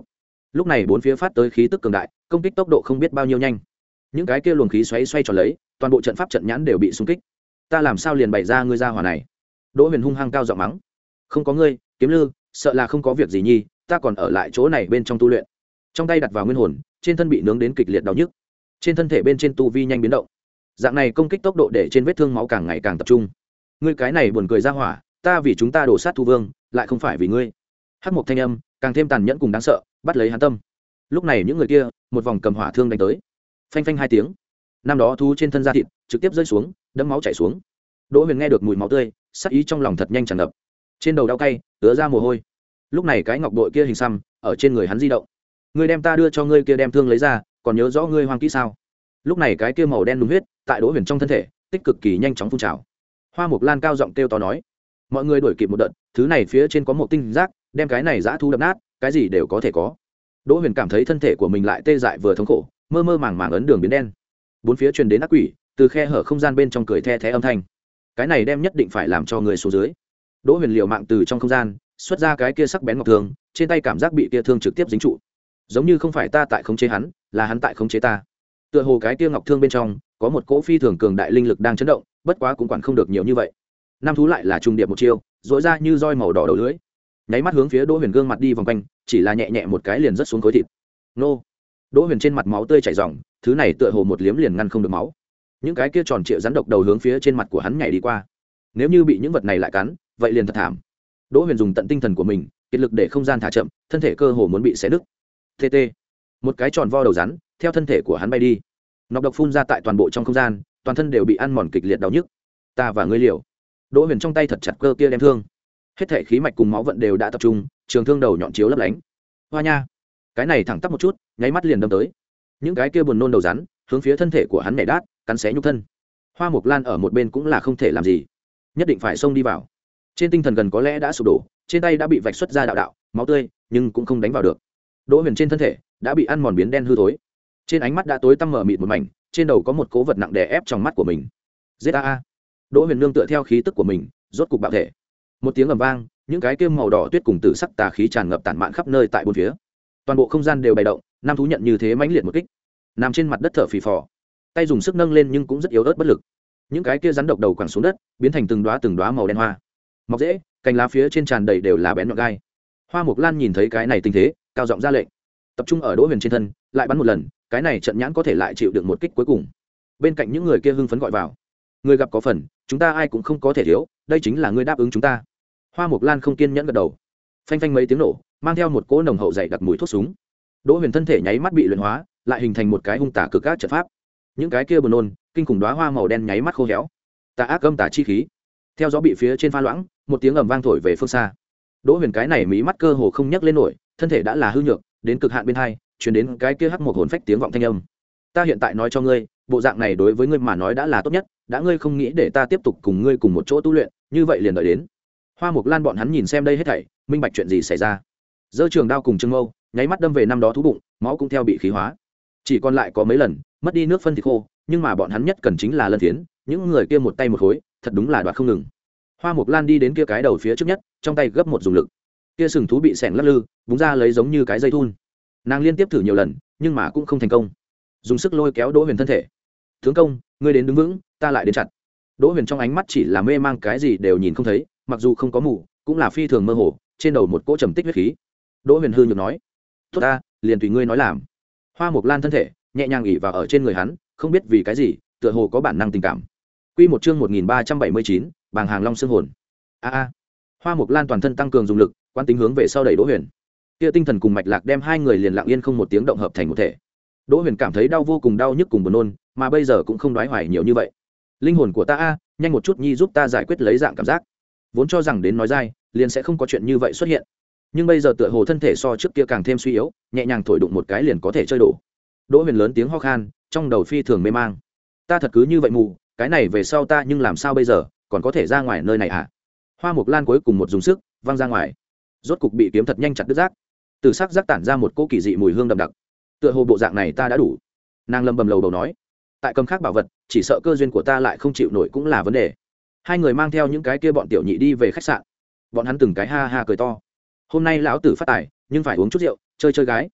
lúc này bốn phía phát tới khí tức cường đại, công kích tốc độ không biết bao nhiêu nhanh. Những cái kia luồng khí xoáy xoay tròn lấy, toàn bộ trận pháp trận nhãn đều bị xung kích. Ta làm sao liền bày ra ngươi ra hỏa này? Đỗ Huyền hung hăng cao giọng mắng. Không có ngươi, Kiếm Lư, sợ là không có việc gì nhi, ta còn ở lại chỗ này bên trong tu luyện. Trong tay đặt vào nguyên hồn, trên thân bị nướng đến kịch liệt đau nhức, trên thân thể bên trên tu vi nhanh biến động. Dạng này công kích tốc độ để trên vết thương máu càng ngày càng tập trung. Ngươi cái này buồn cười ra hỏa, ta vì chúng ta đổ sát thu vương, lại không phải vì ngươi. Hắc Mộc thanh âm càng thêm tàn nhẫn cùng đáng sợ, bắt lấy hắn tâm. Lúc này những người kia, một vòng cầm hỏa thương đánh tới. Phanh phanh hai tiếng. Năm đó thú trên thân da thịt trực tiếp rơi xuống, đẫm máu chảy xuống. Đỗ Huyền nghe được mùi máu tươi, sát ý trong lòng thật nhanh tràn ngập. Trên đầu đau cay, ứa ra mồ hôi. Lúc này cái ngọc bội kia hình xăm ở trên người hắn di động. Ngươi đem ta đưa cho ngươi kia đem thương lấy ra, còn nhớ rõ ngươi hoang kỹ sao? Lúc này cái kia màu đen đúng huyết tại Đỗ Huyền trong thân thể, tích cực kỳ nhanh chóng phun trào. Hoa Mộc Lan cao giọng kêu to nói: mọi người đuổi kịp một đợt, thứ này phía trên có một tinh giác, đem cái này dã thu đập nát, cái gì đều có thể có. Đỗ Huyền cảm thấy thân thể của mình lại tê dại vừa thống khổ, mơ mơ màng màng ấn đường biến đen. Bốn phía truyền đến ác quỷ, từ khe hở không gian bên trong cười the thé âm thanh. Cái này đem nhất định phải làm cho người xuống dưới. Đỗ Huyền liều mạng từ trong không gian xuất ra cái kia sắc bén ngọc thương, trên tay cảm giác bị kia thương trực tiếp dính trụ, giống như không phải ta tại khống chế hắn, là hắn tại khống chế ta. Tựa hồ cái kia ngọc thương bên trong có một cỗ phi thường cường đại linh lực đang chấn động, bất quá cũng quản không được nhiều như vậy. Nam thú lại là trung điệp một chiêu, dội ra như roi màu đỏ đầu lưới, nháy mắt hướng phía Đỗ Huyền gương mặt đi vòng quanh, chỉ là nhẹ nhẹ một cái liền rớt xuống khối thịt. Nô! Đỗ Huyền trên mặt máu tươi chảy ròng, thứ này tựa hồ một liếm liền ngăn không được máu. Những cái kia tròn trịa rắn độc đầu hướng phía trên mặt của hắn nhảy đi qua. Nếu như bị những vật này lại cắn, vậy liền thật thảm. Đỗ Huyền dùng tận tinh thần của mình, kiệt lực để không gian thả chậm, thân thể cơ hồ muốn bị xé nứt. Tê tê. Một cái tròn vo đầu rắn theo thân thể của hắn bay đi, nọc độc phun ra tại toàn bộ trong không gian, toàn thân đều bị ăn mòn kịch liệt đau nhức. Ta và ngươi liều. Đỗ Huyền trong tay thật chặt cơ kia đem thương, hết thể khí mạch cùng máu vận đều đã tập trung, trường thương đầu nhọn chiếu lấp lánh. Hoa nha, cái này thẳng tắp một chút, nháy mắt liền đâm tới. Những cái kia buồn nôn đầu rắn hướng phía thân thể của hắn nhảy đát, cắn xé nhục thân. Hoa Mộc Lan ở một bên cũng là không thể làm gì, nhất định phải xông đi vào. Trên tinh thần gần có lẽ đã sụp đổ, trên tay đã bị vạch xuất ra đạo đạo máu tươi, nhưng cũng không đánh vào được. Đỗ Huyền trên thân thể đã bị ăn mòn biến đen hư thối, trên ánh mắt đã tối tăm mở mịt một mảnh, trên đầu có một cố vật nặng đè ép trong mắt của mình. Giết a a! Đỗ Huyền nương tựa theo khí tức của mình, rốt cục bạo thể. Một tiếng ầm vang, những cái kia màu đỏ tuyết cùng tử sắc tà khí tràn ngập tản mạn khắp nơi tại bốn phía. Toàn bộ không gian đều bày động, nam thú nhận như thế mãnh liệt một kích, nằm trên mặt đất thở phì phò, tay dùng sức nâng lên nhưng cũng rất yếu ớt bất lực. Những cái kia rắn độc đầu quẳng xuống đất, biến thành từng đóa từng đóa màu đen hoa. Mọc rễ, cành lá phía trên tràn đầy đều là bén nhọn gai. Hoa Mộc Lan nhìn thấy cái này tình thế, cao giọng ra lệnh, tập trung ở Đỗ Huyền trên thân, lại bắn một lần, cái này trận nhãn có thể lại chịu được một kích cuối cùng. Bên cạnh những người kia hưng phấn gọi vào: người gặp có phần, chúng ta ai cũng không có thể thiếu, đây chính là ngươi đáp ứng chúng ta. Hoa Mộc Lan không kiên nhẫn gật đầu. Phanh phanh mấy tiếng nổ, mang theo một cỗ nồng hậu dày đặc mùi thuốc súng. Đỗ Huyền thân thể nháy mắt bị luyện hóa, lại hình thành một cái hung tà cực ác trận pháp. Những cái kia buồn nôn, kinh khủng đóa hoa màu đen nháy mắt khô héo. Tà ác âm tà chi khí, theo gió bị phía trên pha loãng, một tiếng ầm vang thổi về phương xa. Đỗ Huyền cái này mí mắt cơ hồ không nhấc lên nổi, thân thể đã là hư nhược, đến cực hạn bên hai, truyền đến cái kia hắc một hồn phách tiếng vọng thanh âm. Ta hiện tại nói cho ngươi, bộ dạng này đối với ngươi mà nói đã là tốt nhất, đã ngươi không nghĩ để ta tiếp tục cùng ngươi cùng một chỗ tu luyện, như vậy liền đợi đến. Hoa Mộc Lan bọn hắn nhìn xem đây hết thảy, minh bạch chuyện gì xảy ra. Giơ trường đao cùng Trương Mâu, nháy mắt đâm về năm đó thú bụng, máu cũng theo bị khí hóa. Chỉ còn lại có mấy lần, mất đi nước phân thịt khô, nhưng mà bọn hắn nhất cần chính là lân phiến, những người kia một tay một khối, thật đúng là đoạt không ngừng. Hoa Mộc Lan đi đến kia cái đầu phía trước nhất, trong tay gấp một dùng lực. Kia sừng thú bị xẻng lắc lư, búng ra lấy giống như cái dây thun. Nàng liên tiếp thử nhiều lần, nhưng mà cũng không thành công. Dùng sức lôi kéo Đỗ Huyền thân thể. Tướng công, ngươi đến đứng vững, ta lại đến chặt. Đỗ Huyền trong ánh mắt chỉ là mê mang, cái gì đều nhìn không thấy, mặc dù không có mù, cũng là phi thường mơ hồ, trên đầu một cỗ trầm tích huyết khí. Đỗ Huyền hư nhược nói: tốt ta, liền tùy ngươi nói làm. Hoa Mộc Lan thân thể nhẹ nhàng ỉ vào ở trên người hắn, không biết vì cái gì, tựa hồ có bản năng tình cảm. Quy một chương một nghìn ba trăm bảy mươi chín, bàng hàng long xương hồn. A a. Hoa Mộc Lan toàn thân tăng cường dùng lực, quán tính hướng về sau đẩy Đỗ Huyền. Kia tinh thần cùng mạch lạc đem hai người liền lặng yên không một tiếng động hợp thành một thể. Đỗ Huyền cảm thấy đau vô cùng, đau nhức cùng buồn nôn, mà bây giờ cũng không đoái hoài nhiều như vậy. Linh hồn của ta a, nhanh một chút nhi giúp ta giải quyết lấy dạng cảm giác. Vốn cho rằng đến nói dai, liền sẽ không có chuyện như vậy xuất hiện. Nhưng bây giờ tựa hồ thân thể so trước kia càng thêm suy yếu, nhẹ nhàng thổi đụng một cái liền có thể chơi đổ. Đỗ Huyền lớn tiếng ho khan, trong đầu phi thường mê mang. Ta thật cứ như vậy mù, cái này về sau ta nhưng làm sao bây giờ, còn có thể ra ngoài nơi này à? Hoa Mộc Lan cuối cùng một dùng sức, văng ra ngoài. Rốt cục bị kiếm thật nhanh chặt đứt rác. Từ sắc rác tản ra một cỗ kỳ dị mùi hương đậm đặc. Tựa hồ bộ dạng này ta đã đủ. Nàng lầm bầm lầu bầu nói. Tại cầm khác bảo vật, chỉ sợ cơ duyên của ta lại không chịu nổi cũng là vấn đề. Hai người mang theo những cái kia bọn tiểu nhị đi về khách sạn. Bọn hắn từng cái ha ha cười to. Hôm nay lão tử phát tài, nhưng phải uống chút rượu, chơi chơi gái.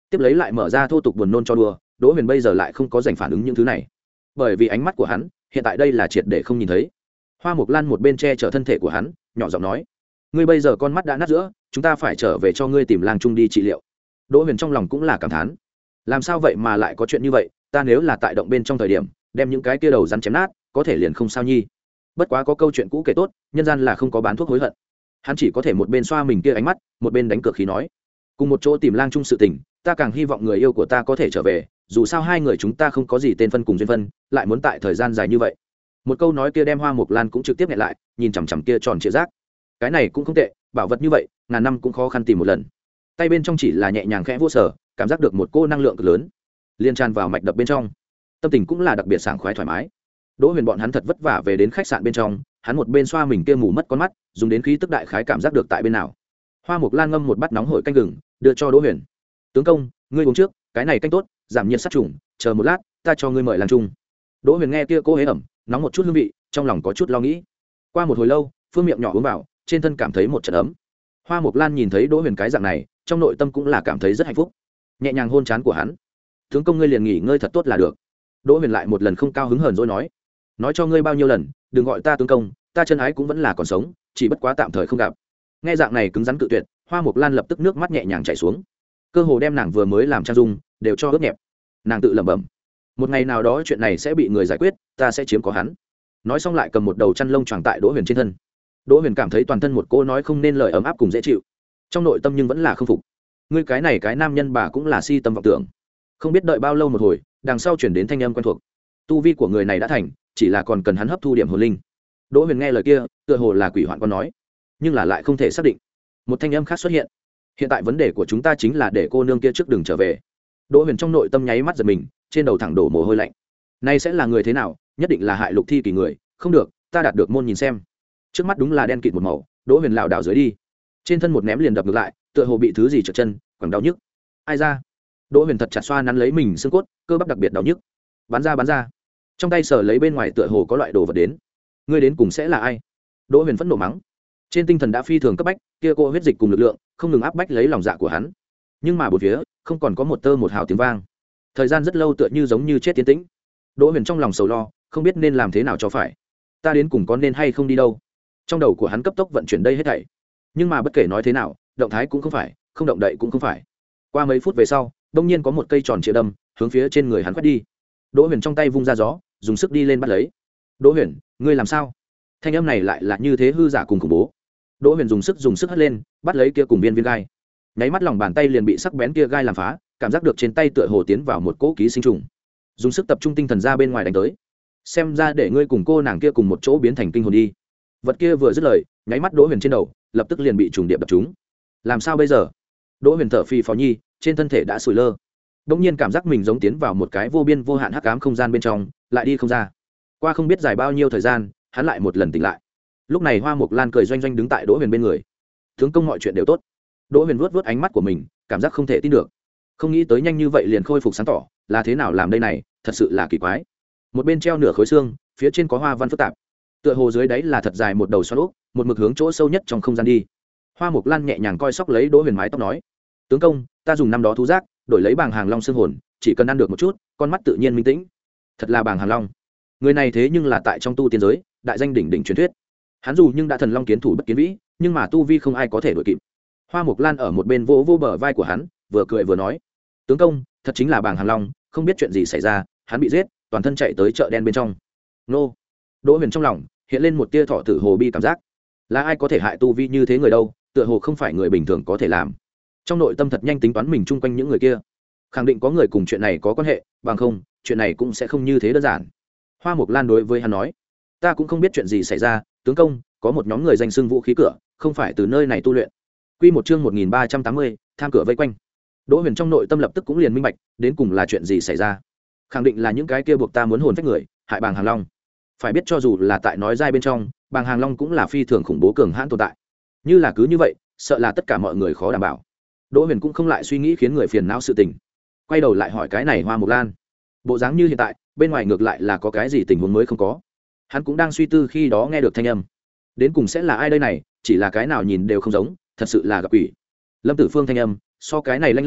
tiếp lấy lại mở ra thô tục buồn nôn cho đùa. Đỗ Huyền bây giờ lại không có dành phản ứng những thứ này, bởi vì ánh mắt của hắn hiện tại đây là triệt để không nhìn thấy. Hoa Mộc Lan một bên che chở thân thể của hắn, nhỏ giọng nói: ngươi bây giờ con mắt đã nát giữa, chúng ta phải trở về cho ngươi tìm lang trung đi trị liệu. Đỗ Huyền trong lòng cũng là cảm thán, làm sao vậy mà lại có chuyện như vậy, ta nếu là tại động bên trong thời điểm đem những cái kia đầu rắn chém nát có thể liền không sao nhi. Bất quá có câu chuyện cũ kể tốt, nhân gian là không có bán thuốc hối hận. Hắn chỉ có thể một bên xoa mình kia ánh mắt, một bên đánh cược khí nói: cùng một chỗ tìm lang trung sự tình, ta càng hy vọng người yêu của ta có thể trở về, dù sao hai người chúng ta không có gì tên phân cùng duyên phân, lại muốn tại thời gian dài như vậy. Một câu nói kia đem Hoa Mộc Lan cũng trực tiếp nhẹ lại, nhìn chằm chằm kia tròn trịa rác. Cái này cũng không tệ, bảo vật như vậy ngàn năm cũng khó khăn tìm một lần. Tay bên trong chỉ là nhẹ nhàng khẽ vô sở, cảm giác được một cô năng lượng cực lớn liên tràn vào mạch đập bên trong, tâm tình cũng là đặc biệt sảng khoái thoải mái. Đỗ Huyền bọn hắn thật vất vả về đến khách sạn bên trong, hắn một bên xoa mình kia mù mất con mắt, dùng đến khí tức đại khái cảm giác được tại bên nào. Hoa Mộc Lan ngâm một bát nóng hổi canh gừng đưa cho Đỗ Huyền: tướng công, ngươi uống trước, cái này canh tốt, giảm nhiệt sát trùng, chờ một lát ta cho ngươi mời lang trung. Đỗ Huyền nghe kia cô hế ẩm nóng một chút hương vị, trong lòng có chút lo nghĩ. Qua một hồi lâu, phương miệng nhỏ uống vào, trên thân cảm thấy một trận ấm. Hoa Mộc Lan nhìn thấy Đỗ Huyền cái dạng này, trong nội tâm cũng là cảm thấy rất hạnh phúc, nhẹ nhàng hôn trán của hắn: tướng công ngươi liền nghỉ ngơi thật tốt là được. Đỗ Huyền lại một lần không cao hứng hờn dỗi nói: nói cho ngươi bao nhiêu lần, đừng gọi ta tướng công, ta chân ái cũng vẫn là còn sống, chỉ bất quá tạm thời không gặp. Nghe dạng này cứng rắn cự tuyệt, Hoa Mộc Lan lập tức nước mắt nhẹ nhàng chảy xuống, cơ hồ đem nàng vừa mới làm trang dung đều cho ướt nhẹp. Nàng tự lẩm bẩm: một ngày nào đó chuyện này sẽ bị người giải quyết, ta sẽ chiếm có hắn. Nói xong lại cầm một đầu chăn lông choàng tại Đỗ Huyền trên thân. Đỗ Huyền cảm thấy toàn thân một cô nói không nên lời ấm áp cùng dễ chịu, trong nội tâm nhưng vẫn là không phục. Ngươi cái này cái nam nhân bà cũng là si tâm vọng tưởng. Không biết đợi bao lâu một hồi, đằng sau chuyển đến thanh âm quen thuộc. Tu vi của người này đã thành, chỉ là còn cần hắn hấp thu điểm hồn linh. Đỗ Huyền nghe lời kia, tựa hồ là quỷ hoạn con nói, nhưng là lại không thể xác định. Một thanh âm khác xuất hiện: hiện tại vấn đề của chúng ta chính là để cô nương kia trước đường trở về. Đỗ Huyền trong nội tâm nháy mắt giật mình, trên đầu thẳng đổ mồ hôi lạnh. Nay sẽ là người thế nào? Nhất định là hại Lục Thi Kỳ người, không được, ta đạt được môn nhìn xem. Trước mắt đúng là đen kịt một màu, Đỗ Huyền lảo đảo dưới đi, trên thân một ném liền đập ngược lại, tựa hồ bị thứ gì trượt chân, quẳng đau nhức. Ai ra? Đỗ Huyền thật chặt xoa nắn lấy mình xương cốt, cơ bắp đặc biệt đau nhức. Bắn ra bắn ra. Trong tay sờ lấy bên ngoài tựa hồ có loại đồ vật đến. Ngươi đến cùng sẽ là ai? Đỗ Huyền phẫn nộ mắng. Trên tinh thần đã phi thường cấp bách, kia cô huyết dịch cùng lực lượng không ngừng áp bách lấy lòng dạ của hắn. Nhưng mà bốn phía không còn có một tơ một hào tiếng vang. Thời gian rất lâu tựa như giống như chết tiến tĩnh. Đỗ Huyền trong lòng sầu lo, không biết nên làm thế nào cho phải. Ta đến cùng có nên hay không đi đâu? Trong đầu của hắn cấp tốc vận chuyển đây hết thảy. Nhưng mà bất kể nói thế nào, động thái cũng không phải, không động đậy cũng không phải. Qua mấy phút về sau, đông nhiên có một cây tròn chĩa đâm hướng phía trên người hắn quét đi. Đỗ Huyền trong tay vung ra gió, dùng sức đi lên bắt lấy. Đỗ Huyền, ngươi làm sao? Thanh âm này lại là như thế hư giả cùng khủng bố. Đỗ Huyền dùng sức dùng sức hất lên, bắt lấy kia cùng viên viên gai. Nháy mắt lòng bàn tay liền bị sắc bén kia gai làm phá, cảm giác được trên tay tựa hồ tiến vào một cỗ ký sinh trùng. Dùng sức tập trung tinh thần ra bên ngoài đánh tới. Xem ra để ngươi cùng cô nàng kia cùng một chỗ biến thành kinh hồn đi. Vật kia vừa dứt lời, nháy mắt Đỗ Huyền trên đầu, lập tức liền bị trùng điệp đập trúng. Làm sao bây giờ? Đỗ Huyền thở phì phò nhi, trên thân thể đã sủi lơ. Đống nhiên cảm giác mình giống tiến vào một cái vô biên vô hạn hắc ám không gian bên trong, lại đi không ra. Qua không biết dài bao nhiêu thời gian, hắn lại một lần tỉnh lại. Lúc này Hoa Mộc Lan cười doanh doanh đứng tại Đỗ Huyền bên người. Tướng công mọi chuyện đều tốt. Đỗ Huyền vuốt vuốt ánh mắt của mình, cảm giác không thể tin được. Không nghĩ tới nhanh như vậy liền khôi phục sáng tỏ, là thế nào làm đây này, thật sự là kỳ quái. Một bên treo nửa khối xương, phía trên có hoa văn phức tạp. Tựa hồ dưới đáy là thật dài một đầu xoắn ốc, một mực hướng chỗ sâu nhất trong không gian đi. Hoa Mộc Lan nhẹ nhàng coi sóc lấy Đỗ Huyền mái tóc nói: "Tướng công, ta dùng năm đó thú giác, đổi lấy bảng hàng long xương hồn, chỉ cần ăn được một chút, con mắt tự nhiên minh tĩnh." Thật là bảng hàng long. Người này thế nhưng là tại trong tu tiên giới, đại danh đỉnh đỉnh truyền thuyết. Hắn dù nhưng đã thần long kiến thủ bất kiến vĩ, nhưng mà tu vi không ai có thể đuổi kịp. Hoa Mộc Lan ở một bên vỗ vỗ bờ vai của hắn, vừa cười vừa nói: "Tướng công, thật chính là bảng hàng long, không biết chuyện gì xảy ra, hắn bị giết, toàn thân chạy tới chợ đen bên trong." Nô. Đỗ Huyền trong lòng hiện lên một tia thọ tử hồ bi cảm giác. Là ai có thể hại tu vi như thế người đâu, tựa hồ không phải người bình thường có thể làm. Trong nội tâm thật nhanh tính toán mình chung quanh những người kia, khẳng định có người cùng chuyện này có quan hệ, bằng không chuyện này cũng sẽ không như thế đơn giản. Hoa Mộc Lan đối với hắn nói: "Ta cũng không biết chuyện gì xảy ra, tướng công, có một nhóm người danh xưng vũ khí cửa, không phải từ nơi này tu luyện." Quy một chương một nghìn ba trăm tám mươi, tham cửa vây quanh. Đỗ Huyền trong nội tâm lập tức cũng liền minh bạch, đến cùng là chuyện gì xảy ra. Khẳng định là những cái kia buộc ta muốn hồn phách người, hại bàng hàng long. Phải biết cho dù là tại nói dai bên trong, bàng hàng long cũng là phi thường khủng bố cường hãn tồn tại. Như là cứ như vậy, sợ là tất cả mọi người khó đảm bảo. Đỗ Huyền cũng không lại suy nghĩ khiến người phiền não sự tình, quay đầu lại hỏi cái này Hoa Mộc Lan. Bộ dáng như hiện tại, bên ngoài ngược lại là có cái gì tình huống mới không có. Hắn cũng đang suy tư khi đó nghe được thanh âm. Đến cùng sẽ là ai đây này, chỉ là cái nào nhìn đều không giống, thật sự là gặp quỷ. Lâm Tử Phương thanh âm, so cái này lanh lảnh,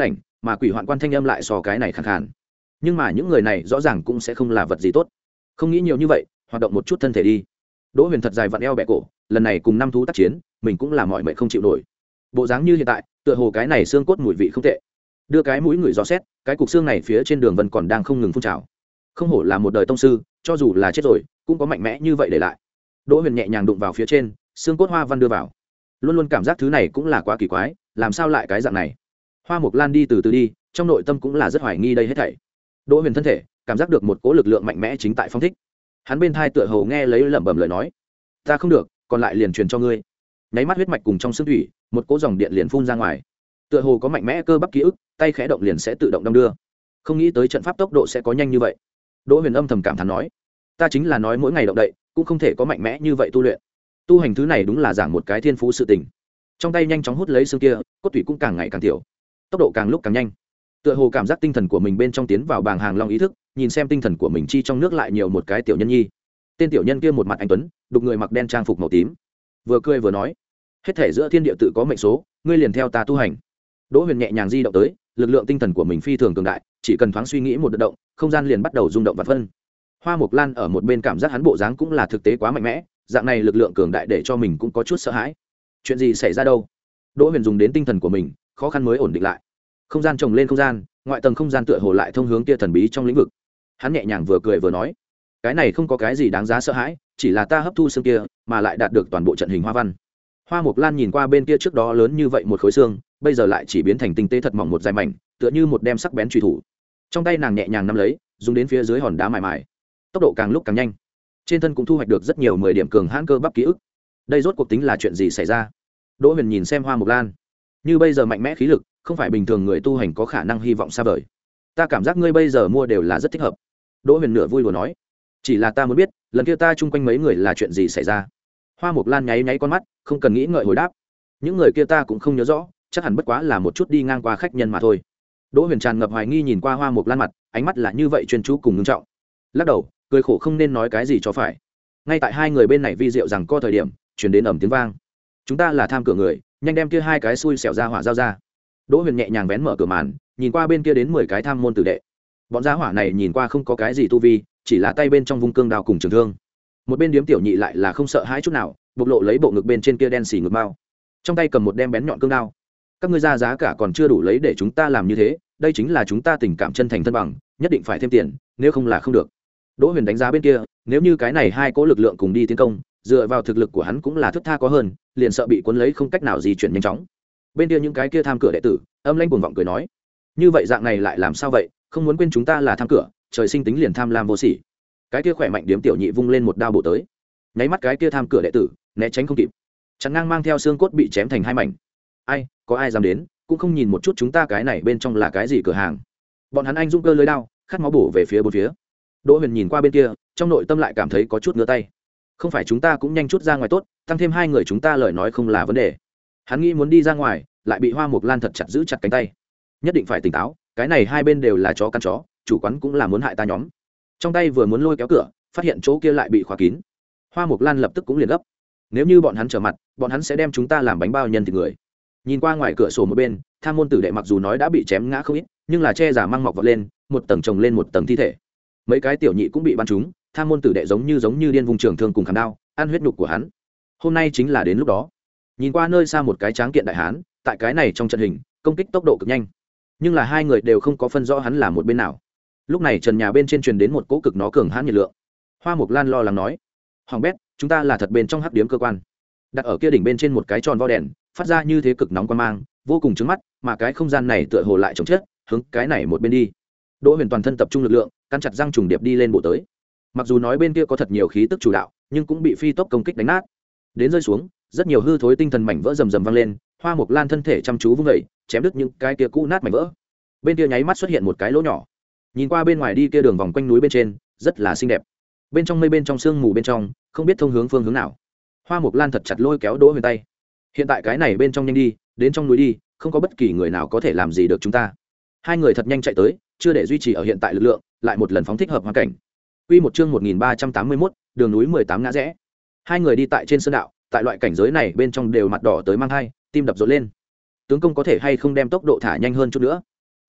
mà quỷ hoạn quan thanh âm lại so cái này khẳng khàn. Nhưng mà những người này rõ ràng cũng sẽ không là vật gì tốt. Không nghĩ nhiều như vậy, hoạt động một chút thân thể đi. Đỗ Huyền thật dài vặn eo bẹ cổ, lần này cùng năm thú tác chiến, mình cũng là mọi mệnh không chịu nổi. Bộ dáng như hiện tại, tựa hồ cái này xương cốt mùi vị không tệ. Đưa cái mũi người dò xét, cái cục xương này phía trên đường vân còn đang không ngừng phun trào. Không hổ là một đời tông sư, cho dù là chết rồi, cũng có mạnh mẽ như vậy để lại. Đỗ Huyền nhẹ nhàng đụng vào phía trên, xương cốt hoa văn đưa vào. Luôn luôn cảm giác thứ này cũng là quá kỳ quái, làm sao lại cái dạng này? Hoa Mộc Lan đi từ từ đi, trong nội tâm cũng là rất hoài nghi đây hết thảy. Đỗ Huyền thân thể cảm giác được một cỗ lực lượng mạnh mẽ chính tại phong thích. Hắn bên thai tựa hồ nghe lấy lẩm bẩm lời nói, ta không được, còn lại liền truyền cho ngươi. Nháy mắt huyết mạch cùng trong xương thủy, một cỗ dòng điện liền phun ra ngoài. Tựa hồ có mạnh mẽ cơ bắp ký ức, tay khẽ động liền sẽ tự động đong đưa. Không nghĩ tới trận pháp tốc độ sẽ có nhanh như vậy. Đỗ Huyền âm thầm cảm thán nói, ta chính là nói mỗi ngày động đậy, cũng không thể có mạnh mẽ như vậy tu luyện. Tu hành thứ này đúng là giảng một cái thiên phú sự tình. Trong tay nhanh chóng hút lấy xương kia, cốt tủy cũng càng ngày càng tiểu, tốc độ càng lúc càng nhanh. Tựa hồ cảm giác tinh thần của mình bên trong tiến vào bảng hàng long ý thức, nhìn xem tinh thần của mình chi trong nước lại nhiều một cái tiểu nhân nhi. Tên tiểu nhân kia một mặt anh tuấn, đục người mặc đen trang phục màu tím, vừa cười vừa nói, hết thể giữa thiên địa tự có mệnh số, ngươi liền theo ta tu hành. Đỗ Huyền nhẹ nhàng di động tới, lực lượng tinh thần của mình phi thường cường đại, chỉ cần thoáng suy nghĩ một đợt động, không gian liền bắt đầu rung động vạn phân. Hoa Mộc Lan ở một bên cảm giác hắn bộ dáng cũng là thực tế quá mạnh mẽ, dạng này lực lượng cường đại để cho mình cũng có chút sợ hãi. Chuyện gì xảy ra đâu? Đỗ Huyền dùng đến tinh thần của mình, khó khăn mới ổn định lại. Không gian chồng lên không gian, ngoại tầng không gian tựa hồ lại thông hướng kia thần bí trong lĩnh vực. Hắn nhẹ nhàng vừa cười vừa nói, cái này không có cái gì đáng giá sợ hãi, chỉ là ta hấp thu xương kia, mà lại đạt được toàn bộ trận hình hoa văn. Hoa Mộc Lan nhìn qua bên kia trước đó lớn như vậy một khối xương, bây giờ lại chỉ biến thành tinh tế thật mỏng một dài mảnh, tựa như một đem sắc bén chùy thủ. Trong tay nàng nhẹ nhàng nắm lấy, dùng đến phía dưới hòn đá mài mài. Tốc độ càng lúc càng nhanh. Trên thân cũng thu hoạch được rất nhiều mười điểm cường hãn cơ bắp ký ức. Đây rốt cuộc tính là chuyện gì xảy ra? Đỗ Huyền nhìn xem Hoa Mộc Lan, như bây giờ mạnh mẽ khí lực, không phải bình thường người tu hành có khả năng hy vọng xa vời. Ta cảm giác ngươi bây giờ mua đều là rất thích hợp. Đỗ Huyền nửa vui đùa nói, chỉ là ta muốn biết, lần kia ta chung quanh mấy người là chuyện gì xảy ra. Hoa Mộc Lan nháy nháy con mắt, không cần nghĩ ngợi hồi đáp, những người kia ta cũng không nhớ rõ, chắc hẳn bất quá là một chút đi ngang qua khách nhân mà thôi. Đỗ Huyền tràn ngập hoài nghi nhìn qua Hoa Mộc Lan mặt, ánh mắt là như vậy chuyên chú cùng ngưng trọng. Lắc đầu, cười khổ không nên nói cái gì cho phải. Ngay tại hai người bên này vi diệu rằng có thời điểm, truyền đến ầm tiếng vang. Chúng ta là tham cửa người, nhanh đem kia hai cái xui xẻo ra hỏa giao ra. Đỗ Huyền nhẹ nhàng vén mở cửa màn, nhìn qua bên kia đến mười cái tham môn tử đệ. Bọn gia hỏa này nhìn qua không có cái gì tu vi, chỉ là tay bên trong vung cương đao cùng trường thương. Một bên điếm tiểu nhị lại là không sợ hãi chút nào, bộc lộ lấy bộ ngực bên trên kia đen xì ngực mao, trong tay cầm một đem bén nhọn cương đao. Các ngươi ra giá cả còn chưa đủ lấy để chúng ta làm như thế, đây chính là chúng ta tình cảm chân thành thân bằng, nhất định phải thêm tiền, nếu không là không được. Đỗ Huyền đánh giá bên kia, nếu như cái này hai cỗ lực lượng cùng đi tiến công, dựa vào thực lực của hắn cũng là thất tha có hơn, liền sợ bị cuốn lấy không cách nào di chuyển nhanh chóng. Bên kia những cái kia tham cửa đệ tử, âm lãnh cuồng vọng cười nói, như vậy dạng này lại làm sao vậy, không muốn quên chúng ta là tham cửa, trời sinh tính liền tham lam vô sỉ. Cái kia khỏe mạnh điếm tiểu nhị vung lên một đao bổ tới, nháy mắt cái kia tham cửa đệ tử né tránh không kịp, chắn ngang mang theo xương cốt bị chém thành hai mảnh. Ai, có ai dám đến, cũng không nhìn một chút chúng ta cái này bên trong là cái gì cửa hàng. Bọn hắn anh dũng cơ lưới đao, khát máu bổ về phía bốn phía. Đỗ Huyền nhìn qua bên kia, trong nội tâm lại cảm thấy có chút ngứa tay. Không phải chúng ta cũng nhanh chút ra ngoài tốt, tăng thêm hai người chúng ta lời nói không là vấn đề. Hắn nghĩ muốn đi ra ngoài, lại bị Hoa Mộc Lan thật chặt giữ chặt cánh tay. Nhất định phải tỉnh táo, cái này hai bên đều là chó căn chó, chủ quán cũng là muốn hại ta nhóm. Trong tay vừa muốn lôi kéo cửa, phát hiện chỗ kia lại bị khóa kín. Hoa Mộc Lan lập tức cũng liền gấp. Nếu như bọn hắn trở mặt, bọn hắn sẽ đem chúng ta làm bánh bao nhân thịt người. Nhìn qua ngoài cửa sổ một bên, tham môn tử đệ mặc dù nói đã bị chém ngã không ít, nhưng là che giả mang mọc vọt lên, một tầng chồng lên một tầng thi thể. Mấy cái tiểu nhị cũng bị bắn trúng, tham môn tử đệ giống như giống như điên vùng trường thương cùng khảm đao, ăn huyết nhục của hắn. Hôm nay chính là đến lúc đó. Nhìn qua nơi xa một cái tráng kiện đại hán, tại cái này trong trận hình, công kích tốc độ cực nhanh. Nhưng là hai người đều không có phân rõ hắn là một bên nào. Lúc này trần nhà bên trên truyền đến một cỗ cực nó cường hãn nhiệt lượng. Hoa Mộc Lan lo lắng nói, hoàng bét, chúng ta là thật bên trong hắc điếm cơ quan. Đặt ở kia đỉnh bên trên một cái tròn vo đèn, phát ra như thế cực nóng quan mang, vô cùng chói mắt, mà cái không gian này tựa hồ lại trống chết, hướng cái này một bên đi. Đỗ Huyền toàn thân tập trung lực lượng, căn chặt răng trùng điệp đi lên bộ tới. Mặc dù nói bên kia có thật nhiều khí tức chủ đạo, nhưng cũng bị phi tốc công kích đánh nát. Đến rơi xuống, rất nhiều hư thối tinh thần mảnh vỡ rầm rầm vang lên, Hoa Mộc Lan thân thể chăm chú vung dậy, chém đứt những cái kia cũ nát mảnh vỡ. Bên kia nháy mắt xuất hiện một cái lỗ nhỏ. Nhìn qua bên ngoài đi kia đường vòng quanh núi bên trên, rất là xinh đẹp. Bên trong mây bên trong sương mù bên trong, không biết thông hướng phương hướng nào. Hoa Mộc Lan thật chặt lôi kéo Đỗ Huyền tay. Hiện tại cái này bên trong nhanh đi, đến trong núi đi, không có bất kỳ người nào có thể làm gì được chúng ta. Hai người thật nhanh chạy tới, chưa để duy trì ở hiện tại lực lượng, lại một lần phóng thích hợp hoàn cảnh. Quy một chương một nghìn ba trăm tám mươi mốt, đường núi mười tám ngã rẽ. Hai người đi tại trên sơn đạo, tại loại cảnh giới này bên trong đều mặt đỏ tới mang hai, tim đập rộn lên. Tướng công có thể hay không đem tốc độ thả nhanh hơn chút nữa?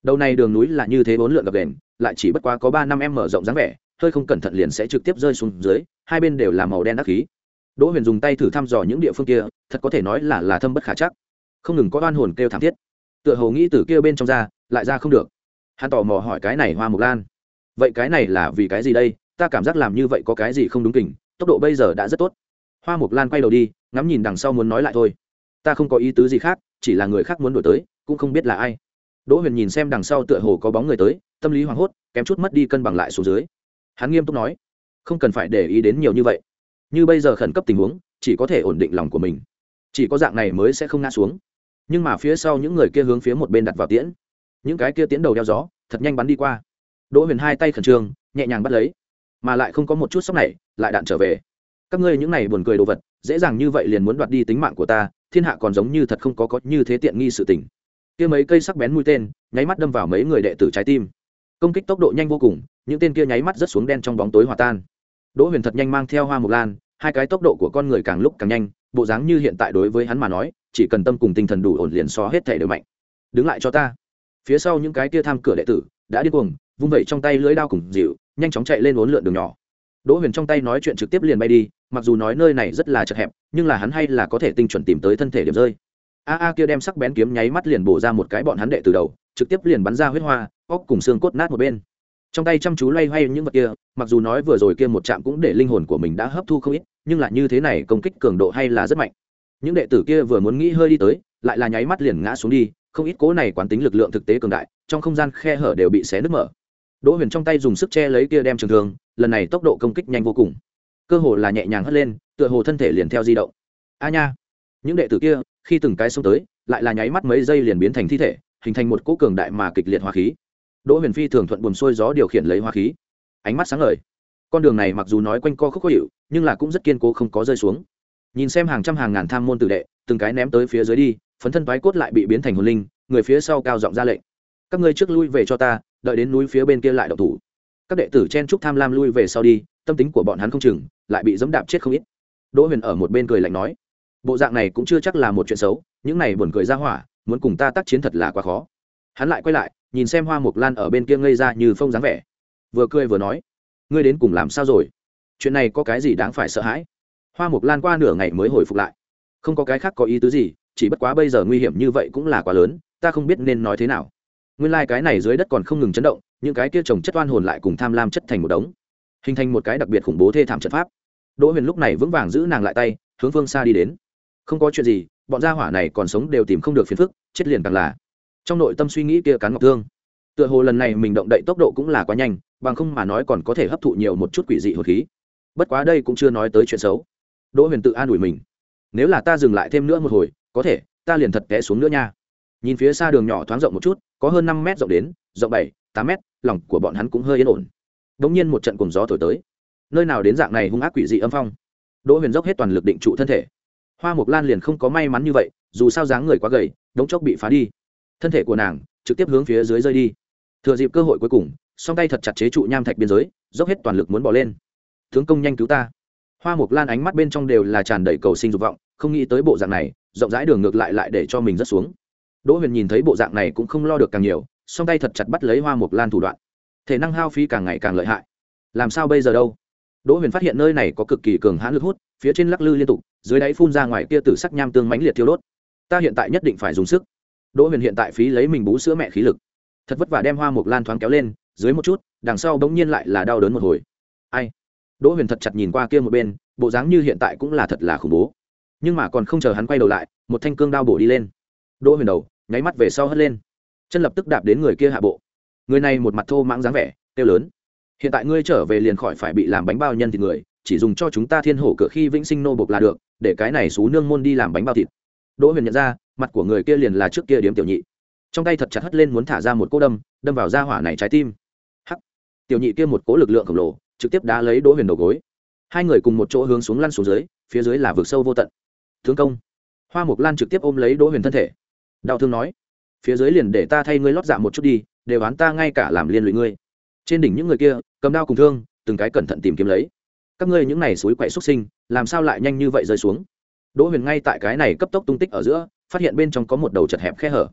đầu này đường núi là như thế bốn lượn gập đền, lại chỉ bất quá có ba năm em mở rộng dáng vẻ, hơi không cẩn thận liền sẽ trực tiếp rơi xuống dưới, hai bên đều là màu đen đắc khí. Đỗ Huyền dùng tay thử thăm dò những địa phương kia, thật có thể nói là là thâm bất khả chắc, không ngừng có oan hồn kêu thảm thiết, tựa hồ nghĩ từ kia bên trong ra, lại ra không được. Hắn tò mò hỏi cái này Hoa Mộc Lan, vậy cái này là vì cái gì đây? Ta cảm giác làm như vậy có cái gì không đúng kình, tốc độ bây giờ đã rất tốt. Hoa Mộc Lan quay đầu đi, ngắm nhìn đằng sau muốn nói lại thôi. Ta không có ý tứ gì khác, chỉ là người khác muốn đổi tới, cũng không biết là ai. Đỗ Huyền nhìn xem đằng sau tựa hồ có bóng người tới, tâm lý hoảng hốt, kém chút mất đi cân bằng lại xuống dưới. Hắn nghiêm túc nói, không cần phải để ý đến nhiều như vậy, như bây giờ khẩn cấp tình huống, chỉ có thể ổn định lòng của mình, chỉ có dạng này mới sẽ không ngã xuống. Nhưng mà phía sau những người kia hướng phía một bên đặt vào tiễn, những cái kia tiễn đầu đeo gió thật nhanh bắn đi qua. Đỗ Huyền hai tay khẩn trương nhẹ nhàng bắt lấy, mà lại không có một chút sốc này, lại đạn trở về. Các ngươi những này buồn cười đồ vật, dễ dàng như vậy liền muốn đoạt đi tính mạng của ta, thiên hạ còn giống như thật không có có như thế tiện nghi sự tình. Kia mấy cây sắc bén mũi tên nháy mắt đâm vào mấy người đệ tử trái tim, công kích tốc độ nhanh vô cùng, những tên kia nháy mắt rớt xuống đen trong bóng tối hòa tan. Đỗ Huyền thật nhanh mang theo Hoa Mộc Lan, hai cái tốc độ của con người càng lúc càng nhanh, bộ dáng như hiện tại đối với hắn mà nói, chỉ cần tâm cùng tinh thần đủ ổn liền so hết thể đều mạnh. Đứng lại cho ta. Phía sau những cái kia tham cửa đệ tử đã điên cuồng, vung vẩy trong tay lưỡi đao cùng dịu, nhanh chóng chạy lên uốn lượn đường nhỏ. Đỗ Huyền trong tay nói chuyện trực tiếp liền bay đi, mặc dù nói nơi này rất là chật hẹp, nhưng là hắn hay là có thể tinh chuẩn tìm tới thân thể điểm rơi. A a kia đem sắc bén kiếm nháy mắt liền bổ ra một cái bọn hắn đệ từ đầu, trực tiếp liền bắn ra huyết hoa, óc cùng xương cốt nát một bên. Trong tay chăm chú loay hoay những vật kia, mặc dù nói vừa rồi kia một chạm cũng để linh hồn của mình đã hấp thu không ít, nhưng là như thế này công kích cường độ hay là rất mạnh. Những đệ tử kia vừa muốn nghĩ hơi đi tới, lại là nháy mắt liền ngã xuống đi, không ít cố này quán tính lực lượng thực tế cường đại, trong không gian khe hở đều bị xé nứt mở. Đỗ Huyền trong tay dùng sức che lấy kia đem trường thương, lần này tốc độ công kích nhanh vô cùng, cơ hồ là nhẹ nhàng hất lên, tựa hồ thân thể liền theo di động. A nha, những đệ tử kia khi từng cái xông tới, lại là nháy mắt mấy giây liền biến thành thi thể, hình thành một cỗ cường đại mà kịch liệt hóa khí. Đỗ Huyền phi thường thuận buồm xuôi gió điều khiển lấy hóa khí, ánh mắt sáng ngời. Con đường này mặc dù nói quanh co khúc khó hiểu, nhưng là cũng rất kiên cố không có rơi xuống. Nhìn xem hàng trăm hàng ngàn tham môn tử đệ, từng cái ném tới phía dưới đi, phấn thân toái cốt lại bị biến thành hồn linh, người phía sau cao giọng ra lệnh: các ngươi trước lui về cho ta, đợi đến núi phía bên kia lại động thủ. Các đệ tử chen chúc tham lam lui về sau đi, tâm tính của bọn hắn không chừng lại bị dẫm đạp chết không ít. Đỗ Huyền ở một bên cười lạnh nói: bộ dạng này cũng chưa chắc là một chuyện xấu, những này buồn cười ra hỏa, muốn cùng ta tác chiến thật là quá khó. Hắn lại quay lại, nhìn xem Hoa Mộc Lan ở bên kia ngây ra như phông dáng vẻ, vừa cười vừa nói: ngươi đến cùng làm sao rồi? Chuyện này có cái gì đáng phải sợ hãi? Hoa Mộc Lan qua nửa ngày mới hồi phục lại, không có cái khác có ý tứ gì, chỉ bất quá bây giờ nguy hiểm như vậy cũng là quá lớn, ta không biết nên nói thế nào. Nguyên lai like cái này dưới đất còn không ngừng chấn động, những cái kia trồng chất oan hồn lại cùng tham lam chất thành một đống, hình thành một cái đặc biệt khủng bố thê thảm trận pháp. Đỗ Huyền lúc này vững vàng giữ nàng lại tay, hướng phương xa đi đến. Không có chuyện gì, bọn gia hỏa này còn sống đều tìm không được phiền phức, chết liền càng là. Trong nội tâm suy nghĩ kia cắn ngọc thương, tựa hồ lần này mình động đậy tốc độ cũng là quá nhanh, bằng không mà nói còn có thể hấp thụ nhiều một chút quỷ dị hồn khí. Bất quá đây cũng chưa nói tới chuyện xấu. Đỗ Huyền tự an ủi mình, nếu là ta dừng lại thêm nữa một hồi, có thể ta liền thật té xuống nữa nha. Nhìn phía xa đường nhỏ thoáng rộng một chút, có hơn năm mét rộng đến, rộng bảy, tám mét, lòng của bọn hắn cũng hơi yên ổn. Đống nhiên một trận cuồng gió thổi tới, nơi nào đến dạng này hung ác quỷ dị âm phong. Đỗ Huyền dốc hết toàn lực định trụ thân thể. Hoa Mộc Lan liền không có may mắn như vậy, dù sao dáng người quá gầy, đống chốc bị phá đi, thân thể của nàng trực tiếp hướng phía dưới rơi đi. Thừa dịp cơ hội cuối cùng, song tay thật chặt chế trụ nham thạch biên giới, dốc hết toàn lực muốn bỏ lên. Tướng công nhanh cứu ta! Hoa Mộc Lan ánh mắt bên trong đều là tràn đầy cầu sinh dục vọng, không nghĩ tới bộ dạng này, rộng rãi đường ngược lại lại để cho mình rớt xuống. Đỗ Huyền nhìn thấy bộ dạng này cũng không lo được càng nhiều, song tay thật chặt bắt lấy Hoa Mộc Lan thủ đoạn, thể năng hao phí càng ngày càng lợi hại. Làm sao bây giờ đâu? Đỗ Huyền phát hiện nơi này có cực kỳ cường hãn lực hút, phía trên lắc lư liên tục, dưới đáy phun ra ngoài kia tử sắc nham tương mãnh liệt thiêu đốt. Ta hiện tại nhất định phải dùng sức. Đỗ Huyền hiện tại phí lấy mình bú sữa mẹ khí lực, thật vất vả đem Hoa Mộc Lan thoáng kéo lên, dưới một chút, đằng sau bỗng nhiên lại là đau đớn một hồi. Ai? Đỗ Huyền thật chặt nhìn qua kia một bên, bộ dáng như hiện tại cũng là thật là khủng bố. Nhưng mà còn không chờ hắn quay đầu lại, một thanh cương đao bổ đi lên. Đỗ Huyền đầu nháy mắt về sau hất lên, chân lập tức đạp đến người kia hạ bộ. Người này một mặt thô mãng dáng vẻ, kêu lớn: hiện tại ngươi trở về liền khỏi phải bị làm bánh bao nhân thịt người, chỉ dùng cho chúng ta Thiên Hổ cửa khi vĩnh sinh nô bộc là được, để cái này xú nương môn đi làm bánh bao thịt. Đỗ Huyền nhận ra, mặt của người kia liền là trước kia Điếm Tiểu Nhị, trong tay thật chặt hất lên muốn thả ra một cú đâm, đâm vào da hỏa này trái tim. Hắc! Tiểu Nhị kia một cỗ lực lượng khổng lồ, trực tiếp đá lấy Đỗ Huyền đầu gối. Hai người cùng một chỗ hướng xuống lăn xuống dưới, phía dưới là vực sâu vô tận. Tướng công! Hoa Mộc Lan trực tiếp ôm lấy Đỗ Huyền thân thể, đau thương nói: phía dưới liền để ta thay ngươi lót dạ một chút đi, đều oán ta ngay cả làm liên lụy ngươi. Trên đỉnh những người kia cầm đao cùng thương, từng cái cẩn thận tìm kiếm lấy. Các ngươi những này suối quậy xuất sinh, làm sao lại nhanh như vậy rơi xuống? Đỗ Huyền ngay tại cái này cấp tốc tung tích ở giữa, phát hiện bên trong có một đầu chật hẹp khe hở.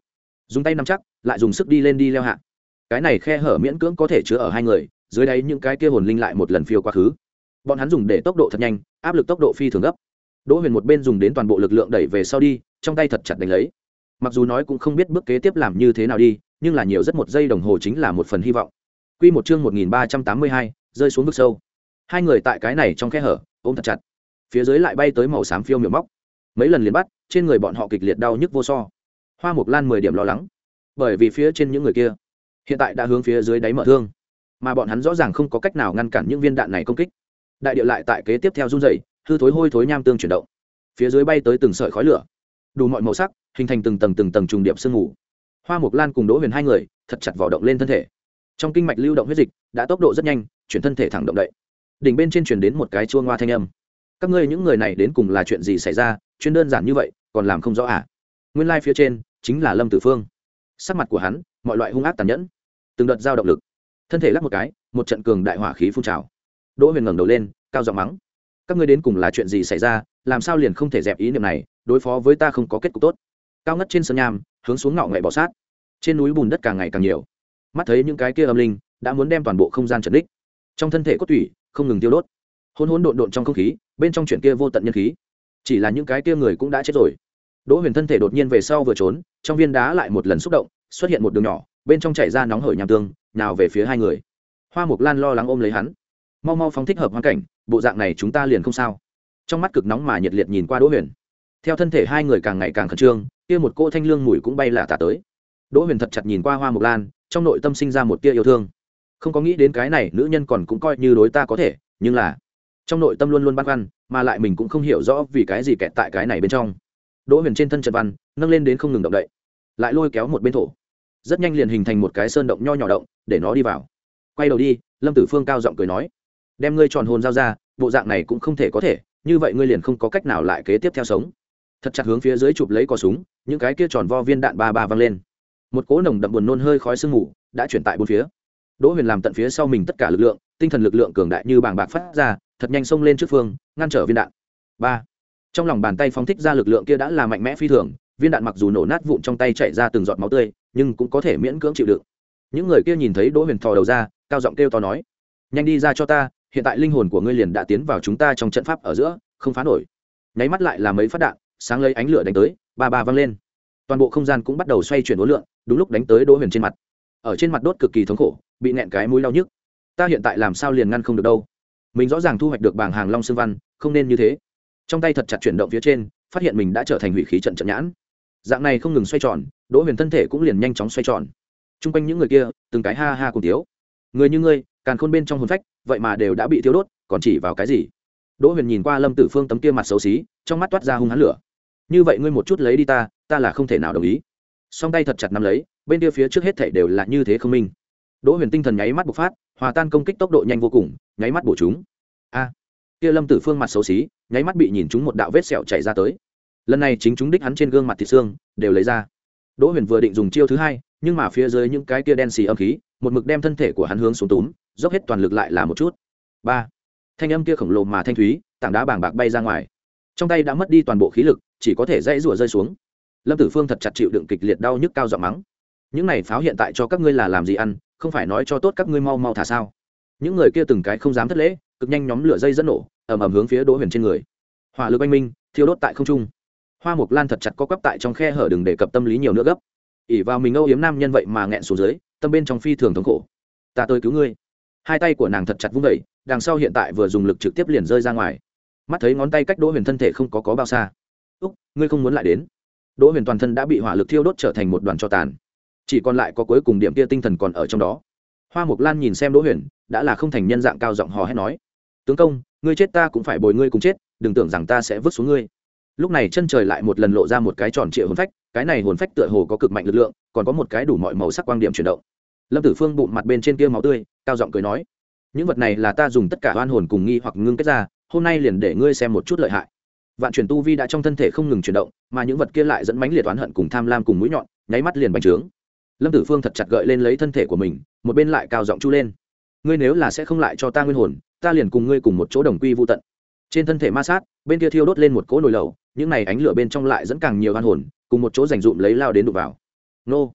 dùng tay nắm chắc lại dùng sức đi lên đi leo hạ. Cái này khe hở miễn cưỡng có thể chứa ở hai người, dưới đáy những cái kia hồn linh lại một lần phiêu quá khứ. Bọn hắn dùng để tốc độ thật nhanh, áp lực tốc độ phi thường gấp. Đỗ Huyền một bên dùng đến toàn bộ lực lượng đẩy về sau đi, trong tay thật chặt đánh lấy. Mặc dù nói cũng không biết bước kế tiếp làm như thế nào đi, nhưng là nhiều rất một giây đồng hồ chính là một phần hy vọng. Quy một chương một nghìn ba trăm tám mươi hai, rơi xuống vực sâu. Hai người tại cái này trong khe hở, ôm thật chặt. Phía dưới lại bay tới màu xám phiêu miểu móc. Mấy lần liền bắt, trên người bọn họ kịch liệt đau nhức vô so. Hoa Mộc Lan mười điểm lo lắng, bởi vì phía trên những người kia hiện tại đã hướng phía dưới đáy mở thương, mà bọn hắn rõ ràng không có cách nào ngăn cản những viên đạn này công kích. Đại địa lại tại kế tiếp theo run rẩy, hư thối hôi thối nham tương chuyển động. Phía dưới bay tới từng sợi khói lửa, đủ mọi màu sắc, hình thành từng tầng từng tầng trùng điệp sương mù. Hoa Mộc Lan cùng Đỗ Huyền hai người thật chặt vò động lên thân thể. Trong kinh mạch lưu động huyết dịch đã tốc độ rất nhanh, chuyển thân thể thẳng động đậy. Đỉnh bên trên truyền đến một cái chuông hoa thanh âm. Các ngươi những người này đến cùng là chuyện gì xảy ra, chuyên đơn giản như vậy, còn làm không rõ à? Nguyên lai phía trên chính là Lâm Tử Phương. Sắc mặt của hắn, mọi loại hung ác tàn nhẫn, từng đợt giao động lực, thân thể lắc một cái, một trận cường đại hỏa khí phun trào. Đỗ Huyền ngẩng đầu lên, cao giọng mắng: các ngươi đến cùng là chuyện gì xảy ra, làm sao liền không thể dẹp ý niệm này, đối phó với ta không có kết cục tốt. Cao ngất trên sơn nham, hướng xuống ngọ ngậy bò sát. Trên núi bùn đất càng ngày càng nhiều, mắt thấy những cái kia âm linh đã muốn đem toàn bộ không gian trấn đích. Trong thân thể cốt tủy không ngừng tiêu đốt, hỗn hỗn độn độn trong không khí, bên trong chuyện kia vô tận nhân khí. Chỉ là những cái kia người cũng đã chết rồi. Đỗ Huyền thân thể đột nhiên về sau vừa trốn, trong viên đá lại một lần xúc động, xuất hiện một đường nhỏ, bên trong chảy ra nóng hởi nham tương, nào về phía hai người. Hoa Mộc Lan lo lắng ôm lấy hắn, mau mau phóng thích hợp hoàn cảnh, bộ dạng này chúng ta liền không sao. Trong mắt cực nóng mà nhiệt liệt nhìn qua Đỗ Huyền. Theo thân thể hai người càng ngày càng khẩn trương, kia một cỗ thanh lương mùi cũng bay lả tả tới. Đỗ Huyền thật chặt nhìn qua Hoa Mộc Lan, trong nội tâm sinh ra một tia yêu thương. Không có nghĩ đến cái này nữ nhân còn cũng coi như đối ta có thể, nhưng là trong nội tâm luôn luôn băn khoăn, mà lại mình cũng không hiểu rõ vì cái gì kẹt tại cái này bên trong. Đỗ Huyền trên thân trận văn nâng lên đến không ngừng động đậy, lại lôi kéo một bên thổ, rất nhanh liền hình thành một cái sơn động nho nhỏ động, để nó đi vào. Quay đầu đi, Lâm Tử Phương cao giọng cười nói: đem ngươi tròn hồn giao ra, bộ dạng này cũng không thể có thể, như vậy ngươi liền không có cách nào lại kế tiếp theo sống. Thật chặt hướng phía dưới chụp lấy cò súng, những cái kia tròn vo viên đạn ba ba văng lên. Một cỗ nồng đậm buồn nôn hơi khói sương mù đã chuyển tại bốn phía. Đỗ Huyền làm tận phía sau mình tất cả lực lượng, tinh thần lực lượng cường đại như bàng bạc phát ra, thật nhanh xông lên trước phương, ngăn trở viên đạn. Ba. Trong lòng bàn tay phóng thích ra lực lượng kia đã là mạnh mẽ phi thường, viên đạn mặc dù nổ nát vụn trong tay chảy ra từng giọt máu tươi, nhưng cũng có thể miễn cưỡng chịu đựng. Những người kia nhìn thấy Đỗ Huyền thò đầu ra, cao giọng kêu to nói: nhanh đi ra cho ta, hiện tại linh hồn của ngươi liền đã tiến vào chúng ta trong trận pháp ở giữa, không phá nổi. Nháy mắt lại là mấy phát đạn, sáng lấy ánh lửa đánh tới, ba ba văng lên. Toàn bộ không gian cũng bắt đầu xoay chuyển uốn lượn, đúng lúc đánh tới Đỗ Huyền trên mặt. Ở trên mặt đốt cực kỳ thống khổ, bị nẹn cái mũi đau nhức. Ta hiện tại làm sao liền ngăn không được đâu? Mình rõ ràng thu hoạch được bảng hàng long xương văn, không nên như thế. Trong tay thật chặt chuyển động phía trên, phát hiện mình đã trở thành hủy khí trận trận nhãn. Dạng này không ngừng xoay tròn, Đỗ Huyền thân thể cũng liền nhanh chóng xoay tròn. Trung quanh những người kia, từng cái ha ha cùng thiếu. Người như ngươi, càn khôn bên trong hồn phách, vậy mà đều đã bị thiêu đốt, còn chỉ vào cái gì? Đỗ Huyền nhìn qua Lâm Tử Phương tấm kia mặt xấu xí, trong mắt toát ra hung hãn lửa. Như vậy ngươi một chút lấy đi ta, ta là không thể nào đồng ý. Song tay thật chặt nắm lấy, bên kia phía trước hết thảy đều là như thế không minh. Đỗ Huyền tinh thần nháy mắt bộc phát, hòa tan công kích tốc độ nhanh vô cùng, nháy mắt bổ chúng. A, kia Lâm Tử Phương mặt xấu xí, nháy mắt bị nhìn trúng một đạo vết sẹo chảy ra tới. Lần này chính chúng đích hắn trên gương mặt thịt xương đều lấy ra. Đỗ Huyền vừa định dùng chiêu thứ hai, nhưng mà phía dưới những cái kia đen xì âm khí, một mực đem thân thể của hắn hướng xuống túm, dốc hết toàn lực lại là một chút. Ba, thanh âm kia khổng lồ mà thanh thúy, tảng đá bàng bạc bay ra ngoài. Trong tay đã mất đi toàn bộ khí lực, chỉ có thể dãy rủa rơi xuống. Lâm Tử Phương thật chặt chịu đựng kịch liệt đau nhức, cao giọng mắng: những này pháo hiện tại cho các ngươi là làm gì ăn, không phải nói cho tốt các ngươi mau mau thả sao? Những người kia từng cái không dám thất lễ, cực nhanh nhóm lửa dây dẫn nổ, ầm ầm hướng phía Đỗ Huyền trên người. Hỏa lực oanh minh, thiêu đốt tại không trung. Hoa Mộc Lan thật chặt co quắp tại trong khe hở, đừng để cập tâm lý nhiều nữa gấp. ỉ vào mình âu yếm nam nhân vậy mà nghẹn xuống dưới, tâm bên trong phi thường thống khổ. Ta tới cứu ngươi. Hai tay của nàng thật chặt vung vẩy, đằng sau hiện tại vừa dùng lực trực tiếp liền rơi ra ngoài. Mắt thấy ngón tay cách Đỗ Huyền thân thể không có có bao xa. Úc, ngươi không muốn lại đến? Đỗ Huyền toàn thân đã bị hỏa lực thiêu đốt trở thành một đoàn tro tàn, chỉ còn lại có cuối cùng điểm kia tinh thần còn ở trong đó. Hoa Mộc Lan nhìn xem Đỗ Huyền, đã là không thành nhân dạng, cao giọng hò hét nói: tướng công, ngươi chết ta cũng phải bồi ngươi cùng chết, đừng tưởng rằng ta sẽ vứt xuống ngươi. Lúc này chân trời lại một lần lộ ra một cái tròn trịa hồn phách, cái này hồn phách tựa hồ có cực mạnh lực lượng, còn có một cái đủ mọi màu sắc quang điểm chuyển động. Lâm Tử Phương bụng mặt bên trên kia máu tươi, cao giọng cười nói: những vật này là ta dùng tất cả oan hồn cùng nghi hoặc ngưng kết ra, hôm nay liền để ngươi xem một chút lợi hại. Vạn chuyển tu vi đã trong thân thể không ngừng chuyển động, mà những vật kia lại dẫn mãnh liệt oán hận cùng tham lam cùng mũi nhọn, nháy mắt liền bành trướng. Lâm Tử Phương thật chặt gợi lên lấy thân thể của mình, một bên lại cao giọng chu lên: ngươi nếu là sẽ không lại cho ta nguyên hồn, ta liền cùng ngươi cùng một chỗ đồng quy vu tận. Trên thân thể ma sát, bên kia thiêu đốt lên một cỗ nồi lẩu, những này ánh lửa bên trong lại dẫn càng nhiều oan hồn, cùng một chỗ dành dụm lấy lao đến đụng vào. Nô!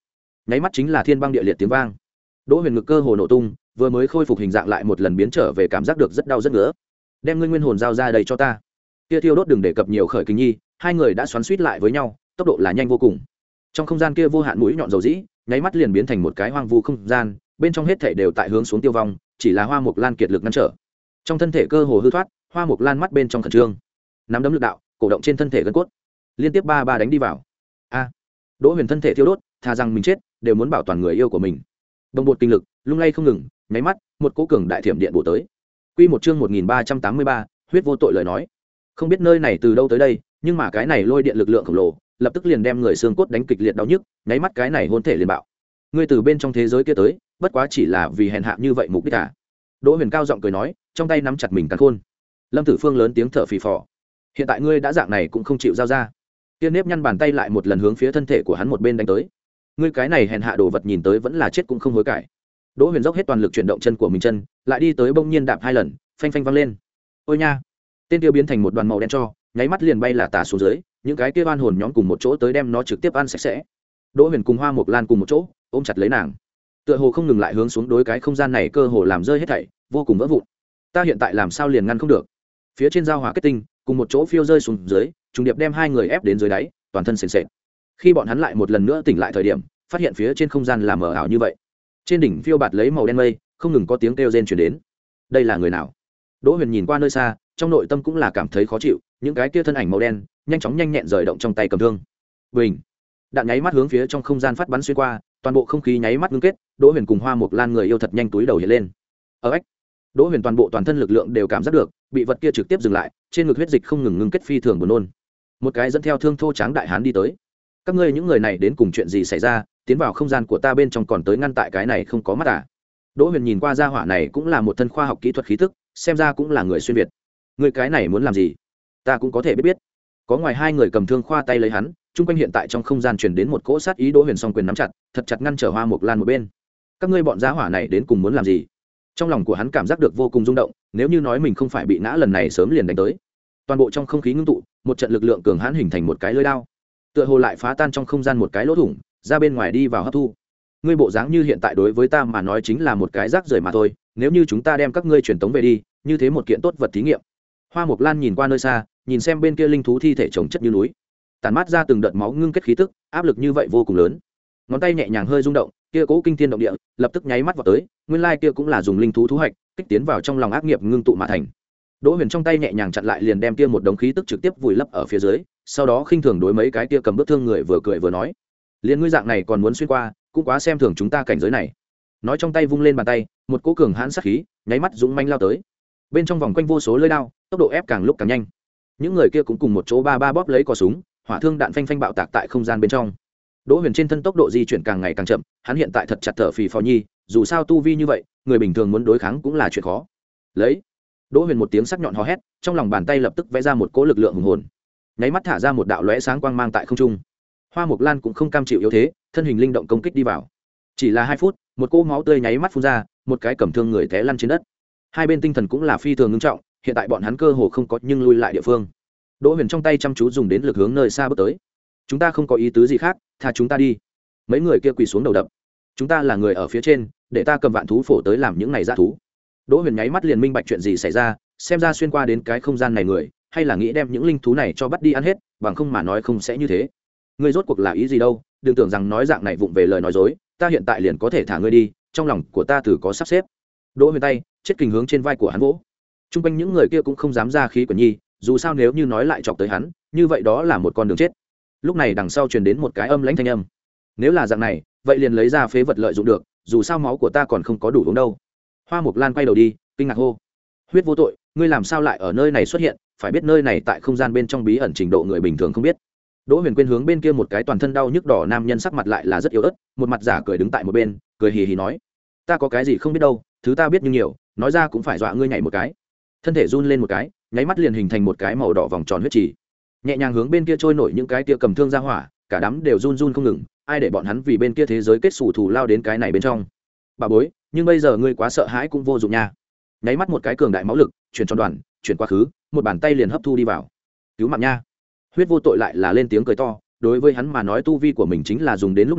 nháy mắt chính là thiên băng địa liệt tiếng vang. Đỗ Huyền ngực cơ hồ nổ tung, vừa mới khôi phục hình dạng lại một lần biến trở về, cảm giác được rất đau rất ngứa. Đem ngươi nguyên hồn giao ra đây cho ta. Kia thiêu đốt đừng đề cập nhiều khởi kinh nhi, hai người đã xoắn xuýt lại với nhau, tốc độ là nhanh vô cùng. Trong không gian kia vô hạn mũi nhọn dầu dĩ, nháy mắt liền biến thành một cái hoang vu không gian, bên trong hết thảy đều tại hướng xuống tiêu vong, chỉ là Hoa Mộc Lan kiệt lực ngăn trở. Trong thân thể cơ hồ hư thoát, Hoa Mộc Lan mắt bên trong khẩn trương, nắm đấm lực đạo, cổ động trên thân thể gân cốt, liên tiếp ba ba đánh đi vào. A! Đỗ Huyền thân thể thiêu đốt, thà rằng mình chết, đều muốn bảo toàn người yêu của mình. Đồng bột kinh lực, lung lay không ngừng, nháy mắt, một cỗ cường đại thiểm điện bổ tới. Quy một chương một nghìn ba trăm tám mươi ba, huyết vô tội lời nói. Không biết nơi này từ đâu tới đây, nhưng mà cái này lôi điện lực lượng khổng lồ, lập tức liền đem người xương cốt đánh kịch liệt đau nhức, nháy mắt cái này hôn thể liền bạo. Ngươi từ bên trong thế giới kia tới, bất quá chỉ là vì hèn hạ như vậy mục đích à? Đỗ Huyền cao giọng cười nói, trong tay nắm chặt mình càn khôn. Lâm Tử Phương lớn tiếng thở phì phò. Hiện tại ngươi đã dạng này cũng không chịu giao ra. Tiên nếp nhăn bàn tay lại một lần hướng phía thân thể của hắn một bên đánh tới. Ngươi cái này hèn hạ đồ vật nhìn tới vẫn là chết cũng không hối cải. Đỗ Huyền dốc hết toàn lực chuyển động chân của mình chân, lại đi tới bỗng nhiên đạp hai lần, phanh phanh văng lên. Ôi nha! Tên kia biến thành một đoàn màu đen cho, nháy mắt liền bay là tả xuống dưới, những cái kia oan hồn nhóm cùng một chỗ tới đem nó trực tiếp ăn sạch sẽ. Đỗ Huyền cùng Hoa Mộc Lan cùng một chỗ, ôm chặt lấy nàng. Tựa hồ không ngừng lại hướng xuống đối cái không gian này cơ hồ làm rơi hết thảy, vô cùng vỡ vụn. Ta hiện tại làm sao liền ngăn không được? Phía trên giao hỏa kết tinh, cùng một chỗ phiêu rơi xuống dưới, trùng điệp đem hai người ép đến dưới đáy, toàn thân sền sệt. Khi bọn hắn lại một lần nữa tỉnh lại thời điểm, phát hiện phía trên không gian là mờ ảo như vậy. Trên đỉnh phiêu bạt lấy màu đen mây, không ngừng có tiếng kêu rên truyền đến. Đây là người nào? Đỗ Huyền nhìn qua nơi xa, trong nội tâm cũng là cảm thấy khó chịu, những cái kia thân ảnh màu đen, nhanh chóng nhanh nhẹn rời động trong tay cầm thương. Bình. Đạn nháy mắt hướng phía trong không gian phát bắn xuyên qua, toàn bộ không khí nháy mắt ngưng kết. Đỗ Huyền cùng Hoa Mộc Lan người yêu thật nhanh túi đầu hiện lên. Ở ếch. Đỗ Huyền toàn bộ toàn thân lực lượng đều cảm giác được, bị vật kia trực tiếp dừng lại, trên ngực huyết dịch không ngừng ngưng kết phi thường buồn nôn. Một cái dẫn theo thương thô tráng đại hán đi tới. Các ngươi những người này đến cùng chuyện gì xảy ra, tiến vào không gian của ta bên trong còn tới ngăn tại cái này không có mắt à? Đỗ Huyền nhìn qua gia hỏa này cũng là một thân khoa học kỹ thuật khí tức, xem ra cũng là người xuyên việt. Người cái này muốn làm gì? Ta cũng có thể biết biết. Có ngoài hai người cầm thương khoa tay lấy hắn, chung quanh hiện tại trong không gian truyền đến một cỗ sát ý. Đỗ Huyền song quyền nắm chặt, thật chặt ngăn trở Hoa Mộc Lan một bên. Các ngươi bọn gia hỏa này đến cùng muốn làm gì? Trong lòng của hắn cảm giác được vô cùng rung động, nếu như nói mình không phải bị ngã lần này sớm liền đánh tới. Toàn bộ trong không khí ngưng tụ, một trận lực lượng cường hãn hình thành một cái lưỡi đao, tựa hồ lại phá tan trong không gian một cái lỗ thủng, ra bên ngoài đi vào hấp thu. Ngươi bộ dáng như hiện tại đối với ta mà nói chính là một cái rác rưởi mà thôi, nếu như chúng ta đem các ngươi truyền tống về đi, như thế một kiện tốt vật thí nghiệm. Hoa Mộc Lan nhìn qua nơi xa, nhìn xem bên kia linh thú thi thể chồng chất như núi, tàn mát ra từng đợt máu ngưng kết khí tức, áp lực như vậy vô cùng lớn. Ngón tay nhẹ nhàng hơi rung động, kia cố kinh thiên động địa, lập tức nháy mắt vào tới, nguyên lai kia cũng là dùng linh thú thú hạch kích tiến vào trong lòng ác nghiệp ngưng tụ mà thành. Đỗ Huyền trong tay nhẹ nhàng chặn lại, liền đem kia một đống khí tức trực tiếp vùi lấp ở phía dưới, sau đó khinh thường đối mấy cái kia cầm bước thương người vừa cười vừa nói: "Liên ngươi dạng này còn muốn xuyên qua, cũng quá xem thường chúng ta cảnh giới này." Nói trong tay vung lên bàn tay, một cỗ cường hãn sát khí, nháy mắt dũng manh lao tới. Bên trong vòng quanh vô số lưỡi đao, tốc độ ép càng lúc càng nhanh. Những người kia cũng cùng một chỗ ba ba bóp lấy cò súng, hỏa thương đạn phanh phanh bạo tạc tại không gian bên trong. Đỗ Huyền trên thân tốc độ di chuyển càng ngày càng chậm, hắn hiện tại thật chặt thở phì phò nhi, dù sao tu vi như vậy, người bình thường muốn đối kháng cũng là chuyện khó. Lấy. Đỗ Huyền một tiếng sắc nhọn hò hét, trong lòng bàn tay lập tức vẽ ra một cỗ lực lượng hùng hồn, nháy mắt thả ra một đạo lóe sáng quang mang tại không trung. Hoa Mộc Lan cũng không cam chịu yếu thế, thân hình linh động công kích đi vào. Chỉ là hai phút, một cỗ máu tươi nháy mắt phun ra, một cái cầm thương người té lăn trên đất. Hai bên tinh thần cũng là phi thường nghiêm trọng, hiện tại bọn hắn cơ hồ không có nhưng lui lại địa phương. Đỗ Huyền trong tay chăm chú dùng đến lực hướng nơi xa bước tới. Chúng ta không có ý tứ gì khác, tha chúng ta đi. Mấy người kia quỳ xuống đầu đập. Chúng ta là người ở phía trên, để ta cầm vạn thú phổ tới làm những này dã thú. Đỗ Huyền nháy mắt liền minh bạch chuyện gì xảy ra, xem ra xuyên qua đến cái không gian này người, hay là nghĩ đem những linh thú này cho bắt đi ăn hết, bằng không mà nói không sẽ như thế. Ngươi rốt cuộc là ý gì đâu, đừng tưởng rằng nói dạng này vụng về lời nói dối, ta hiện tại liền có thể thả ngươi đi, trong lòng của ta từ có sắp xếp. Đỗ Huyền tay, chết kình hướng trên vai của hắn vỗ. Trung quanh những người kia cũng không dám ra khí của nhi, dù sao nếu như nói lại chọc tới hắn, như vậy đó là một con đường chết. Lúc này đằng sau truyền đến một cái âm lãnh thanh âm. Nếu là dạng này, vậy liền lấy ra phế vật lợi dụng được, dù sao máu của ta còn không có đủ uống đâu. Hoa Mộc Lan quay đầu đi, kinh ngạc hô: "Huyết vô tội, ngươi làm sao lại ở nơi này xuất hiện? Phải biết nơi này tại không gian bên trong bí ẩn trình độ người bình thường không biết." Đỗ Huyền quên hướng bên kia một cái toàn thân đau nhức đỏ nam nhân, sắc mặt lại là rất yếu ớt, một mặt giả cười đứng tại một bên, cười hì hì nói: "Ta có cái gì không biết đâu, thứ ta biết nhưng nhiều, nói ra cũng phải dọa ngươi nhảy một cái." Thân thể run lên một cái, nháy mắt liền hình thành một cái màu đỏ vòng tròn huyết trì, nhẹ nhàng hướng bên kia trôi nổi những cái kia cầm thương ra hỏa, cả đám đều run run không ngừng, ai để bọn hắn vì bên kia thế giới kết sủ thù lao đến cái này bên trong. Bà bối, nhưng bây giờ ngươi quá sợ hãi cũng vô dụng nha. Nháy mắt một cái cường đại máu lực chuyển tròn đoàn, chuyển quá khứ, một bàn tay liền hấp thu đi vào. Cứu mạng nha. Huyết vô tội lại là lên tiếng cười to, đối với hắn mà nói tu vi của mình chính là dùng đến lúc này,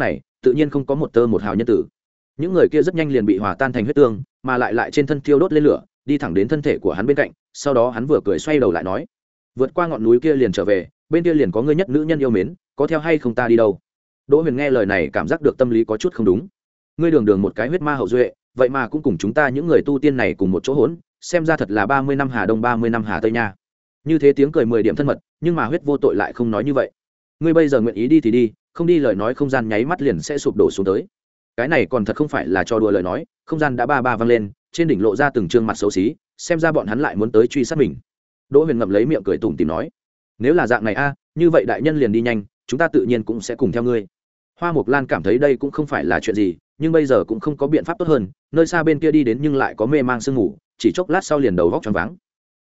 tự nhiên không có một tơ một hào nhân tử. Những người kia rất nhanh liền bị hòa tan thành huyết tương, mà lại lại trên thân thiêu đốt lên lửa, đi thẳng đến thân thể của hắn bên cạnh. Sau đó hắn vừa cười xoay đầu lại nói, vượt qua ngọn núi kia liền trở về, bên kia liền có ngươi nhất nữ nhân yêu mến, có theo hay không ta đi đâu? Đỗ Huyền nghe lời này cảm giác được tâm lý có chút không đúng. Ngươi đường đường một cái huyết ma hậu duệ, vậy mà cũng cùng chúng ta những người tu tiên này cùng một chỗ hỗn, xem ra thật là ba mươi năm hà đông ba mươi năm hà tây nha. Như thế tiếng cười mười điểm thân mật, nhưng mà huyết vô tội lại không nói như vậy. Ngươi bây giờ nguyện ý đi thì đi, không đi lời nói không gian nháy mắt liền sẽ sụp đổ xuống tới. Cái này còn thật không phải là cho đùa lời nói, không gian đã ba ba vang lên, trên đỉnh lộ ra từng trương mặt xấu xí, xem ra bọn hắn lại muốn tới truy sát mình. Đỗ Huyền ngậm lấy miệng cười tủm tỉm nói, nếu là dạng này a, như vậy đại nhân liền đi nhanh, chúng ta tự nhiên cũng sẽ cùng theo ngươi. Hoa Mộc Lan cảm thấy đây cũng không phải là chuyện gì, nhưng bây giờ cũng không có biện pháp tốt hơn, nơi xa bên kia đi đến nhưng lại có mê mang sương ngủ, chỉ chốc lát sau liền đầu vóc choáng váng.